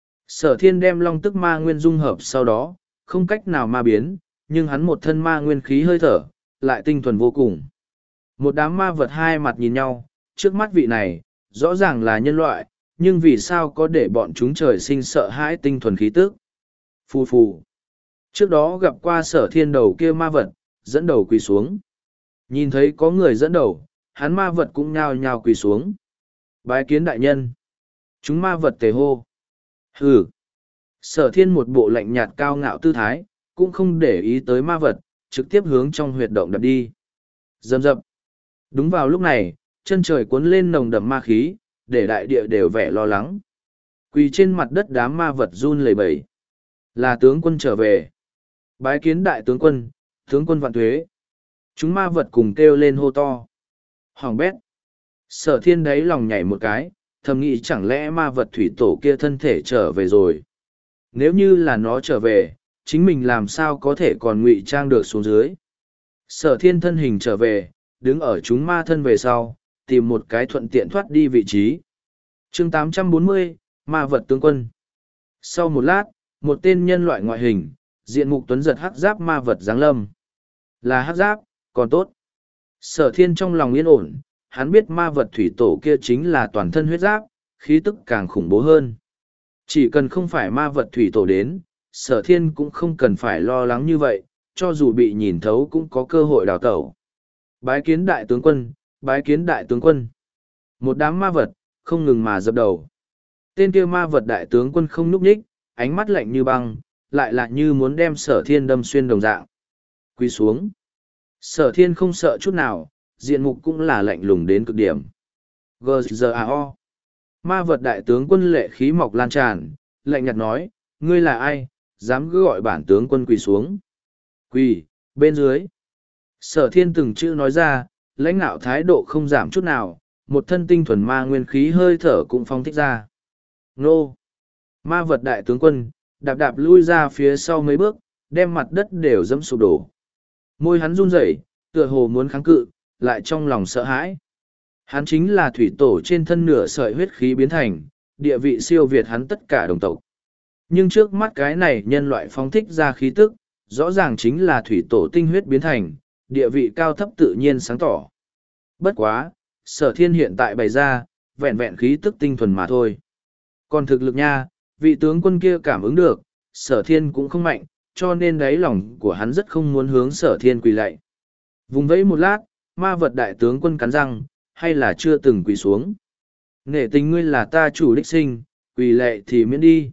Sở thiên đem long tức ma nguyên dung hợp sau đó, không cách nào ma biến, nhưng hắn một thân ma nguyên khí hơi thở, lại tinh thuần vô cùng. Một đám ma vật hai mặt nhìn nhau, trước mắt vị này, rõ ràng là nhân loại, nhưng vì sao có để bọn chúng trời sinh sợ hãi tinh thuần khí tức. Phù phù. Trước đó gặp qua sở thiên đầu kia ma vật, dẫn đầu quỳ xuống. Nhìn thấy có người dẫn đầu, hắn ma vật cũng nhao nhao quỳ xuống. Bái kiến đại nhân. Chúng ma vật tề hô. Hừ. Sở thiên một bộ lạnh nhạt cao ngạo tư thái, cũng không để ý tới ma vật, trực tiếp hướng trong huyệt động đập đi. Dầm dập. Đúng vào lúc này, chân trời cuốn lên nồng đậm ma khí, để đại địa đều vẻ lo lắng. Quỳ trên mặt đất đám ma vật run lẩy bẩy. Là tướng quân trở về. Bái kiến đại tướng quân, tướng quân vạn tuế. Chúng ma vật cùng kêu lên hô to. Hoàng bét. Sở thiên đấy lòng nhảy một cái, thầm nghĩ chẳng lẽ ma vật thủy tổ kia thân thể trở về rồi. Nếu như là nó trở về, chính mình làm sao có thể còn ngụy trang được xuống dưới. Sở thiên thân hình trở về, đứng ở chúng ma thân về sau, tìm một cái thuận tiện thoát đi vị trí. chương tám trăm bốn mươi, ma vật tướng quân. Sau một lát, một tên nhân loại ngoại hình, diện mục tuấn giật hắc giáp ma vật giáng lâm. Là hắc giáp, còn tốt. Sở thiên trong lòng yên ổn, hắn biết ma vật thủy tổ kia chính là toàn thân huyết giáp, khí tức càng khủng bố hơn. Chỉ cần không phải ma vật thủy tổ đến, sở thiên cũng không cần phải lo lắng như vậy, cho dù bị nhìn thấu cũng có cơ hội đào tẩu. Bái kiến đại tướng quân, bái kiến đại tướng quân. Một đám ma vật, không ngừng mà dập đầu. Tên kia ma vật đại tướng quân không núp nhích, ánh mắt lạnh như băng, lại lại như muốn đem sở thiên đâm xuyên đồng dạng. Quy xuống. Sở thiên không sợ chút nào, diện mục cũng là lạnh lùng đến cực điểm. giê giê a o. Ma vật đại tướng quân lệ khí mọc lan tràn, lạnh nhạt nói, ngươi là ai, dám cứ gọi bản tướng quân quỳ xuống. Quỳ, bên dưới. Sở thiên từng chữ nói ra, lãnh ngạo thái độ không giảm chút nào, một thân tinh thuần ma nguyên khí hơi thở cũng phong thích ra. Nô! Ma vật đại tướng quân, đạp đạp lui ra phía sau mấy bước, đem mặt đất đều dẫm sụp đổ. Môi hắn run rẩy, tựa hồ muốn kháng cự, lại trong lòng sợ hãi. Hắn chính là thủy tổ trên thân nửa sợi huyết khí biến thành, địa vị siêu việt hắn tất cả đồng tộc. Nhưng trước mắt cái này nhân loại phóng thích ra khí tức, rõ ràng chính là thủy tổ tinh huyết biến thành, địa vị cao thấp tự nhiên sáng tỏ. Bất quá, sở thiên hiện tại bày ra, vẹn vẹn khí tức tinh thuần mà thôi. Còn thực lực nha, vị tướng quân kia cảm ứng được, sở thiên cũng không mạnh, cho nên đáy lòng của hắn rất không muốn hướng sở thiên quỳ lạy. Vùng vẫy một lát, ma vật đại tướng quân cắn răng, hay là chưa từng quỳ xuống. Nể tình ngươi là ta chủ đích sinh, quỳ lệ thì miễn đi.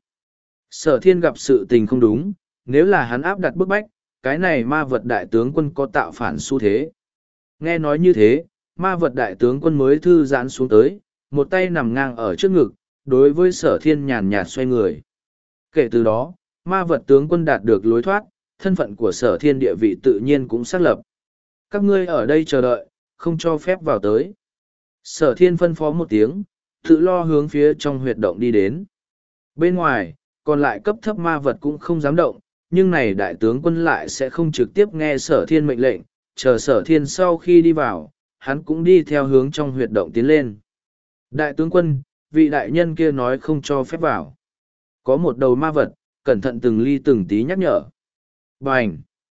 Sở thiên gặp sự tình không đúng, nếu là hắn áp đặt bức bách, cái này ma vật đại tướng quân có tạo phản xu thế. Nghe nói như thế, ma vật đại tướng quân mới thư giãn xuống tới, một tay nằm ngang ở trước ngực, đối với sở thiên nhàn nhạt xoay người. Kể từ đó, ma vật tướng quân đạt được lối thoát, thân phận của sở thiên địa vị tự nhiên cũng xác lập. Các ngươi ở đây chờ đợi, không cho phép vào tới. Sở thiên phân phó một tiếng, tự lo hướng phía trong huyệt động đi đến. Bên ngoài, còn lại cấp thấp ma vật cũng không dám động, nhưng này đại tướng quân lại sẽ không trực tiếp nghe sở thiên mệnh lệnh, chờ sở thiên sau khi đi vào, hắn cũng đi theo hướng trong huyệt động tiến lên. Đại tướng quân, vị đại nhân kia nói không cho phép vào. Có một đầu ma vật, cẩn thận từng ly từng tí nhắc nhở. Bành!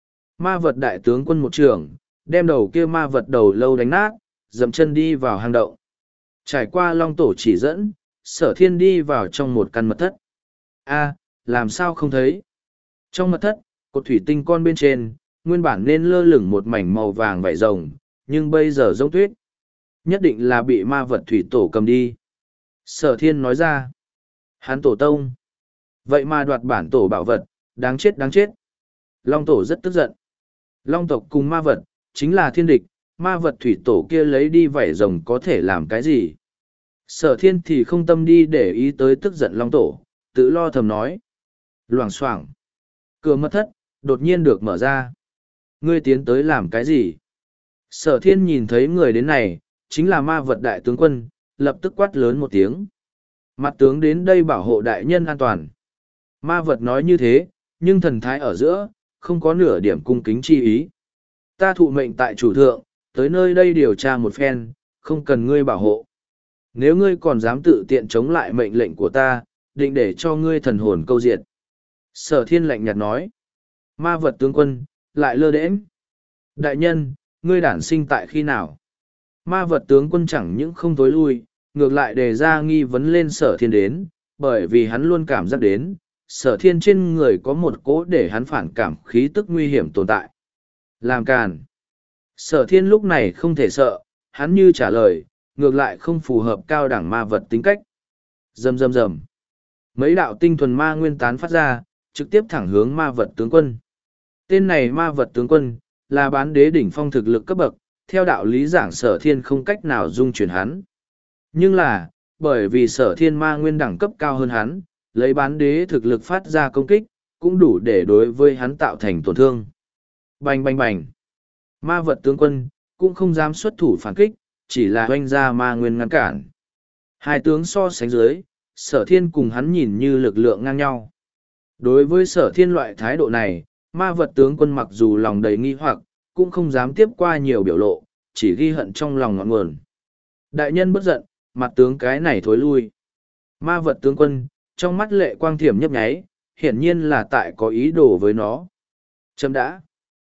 Ma vật đại tướng quân một trường, đem đầu kia ma vật đầu lâu đánh nát, dậm chân đi vào hang động. Trải qua long tổ chỉ dẫn, sở thiên đi vào trong một căn mật thất. A, làm sao không thấy? Trong mật thất, cột thủy tinh con bên trên, nguyên bản nên lơ lửng một mảnh màu vàng vảy rồng, nhưng bây giờ giống tuyết. Nhất định là bị ma vật thủy tổ cầm đi. Sở thiên nói ra. Hắn tổ tông. Vậy mà đoạt bản tổ bảo vật, đáng chết đáng chết. Long tổ rất tức giận. Long tộc cùng ma vật, chính là thiên địch, ma vật thủy tổ kia lấy đi vảy rồng có thể làm cái gì? Sở thiên thì không tâm đi để ý tới tức giận long tổ, tự lo thầm nói. Loảng xoảng. Cửa mật thất, đột nhiên được mở ra. Ngươi tiến tới làm cái gì? Sở thiên nhìn thấy người đến này, chính là ma vật đại tướng quân, lập tức quát lớn một tiếng. Mặt tướng đến đây bảo hộ đại nhân an toàn. Ma vật nói như thế, nhưng thần thái ở giữa, không có nửa điểm cung kính chi ý. Ta thụ mệnh tại chủ thượng, tới nơi đây điều tra một phen, không cần ngươi bảo hộ. Nếu ngươi còn dám tự tiện chống lại mệnh lệnh của ta, định để cho ngươi thần hồn câu diệt. Sở thiên lạnh nhạt nói. Ma vật tướng quân, lại lơ đễnh. Đại nhân, ngươi đản sinh tại khi nào? Ma vật tướng quân chẳng những không tối lui, ngược lại đề ra nghi vấn lên sở thiên đến, bởi vì hắn luôn cảm giác đến, sở thiên trên người có một cỗ để hắn phản cảm khí tức nguy hiểm tồn tại. Làm càn. Sở thiên lúc này không thể sợ, hắn như trả lời, ngược lại không phù hợp cao đẳng ma vật tính cách. Rầm rầm rầm. Mấy đạo tinh thuần ma nguyên tán phát ra, trực tiếp thẳng hướng ma vật tướng quân. Tên này ma vật tướng quân, là bán đế đỉnh phong thực lực cấp bậc, theo đạo lý giảng sở thiên không cách nào dung chuyển hắn. Nhưng là, bởi vì sở thiên ma nguyên đẳng cấp cao hơn hắn, lấy bán đế thực lực phát ra công kích, cũng đủ để đối với hắn tạo thành tổn thương. Bành bành bành. Ma vật tướng quân, cũng không dám xuất thủ phản kích, chỉ là hoanh ra ma nguyên ngăn cản. Hai tướng so sánh dưới, sở thiên cùng hắn nhìn như lực lượng ngang nhau. Đối với sở thiên loại thái độ này, ma vật tướng quân mặc dù lòng đầy nghi hoặc, cũng không dám tiếp qua nhiều biểu lộ, chỉ ghi hận trong lòng ngọn nguồn. Đại nhân bất giận, mặt tướng cái này thối lui. Ma vật tướng quân, trong mắt lệ quang thiểm nhấp nháy, hiển nhiên là tại có ý đồ với nó. Chấm đã.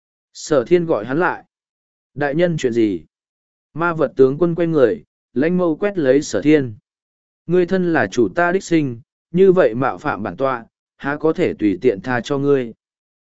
Sở thiên gọi hắn lại. Đại nhân chuyện gì? Ma vật tướng quân quay người, lãnh mâu quét lấy sở thiên. Ngươi thân là chủ ta đích sinh, như vậy mạo phạm bản tọa, há có thể tùy tiện tha cho ngươi.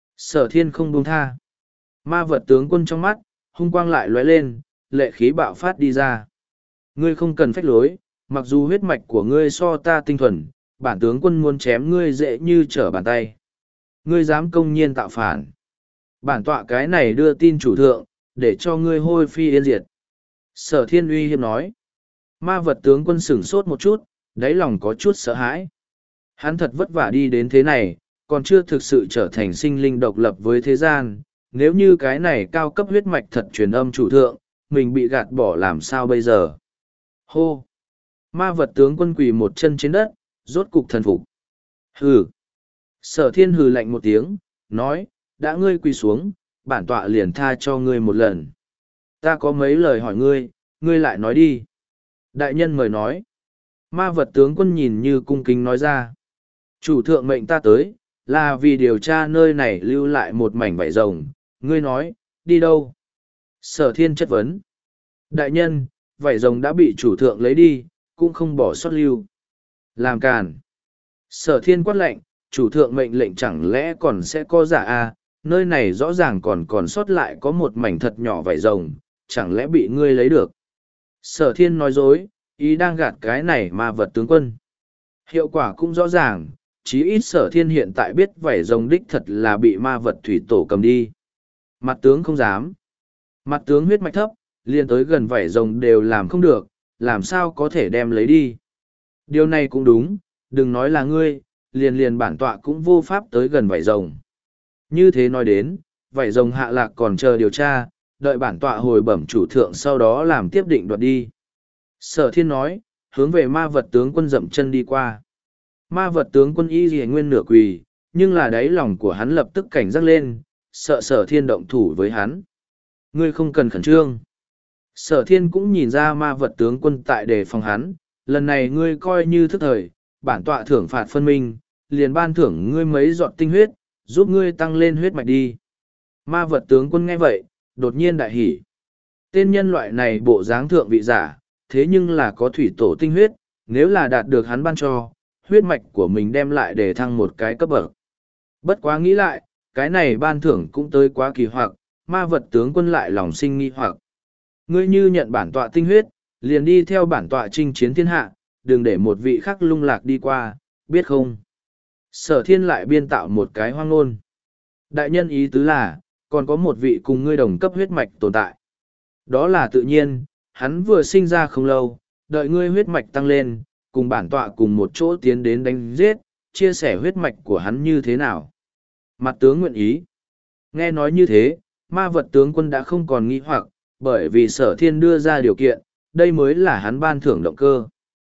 Sở thiên không buông tha. Ma vật tướng quân trong mắt, hung quang lại lóe lên, lệ khí bạo phát đi ra. Ngươi không cần phách lối, mặc dù huyết mạch của ngươi so ta tinh thuần, bản tướng quân muốn chém ngươi dễ như trở bàn tay. Ngươi dám công nhiên tạo phản. Bản tọa cái này đưa tin chủ thượng, để cho ngươi hôi phi yên diệt. Sở thiên uy hiếp nói. Ma vật tướng quân sửng sốt một chút, đáy lòng có chút sợ hãi. Hắn thật vất vả đi đến thế này, còn chưa thực sự trở thành sinh linh độc lập với thế gian. Nếu như cái này cao cấp huyết mạch thật truyền âm chủ thượng, mình bị gạt bỏ làm sao bây giờ? Hô! Ma vật tướng quân quỳ một chân trên đất, rốt cục thần phục. Hừ! Sở thiên hừ lạnh một tiếng, nói, đã ngươi quỳ xuống, bản tọa liền tha cho ngươi một lần. Ta có mấy lời hỏi ngươi, ngươi lại nói đi. Đại nhân mời nói. Ma vật tướng quân nhìn như cung kính nói ra. Chủ thượng mệnh ta tới, là vì điều tra nơi này lưu lại một mảnh vảy rồng. Ngươi nói, đi đâu? Sở thiên chất vấn. Đại nhân, vảy rồng đã bị chủ thượng lấy đi, cũng không bỏ sót lưu. Làm càn. Sở thiên quát lệnh, chủ thượng mệnh lệnh chẳng lẽ còn sẽ có giả à, nơi này rõ ràng còn còn sót lại có một mảnh thật nhỏ vảy rồng, chẳng lẽ bị ngươi lấy được. Sở thiên nói dối, ý đang gạt cái này ma vật tướng quân. Hiệu quả cũng rõ ràng, chí ít sở thiên hiện tại biết vảy rồng đích thật là bị ma vật thủy tổ cầm đi. Mặt tướng không dám. Mặt tướng huyết mạch thấp, liền tới gần vảy rồng đều làm không được, làm sao có thể đem lấy đi. Điều này cũng đúng, đừng nói là ngươi, liền liền bản tọa cũng vô pháp tới gần vảy rồng. Như thế nói đến, vảy rồng hạ lạc còn chờ điều tra, đợi bản tọa hồi bẩm chủ thượng sau đó làm tiếp định đoạt đi. Sở thiên nói, hướng về ma vật tướng quân dậm chân đi qua. Ma vật tướng quân y dì nguyên nửa quỳ, nhưng là đáy lòng của hắn lập tức cảnh giác lên, sợ sở thiên động thủ với hắn. Ngươi không cần khẩn trương. Sở thiên cũng nhìn ra ma vật tướng quân tại đề phòng hắn, lần này ngươi coi như thức thời, bản tọa thưởng phạt phân minh, liền ban thưởng ngươi mấy giọt tinh huyết, giúp ngươi tăng lên huyết mạch đi. Ma vật tướng quân nghe vậy, đột nhiên đại hỉ. Tên nhân loại này bộ dáng thượng vị giả, thế nhưng là có thủy tổ tinh huyết, nếu là đạt được hắn ban cho, huyết mạch của mình đem lại để thăng một cái cấp bậc. Bất quá nghĩ lại, cái này ban thưởng cũng tới quá kỳ hoặc, ma vật tướng quân lại lòng sinh nghi hoặc. Ngươi như nhận bản tọa tinh huyết, liền đi theo bản tọa chinh chiến thiên hạ, đừng để một vị khác lung lạc đi qua, biết không? Sở thiên lại biên tạo một cái hoang ngôn. Đại nhân ý tứ là, còn có một vị cùng ngươi đồng cấp huyết mạch tồn tại. Đó là tự nhiên, hắn vừa sinh ra không lâu, đợi ngươi huyết mạch tăng lên, cùng bản tọa cùng một chỗ tiến đến đánh giết, chia sẻ huyết mạch của hắn như thế nào. Mặt tướng nguyện ý. Nghe nói như thế, ma vật tướng quân đã không còn nghi hoặc, bởi vì sở thiên đưa ra điều kiện, đây mới là hắn ban thưởng động cơ.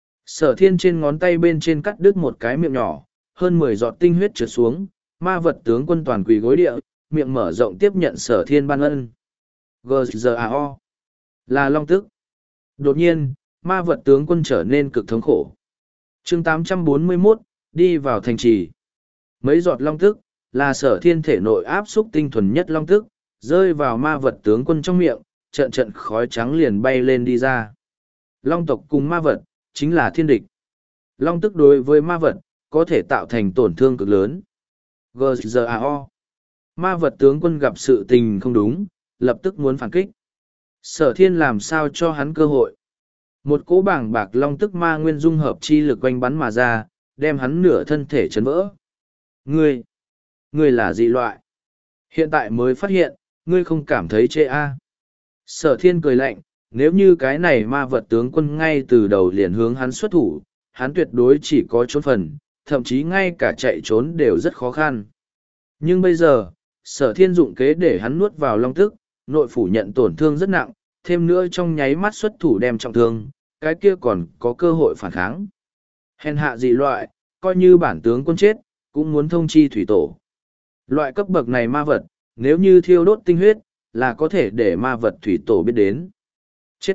Sở thiên trên ngón tay bên trên cắt đứt một cái miệng nhỏ, hơn mười giọt tinh huyết trượt xuống, ma vật tướng quân toàn quỳ gối địa, miệng mở rộng tiếp nhận sở thiên ban ân. giê giê a o là long tức. Đột nhiên, ma vật tướng quân trở nên cực thống khổ. chương tám trăm bốn mươi mốt, đi vào thành trì. Mấy giọt long tức, là sở thiên thể nội áp xúc tinh thuần nhất long tức, rơi vào ma vật tướng quân trong miệng, trận trận khói trắng liền bay lên đi ra. Long tộc cùng ma vật, chính là thiên địch. Long tức đối với ma vật, có thể tạo thành tổn thương cực lớn. giê giê a o Ma vật tướng quân gặp sự tình không đúng, lập tức muốn phản kích. Sở thiên làm sao cho hắn cơ hội. Một cỗ bảng bạc long tức ma nguyên dung hợp chi lực quanh bắn mà ra, đem hắn nửa thân thể chấn vỡ. Ngươi, ngươi là dị loại. Hiện tại mới phát hiện, ngươi không cảm thấy chê a. Sở thiên cười lạnh, nếu như cái này ma vật tướng quân ngay từ đầu liền hướng hắn xuất thủ, hắn tuyệt đối chỉ có trốn phần, thậm chí ngay cả chạy trốn đều rất khó khăn. Nhưng bây giờ, sở thiên dụng kế để hắn nuốt vào long tức, nội phủ nhận tổn thương rất nặng, thêm nữa trong nháy mắt xuất thủ đem trọng thương, cái kia còn có cơ hội phản kháng. Hèn hạ dị loại, coi như bản tướng quân chết, cũng muốn thông chi thủy tổ. Loại cấp bậc này ma vật, nếu như thiêu đốt tinh huyết, là có thể để ma vật thủy tổ biết đến. Chết!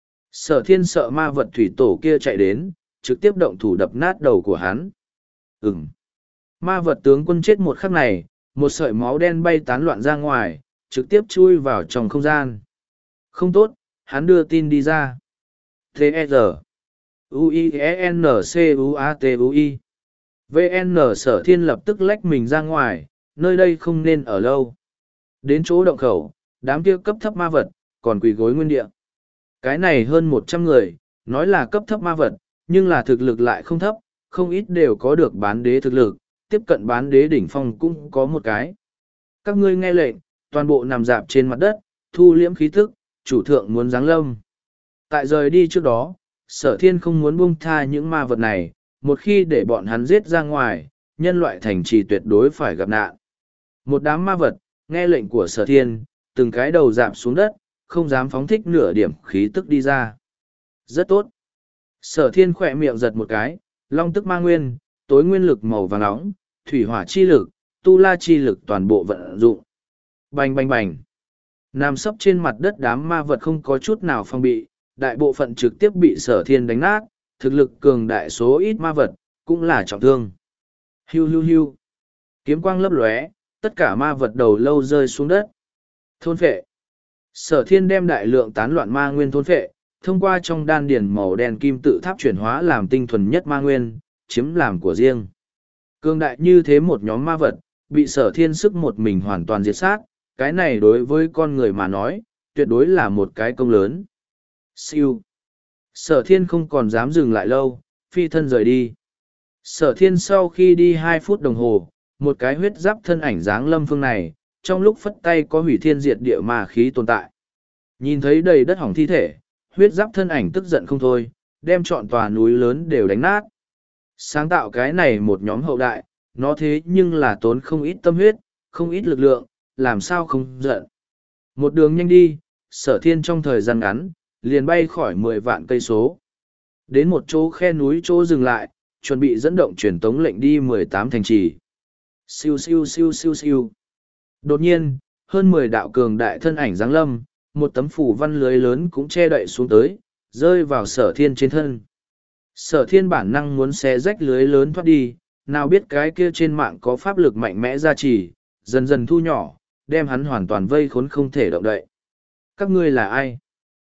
Sở thiên sợ ma vật thủy tổ kia chạy đến, trực tiếp động thủ đập nát đầu của hắn. Ừm! Ma vật tướng quân chết một khắc này, một sợi máu đen bay tán loạn ra ngoài, trực tiếp chui vào trong không gian. Không tốt, hắn đưa tin đi ra. T E R U I E N C U A T U I V N sở thiên lập tức lách mình ra ngoài, nơi đây không nên ở lâu. Đến chỗ động khẩu, đám kia cấp thấp ma vật, còn quỳ gối nguyên địa. Cái này hơn một trăm người, nói là cấp thấp ma vật, nhưng là thực lực lại không thấp, không ít đều có được bán đế thực lực, tiếp cận bán đế đỉnh phong cũng có một cái. Các ngươi nghe lệnh, toàn bộ nằm dạp trên mặt đất, thu liễm khí tức, chủ thượng muốn giáng lâm. Tại rời đi trước đó, sở thiên không muốn buông tha những ma vật này, một khi để bọn hắn giết ra ngoài, nhân loại thành trì tuyệt đối phải gặp nạn. Một đám ma vật, nghe lệnh của sở thiên, từng cái đầu dạp xuống đất, không dám phóng thích nửa điểm khí tức đi ra. Rất tốt. Sở thiên khỏe miệng giật một cái, long tức ma nguyên, tối nguyên lực màu vàng nóng, thủy hỏa chi lực, tu la chi lực toàn bộ vận dụng. Bành bành bành. Nằm sấp trên mặt đất đám ma vật không có chút nào phong bị, đại bộ phận trực tiếp bị sở thiên đánh nát, thực lực cường đại số ít ma vật, cũng là trọng thương. Hiu hiu hiu. Kiếm quang lấp lóe, tất cả ma vật đầu lâu rơi xuống đất. Thôn phệ. Sở thiên đem đại lượng tán loạn ma nguyên thôn phệ, thông qua trong đan điền màu đen kim tự tháp chuyển hóa làm tinh thuần nhất ma nguyên, chiếm làm của riêng. Cường đại như thế một nhóm ma vật, bị sở thiên sức một mình hoàn toàn diệt sát, cái này đối với con người mà nói, tuyệt đối là một cái công lớn. Siêu. Sở thiên không còn dám dừng lại lâu, phi thân rời đi. Sở thiên sau khi đi hai phút đồng hồ, một cái huyết giáp thân ảnh dáng lâm phương này, trong lúc phất tay có hủy thiên diệt địa ma khí tồn tại. Nhìn thấy đầy đất hỏng thi thể, huyết giáp thân ảnh tức giận không thôi, đem trọn tòa núi lớn đều đánh nát. Sáng tạo cái này một nhóm hậu đại, nó thế nhưng là tốn không ít tâm huyết, không ít lực lượng, làm sao không giận. Một đường nhanh đi, sở thiên trong thời gian ngắn, liền bay khỏi mười vạn cây số. Đến một chỗ khe núi chỗ dừng lại, chuẩn bị dẫn động truyền tống lệnh đi mười tám thành trì. Siêu siêu siêu siêu siêu. Đột nhiên, hơn mười đạo cường đại thân ảnh giáng lâm, một tấm phủ văn lưới lớn cũng che đậy xuống tới, rơi vào sở thiên trên thân. Sở thiên bản năng muốn xé rách lưới lớn thoát đi, nào biết cái kia trên mạng có pháp lực mạnh mẽ gia trì, dần dần thu nhỏ, đem hắn hoàn toàn vây khốn không thể động đậy. Các ngươi là ai?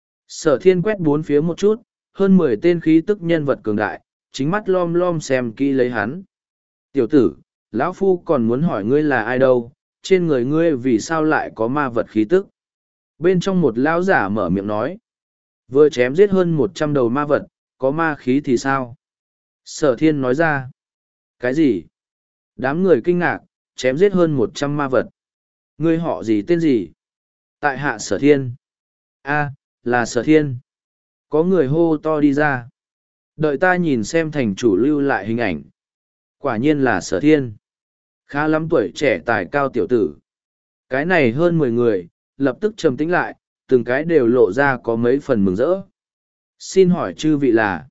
Sở thiên quét bốn phía một chút, hơn mười tên khí tức nhân vật cường đại, chính mắt lom lom xem kỹ lấy hắn. Tiểu tử, lão phu còn muốn hỏi ngươi là ai đâu, trên người ngươi vì sao lại có ma vật khí tức? Bên trong một lão giả mở miệng nói, vừa chém giết hơn một trăm đầu ma vật, có ma khí thì sao? Sở thiên nói ra, cái gì? Đám người kinh ngạc, chém giết hơn một trăm ma vật. Ngươi họ gì tên gì? Tại hạ Sở Thiên. A, là Sở Thiên. Có người hô to đi ra. Đợi ta nhìn xem thành chủ lưu lại hình ảnh. Quả nhiên là Sở Thiên. Khá lắm tuổi trẻ tài cao tiểu tử. Cái này hơn mười người, lập tức trầm tĩnh lại, từng cái đều lộ ra có mấy phần mừng rỡ. Xin hỏi chư vị là?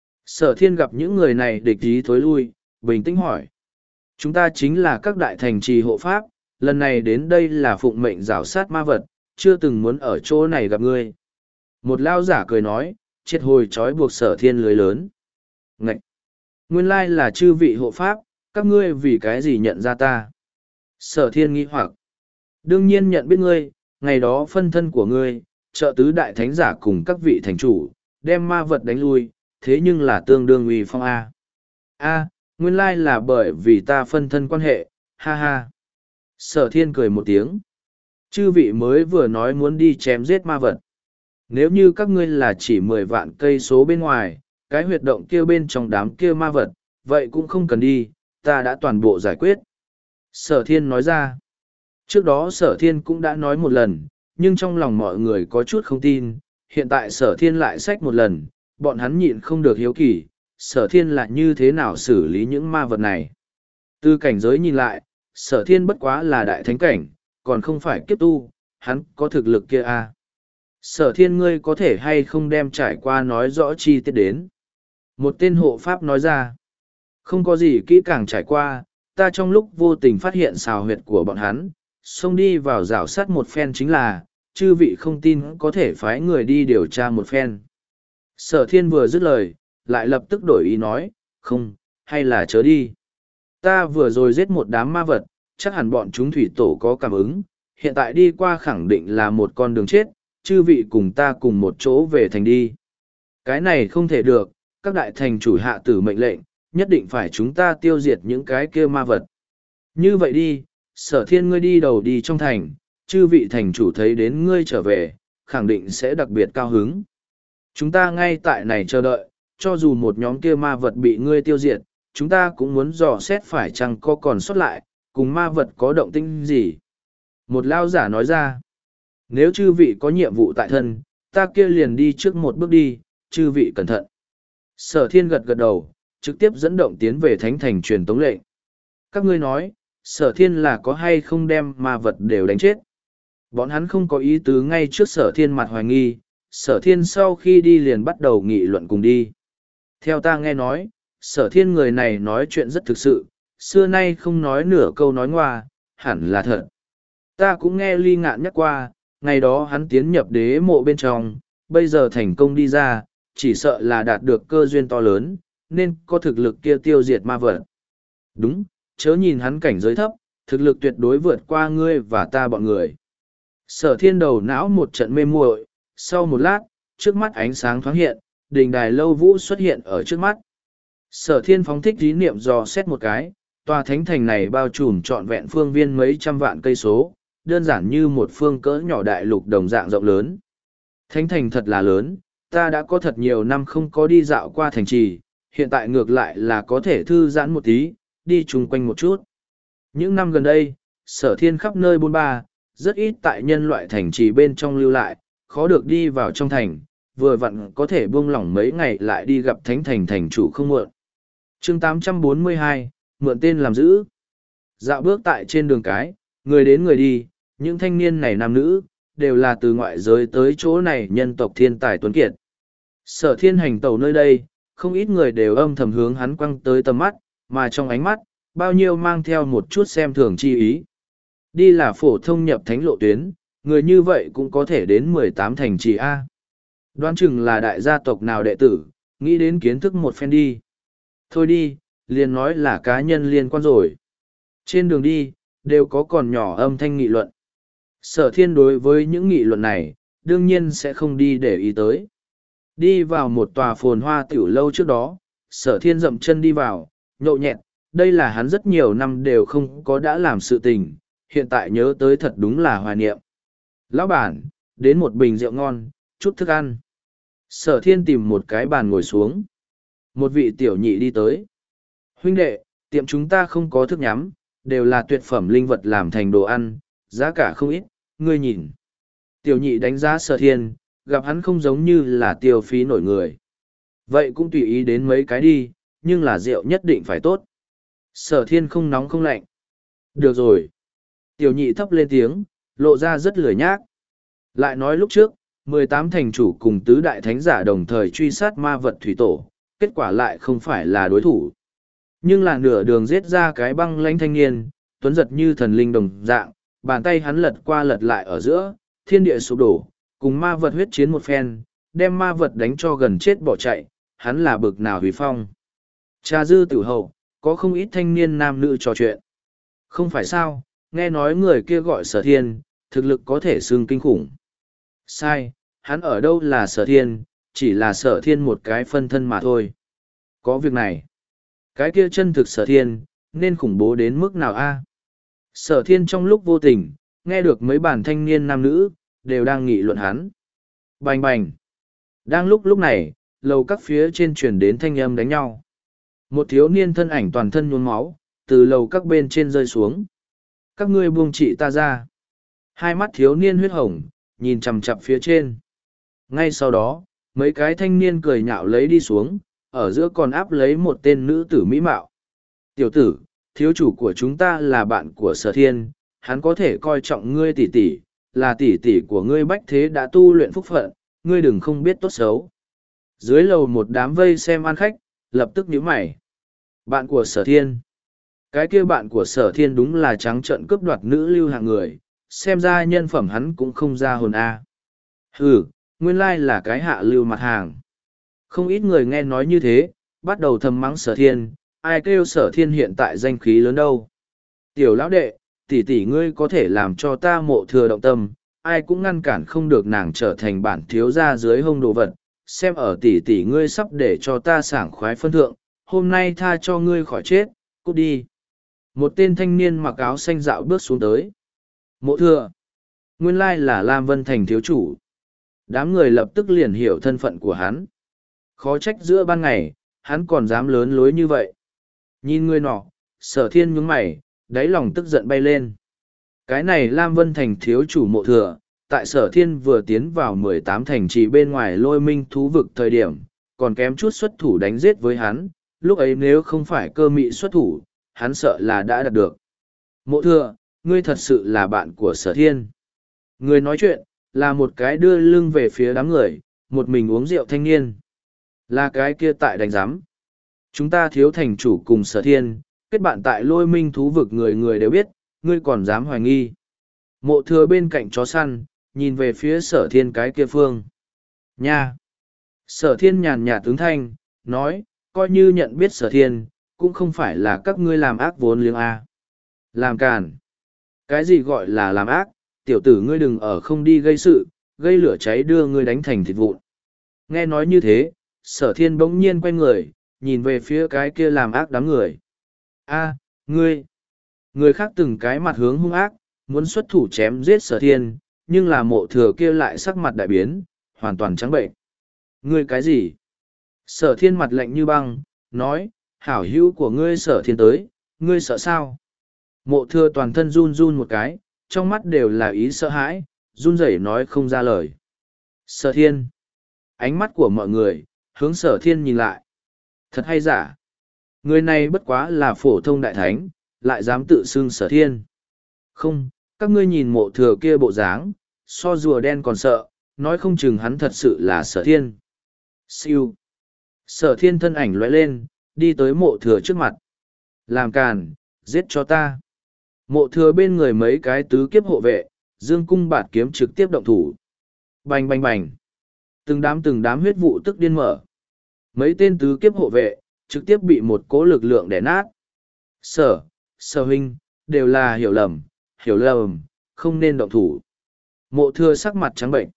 Sở Thiên gặp những người này địch ý thối lui, bình tĩnh hỏi. Chúng ta chính là các đại thành trì hộ pháp, lần này đến đây là phụng mệnh rảo sát ma vật, chưa từng muốn ở chỗ này gặp ngươi. Một lao giả cười nói, triệt hồi trói buộc Sở Thiên lưới lớn. Ngậy! Nguyên lai là chư vị hộ pháp, các ngươi vì cái gì nhận ra ta? Sở Thiên nghĩ hoặc. Đương nhiên nhận biết ngươi, ngày đó phân thân của ngươi, trợ tứ đại thánh giả cùng các vị thành chủ, đem ma vật đánh lui, thế nhưng là tương đương uy phong A. A, nguyên lai là bởi vì ta phân thân quan hệ, ha ha. Sở Thiên cười một tiếng. Chư vị mới vừa nói muốn đi chém giết ma vật. Nếu như các ngươi là chỉ mười vạn cây số bên ngoài, cái huyệt động kia bên trong đám kia ma vật, vậy cũng không cần đi, ta đã toàn bộ giải quyết. Sở Thiên nói ra. Trước đó Sở Thiên cũng đã nói một lần, nhưng trong lòng mọi người có chút không tin, hiện tại Sở Thiên lại xách một lần, bọn hắn nhịn không được hiếu kỳ, Sở Thiên là như thế nào xử lý những ma vật này. Từ cảnh giới nhìn lại, Sở Thiên bất quá là đại thánh cảnh, còn không phải kiếp tu, hắn có thực lực kia à. Sở Thiên ngươi có thể hay không đem trải qua nói rõ chi tiết đến. Một tên hộ pháp nói ra, không có gì kỹ càng trải qua, ta trong lúc vô tình phát hiện xào huyệt của bọn hắn, xông đi vào rào sát một phen chính là, chư vị không tin có thể phái người đi điều tra một phen. Sở Thiên vừa dứt lời, lại lập tức đổi ý nói, không, hay là chớ đi. Ta vừa rồi giết một đám ma vật, chắc hẳn bọn chúng thủy tổ có cảm ứng, hiện tại đi qua khẳng định là một con đường chết, chư vị cùng ta cùng một chỗ về thành đi. Cái này không thể được, các đại thành chủ hạ tử mệnh lệnh, nhất định phải chúng ta tiêu diệt những cái kia ma vật. Như vậy đi, Sở Thiên ngươi đi đầu đi trong thành, chư vị thành chủ thấy đến ngươi trở về, khẳng định sẽ đặc biệt cao hứng. Chúng ta ngay tại này chờ đợi, cho dù một nhóm kia ma vật bị ngươi tiêu diệt, chúng ta cũng muốn dò xét phải chăng có còn sót lại, cùng ma vật có động tĩnh gì. Một lao giả nói ra, nếu chư vị có nhiệm vụ tại thân, ta kia liền đi trước một bước đi, chư vị cẩn thận. Sở Thiên gật gật đầu, trực tiếp dẫn động tiến về thánh thành truyền tống lệnh. Các ngươi nói, Sở Thiên là có hay không đem ma vật đều đánh chết. Bọn hắn không có ý tứ ngay trước Sở Thiên mặt hoài nghi, Sở Thiên sau khi đi liền bắt đầu nghị luận cùng đi. Theo ta nghe nói, Sở Thiên người này nói chuyện rất thực sự, xưa nay không nói nửa câu nói ngoa, hẳn là thật. Ta cũng nghe Ly Ngạn nhắc qua, ngày đó hắn tiến nhập đế mộ bên trong, bây giờ thành công đi ra, chỉ sợ là đạt được cơ duyên to lớn, nên có thực lực kia tiêu diệt ma vật. Đúng, chớ nhìn hắn cảnh giới thấp, thực lực tuyệt đối vượt qua ngươi và ta bọn người. Sở Thiên đầu não một trận mê muội, sau một lát, trước mắt ánh sáng thoáng hiện, đình đài lâu vũ xuất hiện ở trước mắt. Sở Thiên phóng thích ý niệm dò xét một cái, tòa thánh thành này bao trùm trọn vẹn phương viên mấy trăm vạn cây số, đơn giản như một phương cỡ nhỏ đại lục đồng dạng rộng lớn. Thánh thành thật là lớn, ta đã có thật nhiều năm không có đi dạo qua thành trì, hiện tại ngược lại là có thể thư giãn một tí, đi chung quanh một chút. Những năm gần đây, Sở Thiên khắp nơi bôn ba, rất ít tại nhân loại thành trì bên trong lưu lại, khó được đi vào trong thành, vừa vặn có thể buông lỏng mấy ngày lại đi gặp thánh thành thành chủ không muộn. Chương tám trăm bốn mươi hai, mượn tên làm giữ. Dạo bước tại trên đường cái, người đến người đi, những thanh niên này nam nữ, đều là từ ngoại giới tới chỗ này nhân tộc thiên tài tuấn kiệt. Sở Thiên hành tẩu nơi đây, không ít người đều âm thầm hướng hắn quăng tới tầm mắt, mà trong ánh mắt, bao nhiêu mang theo một chút xem thường chi ý. Đi là phổ thông nhập thánh lộ tuyến, người như vậy cũng có thể đến mười tám thành trì A. Đoán chừng là đại gia tộc nào đệ tử, nghĩ đến kiến thức một phen đi. Thôi đi, liền nói là cá nhân liên quan rồi. Trên đường đi, đều có còn nhỏ âm thanh nghị luận. Sở Thiên đối với những nghị luận này, đương nhiên sẽ không đi để ý tới. Đi vào một tòa phồn hoa tiểu lâu trước đó, Sở Thiên dậm chân đi vào, nhậu nhẹt, đây là hắn rất nhiều năm đều không có đã làm sự tình, hiện tại nhớ tới thật đúng là hoài niệm. Lão bản, đến một bình rượu ngon, chút thức ăn. Sở Thiên tìm một cái bàn ngồi xuống. Một vị tiểu nhị đi tới. Huynh đệ, tiệm chúng ta không có thức nhắm, đều là tuyệt phẩm linh vật làm thành đồ ăn, giá cả không ít, ngươi nhìn. Tiểu nhị đánh giá sở thiên, gặp hắn không giống như là tiêu phí nổi người. Vậy cũng tùy ý đến mấy cái đi, nhưng là rượu nhất định phải tốt. Sở thiên không nóng không lạnh. Được rồi. Tiểu nhị thấp lên tiếng, lộ ra rất lười nhác. Lại nói lúc trước, mười tám thành chủ cùng tứ đại thánh giả đồng thời truy sát ma vật thủy tổ, kết quả lại không phải là đối thủ. Nhưng là nửa đường giết ra cái băng lãnh thanh niên, tuấn giật như thần linh đồng dạng, bàn tay hắn lật qua lật lại ở giữa, thiên địa sụp đổ, cùng ma vật huyết chiến một phen, đem ma vật đánh cho gần chết bỏ chạy, hắn là bực nào hủy phong. Trà dư tử hậu, có không ít thanh niên nam nữ trò chuyện. Không phải sao, nghe nói người kia gọi sở thiên, thực lực có thể xưng kinh khủng. Sai, hắn ở đâu là sở thiên, chỉ là sở thiên một cái phân thân mà thôi. Có việc này, cái kia chân thực sở thiên, nên khủng bố đến mức nào a? Sở thiên trong lúc vô tình, nghe được mấy bản thanh niên nam nữ, đều đang nghị luận hắn. Bành bành. Đang lúc lúc này, lầu các phía trên truyền đến thanh âm đánh nhau. Một thiếu niên thân ảnh toàn thân nhuốm máu, từ lầu các bên trên rơi xuống. Các ngươi buông chị ta ra. Hai mắt thiếu niên huyết hồng, nhìn chằm chằm phía trên. Ngay sau đó, mấy cái thanh niên cười nhạo lấy đi xuống, ở giữa còn áp lấy một tên nữ tử mỹ mạo. Tiểu tử, thiếu chủ của chúng ta là bạn của sở thiên, hắn có thể coi trọng ngươi tỷ tỷ, là tỷ tỷ của ngươi bách thế đã tu luyện phúc phận, ngươi đừng không biết tốt xấu. Dưới lầu một đám vây xem ăn khách, lập tức nhíu mày. Bạn của sở thiên. Cái kia bạn của sở thiên đúng là trắng trợn cướp đoạt nữ lưu hạng người, xem ra nhân phẩm hắn cũng không ra hồn a. Hừ, nguyên lai là cái hạ lưu mặt hàng. Không ít người nghe nói như thế, bắt đầu thầm mắng sở thiên, ai kêu sở thiên hiện tại danh khí lớn đâu. Tiểu lão đệ, tỷ tỷ ngươi có thể làm cho ta mộ thừa động tâm, ai cũng ngăn cản không được nàng trở thành bản thiếu gia dưới hông đồ vật, xem ở tỷ tỷ ngươi sắp để cho ta sảng khoái phân thượng, hôm nay tha cho ngươi khỏi chết, cút đi. Một tên thanh niên mặc áo xanh dạo bước xuống tới. Mộ thừa. Nguyên lai là Lam Vân Thành thiếu chủ. Đám người lập tức liền hiểu thân phận của hắn. Khó trách giữa ban ngày, hắn còn dám lớn lối như vậy. Nhìn người nọ, sở thiên nhướng mày, đáy lòng tức giận bay lên. Cái này Lam Vân Thành thiếu chủ mộ thừa, tại sở thiên vừa tiến vào mười tám thành trì bên ngoài lôi minh thú vực thời điểm, còn kém chút xuất thủ đánh giết với hắn, lúc ấy nếu không phải cơ mị xuất thủ, hắn sợ là đã đạt được. Mộ thừa, ngươi thật sự là bạn của sở thiên. Người nói chuyện, là một cái đưa lưng về phía đám người, một mình uống rượu thanh niên. Là cái kia tại đánh giám. Chúng ta thiếu thành chủ cùng sở thiên, kết bạn tại lôi minh thú vực người người đều biết, ngươi còn dám hoài nghi. Mộ thừa bên cạnh chó săn, nhìn về phía sở thiên cái kia phương. Nha! Sở thiên nhàn nhạt tướng thanh, nói, coi như nhận biết sở thiên, cũng không phải là các ngươi làm ác vốn liếng A. Làm càn. Cái gì gọi là làm ác, tiểu tử ngươi đừng ở không đi gây sự, gây lửa cháy đưa ngươi đánh thành thịt vụn. Nghe nói như thế, sở thiên bỗng nhiên quay người, nhìn về phía cái kia làm ác đám người. A, ngươi! Người khác từng cái mặt hướng hung ác, muốn xuất thủ chém giết sở thiên, nhưng là mộ thừa kia lại sắc mặt đại biến, hoàn toàn trắng bệnh. Ngươi cái gì? Sở thiên mặt lạnh như băng, nói, hảo hữu của ngươi sở thiên tới, ngươi sợ sao? Mộ thừa toàn thân run run một cái, trong mắt đều là ý sợ hãi, run rẩy nói không ra lời. Sở thiên. Ánh mắt của mọi người, hướng sở thiên nhìn lại. Thật hay giả? Người này bất quá là phổ thông đại thánh, lại dám tự xưng sở thiên. Không, các ngươi nhìn mộ thừa kia bộ dáng, so rùa đen còn sợ, nói không chừng hắn thật sự là sở thiên. Siêu. Sở thiên thân ảnh lóe lên, đi tới mộ thừa trước mặt. Làm càn, giết cho ta. Mộ thừa bên người mấy cái tứ kiếp hộ vệ, dương cung bạt kiếm trực tiếp động thủ. Bành bành bành. Từng đám từng đám huyết vụ tức điên mở. Mấy tên tứ kiếp hộ vệ, trực tiếp bị một cỗ lực lượng đè nát. Sở, sở huynh, đều là hiểu lầm, hiểu lầm, không nên động thủ. Mộ thừa sắc mặt trắng bệnh.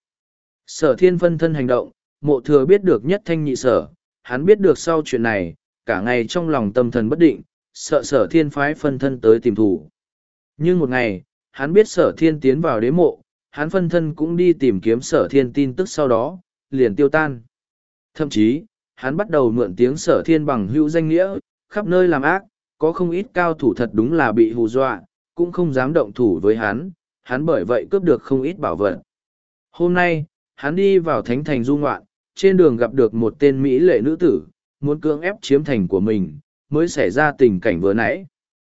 Sở thiên phân thân hành động, mộ thừa biết được nhất thanh nhị sở, hắn biết được sau chuyện này, cả ngày trong lòng tâm thần bất định, sợ sở thiên phái phân thân tới tìm thủ. Nhưng một ngày, hắn biết sở thiên tiến vào đế mộ, hắn phân thân cũng đi tìm kiếm sở thiên tin tức sau đó, liền tiêu tan. Thậm chí, hắn bắt đầu mượn tiếng sở thiên bằng hữu danh nghĩa, khắp nơi làm ác, có không ít cao thủ thật đúng là bị hù dọa, cũng không dám động thủ với hắn, hắn bởi vậy cướp được không ít bảo vật. Hôm nay, hắn đi vào thánh thành du ngoạn, trên đường gặp được một tên mỹ lệ nữ tử, muốn cưỡng ép chiếm thành của mình, mới xảy ra tình cảnh vừa nãy.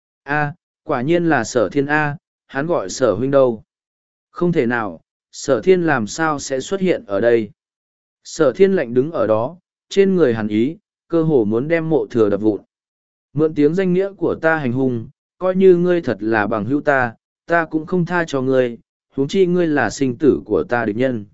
A, quả nhiên là Sở Thiên A, hắn gọi Sở huynh đâu? Không thể nào, Sở Thiên làm sao sẽ xuất hiện ở đây? Sở Thiên lạnh đứng ở đó, trên người hàn ý, cơ hồ muốn đem Mộ Thừa đập vụn. Mượn tiếng danh nghĩa của ta hành hung, coi như ngươi thật là bằng hữu ta, ta cũng không tha cho ngươi, huống chi ngươi là sinh tử của ta địch nhân.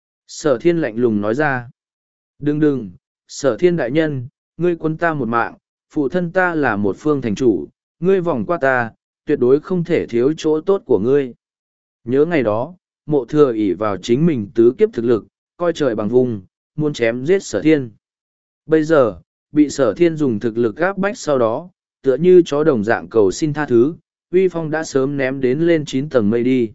Sở Thiên lạnh lùng nói ra. Đừng đừng, Sở Thiên đại nhân, ngươi quân ta một mạng, phụ thân ta là một phương thành chủ, ngươi vòng qua ta, tuyệt đối không thể thiếu chỗ tốt của ngươi. Nhớ ngày đó, Mộ Thừa ỷ vào chính mình tứ kiếp thực lực, coi trời bằng vùng, muốn chém giết Sở Thiên. Bây giờ, bị Sở Thiên dùng thực lực gáp bách sau đó, tựa như chó đồng dạng cầu xin tha thứ, uy phong đã sớm ném đến lên chín tầng mây đi.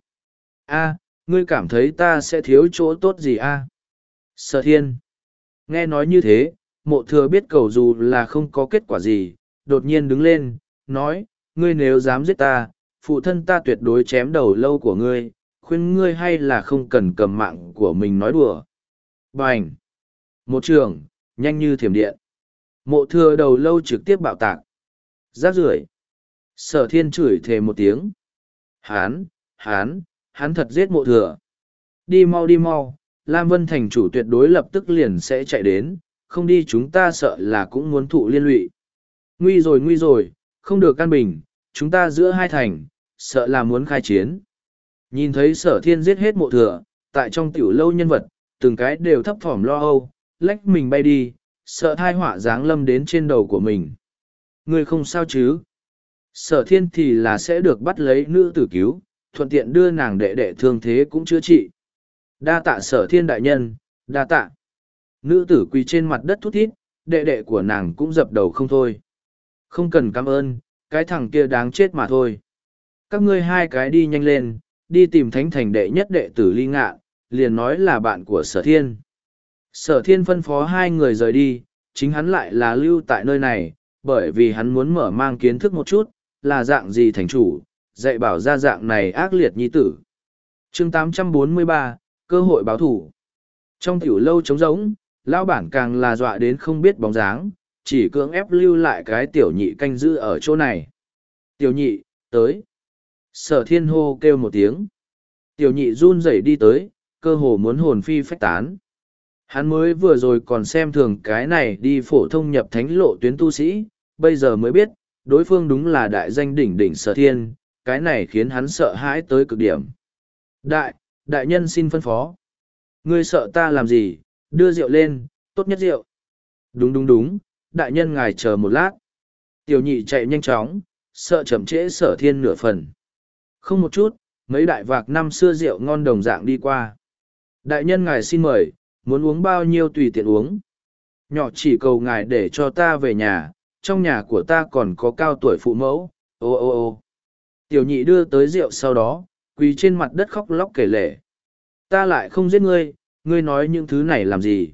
A, ngươi cảm thấy ta sẽ thiếu chỗ tốt gì a? Sở Thiên. Nghe nói như thế, Mộ Thừa biết cầu dù là không có kết quả gì, đột nhiên đứng lên, nói, ngươi nếu dám giết ta, phụ thân ta tuyệt đối chém đầu lâu của ngươi, khuyên ngươi hay là không cần cầm mạng của mình nói đùa. Bành! Một trường, nhanh như thiểm điện. Mộ Thừa đầu lâu trực tiếp bạo tạc. Rác rưởi. Sở Thiên chửi thề một tiếng. Hán, hán, hắn thật giết Mộ Thừa. Đi mau đi mau, Lam Vân thành chủ tuyệt đối lập tức liền sẽ chạy đến, không đi chúng ta sợ là cũng muốn thụ liên lụy. Nguy rồi nguy rồi, không được căn bình, chúng ta giữa hai thành, sợ là muốn khai chiến. Nhìn thấy Sở Thiên giết hết Mộ Thừa, tại trong tiểu lâu nhân vật, từng cái đều thấp thỏm lo âu, lách mình bay đi, sợ thai họa giáng lâm đến trên đầu của mình. Ngươi không sao chứ? Sở Thiên thì là sẽ được bắt lấy nữ tử cứu, thuận tiện đưa nàng đệ đệ thương thế cũng chữa trị. Đa tạ Sở Thiên đại nhân, đa tạ. Nữ tử quỳ trên mặt đất thút thít, đệ đệ của nàng cũng dập đầu không thôi. Không cần cảm ơn, cái thằng kia đáng chết mà thôi. Các ngươi hai cái đi nhanh lên, đi tìm thánh thành đệ nhất đệ tử Ly Ngạn, liền nói là bạn của Sở Thiên. Sở Thiên phân phó hai người rời đi, chính hắn lại là lưu tại nơi này, bởi vì hắn muốn mở mang kiến thức một chút, là dạng gì thành chủ, dạy bảo ra dạng này ác liệt nhi tử. chương tám trăm bốn mươi ba, cơ hội báo thủ. Trong tiểu lâu trống rỗng, lão bản càng là dọa đến không biết bóng dáng, chỉ cưỡng ép lưu lại cái tiểu nhị canh giữ ở chỗ này. Tiểu nhị, tới. Sở Thiên hô kêu một tiếng. Tiểu nhị run rẩy đi tới, cơ hồ muốn hồn phi phách tán. Hắn mới vừa rồi còn xem thường cái này đi phổ thông nhập thánh lộ tuyến tu sĩ, bây giờ mới biết, đối phương đúng là đại danh đỉnh đỉnh Sở Thiên, cái này khiến hắn sợ hãi tới cực điểm. Đại, đại nhân xin phân phó. Ngươi sợ ta làm gì, đưa rượu lên, tốt nhất rượu. Đúng đúng đúng, đại nhân ngài chờ một lát. Tiểu nhị chạy nhanh chóng, sợ chậm trễ Sở Thiên nửa phần. Không một chút, mấy đại vạc năm xưa rượu ngon đồng dạng đi qua. Đại nhân ngài xin mời, muốn uống bao nhiêu tùy tiện uống. Nhỏ chỉ cầu ngài để cho ta về nhà, trong nhà của ta còn có cao tuổi phụ mẫu, ô ô ô. Tiểu nhị đưa tới rượu sau đó, quỳ trên mặt đất khóc lóc kể lể. Ta lại không giết ngươi, ngươi nói những thứ này làm gì?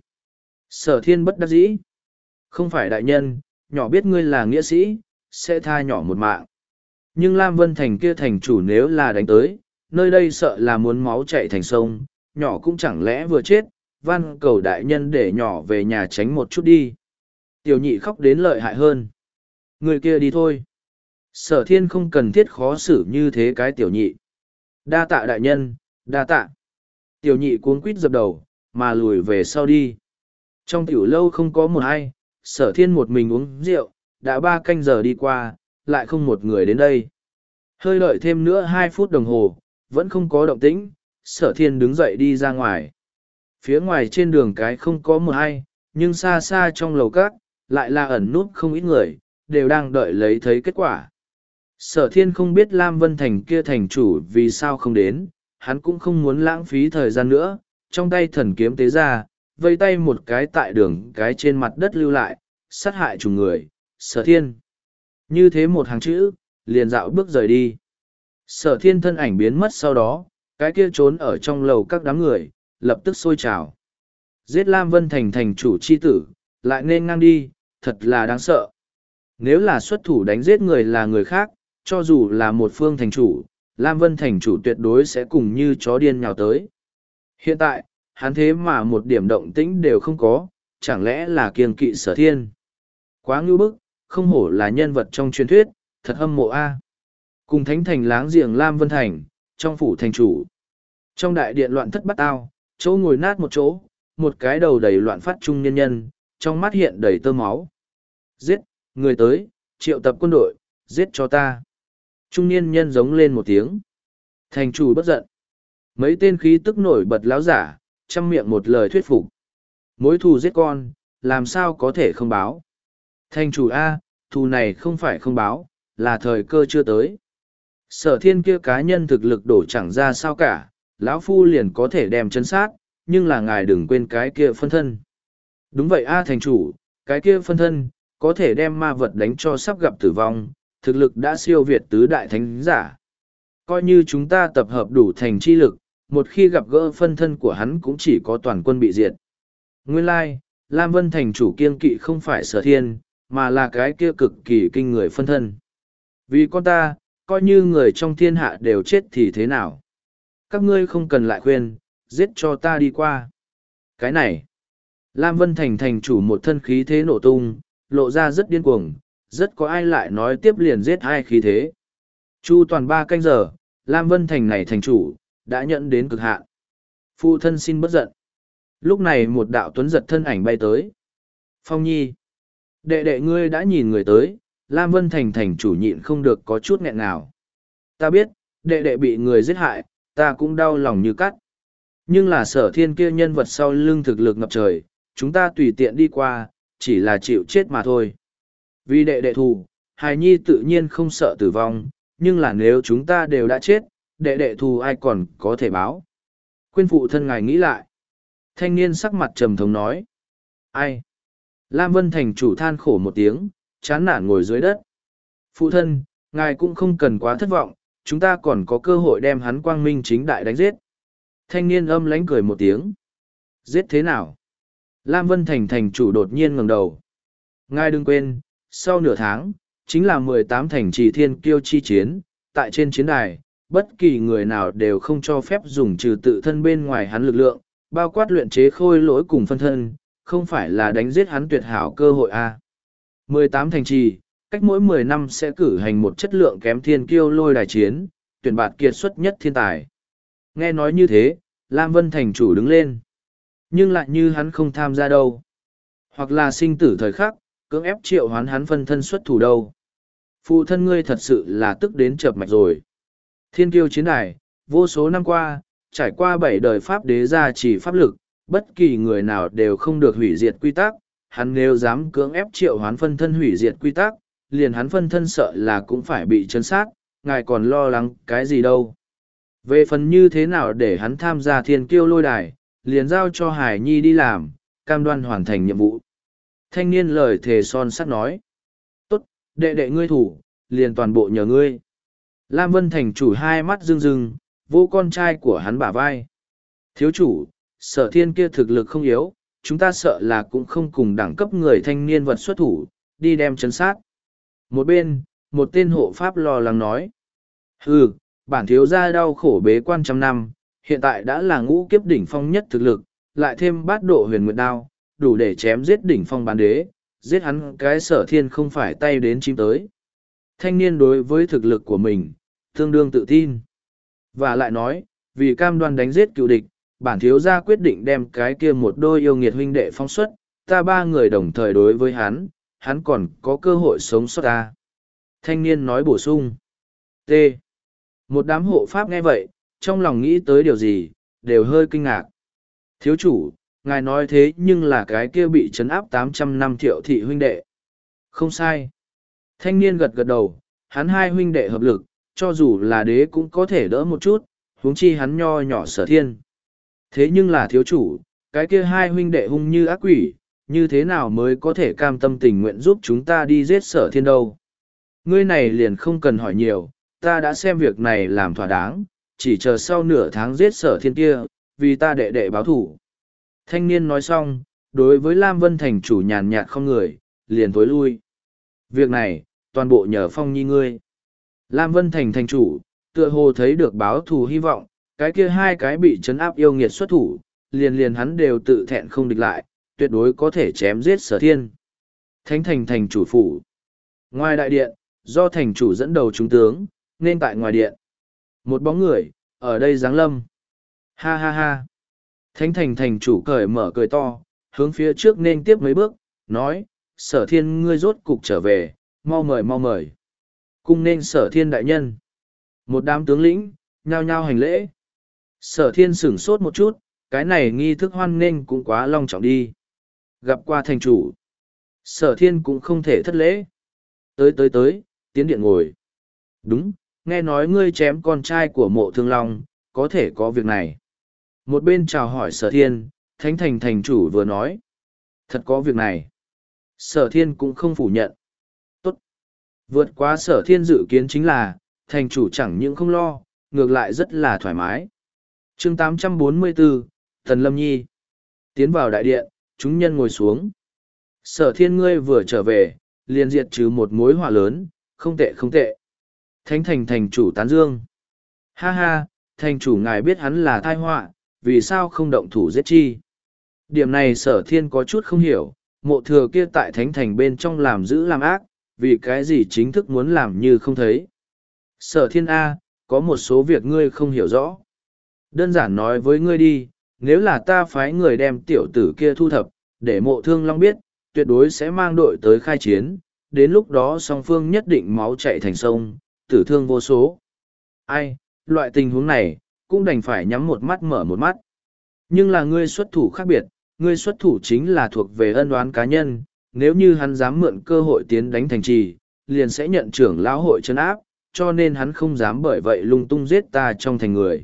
Sở Thiên bất đắc dĩ. Không phải đại nhân, nhỏ biết ngươi là nghĩa sĩ, sẽ tha nhỏ một mạng. Nhưng Lam Vân Thành kia thành chủ nếu là đánh tới, nơi đây sợ là muốn máu chạy thành sông, nhỏ cũng chẳng lẽ vừa chết, van cầu đại nhân để nhỏ về nhà tránh một chút đi. Tiểu nhị khóc đến lợi hại hơn. Người kia đi thôi. Sở Thiên không cần thiết khó xử như thế cái tiểu nhị. Đa tạ đại nhân, đa tạ. Tiểu nhị cuống quýt dập đầu, mà lùi về sau đi. Trong tiểu lâu không có một ai, Sở Thiên một mình uống rượu, đã ba canh giờ đi qua, lại không một người đến đây. Hơi đợi thêm nữa hai phút đồng hồ, vẫn không có động tĩnh, Sở Thiên đứng dậy đi ra ngoài. Phía ngoài trên đường cái không có một ai, nhưng xa xa trong lầu cát, lại là ẩn nút không ít người, đều đang đợi lấy thấy kết quả. Sở Thiên không biết Lam Vân Thành kia thành chủ vì sao không đến, hắn cũng không muốn lãng phí thời gian nữa, trong tay thần kiếm tế ra, vây tay một cái tại đường cái trên mặt đất lưu lại, sát hại trùng người, Sở Thiên. Như thế một hàng chữ, liền dạo bước rời đi. Sở Thiên thân ảnh biến mất sau đó, cái kia trốn ở trong lầu các đám người, lập tức sôi trào. Giết Lam Vân Thành thành chủ chi tử, lại nên ngang đi, thật là đáng sợ. Nếu là xuất thủ đánh giết người là người khác, cho dù là một phương thành chủ, Lam Vân thành chủ tuyệt đối sẽ cùng như chó điên nhào tới. Hiện tại, hắn thế mà một điểm động tĩnh đều không có, chẳng lẽ là kiêng kỵ Sở Thiên. Quá ngưu bức, không hổ là nhân vật trong truyền thuyết, thật hâm mộ a. Cùng thánh thành láng giềng Lam Vân thành, trong phủ thành chủ. Trong đại điện loạn thất bắt ao, chỗ ngồi nát một chỗ, một cái đầu đầy loạn phát trung nhân nhân, trong mắt hiện đầy tơ máu. Giết, người tới, triệu tập quân đội, giết cho ta. Trung niên nhân giống lên một tiếng. Thành chủ bất giận. Mấy tên khí tức nổi bật láo giả, chăm miệng một lời thuyết phục. Mối thù giết con, làm sao có thể không báo. Thành chủ A, thù này không phải không báo, là thời cơ chưa tới. Sở Thiên kia cá nhân thực lực đổ chẳng ra sao cả, lão phu liền có thể đem chân sát, nhưng là ngài đừng quên cái kia phân thân. Đúng vậy A thành chủ, cái kia phân thân, có thể đem ma vật đánh cho sắp gặp tử vong, thực lực đã siêu việt tứ đại thánh giả. Coi như chúng ta tập hợp đủ thành chi lực, một khi gặp gỡ phân thân của hắn cũng chỉ có toàn quân bị diệt. Nguyên lai, Lam Vân thành chủ kiêng kỵ không phải Sở Thiên, mà là cái kia cực kỳ kinh người phân thân. Vì con ta, coi như người trong thiên hạ đều chết thì thế nào? Các ngươi không cần lại khuyên, giết cho ta đi qua. Cái này, Lam Vân thành thành chủ một thân khí thế nổ tung, lộ ra rất điên cuồng, rất có ai lại nói tiếp liền giết hai khí thế. Chu toàn ba canh giờ, Lam Vân thành này thành chủ, đã nhận đến cực hạn. Phụ thân xin bất giận. Lúc này một đạo tuấn giật thân ảnh bay tới. Phong Nhi, đệ đệ ngươi đã nhìn người tới, Lam Vân thành thành chủ nhịn không được có chút nghẹn nào. Ta biết, đệ đệ bị người giết hại, ta cũng đau lòng như cắt. Nhưng là Sở Thiên kia nhân vật sau lưng thực lực ngập trời, chúng ta tùy tiện đi qua, chỉ là chịu chết mà thôi. Vì đệ đệ thù, hài nhi tự nhiên không sợ tử vong, nhưng là nếu chúng ta đều đã chết, đệ đệ thù ai còn có thể báo. Khuyên phụ thân ngài nghĩ lại. Thanh niên sắc mặt trầm thống nói. Ai? Lam Vân thành chủ than khổ một tiếng, chán nản ngồi dưới đất. Phụ thân, ngài cũng không cần quá thất vọng, chúng ta còn có cơ hội đem hắn quang minh chính đại đánh giết. Thanh niên âm lánh cười một tiếng. Giết thế nào? Lam Vân thành thành chủ đột nhiên ngẩng đầu. Ngài đừng quên, sau nửa tháng, chính là mười tám thành trì thiên kiêu chi chiến, tại trên chiến đài, bất kỳ người nào đều không cho phép dùng trừ tự thân bên ngoài hắn lực lượng, bao quát luyện chế khôi lỗi cùng phân thân, không phải là đánh giết hắn tuyệt hảo cơ hội a. mười tám thành trì, cách mỗi mười năm sẽ cử hành một chất lượng kém thiên kiêu lôi đài chiến, tuyển bạt kiệt xuất nhất thiên tài. Nghe nói như thế, Lam Vân thành chủ đứng lên. Nhưng lại như hắn không tham gia đâu. Hoặc là sinh tử thời khắc, cưỡng ép triệu hoán hắn phân thân xuất thủ đâu. Phụ thân ngươi thật sự là tức đến chập mạch rồi. Thiên kiêu chiến đài, vô số năm qua, trải qua bảy đời pháp đế gia chỉ pháp lực, bất kỳ người nào đều không được hủy diệt quy tắc. Hắn nếu dám cưỡng ép triệu hoán phân thân hủy diệt quy tắc, liền hắn phân thân sợ là cũng phải bị chấn sát, ngài còn lo lắng cái gì đâu. Về phần như thế nào để hắn tham gia thiên kiêu lôi đài, liền giao cho Hải Nhi đi làm, cam đoan hoàn thành nhiệm vụ. Thanh niên lời thề son sắt nói. Tốt, đệ đệ ngươi thủ, liền toàn bộ nhờ ngươi. Lam Vân thành chủ hai mắt rưng rưng, vô con trai của hắn bả vai. Thiếu chủ, Sở Thiên kia thực lực không yếu, chúng ta sợ là cũng không cùng đẳng cấp người thanh niên vật xuất thủ, đi đem chấn sát. Một bên, một tên hộ pháp lo lắng nói. Hừ, bản thiếu gia đau khổ bế quan trăm năm, hiện tại đã là ngũ kiếp đỉnh phong nhất thực lực, lại thêm bát độ huyền nguyệt đao, đủ để chém giết đỉnh phong bán đế, giết hắn cái Sở Thiên không phải tay đến chim tới. Thanh niên đối với thực lực của mình, tương đương tự tin. Và lại nói, vì cam đoan đánh giết cựu địch, bản thiếu gia quyết định đem cái kia một đôi yêu nghiệt huynh đệ phóng xuất, ta ba người đồng thời đối với hắn, hắn còn có cơ hội sống sót ta. Thanh niên nói bổ sung. T. Một đám hộ pháp nghe vậy, trong lòng nghĩ tới điều gì, đều hơi kinh ngạc. Thiếu chủ, ngài nói thế nhưng là cái kia bị trấn áp tám trăm năm Thiệu thị huynh đệ. Không sai. Thanh niên gật gật đầu, hắn hai huynh đệ hợp lực, cho dù là đế cũng có thể đỡ một chút, huống chi hắn nho nhỏ Sở Thiên. Thế nhưng là thiếu chủ, cái kia hai huynh đệ hung như ác quỷ, như thế nào mới có thể cam tâm tình nguyện giúp chúng ta đi giết Sở Thiên đâu. Ngươi này liền không cần hỏi nhiều, ta đã xem việc này làm thỏa đáng, chỉ chờ sau nửa tháng giết Sở Thiên kia, vì ta đệ đệ báo thủ. Thanh niên nói xong, đối với Lam Vân thành chủ nhàn nhạt không người, liền tối lui. Việc này, toàn bộ nhờ Phong Nhi ngươi. Lam Vân thành thành chủ, Tựa hồ thấy được báo thù hy vọng, cái kia hai cái bị trấn áp yêu nghiệt xuất thủ, liền liền hắn đều tự thẹn không địch lại, tuyệt đối có thể chém giết Sở Thiên. Thánh thành thành chủ phủ. Ngoài đại điện, do thành chủ dẫn đầu chúng tướng, nên tại ngoài điện. Một bóng người, ở đây giáng lâm. Ha ha ha. Thánh thành thành chủ cởi mở cười to, hướng phía trước nên tiếp mấy bước, nói, Sở Thiên ngươi rốt cục trở về, mau mời mau mời. Cung nên Sở Thiên đại nhân. Một đám tướng lĩnh, nhao nhao hành lễ. Sở Thiên sửng sốt một chút, cái này nghi thức hoan nghênh cũng quá long trọng đi. Gặp qua thành chủ. Sở Thiên cũng không thể thất lễ. Tới tới tới, tiến điện ngồi. Đúng, nghe nói ngươi chém con trai của mộ thương long, có thể có việc này. Một bên chào hỏi Sở Thiên, Thánh thành thành chủ vừa nói. Thật có việc này. Sở Thiên cũng không phủ nhận. Tốt. Vượt qua Sở Thiên dự kiến chính là, thành chủ chẳng những không lo, ngược lại rất là thoải mái. chương tám trăm bốn mươi bốn, Thần Lâm Nhi. Tiến vào đại điện, chúng nhân ngồi xuống. Sở Thiên ngươi vừa trở về, liền diệt trừ một mối họa lớn, không tệ không tệ. Thánh thành thành chủ tán dương. Ha ha, thành chủ ngài biết hắn là tai họa, vì sao không động thủ giết chi? Điểm này Sở Thiên có chút không hiểu, mộ thừa kia tại thánh thành bên trong làm giữ làm ác, vì cái gì chính thức muốn làm như không thấy. Sở Thiên A, có một số việc ngươi không hiểu rõ. Đơn giản nói với ngươi đi, nếu là ta phái người đem tiểu tử kia thu thập, để mộ thương long biết, tuyệt đối sẽ mang đội tới khai chiến, đến lúc đó song phương nhất định máu chạy thành sông, tử thương vô số. Ai, loại tình huống này, cũng đành phải nhắm một mắt mở một mắt. Nhưng là ngươi xuất thủ khác biệt, ngươi xuất thủ chính là thuộc về ân oán cá nhân, nếu như hắn dám mượn cơ hội tiến đánh thành trì, liền sẽ nhận trưởng lão hội trấn áp, cho nên hắn không dám bởi vậy lung tung giết ta trong thành người.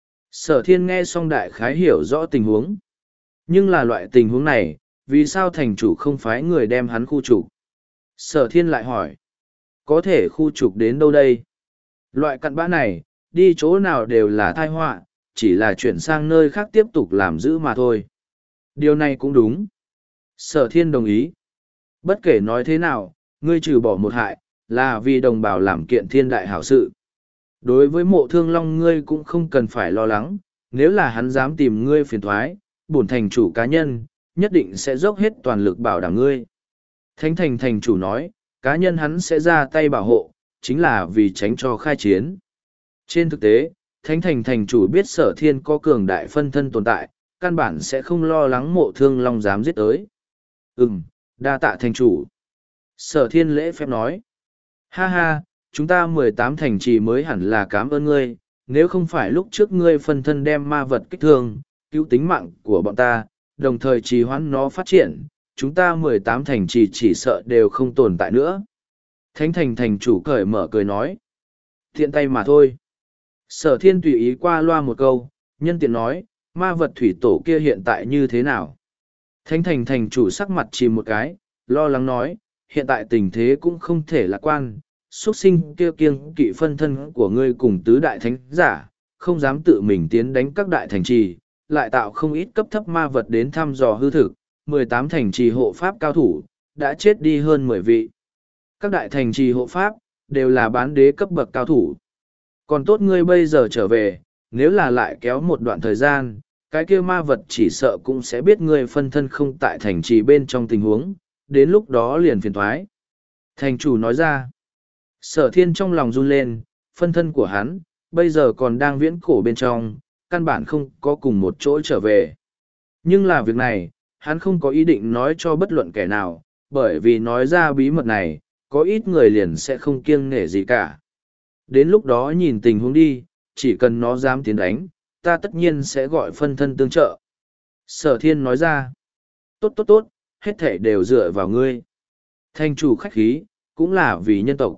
Sở Thiên nghe xong đại khái hiểu rõ tình huống. Nhưng là loại tình huống này, vì sao thành chủ không phái người đem hắn khu trục? Sở Thiên lại hỏi, có thể khu trục đến đâu đây? Loại cặn bã này, đi chỗ nào đều là tai họa, chỉ là chuyển sang nơi khác tiếp tục làm giữ mà thôi. Điều này cũng đúng. Sở Thiên đồng ý. Bất kể nói thế nào, ngươi trừ bỏ một hại, là vì đồng bào làm kiện thiên đại hảo sự. Đối với mộ thương long ngươi cũng không cần phải lo lắng, nếu là hắn dám tìm ngươi phiền thoái, bổn thành chủ cá nhân, nhất định sẽ dốc hết toàn lực bảo đảm ngươi. Thánh thành thành chủ nói, cá nhân hắn sẽ ra tay bảo hộ, chính là vì tránh cho khai chiến. Trên thực tế, Thánh thành thành chủ biết Sở Thiên có cường đại phân thân tồn tại, căn bản sẽ không lo lắng mộ thương long dám giết tới. Ừm, đa tạ thành chủ. Sở Thiên lễ phép nói. Ha ha, chúng ta mười tám thành trì mới hẳn là cảm ơn ngươi, nếu không phải lúc trước ngươi phân thân đem ma vật kích thương, cứu tính mạng của bọn ta, đồng thời trì hoãn nó phát triển, chúng ta mười tám thành trì chỉ sợ đều không tồn tại nữa. Thánh thành thành chủ cởi mở cười nói. Thiện tay mà thôi. Sở Thiên tùy ý qua loa một câu, nhân tiện nói, ma vật thủy tổ kia hiện tại như thế nào? Thánh thành thành chủ sắc mặt chìm một cái, lo lắng nói, hiện tại tình thế cũng không thể lạc quan, xuất sinh kia kiêng kỵ phân thân của ngươi cùng tứ đại thánh giả, không dám tự mình tiến đánh các đại thành trì, lại tạo không ít cấp thấp ma vật đến thăm dò hư thực, mười tám thành trì hộ pháp cao thủ, đã chết đi hơn mười vị. Các đại thành trì hộ pháp, đều là bán đế cấp bậc cao thủ. Còn tốt ngươi bây giờ trở về, nếu là lại kéo một đoạn thời gian, cái kia ma vật chỉ sợ cũng sẽ biết ngươi phân thân không tại thành trì bên trong tình huống, đến lúc đó liền phiền thoái. Thành chủ nói ra, Sở Thiên trong lòng run lên, phân thân của hắn, bây giờ còn đang viễn cổ bên trong, căn bản không có cùng một chỗ trở về. Nhưng là việc này, hắn không có ý định nói cho bất luận kẻ nào, bởi vì nói ra bí mật này, có ít người liền sẽ không kiêng nể gì cả. Đến lúc đó nhìn tình huống đi, chỉ cần nó dám tiến đánh, ta tất nhiên sẽ gọi phân thân tương trợ. Sở Thiên nói ra, tốt tốt tốt, hết thể đều dựa vào ngươi. Thành chủ khách khí, cũng là vì nhân tộc.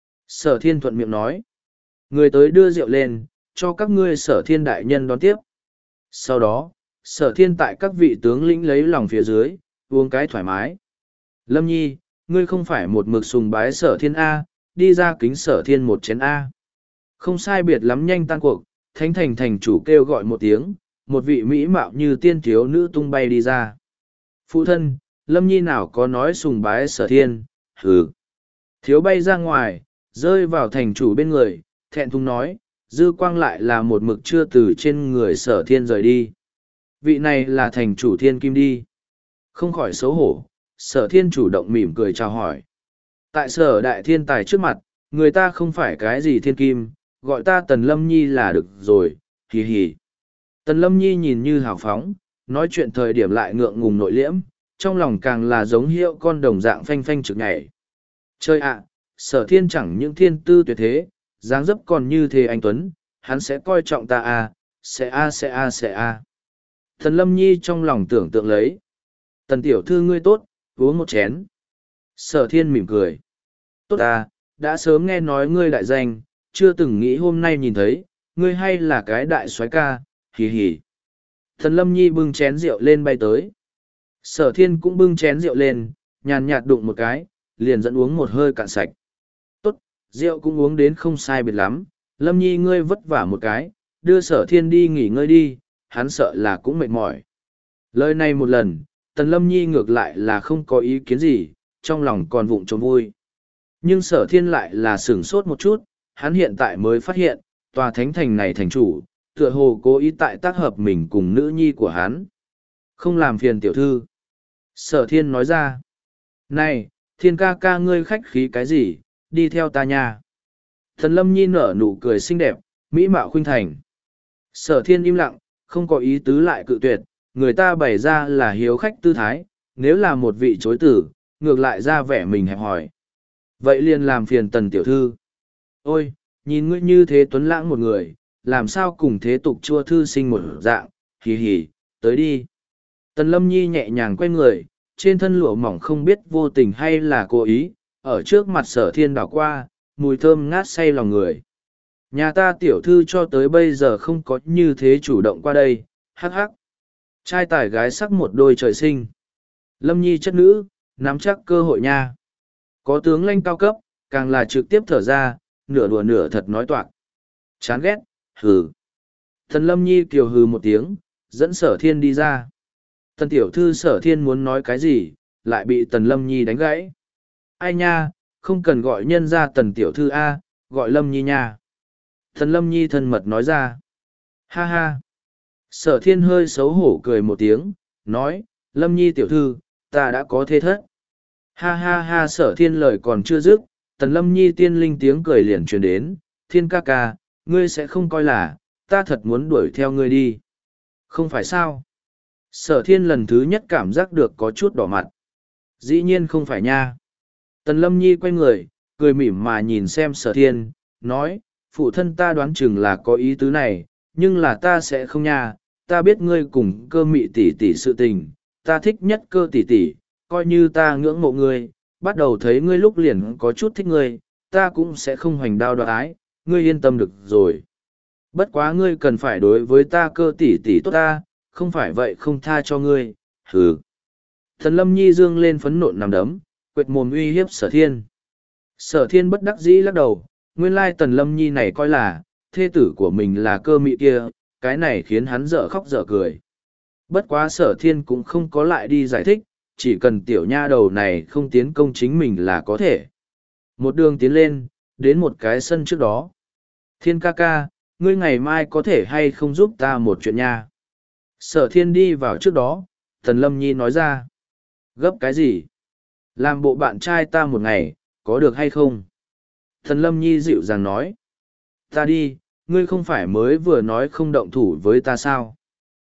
Sở Thiên thuận miệng nói, người tới đưa rượu lên, cho các ngươi Sở Thiên đại nhân đón tiếp. Sau đó, Sở Thiên tại các vị tướng lĩnh lấy lòng phía dưới, uống cái thoải mái. Lâm Nhi, ngươi không phải một mực sùng bái Sở Thiên A, đi ra kính Sở Thiên một chén A. Không sai biệt lắm nhanh tan cuộc, Thánh thành thành chủ kêu gọi một tiếng, một vị mỹ mạo như tiên thiếu nữ tung bay đi ra. Phụ thân, Lâm Nhi nào có nói sùng bái Sở Thiên, hừ. Thiếu bay ra ngoài, rơi vào thành chủ bên người, thẹn thùng nói, dư quang lại là một mực chưa từ trên người sở thiên rời đi. Vị này là thành chủ thiên kim đi. Không khỏi xấu hổ, sở thiên chủ động mỉm cười chào hỏi. Tại sở đại thiên tài trước mặt, người ta không phải cái gì thiên kim, gọi ta Tần Lâm Nhi là được rồi, hì hì. Tần Lâm Nhi nhìn như hào phóng, nói chuyện thời điểm lại ngượng ngùng nội liễm, trong lòng càng là giống hiệu con đồng dạng phanh phanh trực nhảy. Chơi ạ, sở thiên chẳng những thiên tư tuyệt thế, dáng dấp còn như thế anh Tuấn, hắn sẽ coi trọng ta à, sẽ a sẽ a sẽ a. Tần Lâm Nhi trong lòng tưởng tượng lấy. Tần tiểu thư ngươi tốt, uống một chén. Sở thiên mỉm cười. Tốt à, đã sớm nghe nói ngươi đại danh, chưa từng nghĩ hôm nay nhìn thấy, ngươi hay là cái đại soái ca, hì hì. Thần Lâm Nhi bưng chén rượu lên bay tới. Sở thiên cũng bưng chén rượu lên, nhàn nhạt đụng một cái, liền dẫn uống một hơi cạn sạch. Tốt, rượu cũng uống đến không sai biệt lắm, Lâm Nhi ngươi vất vả một cái, đưa sở thiên đi nghỉ ngơi đi, hắn sợ là cũng mệt mỏi. Lời này một lần, Tần Lâm Nhi ngược lại là không có ý kiến gì, trong lòng còn vụng trộm vui. Nhưng sở thiên lại là sửng sốt một chút, hắn hiện tại mới phát hiện, tòa thánh thành này thành chủ, tựa hồ cố ý tại tác hợp mình cùng nữ nhi của hắn. Không làm phiền tiểu thư. Sở thiên nói ra. Này, thiên ca ca ngươi khách khí cái gì, đi theo ta nha. Thần Lâm Nhi nở nụ cười xinh đẹp, mỹ mạo khuynh thành. Sở thiên im lặng, không có ý tứ lại cự tuyệt, người ta bày ra là hiếu khách tư thái, nếu là một vị chối tử, ngược lại ra vẻ mình hẹp hòi. Vậy liền làm phiền tần tiểu thư. Ôi, nhìn ngươi như thế tuấn lãng một người, làm sao cùng thế tục chua thư sinh một dạng, hì hì, tới đi. Tần Lâm Nhi nhẹ nhàng quay người, trên thân lụa mỏng không biết vô tình hay là cố ý, ở trước mặt sở thiên đảo qua, mùi thơm ngát say lòng người. Nhà ta tiểu thư cho tới bây giờ không có như thế chủ động qua đây, hắc hắc. Trai tài gái sắc một đôi trời sinh. Lâm Nhi chất nữ, nắm chắc cơ hội nha. Có tướng lãnh cao cấp, càng là trực tiếp thở ra, nửa đùa nửa thật nói toạc. Chán ghét, hừ. Thần Lâm Nhi kiều hừ một tiếng, dẫn sở thiên đi ra. Tần tiểu thư sở thiên muốn nói cái gì, lại bị tần Lâm Nhi đánh gãy. Ai nha, không cần gọi nhân ra tần tiểu thư A, gọi Lâm Nhi nha. Tần Lâm Nhi thân mật nói ra. Ha ha. Sở thiên hơi xấu hổ cười một tiếng, nói, Lâm Nhi tiểu thư, ta đã có thế thất. Ha ha ha sở thiên lời còn chưa dứt, tần Lâm Nhi tiên linh tiếng cười liền truyền đến, thiên ca ca, ngươi sẽ không coi là, ta thật muốn đuổi theo ngươi đi. Không phải sao? Sở thiên lần thứ nhất cảm giác được có chút đỏ mặt. Dĩ nhiên không phải nha. Tần Lâm Nhi quay người, cười mỉm mà nhìn xem sở thiên, nói, phụ thân ta đoán chừng là có ý tứ này, nhưng là ta sẽ không nha, ta biết ngươi cùng cơ mị tỷ tỷ sự tình, ta thích nhất cơ tỷ tỷ, coi như ta ngưỡng mộ ngươi, bắt đầu thấy ngươi lúc liền có chút thích ngươi, ta cũng sẽ không hoành đao đoạt ái, ngươi yên tâm được rồi. Bất quá ngươi cần phải đối với ta cơ tỷ tỷ tốt ta, không phải vậy không tha cho ngươi, hừ. Thần Lâm Nhi dương lên phấn nộn nằm đấm, quệt mồm uy hiếp sở thiên. Sở thiên bất đắc dĩ lắc đầu, nguyên lai tần Lâm Nhi này coi là, thê tử của mình là cơ mị kia, cái này khiến hắn dở khóc dở cười. Bất quá sở thiên cũng không có lại đi giải thích, chỉ cần tiểu nha đầu này không tiến công chính mình là có thể. Một đường tiến lên, đến một cái sân trước đó. Thiên ca ca, ngươi ngày mai có thể hay không giúp ta một chuyện nha. Sở thiên đi vào trước đó, Tần Lâm Nhi nói ra. Gấp cái gì? Làm bộ bạn trai ta một ngày, có được hay không? Tần Lâm Nhi dịu dàng nói. Ta đi, ngươi không phải mới vừa nói không động thủ với ta sao?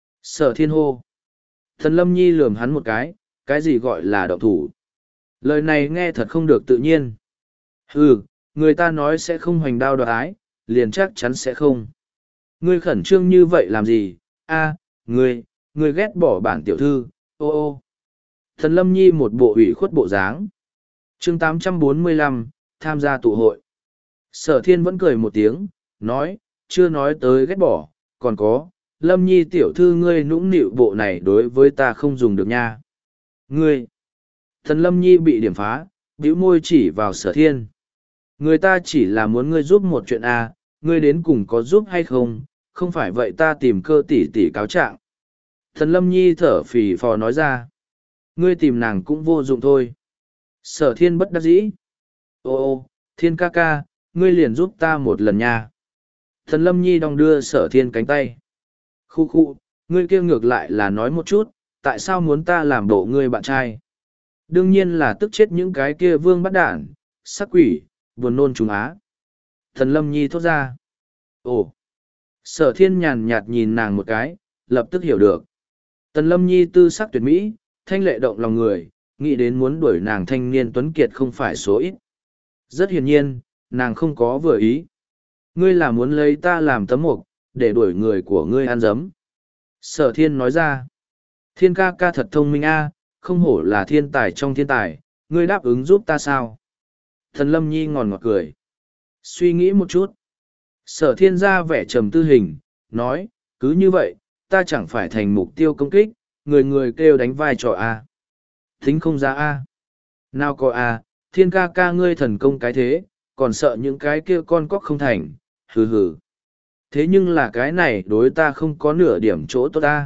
Sở thiên hô. Tần Lâm Nhi lườm hắn một cái, cái gì gọi là động thủ? Lời này nghe thật không được tự nhiên. Ừ, người ta nói sẽ không hoành đao đoạt ái, liền chắc chắn sẽ không. Ngươi khẩn trương như vậy làm gì? A, ngươi, ngươi ghét bỏ bản tiểu thư, ô ô. Thần Lâm Nhi một bộ ủy khuất bộ dáng. chương tám trăm bốn mươi lăm, tham gia tụ hội. Sở thiên vẫn cười một tiếng, nói, chưa nói tới ghét bỏ, còn có, Lâm Nhi tiểu thư ngươi nũng nịu bộ này đối với ta không dùng được nha. Ngươi, thần Lâm Nhi bị điểm phá, bĩu môi chỉ vào sở thiên. Người ta chỉ là muốn ngươi giúp một chuyện à, ngươi đến cùng có giúp hay không, không phải vậy ta tìm cơ tỷ tỷ cáo trạng. Thần Lâm Nhi thở phì phò nói ra. Ngươi tìm nàng cũng vô dụng thôi. Sở thiên bất đắc dĩ. Ô ô, thiên ca ca, ngươi liền giúp ta một lần nha. Thần Lâm Nhi đong đưa Sở Thiên cánh tay. Khu khu, ngươi kia ngược lại là nói một chút, tại sao muốn ta làm bộ ngươi bạn trai? Đương nhiên là tức chết những cái kia vương bắt đản, sắc quỷ, buồn nôn trùng á. Thần Lâm Nhi thốt ra. Ồ! Sở Thiên nhàn nhạt nhìn nàng một cái, lập tức hiểu được. Tần Lâm Nhi tư sắc tuyệt mỹ, thanh lệ động lòng người, nghĩ đến muốn đuổi nàng thanh niên tuấn kiệt không phải số ít. Rất hiển nhiên, nàng không có vừa ý. Ngươi là muốn lấy ta làm tấm mục, để đuổi người của ngươi ăn dấm. Sở Thiên nói ra. Thiên ca ca thật thông minh a, không hổ là thiên tài trong thiên tài, ngươi đáp ứng giúp ta sao? Thần Lâm Nhi ngòn ngọt cười. Suy nghĩ một chút. Sở Thiên ra vẻ trầm tư hình, nói, cứ như vậy, ta chẳng phải thành mục tiêu công kích, người người kêu đánh vai trò a. Thính không ra a. Nào có a, thiên ca ca ngươi thần công cái thế, còn sợ những cái kia con cóc không thành, hừ hừ. Thế nhưng là cái này đối ta không có nửa điểm chỗ tốt ta.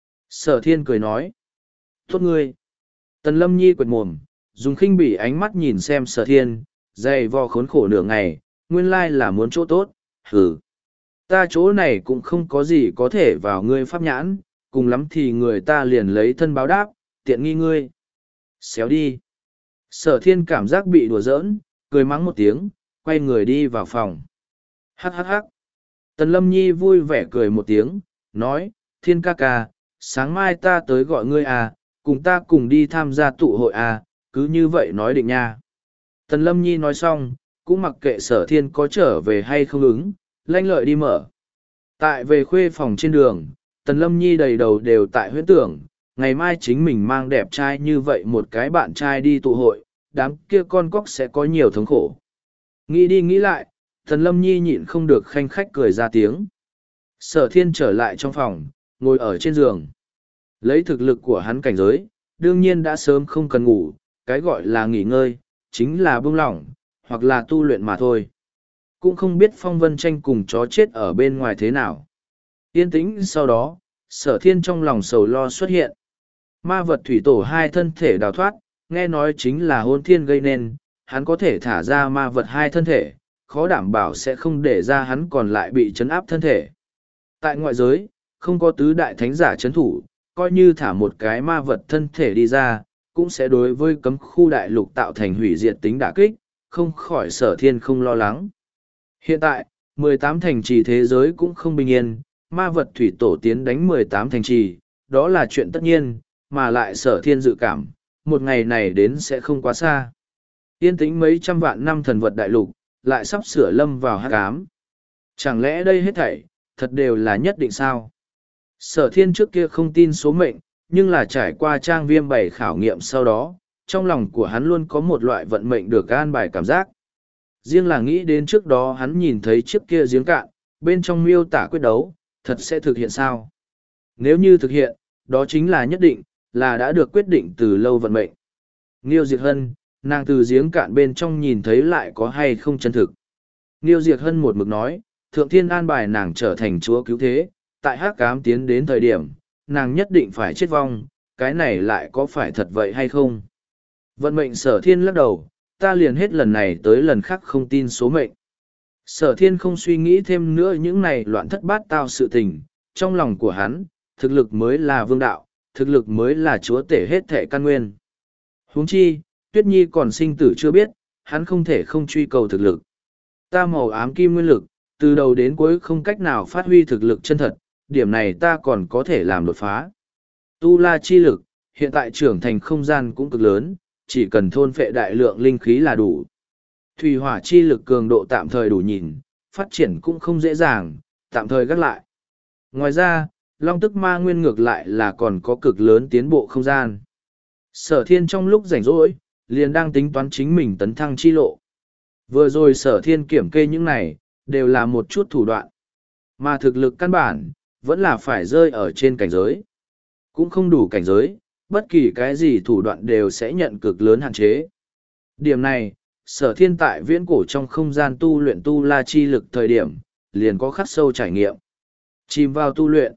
Sở Thiên cười nói. Tốt ngươi. Tần Lâm Nhi quệt mồm, dùng khinh bỉ ánh mắt nhìn xem Sở Thiên, dày vò khốn khổ nửa ngày, nguyên lai là muốn chỗ tốt, hừ. Ta chỗ này cũng không có gì có thể vào ngươi pháp nhãn, cùng lắm thì người ta liền lấy thân báo đáp, tiện nghi ngươi. Xéo đi. Sở Thiên cảm giác bị đùa giỡn, cười mắng một tiếng, quay người đi vào phòng. Hắc hắc hắc. Tần Lâm Nhi vui vẻ cười một tiếng, nói, Thiên ca ca, sáng mai ta tới gọi ngươi à, cùng ta cùng đi tham gia tụ hội à, cứ như vậy nói định nha. Tần Lâm Nhi nói xong, cũng mặc kệ Sở Thiên có trở về hay không ứng, lanh lợi đi mở. Tại về khuê phòng trên đường, Tần Lâm Nhi đầy đầu đều tại huyễn tưởng, ngày mai chính mình mang đẹp trai như vậy một cái bạn trai đi tụ hội, đám kia con cóc sẽ có nhiều thống khổ. Nghĩ đi nghĩ lại, Tần Lâm Nhi nhịn không được khanh khách cười ra tiếng. Sở Thiên trở lại trong phòng, ngồi ở trên giường. Lấy thực lực của hắn cảnh giới, đương nhiên đã sớm không cần ngủ, cái gọi là nghỉ ngơi, chính là buông lỏng, hoặc là tu luyện mà thôi. Cũng không biết Phong Vân Tranh cùng chó chết ở bên ngoài thế nào. Yên tĩnh sau đó, Sở Thiên trong lòng sầu lo xuất hiện. Ma vật thủy tổ hai thân thể đào thoát, nghe nói chính là hôn thiên gây nên, hắn có thể thả ra ma vật hai thân thể, khó đảm bảo sẽ không để ra hắn còn lại bị chấn áp thân thể. Tại ngoại giới, không có tứ đại thánh giả chấn thủ, coi như thả một cái ma vật thân thể đi ra, cũng sẽ đối với cấm khu đại lục tạo thành hủy diệt tính đả kích, không khỏi Sở Thiên không lo lắng. Hiện tại, mười tám thành trì thế giới cũng không bình yên, ma vật thủy tổ tiến đánh mười tám thành trì, đó là chuyện tất nhiên, mà lại Sở Thiên dự cảm, một ngày này đến sẽ không quá xa. Yên tĩnh mấy trăm vạn năm thần vật đại lục, lại sắp sửa lâm vào hắc ám. Chẳng lẽ đây hết thảy, thật đều là nhất định sao? Sở Thiên trước kia không tin số mệnh, nhưng là trải qua trang viêm bảy khảo nghiệm sau đó, trong lòng của hắn luôn có một loại vận mệnh được an bài cảm giác. Riêng là nghĩ đến trước đó hắn nhìn thấy chiếc kia giếng cạn, bên trong miêu tả quyết đấu, thật sẽ thực hiện sao? Nếu như thực hiện, đó chính là nhất định, là đã được quyết định từ lâu vận mệnh. Nghiêu Diệt Hân, nàng từ giếng cạn bên trong nhìn thấy lại có hay không chân thực. Nghiêu Diệt Hân một mực nói, Thượng Thiên an bài nàng trở thành chúa cứu thế, tại hắc ám tiến đến thời điểm, nàng nhất định phải chết vong, cái này lại có phải thật vậy hay không? Vận mệnh Sở Thiên lắc đầu, ta liền hết lần này tới lần khác không tin số mệnh. Sở Thiên không suy nghĩ thêm nữa những này loạn thất bát tao sự tình, trong lòng của hắn, thực lực mới là vương đạo, thực lực mới là chúa tể hết thể căn nguyên. Huống chi, Tuyết Nhi còn sinh tử chưa biết, hắn không thể không truy cầu thực lực. Ta màu ám kim nguyên lực, từ đầu đến cuối không cách nào phát huy thực lực chân thật, điểm này ta còn có thể làm đột phá. Tu La chi lực, hiện tại trưởng thành không gian cũng cực lớn, chỉ cần thôn phệ đại lượng linh khí là đủ. Thủy hỏa chi lực cường độ tạm thời đủ nhìn, phát triển cũng không dễ dàng, tạm thời gác lại. Ngoài ra, Long tức ma nguyên ngược lại là còn có cực lớn tiến bộ không gian. Sở Thiên trong lúc rảnh rỗi, liền đang tính toán chính mình tấn thăng chi lộ. Vừa rồi Sở Thiên kiểm kê những này, đều là một chút thủ đoạn. Mà thực lực căn bản, vẫn là phải rơi ở trên cảnh giới. Cũng không đủ cảnh giới, bất kỳ cái gì thủ đoạn đều sẽ nhận cực lớn hạn chế. Điểm này, Sở Thiên tại viễn cổ trong không gian tu luyện tu la chi lực thời điểm, liền có khắc sâu trải nghiệm. Chìm vào tu luyện.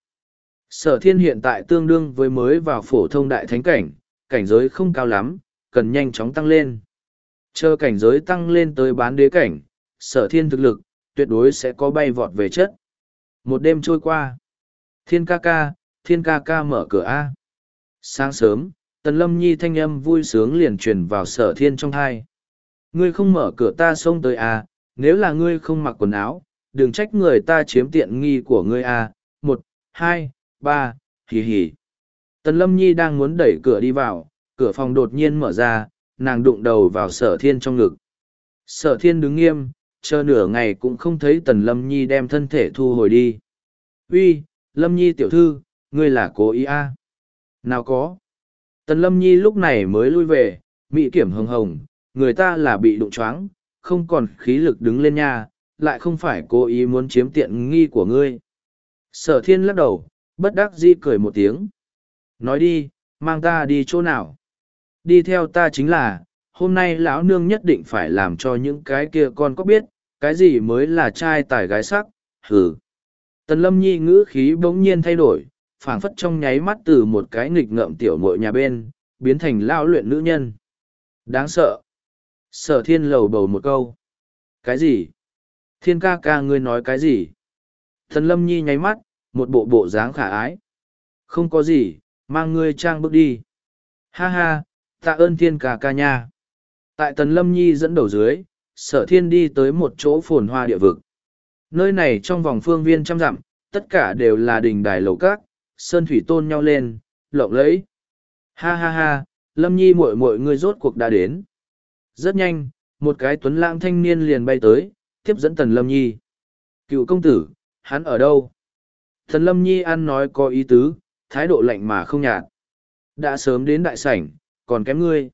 Sở Thiên hiện tại tương đương với mới vào phổ thông đại thánh cảnh, cảnh giới không cao lắm, cần nhanh chóng tăng lên. Chờ cảnh giới tăng lên tới bán đế cảnh, Sở Thiên thực lực, tuyệt đối sẽ có bay vọt về chất. Một đêm trôi qua. Thiên ca ca, thiên ca ca mở cửa A. Sáng sớm, Tần Lâm Nhi thanh âm vui sướng liền truyền vào Sở Thiên trong thai. Ngươi không mở cửa ta xông tới A, nếu là ngươi không mặc quần áo, đừng trách người ta chiếm tiện nghi của ngươi A. Một, hai, ba, hì hì. Tần Lâm Nhi đang muốn đẩy cửa đi vào, cửa phòng đột nhiên mở ra, nàng đụng đầu vào Sở Thiên trong ngực. Sở Thiên đứng nghiêm, chờ nửa ngày cũng không thấy Tần Lâm Nhi đem thân thể thu hồi đi. Uy, Lâm Nhi tiểu thư, ngươi là cố ý A. Nào có. Tần Lâm Nhi lúc này mới lui về, mỹ kiểm hồng hồng, người ta là bị đụng choáng, không còn khí lực đứng lên nha, lại không phải cố ý muốn chiếm tiện nghi của ngươi. Sở Thiên lắc đầu, bất đắc dĩ cười một tiếng. Nói đi, mang ta đi chỗ nào? Đi theo ta chính là, hôm nay lão nương nhất định phải làm cho những cái kia con có biết, cái gì mới là trai tài gái sắc, hừ. Tần Lâm Nhi ngữ khí bỗng nhiên thay đổi, phảng phất trong nháy mắt từ một cái nghịch ngợm tiểu muội nhà bên, biến thành lao luyện nữ nhân. Đáng sợ. Sở Thiên lầu bầu một câu. Cái gì? Thiên ca ca ngươi nói cái gì? Tần Lâm Nhi nháy mắt, một bộ bộ dáng khả ái. Không có gì, mang ngươi trang bước đi. Ha ha, tạ ơn Thiên ca ca nha. Tại Tần Lâm Nhi dẫn đầu dưới, Sở Thiên đi tới một chỗ phồn hoa địa vực. Nơi này trong vòng phương viên trăm dặm, tất cả đều là đình đài lầu các, sơn thủy tôn nhau lên, lộng lẫy. Ha ha ha, Lâm Nhi muội muội ngươi rốt cuộc đã đến. Rất nhanh, một cái tuấn lãng thanh niên liền bay tới, tiếp dẫn Tần Lâm Nhi. Cựu công tử, hắn ở đâu? Tần Lâm Nhi ăn nói có ý tứ, thái độ lạnh mà không nhạt. Đã sớm đến đại sảnh, còn kém ngươi.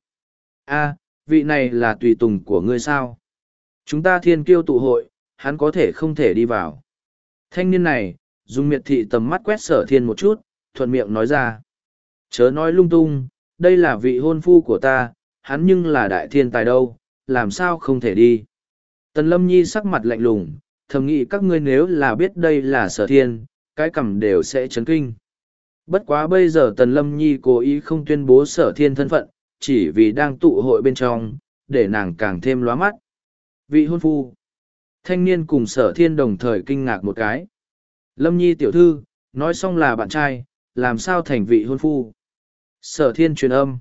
A, vị này là tùy tùng của ngươi sao? Chúng ta thiên kiêu tụ hội, hắn có thể không thể đi vào. Thanh niên này, dùng miệt thị tầm mắt quét Sở Thiên một chút, thuận miệng nói ra. Chớ nói lung tung, đây là vị hôn phu của ta, hắn nhưng là đại thiên tài đâu, làm sao không thể đi. Tần Lâm Nhi sắc mặt lạnh lùng, thầm nghĩ các ngươi nếu là biết đây là Sở Thiên, cái cằm đều sẽ chấn kinh. Bất quá bây giờ Tần Lâm Nhi cố ý không tuyên bố Sở Thiên thân phận, chỉ vì đang tụ hội bên trong, để nàng càng thêm lóa mắt. Vị hôn phu. Thanh niên cùng Sở Thiên đồng thời kinh ngạc một cái. Lâm Nhi tiểu thư, nói xong là bạn trai, làm sao thành vị hôn phu. Sở Thiên truyền âm.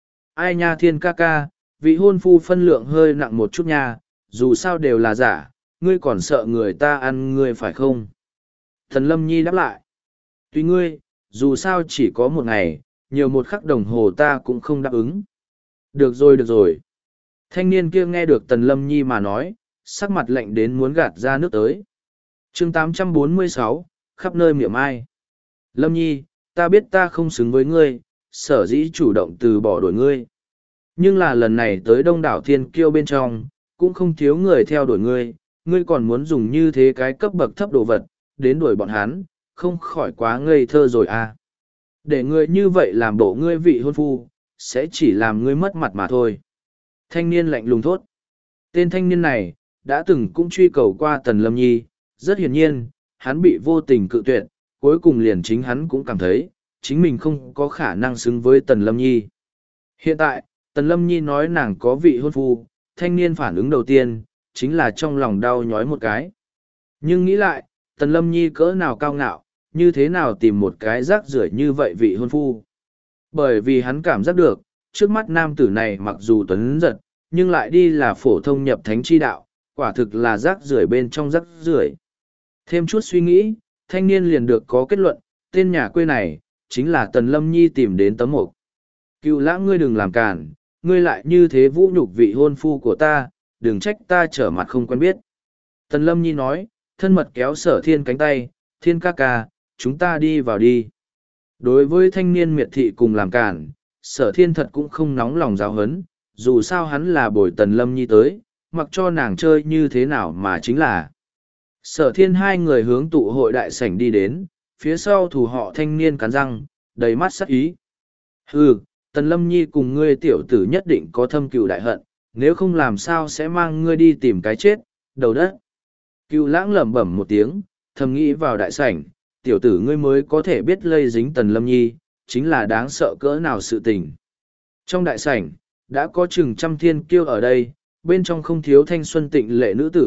Ai nha Thiên ca ca, vị hôn phu phân lượng hơi nặng một chút nha, dù sao đều là giả, ngươi còn sợ người ta ăn ngươi phải không? Thần Lâm Nhi đáp lại. Tùy ngươi, dù sao chỉ có một ngày, nhiều một khắc đồng hồ ta cũng không đáp ứng. Được rồi được rồi. Thanh niên kia nghe được Tần Lâm Nhi mà nói, sắc mặt lạnh đến muốn gạt ra nước tới. chương tám trăm bốn mươi sáu, khắp nơi miệng ai. Lâm Nhi, ta biết ta không xứng với ngươi, sở dĩ chủ động từ bỏ đuổi ngươi. Nhưng là lần này tới đông đảo thiên kiêu bên trong, cũng không thiếu người theo đuổi ngươi, ngươi còn muốn dùng như thế cái cấp bậc thấp đồ vật, đến đuổi bọn hắn, không khỏi quá ngây thơ rồi à. Để ngươi như vậy làm bộ ngươi vị hôn phu, sẽ chỉ làm ngươi mất mặt mà thôi. Thanh niên lạnh lùng thốt. Tên thanh niên này, đã từng cũng truy cầu qua Tần Lâm Nhi, rất hiển nhiên, hắn bị vô tình cự tuyệt, cuối cùng liền chính hắn cũng cảm thấy, chính mình không có khả năng xứng với Tần Lâm Nhi. Hiện tại, Tần Lâm Nhi nói nàng có vị hôn phu, thanh niên phản ứng đầu tiên, chính là trong lòng đau nhói một cái. Nhưng nghĩ lại, Tần Lâm Nhi cỡ nào cao ngạo, như thế nào tìm một cái rác rưởi như vậy vị hôn phu. Bởi vì hắn cảm giác được, trước mắt nam tử này mặc dù tuấn giật, nhưng lại đi là phổ thông nhập thánh chi đạo, quả thực là rác rưởi bên trong rác rưởi. Thêm chút suy nghĩ, thanh niên liền được có kết luận, tên nhà quê này, chính là Tần Lâm Nhi tìm đến tấm mục. Cựu lãng ngươi đừng làm cản, ngươi lại như thế vũ nhục vị hôn phu của ta, đừng trách ta trở mặt không quen biết. Tần Lâm Nhi nói, thân mật kéo Sở Thiên cánh tay, Thiên ca ca, chúng ta đi vào đi. Đối với thanh niên miệt thị cùng làm cản, Sở Thiên thật cũng không nóng lòng giáo hấn, dù sao hắn là bồi Tần Lâm Nhi tới, mặc cho nàng chơi như thế nào mà chính là. Sở Thiên hai người hướng tụ hội đại sảnh đi đến, phía sau thủ họ thanh niên cắn răng, đầy mắt sắc ý. Hừ, Tần Lâm Nhi cùng ngươi tiểu tử nhất định có thâm cừu đại hận, nếu không làm sao sẽ mang ngươi đi tìm cái chết, đầu đất. Cựu lãng lẩm bẩm một tiếng, thầm nghĩ vào đại sảnh, tiểu tử ngươi mới có thể biết lây dính Tần Lâm Nhi, chính là đáng sợ cỡ nào sự tình. Trong đại sảnh, đã có chừng trăm thiên kiêu ở đây, bên trong không thiếu thanh xuân tịnh lệ nữ tử,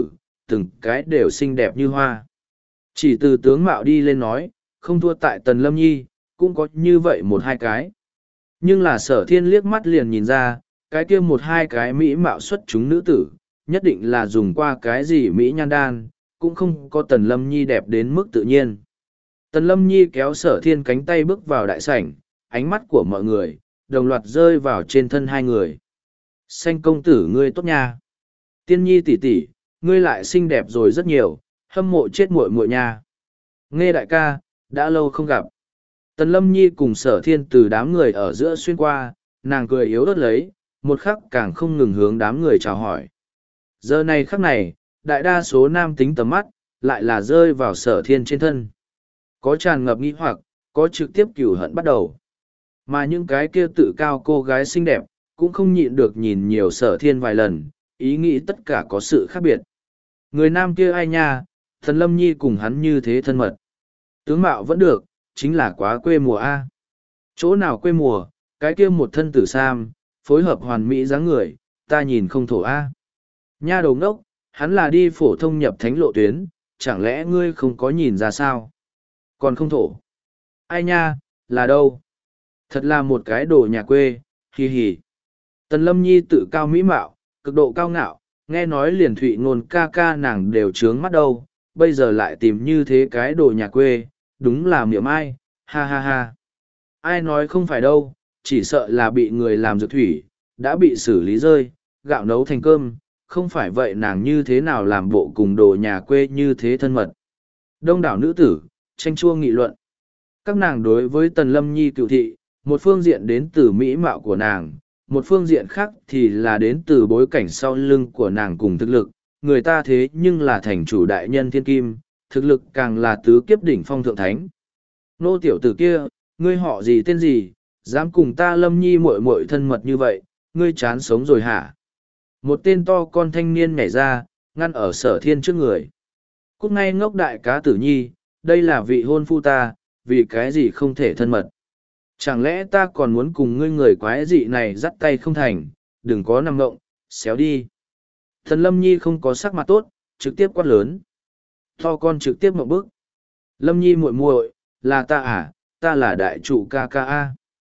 từng cái đều xinh đẹp như hoa. Chỉ từ tướng mạo đi lên nói, không thua tại Tần Lâm Nhi, cũng có như vậy một hai cái. Nhưng là Sở Thiên liếc mắt liền nhìn ra, cái kia một hai cái mỹ mạo xuất chúng nữ tử, nhất định là dùng qua cái gì mỹ nhan đan, cũng không có Tần Lâm Nhi đẹp đến mức tự nhiên. Tần Lâm Nhi kéo Sở Thiên cánh tay bước vào đại sảnh, ánh mắt của mọi người, đồng loạt rơi vào trên thân hai người. Xanh công tử ngươi tốt nha. Tiên Nhi tỷ tỷ, ngươi lại xinh đẹp rồi rất nhiều, hâm mộ chết muội muội nha. Nghe đại ca, đã lâu không gặp. Tần Lâm Nhi cùng Sở Thiên từ đám người ở giữa xuyên qua, nàng cười yếu ớt lấy, một khắc càng không ngừng hướng đám người chào hỏi. Giờ này khắc này, đại đa số nam tính tầm mắt, lại là rơi vào Sở Thiên trên thân. Có tràn ngập nghi hoặc, có trực tiếp cửu hận bắt đầu. Mà những cái kia tự cao cô gái xinh đẹp, cũng không nhịn được nhìn nhiều Sở Thiên vài lần, ý nghĩ tất cả có sự khác biệt. Người nam kia ai nha, Tần Lâm Nhi cùng hắn như thế thân mật. Tướng mạo vẫn được, chính là quá quê mùa A. Chỗ nào quê mùa, cái kia một thân tử sam, phối hợp hoàn mỹ dáng người, ta nhìn không thổ A. Nha đầu ngốc, hắn là đi phổ thông nhập thánh lộ tuyến, chẳng lẽ ngươi không có nhìn ra sao? Còn không thổ. Ai nha, là đâu? Thật là một cái đồ nhà quê, hì hì. Tần Lâm Nhi tự cao mỹ mạo, cực độ cao ngạo, nghe nói liền thụy ngôn ca ca nàng đều trướng mắt đâu, bây giờ lại tìm như thế cái đồ nhà quê, đúng là miệng ai, ha ha ha. Ai nói không phải đâu, chỉ sợ là bị người làm dược thủy, đã bị xử lý rơi, gạo nấu thành cơm, không phải vậy nàng như thế nào làm bộ cùng đồ nhà quê như thế thân mật. Đông đảo nữ tử, tranh chua nghị luận. Các nàng đối với Tần Lâm Nhi cựu thị, một phương diện đến từ mỹ mạo của nàng, một phương diện khác thì là đến từ bối cảnh sau lưng của nàng cùng thực lực. Người ta thế nhưng là thành chủ đại nhân thiên kim, thực lực càng là tứ kiếp đỉnh phong thượng thánh. Nô tiểu tử kia, ngươi họ gì tên gì, dám cùng ta Lâm Nhi muội muội thân mật như vậy, ngươi chán sống rồi hả? Một tên to con thanh niên nhảy ra, ngăn ở Sở Thiên trước người. Cút ngay ngốc đại cá tử nhi, đây là vị hôn phu ta, vì cái gì không thể thân mật. Chẳng lẽ ta còn muốn cùng ngươi người quái dị này dắt tay không thành, đừng có nằm ngộng, xéo đi. Thần Lâm Nhi không có sắc mặt tốt, trực tiếp quát lớn. To con trực tiếp mộng bức. Lâm Nhi muội muội, là ta à, ta là đại trụ ca ca a.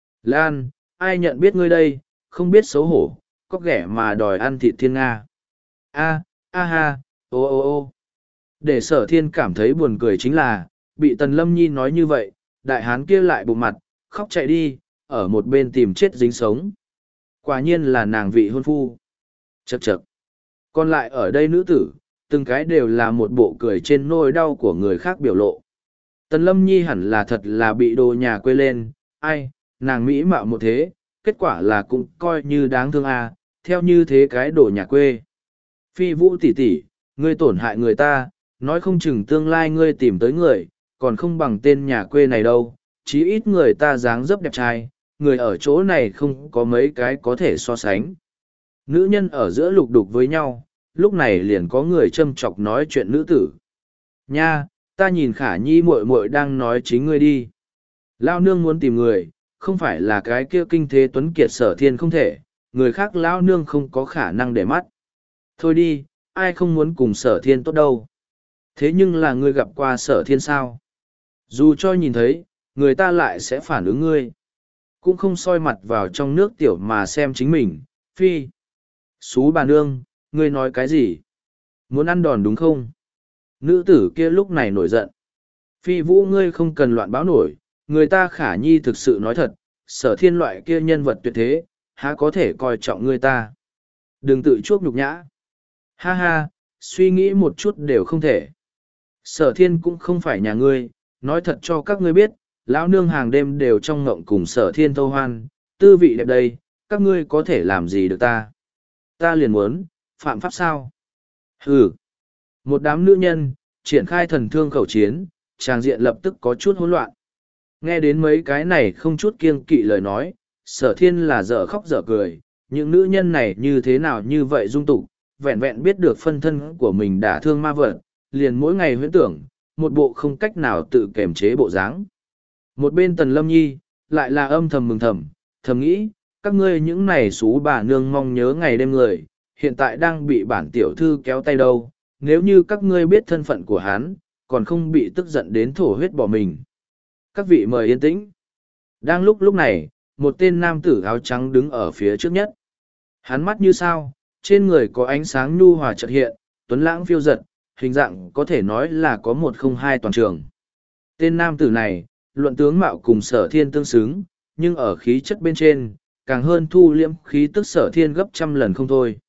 Lan, ai nhận biết ngươi đây, không biết xấu hổ, có ghẻ mà đòi ăn thịt thiên nga. A, a ha, ô ô ô. Để Sở Thiên cảm thấy buồn cười chính là, bị Tần Lâm Nhi nói như vậy, đại hán kia lại bụng mặt, khóc chạy đi, ở một bên tìm chết dính sống. Quả nhiên là nàng vị hôn phu. Chậc chậc. Còn lại ở đây nữ tử, từng cái đều là một bộ cười trên nỗi đau của người khác biểu lộ. Tần Lâm Nhi hẳn là thật là bị đồ nhà quê lên, ai, nàng mỹ mạo một thế, kết quả là cũng coi như đáng thương à, theo như thế cái đồ nhà quê. Phi Vũ tỷ tỷ, ngươi tổn hại người ta, nói không chừng tương lai ngươi tìm tới người, còn không bằng tên nhà quê này đâu, chí ít người ta dáng dấp đẹp trai, người ở chỗ này không có mấy cái có thể so sánh. Nữ nhân ở giữa lục đục với nhau, lúc này liền có người châm chọc nói chuyện nữ tử. Nha, ta nhìn Khả Nhi muội muội đang nói chính ngươi đi. Lao nương muốn tìm người, không phải là cái kia kinh thế tuấn kiệt Sở Thiên không thể, người khác Lao nương không có khả năng để mắt. Thôi đi, ai không muốn cùng Sở Thiên tốt đâu. Thế nhưng là ngươi gặp qua Sở Thiên sao? Dù cho nhìn thấy, người ta lại sẽ phản ứng ngươi. Cũng không soi mặt vào trong nước tiểu mà xem chính mình, phi. Xú bà nương, ngươi nói cái gì? Muốn ăn đòn đúng không? Nữ tử kia lúc này nổi giận. Phi Vũ ngươi không cần loạn báo nổi, người ta Khả Nhi thực sự nói thật, Sở Thiên loại kia nhân vật tuyệt thế, há có thể coi trọng người ta. Đừng tự chuốc nhục nhã. Ha ha, suy nghĩ một chút đều không thể. Sở Thiên cũng không phải nhà ngươi, nói thật cho các ngươi biết, lão nương hàng đêm đều trong ngộng cùng Sở Thiên thâu hoan, tư vị đẹp đây, các ngươi có thể làm gì được ta? Ta liền muốn, phạm pháp sao? Hừ. Một đám nữ nhân, triển khai thần thương khẩu chiến, tràng diện lập tức có chút hỗn loạn. Nghe đến mấy cái này không chút kiêng kỵ lời nói, Sở Thiên là dở khóc dở cười, những nữ nhân này như thế nào như vậy dung tục, vẹn vẹn biết được phân thân của mình đả thương ma vật, liền mỗi ngày huyễn tưởng, một bộ không cách nào tự kềm chế bộ dáng. Một bên Tần Lâm Nhi, lại là âm thầm mừng thầm, thầm nghĩ, các ngươi những này xú bà nương mong nhớ ngày đêm người, hiện tại đang bị bản tiểu thư kéo tay đâu, nếu như các ngươi biết thân phận của hắn, còn không bị tức giận đến thổ huyết bỏ mình. Các vị mời yên tĩnh. Đang lúc lúc này, một tên nam tử áo trắng đứng ở phía trước nhất. Hắn mắt như sao, trên người có ánh sáng nhu hòa chợt hiện, tuấn lãng phiêu giật, hình dạng có thể nói là có một không hai toàn trường. Tên nam tử này, luận tướng mạo cùng sở thiên tương xứng, nhưng ở khí chất bên trên, càng hơn thu liễm khí tức sở thiên gấp trăm lần không thôi.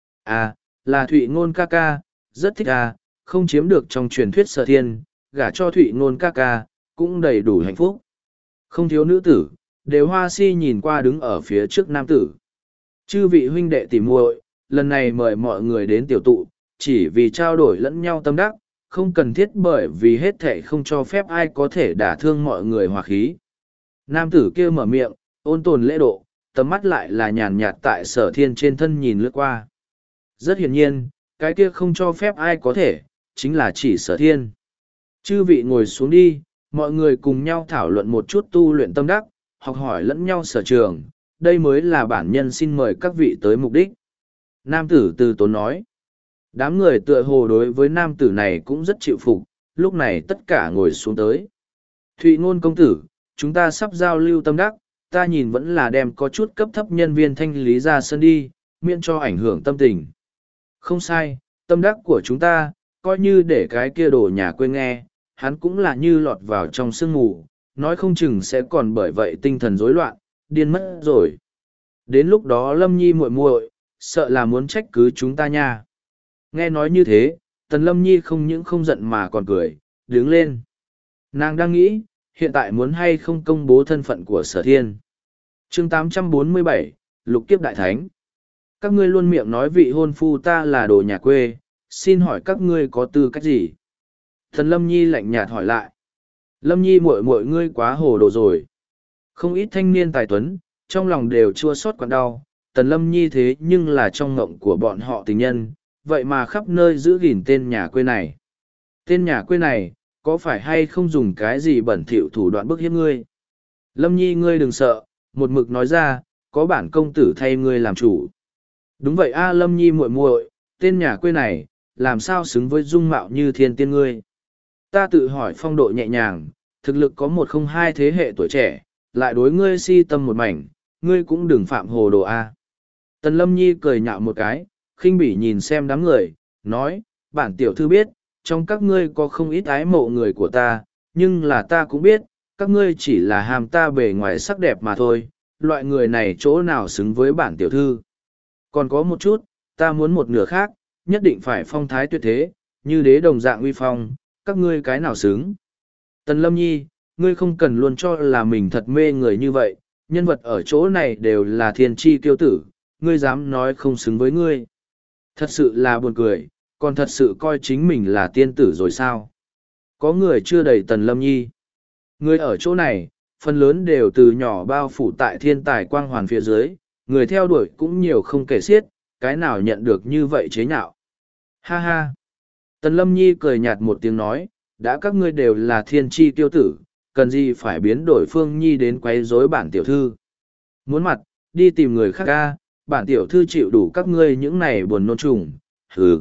À, là Thụy Ngôn ca ca, rất thích à, không chiếm được trong truyền thuyết sở thiên, gả cho Thụy Ngôn ca ca, cũng đầy đủ hạnh phúc. Không thiếu nữ tử, đều hoa si nhìn qua đứng ở phía trước nam tử. Chư vị huynh đệ tỉ muội, lần này mời mọi người đến tiểu tụ, chỉ vì trao đổi lẫn nhau tâm đắc, không cần thiết bởi vì hết thệ không cho phép ai có thể đả thương mọi người hòa khí. Nam tử kia mở miệng, ôn tồn lễ độ, tầm mắt lại là nhàn nhạt tại sở thiên trên thân nhìn lướt qua. Rất hiển nhiên, cái kia không cho phép ai có thể, chính là chỉ sở thiên. Chư vị ngồi xuống đi, mọi người cùng nhau thảo luận một chút tu luyện tâm đắc, học hỏi lẫn nhau sở trường, đây mới là bản nhân xin mời các vị tới mục đích. Nam tử từ tốn nói. Đám người tựa hồ đối với nam tử này cũng rất chịu phục, lúc này tất cả ngồi xuống tới. Thụy Ngôn công tử, chúng ta sắp giao lưu tâm đắc, ta nhìn vẫn là đem có chút cấp thấp nhân viên thanh lý ra sân đi, miễn cho ảnh hưởng tâm tình. Không sai, tâm đắc của chúng ta, coi như để cái kia đồ nhà quê nghe, hắn cũng là như lọt vào trong sương mù, nói không chừng sẽ còn bởi vậy tinh thần rối loạn, điên mất rồi. Đến lúc đó Lâm Nhi muội muội, sợ là muốn trách cứ chúng ta nha. Nghe nói như thế, Tần Lâm Nhi không những không giận mà còn cười, đứng lên. Nàng đang nghĩ, hiện tại muốn hay không công bố thân phận của Sở Thiên. Chương tám trăm bốn mươi bảy, Lục Kiếp Đại Thánh. Các ngươi luôn miệng nói vị hôn phu ta là đồ nhà quê, xin hỏi các ngươi có tư cách gì? Thần Lâm Nhi lạnh nhạt hỏi lại. Lâm Nhi muội muội ngươi quá hồ đồ rồi. Không ít thanh niên tài tuấn, trong lòng đều chua xót quặn đau. Tần Lâm Nhi thế nhưng là trong ngộng của bọn họ tình nhân, vậy mà khắp nơi giữ gìn tên nhà quê này. Tên nhà quê này, có phải hay không dùng cái gì bẩn thỉu thủ đoạn bức hiếp ngươi? Lâm Nhi ngươi đừng sợ, một mực nói ra, có bản công tử thay ngươi làm chủ. Đúng vậy a Lâm Nhi muội muội, tên nhà quê này, làm sao xứng với dung mạo như thiên tiên ngươi? Ta tự hỏi phong độ nhẹ nhàng, thực lực có một không hai thế hệ tuổi trẻ, lại đối ngươi si tâm một mảnh, ngươi cũng đừng phạm hồ đồ a. Tần Lâm Nhi cười nhạo một cái, khinh bỉ nhìn xem đám người, nói, bản tiểu thư biết, trong các ngươi có không ít ái mộ người của ta, nhưng là ta cũng biết, các ngươi chỉ là hàm ta bề ngoài sắc đẹp mà thôi, loại người này chỗ nào xứng với bản tiểu thư. Còn có một chút, ta muốn một nửa khác, nhất định phải phong thái tuyệt thế, như đế đồng dạng uy phong, các ngươi cái nào xứng. Tần Lâm Nhi, ngươi không cần luôn cho là mình thật mê người như vậy, nhân vật ở chỗ này đều là thiên tri kiêu tử, ngươi dám nói không xứng với ngươi. Thật sự là buồn cười, còn thật sự coi chính mình là tiên tử rồi sao? Có người chưa đầy Tần Lâm Nhi. Người ở chỗ này, phần lớn đều từ nhỏ bao phủ tại thiên tài quang hoàn phía dưới, người theo đuổi cũng nhiều không kể xiết, cái nào nhận được như vậy chế nhạo. Ha ha! Tần Lâm Nhi cười nhạt một tiếng nói, đã các ngươi đều là thiên tri tiêu tử, cần gì phải biến đổi Phương Nhi đến quấy rối bản tiểu thư. Muốn mặt, đi tìm người khác ca, bản tiểu thư chịu đủ các ngươi những này buồn nôn trùng, hừ.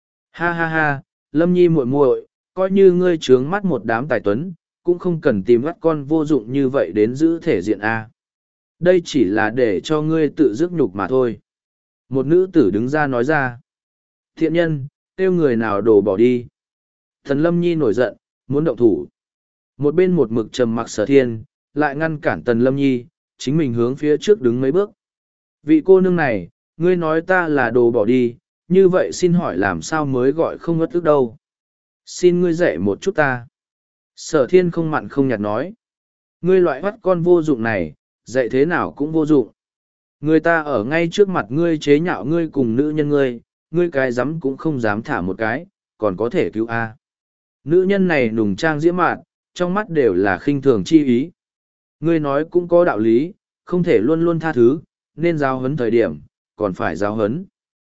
Ha ha ha, Lâm Nhi muội muội, coi như ngươi trướng mắt một đám tài tuấn, cũng không cần tìm mắt con vô dụng như vậy đến giữ thể diện A. Đây chỉ là để cho ngươi tự dứt nhục mà thôi. Một nữ tử đứng ra nói ra. Thiện nhân, kêu người nào đổ bỏ đi. Thần Lâm Nhi nổi giận, muốn động thủ. Một bên một mực trầm mặc Sở Thiên, lại ngăn cản Tần Lâm Nhi, chính mình hướng phía trước đứng mấy bước. Vị cô nương này, ngươi nói ta là đồ bỏ đi, như vậy xin hỏi làm sao mới gọi không ngất ức đâu. Xin ngươi dạy một chút ta. Sở Thiên không mặn không nhạt nói. Ngươi loại bắt con vô dụng này, dạy thế nào cũng vô dụng. Người ta ở ngay trước mặt ngươi chế nhạo ngươi cùng nữ nhân ngươi, ngươi cái dám cũng không dám thả một cái, còn có thể cứu A. Nữ nhân này nùng trang diễm mạn, trong mắt đều là khinh thường chi ý. Ngươi nói cũng có đạo lý, không thể luôn luôn tha thứ, nên giáo huấn thời điểm, còn phải giáo huấn.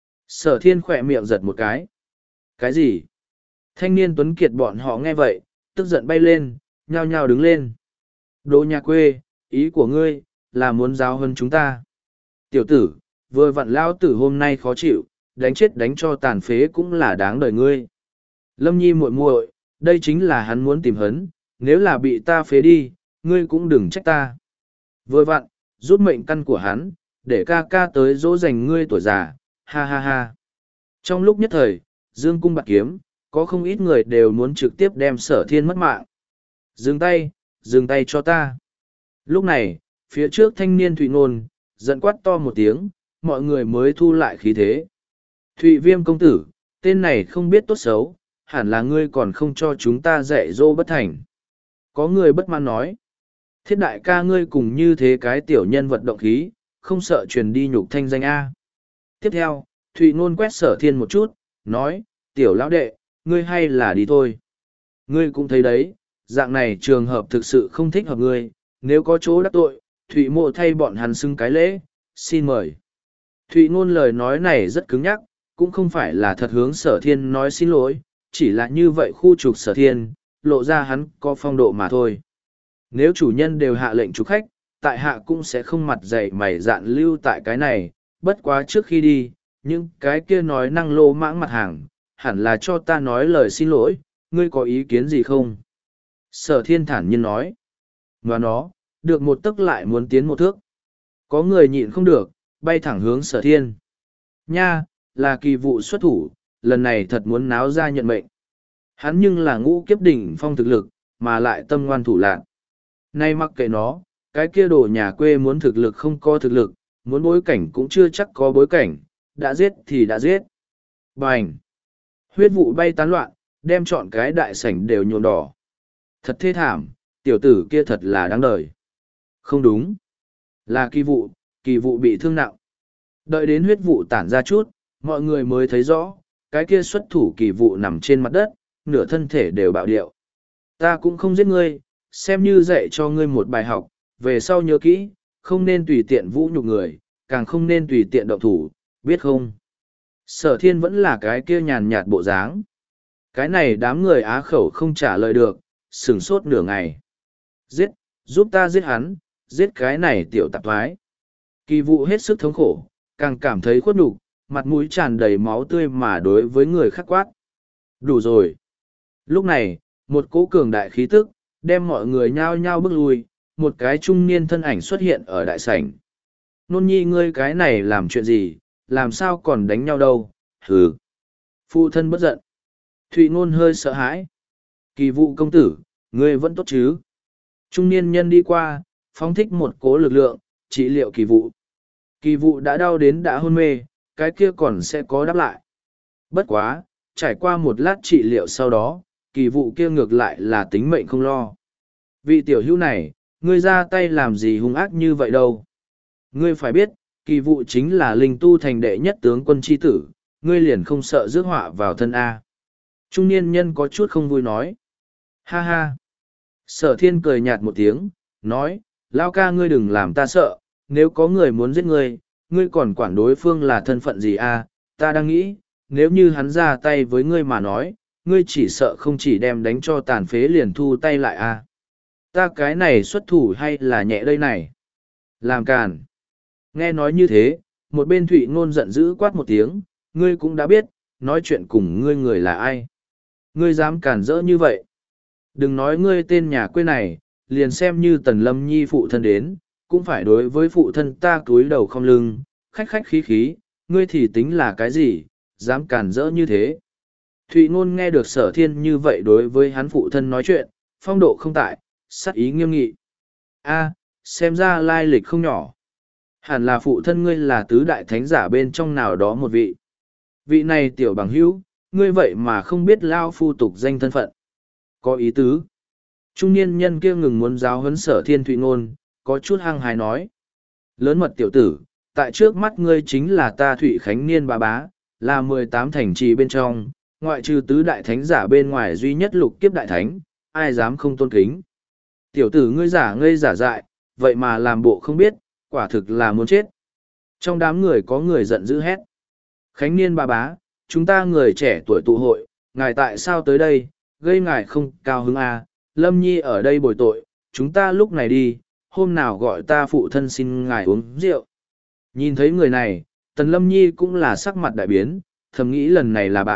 Sở Thiên khỏe miệng giật một cái. Cái gì? Thanh niên tuấn kiệt bọn họ nghe vậy, tức giận bay lên, nhao nhao đứng lên. Đồ nhà quê, ý của ngươi, là muốn giáo huấn chúng ta. Tiểu tử, vừa vặn lao tử hôm nay khó chịu, đánh chết đánh cho tàn phế cũng là đáng đời ngươi. Lâm Nhi muội muội, đây chính là hắn muốn tìm hấn, nếu là bị ta phế đi, ngươi cũng đừng trách ta. Vừa vặn, rút mệnh căn của hắn, để ca ca tới dỗ dành ngươi tuổi già, ha ha ha. Trong lúc nhất thời, dương cung bạc kiếm, có không ít người đều muốn trực tiếp đem sở thiên mất mạng. Dừng tay, dừng tay cho ta. Lúc này, phía trước thanh niên Thụy Ngôn, giận quát to một tiếng, mọi người mới thu lại khí thế. Thụy Viêm công tử, tên này không biết tốt xấu, hẳn là ngươi còn không cho chúng ta dạy dỗ bất thành. Có người bất mãn nói, thiết đại ca ngươi cùng như thế cái tiểu nhân vật động khí, không sợ truyền đi nhục thanh danh A. Tiếp theo, Thụy Ngôn quét sở thiên một chút, nói, tiểu lão đệ, ngươi hay là đi thôi. Ngươi cũng thấy đấy, dạng này trường hợp thực sự không thích hợp ngươi, nếu có chỗ đắc tội, Thụy mộ thay bọn hắn xưng cái lễ, xin mời. Thụy Ngôn lời nói này rất cứng nhắc, cũng không phải là thật hướng sở thiên nói xin lỗi, chỉ là như vậy khu trục sở thiên, lộ ra hắn có phong độ mà thôi. Nếu chủ nhân đều hạ lệnh trục khách, tại hạ cũng sẽ không mặt dày mày dạn lưu tại cái này, bất quá trước khi đi, những cái kia nói năng lô mãng mặt hàng, hẳn là cho ta nói lời xin lỗi, ngươi có ý kiến gì không? Sở thiên thản nhiên nói, và nó, được một tấc lại muốn tiến một thước. Có người nhịn không được, bay thẳng hướng sở thiên. Nha, là kỳ vụ xuất thủ, lần này thật muốn náo ra nhận mệnh. Hắn nhưng là ngũ kiếp đỉnh phong thực lực, mà lại tâm ngoan thủ lạn. Nay mặc kệ nó, cái kia đồ nhà quê muốn thực lực không có thực lực, muốn bối cảnh cũng chưa chắc có bối cảnh, đã giết thì đã giết. Bành! Huyết vụ bay tán loạn, đem trọn cái đại sảnh đều nhuộm đỏ. Thật thê thảm, tiểu tử kia thật là đáng đời. Không đúng. Là kỳ vụ, kỳ vụ bị thương nặng. Đợi đến huyết vụ tản ra chút, mọi người mới thấy rõ, cái kia xuất thủ kỳ vụ nằm trên mặt đất, nửa thân thể đều bạo điệu. Ta cũng không giết ngươi, xem như dạy cho ngươi một bài học, về sau nhớ kỹ, không nên tùy tiện vũ nhục người, càng không nên tùy tiện động thủ, biết không? Sở thiên vẫn là cái kia nhàn nhạt bộ dáng. Cái này đám người á khẩu không trả lời được, sửng sốt nửa ngày. Giết, giúp ta giết hắn, giết cái này tiểu tạp thoái. Kỳ vụ hết sức thống khổ, càng cảm thấy khuất nhục, mặt mũi tràn đầy máu tươi mà đối với người khác quát. Đủ rồi. Lúc này, một cỗ cường đại khí tức, đem mọi người nhao nhao bước lui, một cái trung niên thân ảnh xuất hiện ở đại sảnh. Nôn nhi ngươi cái này làm chuyện gì, làm sao còn đánh nhau đâu, hừ. Phụ thân bất giận. Thụy Ngôn hơi sợ hãi. Kỳ vụ công tử, ngươi vẫn tốt chứ. Trung niên nhân đi qua, phóng thích một cỗ lực lượng, trị liệu kỳ vụ. Kỳ vụ đã đau đến đã hôn mê, cái kia còn sẽ có đáp lại. Bất quá, trải qua một lát trị liệu sau đó, kỳ vụ kia ngược lại là tính mệnh không lo. Vị tiểu hữu này, ngươi ra tay làm gì hung ác như vậy đâu. Ngươi phải biết, kỳ vụ chính là linh tu thành đệ nhất tướng quân chi tử, ngươi liền không sợ rước họa vào thân A. Trung niên nhân có chút không vui nói. Ha ha. Sở thiên cười nhạt một tiếng, nói, lao ca ngươi đừng làm ta sợ, nếu có người muốn giết ngươi, ngươi còn quản đối phương là thân phận gì A, ta đang nghĩ, nếu như hắn ra tay với ngươi mà nói, ngươi chỉ sợ không chỉ đem đánh cho tàn phế liền thu tay lại A. Ta cái này xuất thủ hay là nhẹ đây này? Làm càn. Nghe nói như thế, một bên Thụy Ngôn giận dữ quát một tiếng, ngươi cũng đã biết, nói chuyện cùng ngươi người là ai. Ngươi dám cản rỡ như vậy. Đừng nói ngươi tên nhà quê này, liền xem như Tần Lâm Nhi phụ thân đến, cũng phải đối với phụ thân ta cúi đầu không lưng, khách khách khí khí, ngươi thì tính là cái gì, dám cản rỡ như thế. Thụy Ngôn nghe được sở thiên như vậy đối với hắn phụ thân nói chuyện, phong độ không tại, sắc ý nghiêm nghị. A, xem ra lai lịch không nhỏ. Hẳn là phụ thân ngươi là tứ đại thánh giả bên trong nào đó một vị. Vị này tiểu bằng hữu, ngươi vậy mà không biết lao phu tục danh thân phận. Có ý tứ. Trung niên nhân kia ngừng muốn giáo huấn sở thiên Thụy Ngôn, có chút hăng hái nói. Lớn mật tiểu tử, tại trước mắt ngươi chính là ta Thụy Khánh Niên bà bá, là mười tám thành trì bên trong, ngoại trừ tứ đại thánh giả bên ngoài duy nhất lục kiếp đại thánh, ai dám không tôn kính. Tiểu tử ngươi giả ngây giả dại, vậy mà làm bộ không biết, quả thực là muốn chết. Trong đám người có người giận dữ hét. Khánh Niên bà bá, chúng ta người trẻ tuổi tụ hội, ngài tại sao tới đây, gây ngài không cao hứng à, Lâm Nhi ở đây bồi tội, chúng ta lúc này đi, hôm nào gọi ta phụ thân xin ngài uống rượu. Nhìn thấy người này, Tần Lâm Nhi cũng là sắc mặt đại biến, thầm nghĩ lần này là bại,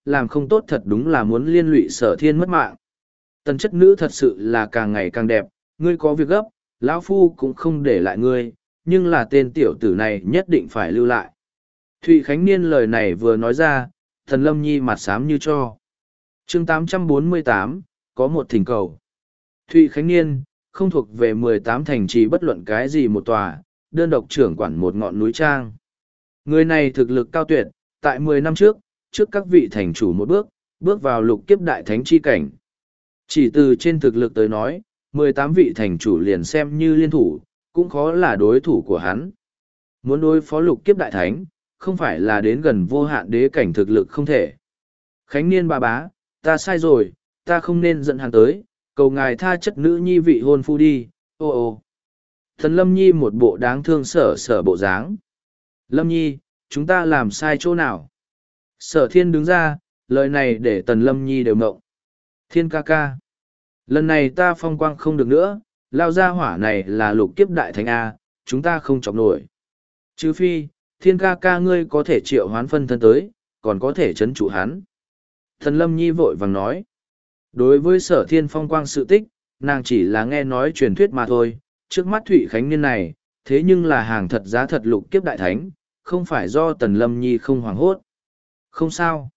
làm không tốt thật đúng là muốn liên lụy Sở Thiên mất mạng. Tần chất nữ thật sự là càng ngày càng đẹp, ngươi có việc gấp, lão phu cũng không để lại ngươi, nhưng là tên tiểu tử này nhất định phải lưu lại. Thụy Khánh Niên lời này vừa nói ra, Thần Lâm Nhi mặt xám như cho. chương tám trăm bốn mươi tám, có một thỉnh cầu. Thụy Khánh Niên, không thuộc về mười tám thành trì bất luận cái gì một tòa, đơn độc trưởng quản một ngọn núi trang. Người này thực lực cao tuyệt, tại mười năm trước, trước các vị thành chủ một bước, bước vào lục kiếp đại thánh chi cảnh. Chỉ từ trên thực lực tới nói, mười tám vị thành chủ liền xem như liên thủ, cũng khó là đối thủ của hắn. Muốn đối phó lục kiếp đại thánh, không phải là đến gần vô hạn đế cảnh thực lực không thể. Khánh Niên bà bá, ta sai rồi, ta không nên dẫn hắn tới, cầu ngài tha chất nữ nhi vị hôn phu đi, ô ô. Thần Lâm Nhi một bộ đáng thương sở sở bộ dáng. Lâm Nhi, chúng ta làm sai chỗ nào? Sở Thiên đứng ra, lời này để Tần Lâm Nhi đều mộng. Thiên ca ca. Lần này ta phong quang không được nữa, lao ra hỏa này là lục kiếp đại thánh A, chúng ta không chọc nổi. Trừ phi, thiên ca ca ngươi có thể triệu hoán phân thân tới, còn có thể chấn trụ hắn. Thần Lâm Nhi vội vàng nói. Đối với Sở Thiên phong quang sự tích, nàng chỉ là nghe nói truyền thuyết mà thôi, trước mắt Thụy Khánh Niên này, thế nhưng là hàng thật giá thật lục kiếp đại thánh, không phải do Tần Lâm Nhi không hoảng hốt. Không sao.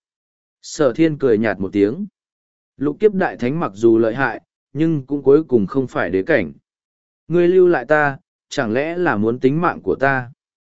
Sở Thiên cười nhạt một tiếng. Lục kiếp đại thánh mặc dù lợi hại, nhưng cũng cuối cùng không phải đế cảnh. Ngươi lưu lại ta, chẳng lẽ là muốn tính mạng của ta?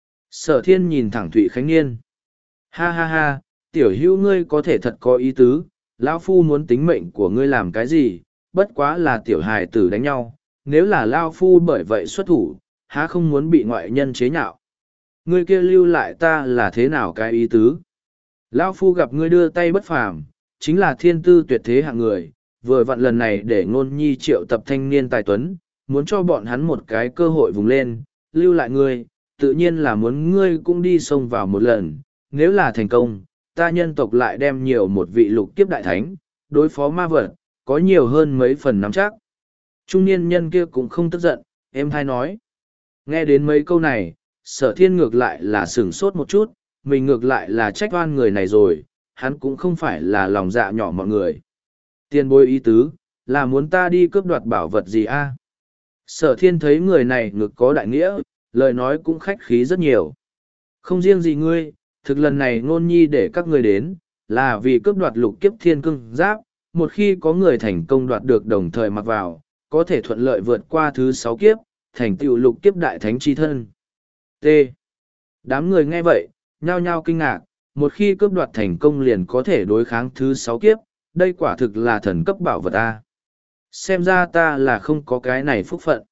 Sở Thiên nhìn thẳng Thụy Khánh Niên. Ha ha ha, tiểu hữu ngươi có thể thật có ý tứ, lão phu muốn tính mệnh của ngươi làm cái gì, bất quá là tiểu hài tử đánh nhau, nếu là lão phu bởi vậy xuất thủ, há không muốn bị ngoại nhân chế nhạo. Ngươi kia lưu lại ta là thế nào cái ý tứ? Lão phu gặp ngươi đưa tay bất phàm, chính là thiên tư tuyệt thế hạng người, vừa vặn lần này để ngôn nhi triệu tập thanh niên tài tuấn, muốn cho bọn hắn một cái cơ hội vùng lên, lưu lại ngươi, tự nhiên là muốn ngươi cũng đi xông vào một lần, nếu là thành công, ta nhân tộc lại đem nhiều một vị lục kiếp đại thánh, đối phó ma vật, có nhiều hơn mấy phần nắm chắc. Trung niên nhân kia cũng không tức giận, em hay nói. Nghe đến mấy câu này, Sở Thiên ngược lại là sửng sốt một chút, mình ngược lại là trách oan người này rồi, hắn cũng không phải là lòng dạ nhỏ mọi người. Tiền bối ý tứ, là muốn ta đi cướp đoạt bảo vật gì a? Sở Thiên thấy người này ngực có đại nghĩa, lời nói cũng khách khí rất nhiều. Không riêng gì ngươi, thực lần này ngôn nhi để các ngươi đến, là vì cướp đoạt lục kiếp thiên cương giáp, một khi có người thành công đoạt được đồng thời mặc vào, có thể thuận lợi vượt qua thứ sáu kiếp, thành tựu lục kiếp đại thánh chi thân. T. Đám người nghe vậy, nhao nhao kinh ngạc, một khi cướp đoạt thành công liền có thể đối kháng thứ sáu kiếp, đây quả thực là thần cấp bảo vật A. Xem ra ta là không có cái này phúc phận.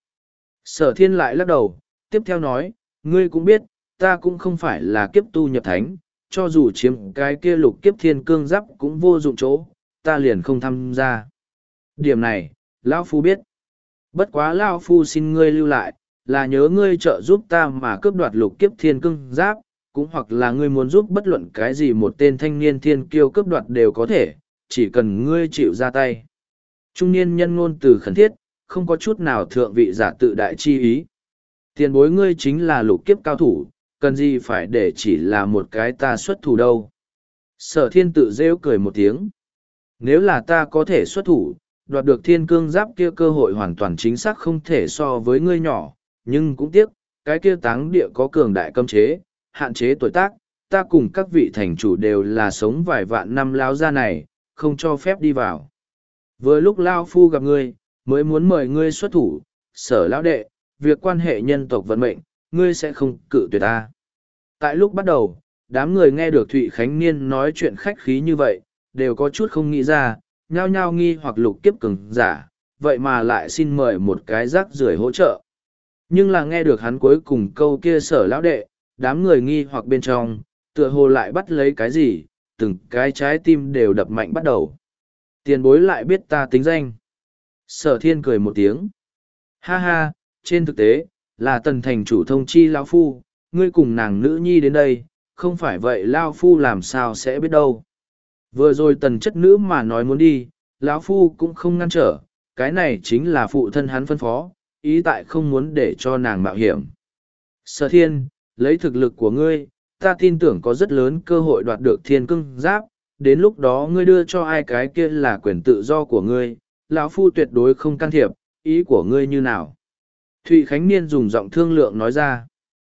Sở Thiên lại lắc đầu, tiếp theo nói, ngươi cũng biết, ta cũng không phải là kiếp tu nhập thánh, cho dù chiếm cái kia lục kiếp thiên cương giáp cũng vô dụng chỗ, ta liền không tham gia. Điểm này, Lão Phu biết. Bất quá Lão Phu xin ngươi lưu lại, là nhớ ngươi trợ giúp ta mà cướp đoạt lục kiếp thiên cương giáp, cũng hoặc là ngươi muốn giúp bất luận cái gì một tên thanh niên thiên kiêu cướp đoạt đều có thể, chỉ cần ngươi chịu ra tay. Trung niên nhân ngôn từ khẩn thiết, không có chút nào thượng vị giả tự đại chi ý. Tiền bối ngươi chính là lục kiếp cao thủ, cần gì phải để chỉ là một cái ta xuất thủ đâu. Sở Thiên tự rêu cười một tiếng. Nếu là ta có thể xuất thủ, đoạt được thiên cương giáp kia cơ hội hoàn toàn chính xác không thể so với ngươi nhỏ, nhưng cũng tiếc, cái kia táng địa có cường đại cấm chế, hạn chế tuổi tác, ta cùng các vị thành chủ đều là sống vài vạn năm lao ra này, không cho phép đi vào. Vừa lúc Lao Phu gặp ngươi, mới muốn mời ngươi xuất thủ, Sở lão đệ, việc quan hệ nhân tộc vận mệnh, ngươi sẽ không cự tuyệt ta. Tại lúc bắt đầu, đám người nghe được Thụy Khánh Niên nói chuyện khách khí như vậy, đều có chút không nghĩ ra, nhao nhao nghi hoặc lục kiếp cường giả, vậy mà lại xin mời một cái rác rưởi hỗ trợ. Nhưng là nghe được hắn cuối cùng câu kia Sở lão đệ, đám người nghi hoặc bên trong, tựa hồ lại bắt lấy cái gì, từng cái trái tim đều đập mạnh bắt đầu. Tiền bối lại biết ta tính danh. Sở Thiên cười một tiếng. Ha ha, trên thực tế, là tần thành chủ thông chi Lao Phu, ngươi cùng nàng nữ nhi đến đây, không phải vậy Lao Phu làm sao sẽ biết đâu. Vừa rồi tần chất nữ mà nói muốn đi, lão Phu cũng không ngăn trở, cái này chính là phụ thân hắn phân phó, ý tại không muốn để cho nàng mạo hiểm. Sở Thiên, lấy thực lực của ngươi, ta tin tưởng có rất lớn cơ hội đoạt được thiên cương giáp, đến lúc đó ngươi đưa cho ai cái kia là quyền tự do của ngươi, lão phu tuyệt đối không can thiệp, ý của ngươi như nào? Thụy Khánh Niên dùng giọng thương lượng nói ra.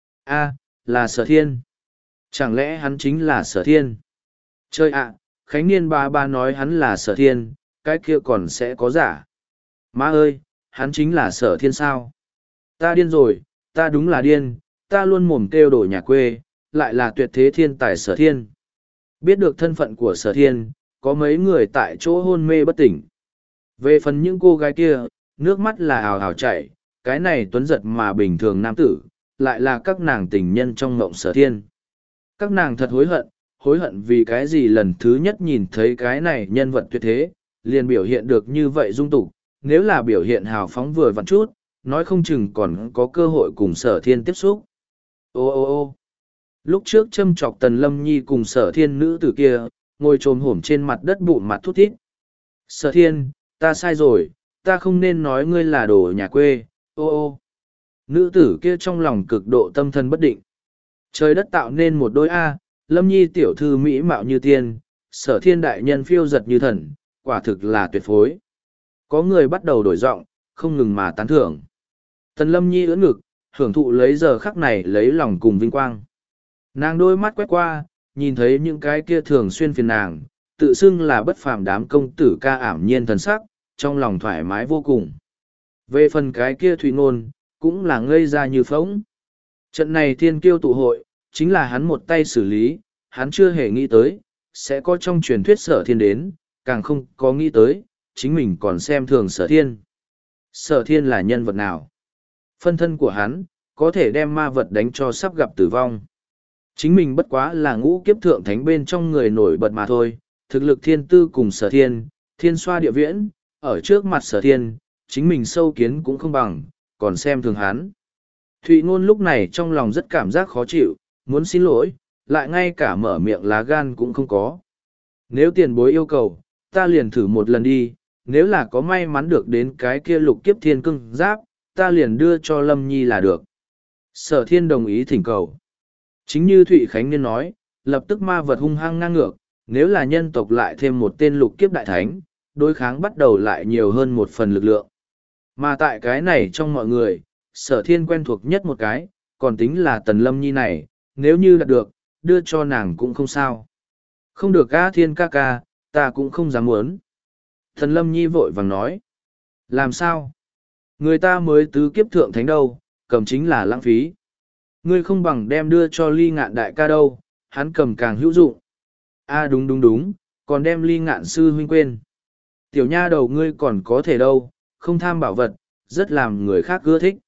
A, là Sở Thiên. Chẳng lẽ hắn chính là Sở Thiên? Chơi ạ, Khánh Niên ba ba nói hắn là Sở Thiên, cái kia còn sẽ có giả. Má ơi, hắn chính là Sở Thiên sao? Ta điên rồi, ta đúng là điên, ta luôn mồm kêu đổ nhà quê, lại là tuyệt thế thiên tài Sở Thiên. Biết được thân phận của Sở Thiên, có mấy người tại chỗ hôn mê bất tỉnh. Về phần những cô gái kia, nước mắt là hào hào chảy, cái này tuấn giật mà bình thường nam tử, lại là các nàng tình nhân trong mộng Sở Thiên. Các nàng thật hối hận, hối hận vì cái gì lần thứ nhất nhìn thấy cái này nhân vật tuyệt thế, liền biểu hiện được như vậy dung tục, nếu là biểu hiện hào phóng vừa vặn chút, nói không chừng còn có cơ hội cùng Sở Thiên tiếp xúc. Ô ô ô lúc trước châm chọc Tần Lâm Nhi cùng Sở Thiên nữ tử kia, ngồi trồm hổm trên mặt đất bụng mặt thút thít. Sở Thiên, ta sai rồi, ta không nên nói ngươi là đồ nhà quê, ô ô. Nữ tử kia trong lòng cực độ tâm thần bất định. Trời đất tạo nên một đôi A, Lâm Nhi tiểu thư mỹ mạo như tiên, Sở Thiên đại nhân phiêu giật như thần, quả thực là tuyệt phối. Có người bắt đầu đổi giọng, không ngừng mà tán thưởng. Tần Lâm Nhi ưỡn ngực, hưởng thụ lấy giờ khắc này lấy lòng cùng vinh quang. Nàng đôi mắt quét qua, nhìn thấy những cái kia thường xuyên phiền nàng, tự xưng là bất phàm đám công tử ca ảm nhiên thần sắc, trong lòng thoải mái vô cùng. Về phần cái kia Thủy Ngôn, cũng là ngây ra như phóng. Trận này thiên kiêu tụ hội, chính là hắn một tay xử lý, hắn chưa hề nghĩ tới, sẽ có trong truyền thuyết Sở Thiên đến, càng không có nghĩ tới, chính mình còn xem thường Sở Thiên. Sở Thiên là nhân vật nào? Phân thân của hắn, có thể đem ma vật đánh cho sắp gặp tử vong. Chính mình bất quá là ngũ kiếp thượng thánh bên trong người nổi bật mà thôi, thực lực thiên tư cùng Sở Thiên, thiên xoa địa viễn, ở trước mặt Sở Thiên, chính mình sâu kiến cũng không bằng, còn xem thường hắn. Thụy Ngôn lúc này trong lòng rất cảm giác khó chịu, muốn xin lỗi, lại ngay cả mở miệng lá gan cũng không có. Nếu tiền bối yêu cầu, ta liền thử một lần đi, nếu là có may mắn được đến cái kia lục kiếp thiên cưng giáp, ta liền đưa cho Lâm Nhi là được. Sở Thiên đồng ý thỉnh cầu. Chính như Thụy Khánh Niên nói, lập tức ma vật hung hăng ngang ngược, nếu là nhân tộc lại thêm một tên lục kiếp đại thánh, đối kháng bắt đầu lại nhiều hơn một phần lực lượng. Mà tại cái này trong mọi người, Sở Thiên quen thuộc nhất một cái, còn tính là Tần Lâm Nhi này, nếu như đạt được, đưa cho nàng cũng không sao. Không được A Thiên ca ca, ta cũng không dám muốn. Tần Lâm Nhi vội vàng nói. Làm sao? Người ta mới tứ kiếp thượng thánh đâu, cầm chính là lãng phí. Ngươi không bằng đem đưa cho Ly Ngạn đại ca đâu, hắn cầm càng hữu dụng. A đúng đúng đúng, còn đem Ly Ngạn sư huynh quên. Tiểu nha đầu ngươi còn có thể đâu, không tham bảo vật, rất làm người khác ưa thích.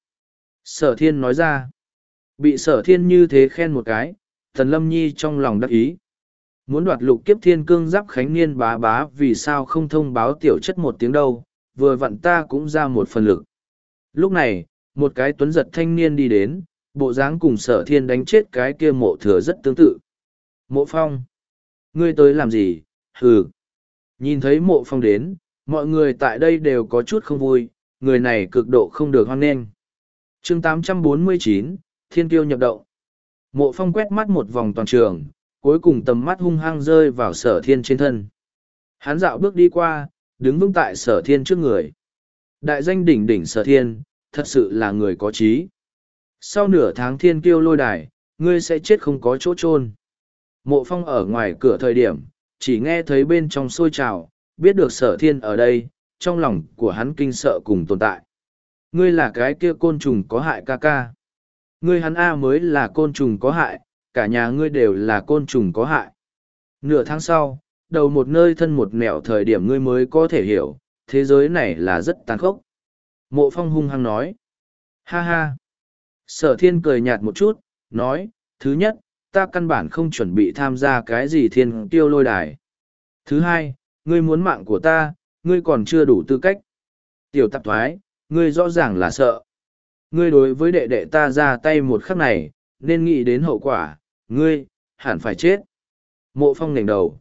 Sở Thiên nói ra. Bị Sở Thiên như thế khen một cái, Tần Lâm Nhi trong lòng đắc ý. Muốn đoạt lục kiếp thiên cương giáp Khánh Niên bá bá vì sao không thông báo tiểu chất một tiếng đâu, vừa vặn ta cũng ra một phần lực. Lúc này, một cái tuấn giật thanh niên đi đến, bộ dáng cùng Sở Thiên đánh chết cái kia Mộ Thừa rất tương tự. Mộ Phong, ngươi tới làm gì? Hừ. Nhìn thấy Mộ Phong đến, mọi người tại đây đều có chút không vui, người này cực độ không được hoan nghênh. Chương tám trăm bốn mươi chín, Thiên Kiêu nhập động. Mộ Phong quét mắt một vòng toàn trường, cuối cùng tầm mắt hung hăng rơi vào Sở Thiên trên thân. Hắn dạo bước đi qua, đứng vững tại Sở Thiên trước người. Đại danh đỉnh đỉnh Sở Thiên, thật sự là người có trí. Sau nửa tháng Thiên Kiêu lôi đài, ngươi sẽ chết không có chỗ chôn. Mộ Phong ở ngoài cửa thời điểm, chỉ nghe thấy bên trong sôi trào, biết được Sở Thiên ở đây, trong lòng của hắn kinh sợ cùng tồn tại. Ngươi là cái kia côn trùng có hại ca ca. Ngươi hắn A mới là côn trùng có hại, cả nhà ngươi đều là côn trùng có hại. Nửa tháng sau, đầu một nơi thân một nẻo thời điểm ngươi mới có thể hiểu, thế giới này là rất tàn khốc. Mộ Phong hung hăng nói. Ha ha. Sở Thiên cười nhạt một chút, nói, thứ nhất, ta căn bản không chuẩn bị tham gia cái gì thiên tiêu lôi đài. Thứ hai, ngươi muốn mạng của ta, ngươi còn chưa đủ tư cách. Tiểu tạp thoái, ngươi rõ ràng là sợ. Ngươi đối với đệ đệ ta ra tay một khắc này, nên nghĩ đến hậu quả, ngươi, hẳn phải chết. Mộ Phong ngẩng đầu.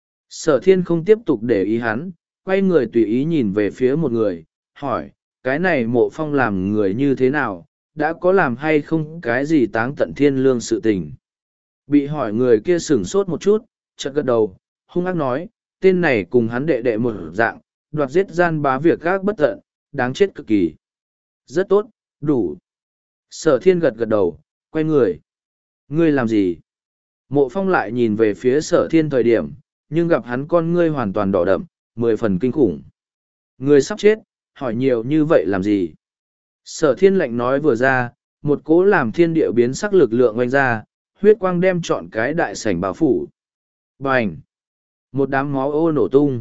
Sở Thiên không tiếp tục để ý hắn, quay người tùy ý nhìn về phía một người, hỏi, cái này Mộ Phong làm người như thế nào, đã có làm hay không cái gì táng tận thiên lương sự tình. Bị hỏi người kia sửng sốt một chút, chợt gật đầu, hung ác nói, tên này cùng hắn đệ đệ một dạng, đoạt giết gian bá việc gác bất tận, đáng chết cực kỳ. Rất tốt, đủ. Sở thiên gật gật đầu, quay người. Ngươi làm gì? Mộ phong lại nhìn về phía sở thiên thời điểm, nhưng gặp hắn con ngươi hoàn toàn đỏ đậm, mười phần kinh khủng. Ngươi sắp chết, hỏi nhiều như vậy làm gì? Sở thiên lạnh nói vừa ra, một cỗ làm thiên địa biến sắc lực lượng oanh ra, huyết quang đem trọn cái đại sảnh bao phủ. Bành! Một đám máu ô nổ tung.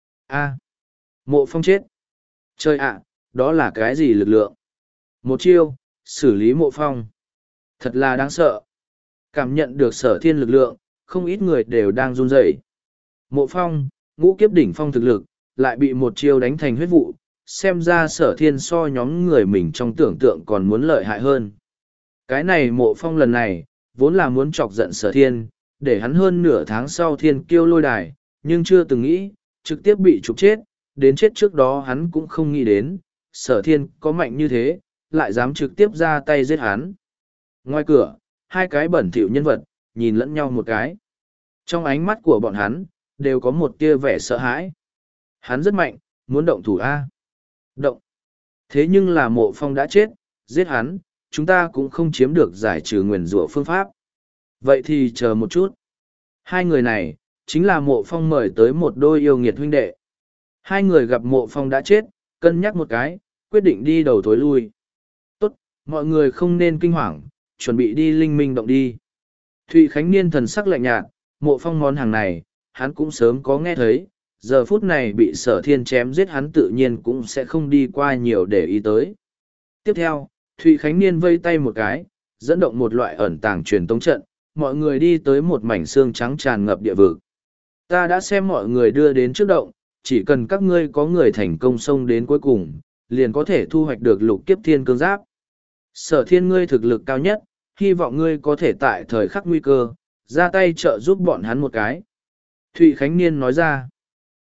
A! Mộ phong chết. Trời ạ, đó là cái gì lực lượng? Một chiêu, xử lý mộ phong. Thật là đáng sợ. Cảm nhận được sở thiên lực lượng, không ít người đều đang run rẩy. Mộ phong, ngũ kiếp đỉnh phong thực lực, lại bị một chiêu đánh thành huyết vụ, xem ra sở thiên so nhóm người mình trong tưởng tượng còn muốn lợi hại hơn. Cái này mộ phong lần này, vốn là muốn chọc giận sở thiên, để hắn hơn nửa tháng sau thiên kiêu lôi đài, nhưng chưa từng nghĩ, trực tiếp bị trục chết, đến chết trước đó hắn cũng không nghĩ đến, sở thiên có mạnh như thế, lại dám trực tiếp ra tay giết hắn. Ngoài cửa, hai cái bẩn thỉu nhân vật, nhìn lẫn nhau một cái. Trong ánh mắt của bọn hắn, đều có một tia vẻ sợ hãi. Hắn rất mạnh, muốn động thủ A. Động. Thế nhưng là mộ phong đã chết, giết hắn, chúng ta cũng không chiếm được giải trừ nguyền rủa phương pháp. Vậy thì chờ một chút. Hai người này, chính là mộ phong mời tới một đôi yêu nghiệt huynh đệ. Hai người gặp mộ phong đã chết, cân nhắc một cái, quyết định đi đầu thối lui. Tốt, mọi người không nên kinh hoàng, chuẩn bị đi linh minh động đi. Thụy Khánh Niên thần sắc lạnh nhạt, mộ phong món hàng này, hắn cũng sớm có nghe thấy, giờ phút này bị sở thiên chém giết hắn tự nhiên cũng sẽ không đi qua nhiều để ý tới. Tiếp theo, Thụy Khánh Niên vây tay một cái, dẫn động một loại ẩn tàng truyền tống trận, mọi người đi tới một mảnh xương trắng tràn ngập địa vực. Ta đã xem mọi người đưa đến trước động, chỉ cần các ngươi có người thành công xông đến cuối cùng, liền có thể thu hoạch được lục kiếp thiên cương giáp. Sở thiên ngươi thực lực cao nhất, hy vọng ngươi có thể tại thời khắc nguy cơ, ra tay trợ giúp bọn hắn một cái. Thụy Khánh Niên nói ra.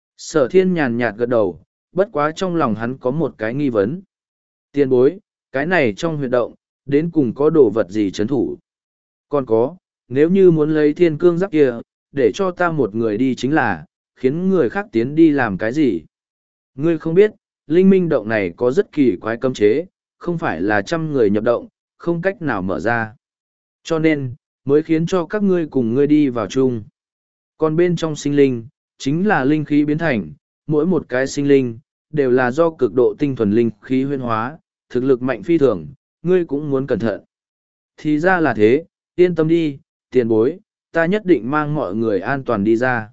Sở thiên nhàn nhạt gật đầu, bất quá trong lòng hắn có một cái nghi vấn. Tiên bối, cái này trong huyệt động, đến cùng có đồ vật gì chấn thủ? Còn có, nếu như muốn lấy thiên cương giáp kia, để cho ta một người đi chính là, khiến người khác tiến đi làm cái gì? Ngươi không biết, linh minh động này có rất kỳ quái cấm chế, không phải là trăm người nhập động, không cách nào mở ra. Cho nên, mới khiến cho các ngươi cùng ngươi đi vào chung. Còn bên trong sinh linh, chính là linh khí biến thành, mỗi một cái sinh linh, đều là do cực độ tinh thuần linh khí huyên hóa, thực lực mạnh phi thường, ngươi cũng muốn cẩn thận. Thì ra là thế, yên tâm đi, tiền bối, ta nhất định mang mọi người an toàn đi ra.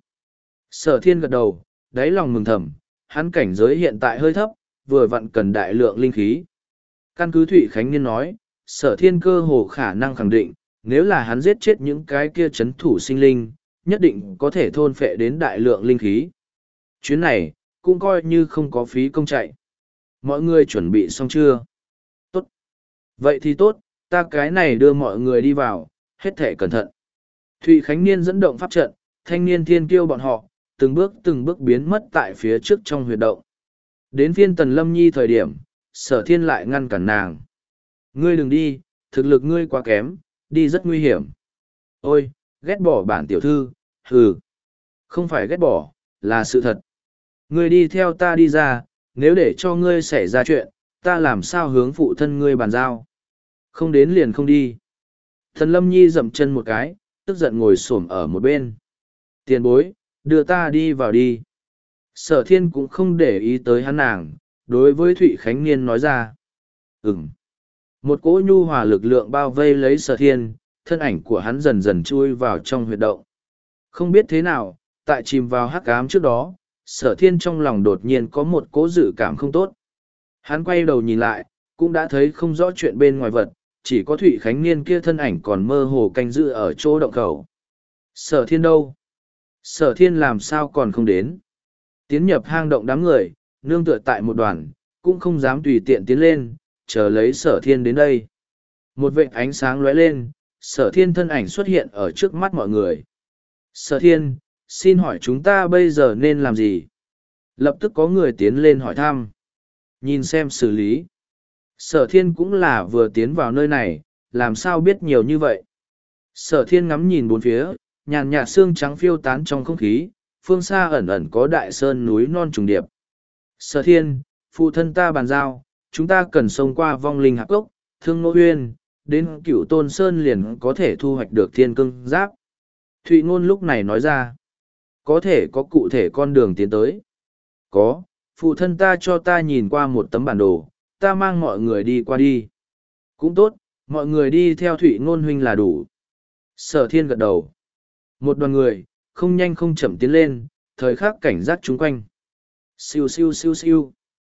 Sở thiên gật đầu, đáy lòng mừng thầm, hắn cảnh giới hiện tại hơi thấp, vừa vặn cần đại lượng linh khí. Căn cứ Thụy Khánh Niên nói, sở thiên cơ hồ khả năng khẳng định, nếu là hắn giết chết những cái kia chấn thủ sinh linh, nhất định có thể thôn phệ đến đại lượng linh khí. Chuyến này, cũng coi như không có phí công chạy. Mọi người chuẩn bị xong chưa? Tốt. Vậy thì tốt, ta cái này đưa mọi người đi vào, hết thể cẩn thận. Thụy Khánh Niên dẫn động pháp trận, thanh niên thiên kiêu bọn họ, từng bước từng bước biến mất tại phía trước trong huyệt động. Đến phiên Tần Lâm Nhi thời điểm, sở thiên lại ngăn cản nàng. Ngươi đừng đi, thực lực ngươi quá kém, đi rất nguy hiểm. Ôi, ghét bỏ bản tiểu thư, hừ. Không phải ghét bỏ, là sự thật. Ngươi đi theo ta đi ra, nếu để cho ngươi xảy ra chuyện, ta làm sao hướng phụ thân ngươi bàn giao. Không đến liền không đi. Thần Lâm Nhi dậm chân một cái, tức giận ngồi xổm ở một bên. Tiền bối, đưa ta đi vào đi. Sở thiên cũng không để ý tới hắn nàng, đối với Thụy Khánh Niên nói ra. Ừm. Một cỗ nhu hòa lực lượng bao vây lấy sở thiên, thân ảnh của hắn dần dần chui vào trong huyệt động. Không biết thế nào, tại chìm vào hắc ám trước đó, sở thiên trong lòng đột nhiên có một cỗ dự cảm không tốt. Hắn quay đầu nhìn lại, cũng đã thấy không rõ chuyện bên ngoài vật, chỉ có Thụy Khánh Niên kia thân ảnh còn mơ hồ canh giữ ở chỗ động khẩu. Sở thiên đâu? Sở thiên làm sao còn không đến? Tiến nhập hang động đám người, nương tựa tại một đoàn, cũng không dám tùy tiện tiến lên, chờ lấy sở thiên đến đây. Một vệt ánh sáng lóe lên, sở thiên thân ảnh xuất hiện ở trước mắt mọi người. Sở thiên, xin hỏi chúng ta bây giờ nên làm gì? Lập tức có người tiến lên hỏi thăm. Nhìn xem xử lý. Sở thiên cũng là vừa tiến vào nơi này, làm sao biết nhiều như vậy? Sở thiên ngắm nhìn bốn phía, nhàn nhạt xương trắng phiêu tán trong không khí, phương xa ẩn ẩn có đại sơn núi non trùng điệp. Sở thiên, phụ thân ta bàn giao, chúng ta cần xông qua vong linh hạp cốc, thương nô huyên, đến cửu tôn sơn liền có thể thu hoạch được thiên cương giáp. Thụy Ngôn lúc này nói ra, có thể có cụ thể con đường tiến tới. Có, phụ thân ta cho ta nhìn qua một tấm bản đồ, ta mang mọi người đi qua đi. Cũng tốt, mọi người đi theo Thụy Ngôn huynh là đủ. Sở thiên gật đầu. Một đoàn người, không nhanh không chậm tiến lên, thời khắc cảnh giác chung quanh. Siêu siêu siêu siêu.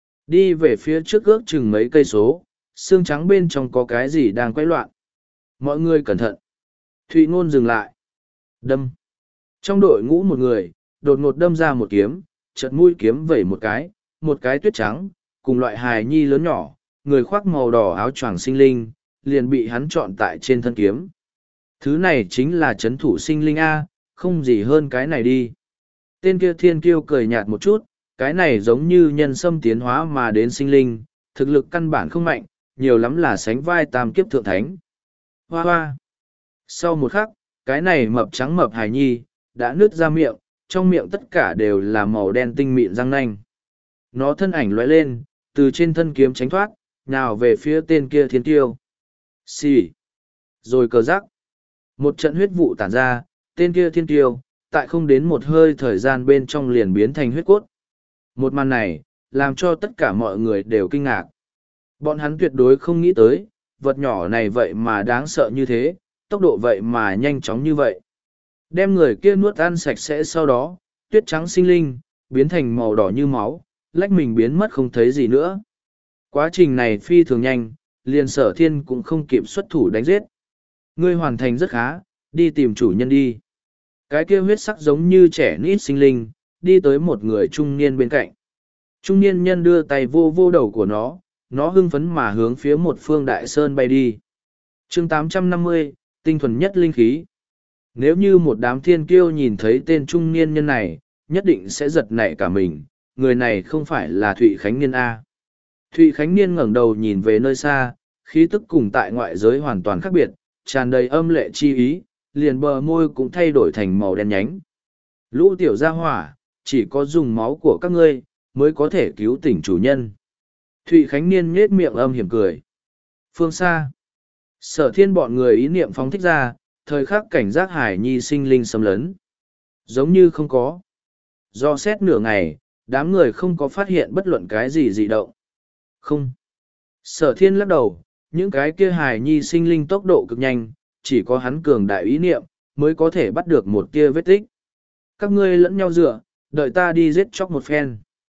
Đi về phía trước ước chừng mấy cây số, xương trắng bên trong có cái gì đang quay loạn. Mọi người cẩn thận. Thụy Ngôn dừng lại. Đâm. Trong đội ngũ một người, đột ngột đâm ra một kiếm, chợt mũi kiếm vẩy một cái, một cái tuyết trắng, cùng loại hài nhi lớn nhỏ, người khoác màu đỏ áo choàng sinh linh, liền bị hắn chọn tại trên thân kiếm. Thứ này chính là chấn thủ sinh linh A, không gì hơn cái này đi. Tên kia thiên kiêu cười nhạt một chút, cái này giống như nhân sâm tiến hóa mà đến sinh linh, thực lực căn bản không mạnh, nhiều lắm là sánh vai tam kiếp thượng thánh. Hoa hoa. Sau một khắc, cái này mập trắng mập hài nhi, đã nứt ra miệng, trong miệng tất cả đều là màu đen tinh mịn răng nanh. Nó thân ảnh lóe lên, từ trên thân kiếm tránh thoát, nào về phía tên kia thiên tiêu. Xì. Rồi cờ rắc. Một trận huyết vụ tản ra, tên kia thiên tiêu, tại không đến một hơi thời gian bên trong liền biến thành huyết cốt. Một màn này, làm cho tất cả mọi người đều kinh ngạc. Bọn hắn tuyệt đối không nghĩ tới, vật nhỏ này vậy mà đáng sợ như thế, tốc độ vậy mà nhanh chóng như vậy. Đem người kia nuốt ăn sạch sẽ sau đó, tuyết trắng sinh linh, biến thành màu đỏ như máu, lách mình biến mất không thấy gì nữa. Quá trình này phi thường nhanh, liền sở thiên cũng không kịp xuất thủ đánh giết. Ngươi hoàn thành rất khá, đi tìm chủ nhân đi. Cái kia huyết sắc giống như trẻ nít sinh linh, đi tới một người trung niên bên cạnh. Trung niên nhân đưa tay vô vô đầu của nó, nó hưng phấn mà hướng phía một phương đại sơn bay đi. chương tám trăm năm mươi, tinh thuần nhất linh khí. Nếu như một đám thiên kiêu nhìn thấy tên trung niên nhân này, nhất định sẽ giật nảy cả mình, người này không phải là Thụy Khánh Niên A. Thụy Khánh Niên ngẩng đầu nhìn về nơi xa, khí tức cùng tại ngoại giới hoàn toàn khác biệt, tràn đầy âm lệ chi ý, liền bờ môi cũng thay đổi thành màu đen nhánh. Lũ tiểu gia hỏa, chỉ có dùng máu của các ngươi, mới có thể cứu tỉnh chủ nhân. Thụy Khánh Niên nhết miệng âm hiểm cười. Phương xa, sở thiên bọn người ý niệm phóng thích ra, thời khắc cảnh giác hải nhi sinh linh xâm lấn. Giống như không có. Do xét nửa ngày, đám người không có phát hiện bất luận cái gì dị động. Không. Sở thiên lắc đầu, những cái kia hải nhi sinh linh tốc độ cực nhanh, chỉ có hắn cường đại ý niệm, mới có thể bắt được một kia vết tích. Các ngươi lẫn nhau dựa, đợi ta đi giết chóc một phen.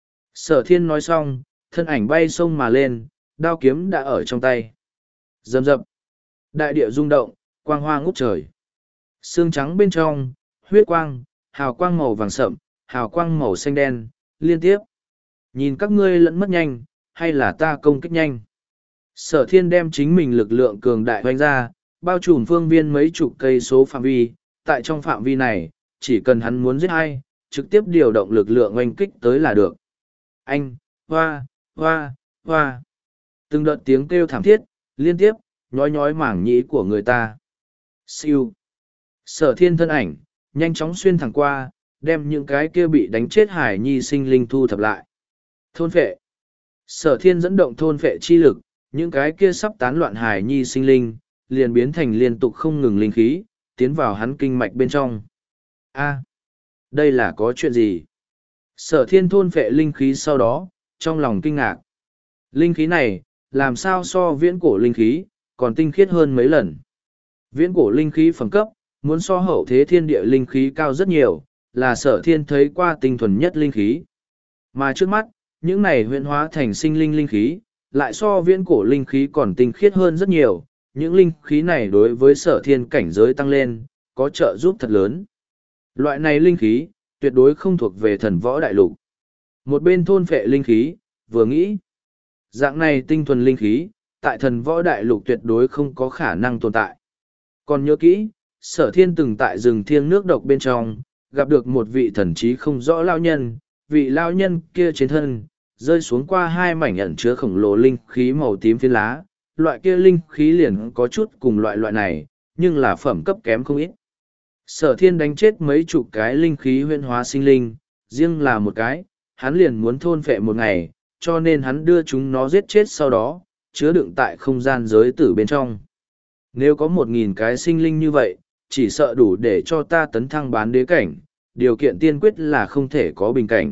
Sở thiên nói xong, thân ảnh bay sông mà lên, đao kiếm đã ở trong tay. Rầm rập. Đại địa rung động, quang hoa ngút trời. Xương trắng bên trong, huyết quang, hào quang màu vàng sậm, hào quang màu xanh đen, liên tiếp. Nhìn các ngươi lẫn mất nhanh, hay là ta công kích nhanh. Sở thiên đem chính mình lực lượng cường đại hoành ra, bao trùm phương viên mấy chục cây số phạm vi. Tại trong phạm vi này, chỉ cần hắn muốn giết ai, trực tiếp điều động lực lượng oanh kích tới là được. Anh, hoa, hoa, hoa. Từng đợt tiếng kêu thảm thiết, liên tiếp, nhói nhói mảng nhĩ của người ta. Siêu. Sở thiên thân ảnh, nhanh chóng xuyên thẳng qua, đem những cái kia bị đánh chết hải nhi sinh linh thu thập lại. Thôn phệ. Sở thiên dẫn động thôn phệ chi lực, những cái kia sắp tán loạn hải nhi sinh linh, liền biến thành liên tục không ngừng linh khí, tiến vào hắn kinh mạch bên trong. A, đây là có chuyện gì? Sở thiên thôn phệ linh khí sau đó, trong lòng kinh ngạc. Linh khí này, làm sao so viễn cổ linh khí, còn tinh khiết hơn mấy lần. Viễn cổ linh khí phẩm cấp, muốn so hậu thế thiên địa linh khí cao rất nhiều, là sở thiên thấy qua tinh thuần nhất linh khí. Mà trước mắt, những này huyễn hóa thành sinh linh linh khí, lại so viễn cổ linh khí còn tinh khiết hơn rất nhiều. Những linh khí này đối với sở thiên cảnh giới tăng lên, có trợ giúp thật lớn. Loại này linh khí, tuyệt đối không thuộc về thần võ đại lục. Một bên thôn phệ linh khí, vừa nghĩ. Dạng này tinh thuần linh khí, tại thần võ đại lục tuyệt đối không có khả năng tồn tại. Còn nhớ kỹ, sở thiên từng tại rừng thiêng nước độc bên trong, gặp được một vị thần trí không rõ lao nhân, vị lao nhân kia trên thân, rơi xuống qua hai mảnh ẩn chứa khổng lồ linh khí màu tím phiến lá. Loại kia linh khí liền có chút cùng loại loại này, nhưng là phẩm cấp kém không ít. Sở thiên đánh chết mấy chục cái linh khí huyễn hóa sinh linh, riêng là một cái, hắn liền muốn thôn phệ một ngày, cho nên hắn đưa chúng nó giết chết sau đó, chứa đựng tại không gian giới tử bên trong. Nếu có một nghìn cái sinh linh như vậy, chỉ sợ đủ để cho ta tấn thăng bán đế cảnh, điều kiện tiên quyết là không thể có bình cảnh.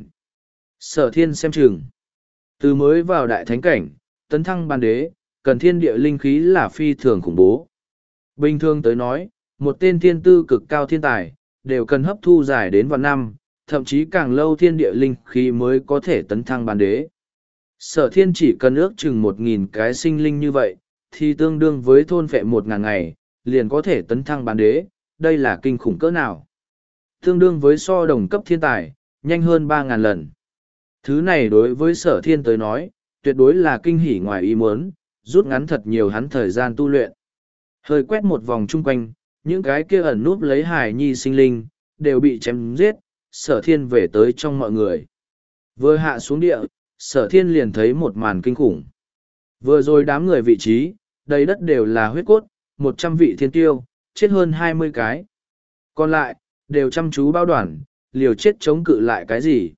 Sở thiên xem chừng. Từ mới vào đại thánh cảnh, tấn thăng bán đế, cần thiên địa linh khí là phi thường khủng bố. Bình thường tới nói, một tên thiên tư cực cao thiên tài, đều cần hấp thu dài đến vạn năm, thậm chí càng lâu thiên địa linh khí mới có thể tấn thăng bán đế. Sở thiên chỉ cần ước chừng một nghìn cái sinh linh như vậy, thì tương đương với thôn phệ một ngàn ngày, liền có thể tấn thăng bán đế, đây là kinh khủng cỡ nào. Tương đương với so đồng cấp thiên tài, nhanh hơn ba ngàn lần. Thứ này đối với sở thiên tới nói, tuyệt đối là kinh hỉ ngoài ý muốn, rút ngắn thật nhiều hắn thời gian tu luyện. Hơi quét một vòng chung quanh, những cái kia ẩn núp lấy hài nhi sinh linh, đều bị chém giết, sở thiên về tới trong mọi người. Vừa hạ xuống địa, sở thiên liền thấy một màn kinh khủng. Vừa rồi đám người vị trí, đầy đất đều là huyết cốt, một trăm vị thiên tiêu, chết hơn hai mươi cái. Còn lại, đều chăm chú bao đoàn, liều chết chống cự lại cái gì.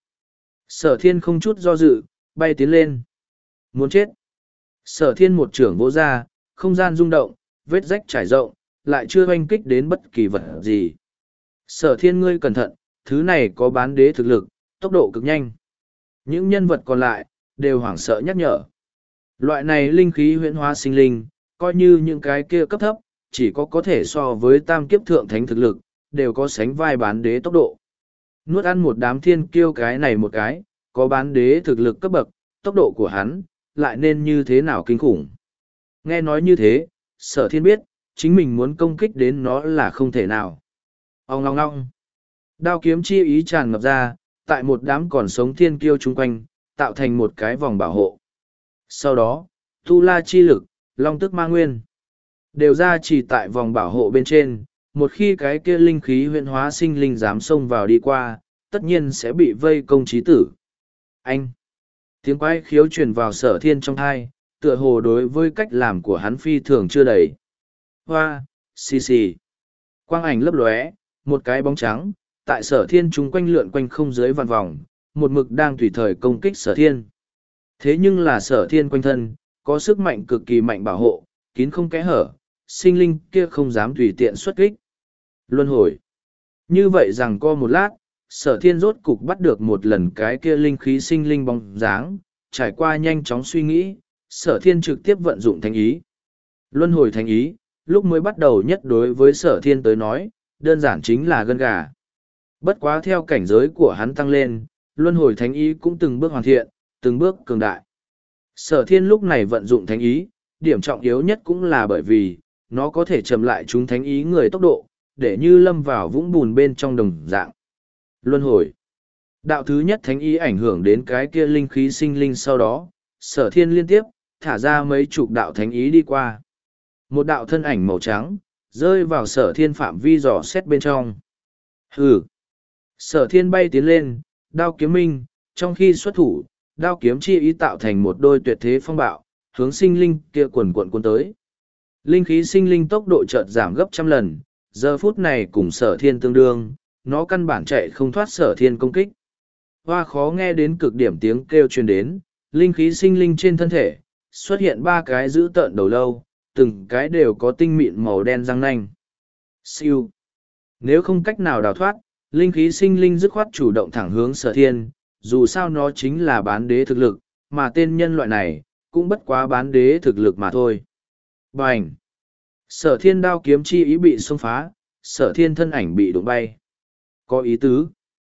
Sở thiên không chút do dự, bay tiến lên. Muốn chết. Sở thiên một trưởng vỗ ra, không gian rung động, vết rách trải rộng, lại chưa oanh kích đến bất kỳ vật gì. Sở thiên ngươi cẩn thận, thứ này có bán đế thực lực, tốc độ cực nhanh. Những nhân vật còn lại, đều hoảng sợ nhắc nhở. Loại này linh khí huyễn hóa sinh linh, coi như những cái kia cấp thấp, chỉ có có thể so với tam kiếp thượng thánh thực lực, đều có sánh vai bán đế tốc độ. Nuốt ăn một đám thiên kiêu cái này một cái, có bán đế thực lực cấp bậc, tốc độ của hắn, lại nên như thế nào kinh khủng. Nghe nói như thế, sở thiên biết, chính mình muốn công kích đến nó là không thể nào. Ông ngong ngong. Đao kiếm chi ý tràn ngập ra, tại một đám còn sống thiên kiêu chung quanh, tạo thành một cái vòng bảo hộ. Sau đó, tu la chi lực, long tức ma nguyên, đều ra chỉ tại vòng bảo hộ bên trên, một khi cái kia linh khí huyễn hóa sinh linh dám xông vào đi qua, tất nhiên sẽ bị vây công chí tử. Anh! Tiếng quái khiếu truyền vào sở thiên trong thai, tựa hồ đối với cách làm của hắn phi thường chưa đầy. Hoa! Xì xì! Quang ảnh lấp lóe, một cái bóng trắng, tại sở thiên chúng quanh lượn quanh không dưới vạn vòng, một mực đang tùy thời công kích sở thiên. Thế nhưng là sở thiên quanh thân, có sức mạnh cực kỳ mạnh bảo hộ, kín không kẽ hở, sinh linh kia không dám tùy tiện xuất kích. Luân hồi. Như vậy rằng co một lát, sở thiên rốt cục bắt được một lần cái kia linh khí sinh linh bóng dáng, trải qua nhanh chóng suy nghĩ, sở thiên trực tiếp vận dụng thánh ý. Luân hồi thánh ý, lúc mới bắt đầu nhất đối với sở thiên tới nói, đơn giản chính là gân gà. Bất quá theo cảnh giới của hắn tăng lên, luân hồi thánh ý cũng từng bước hoàn thiện, từng bước cường đại. Sở thiên lúc này vận dụng thánh ý, điểm trọng yếu nhất cũng là bởi vì, nó có thể chậm lại chúng thánh ý người tốc độ, để như lâm vào vũng bùn bên trong đồng dạng. Luân hồi. Đạo thứ nhất thánh ý ảnh hưởng đến cái kia linh khí sinh linh sau đó, sở thiên liên tiếp, thả ra mấy chục đạo thánh ý đi qua. Một đạo thân ảnh màu trắng, rơi vào sở thiên phạm vi dò xét bên trong. Hừ. Sở thiên bay tiến lên, đao kiếm minh, trong khi xuất thủ, đao kiếm chi ý tạo thành một đôi tuyệt thế phong bạo, hướng sinh linh kia quần quần cuốn tới. Linh khí sinh linh tốc độ chợt giảm gấp trăm lần, giờ phút này cùng sở thiên tương đương, nó căn bản chạy không thoát sở thiên công kích. Hoa khó nghe đến cực điểm tiếng kêu truyền đến, linh khí sinh linh trên thân thể, xuất hiện ba cái dữ tợn đầu lâu, từng cái đều có tinh mịn màu đen răng nanh. Siêu. Nếu không cách nào đào thoát, linh khí sinh linh dứt khoát chủ động thẳng hướng sở thiên, dù sao nó chính là bán đế thực lực, mà tên nhân loại này, cũng bất quá bán đế thực lực mà thôi. Bành! Sở thiên đao kiếm chi ý bị xông phá, sở thiên thân ảnh bị đụng bay. Có ý tứ.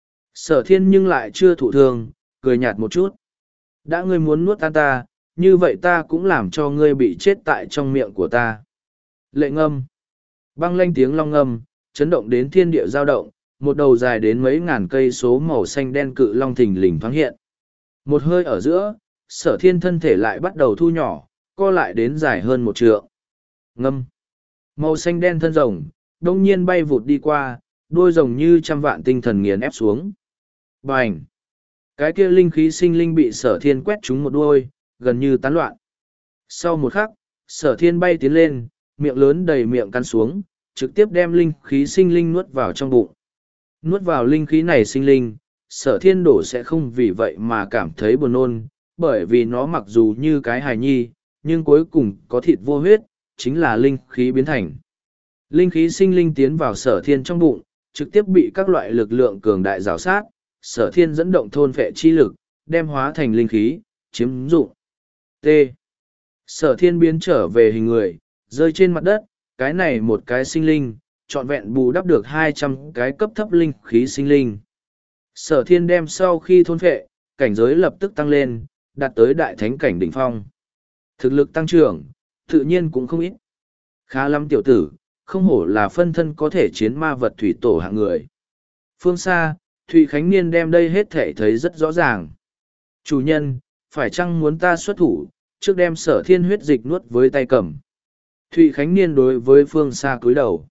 Sở thiên nhưng lại chưa thụ thương, cười nhạt một chút. Đã ngươi muốn nuốt ta ta, như vậy ta cũng làm cho ngươi bị chết tại trong miệng của ta. Lệ ngâm. Băng lanh tiếng long ngâm, chấn động đến thiên địa dao động, một đầu dài đến mấy ngàn cây số màu xanh đen cự long thình lình thoáng hiện. Một hơi ở giữa, sở thiên thân thể lại bắt đầu thu nhỏ, co lại đến dài hơn một trượng. Ngâm. Màu xanh đen thân rồng, đông nhiên bay vụt đi qua, đuôi rồng như trăm vạn tinh thần nghiền ép xuống. Bành! Cái kia linh khí sinh linh bị sở thiên quét trúng một đuôi, gần như tán loạn. Sau một khắc, sở thiên bay tiến lên, miệng lớn đầy miệng căn xuống, trực tiếp đem linh khí sinh linh nuốt vào trong bụng. Nuốt vào linh khí này sinh linh, sở thiên đổ sẽ không vì vậy mà cảm thấy buồn nôn, bởi vì nó mặc dù như cái hài nhi, nhưng cuối cùng có thịt vô huyết, chính là linh khí biến thành. Linh khí sinh linh tiến vào sở thiên trong bụng, trực tiếp bị các loại lực lượng cường đại rào sát, sở thiên dẫn động thôn phệ chi lực, đem hóa thành linh khí, chiếm dụng. T. Sở thiên biến trở về hình người, rơi trên mặt đất, cái này một cái sinh linh, trọn vẹn bù đắp được hai trăm cái cấp thấp linh khí sinh linh. Sở thiên đem sau khi thôn phệ, cảnh giới lập tức tăng lên, đạt tới đại thánh cảnh đỉnh phong. Thực lực tăng trưởng, tự nhiên cũng không ít. Khá lắm tiểu tử, không hổ là phân thân có thể chiến ma vật thủy tổ hạng người. Phương xa, Thụy Khánh Niên đem đây hết thể thấy rất rõ ràng. Chủ nhân, phải chăng muốn ta xuất thủ, trước đem sở thiên huyết dịch nuốt với tay cầm. Thụy Khánh Niên đối với phương xa cúi đầu.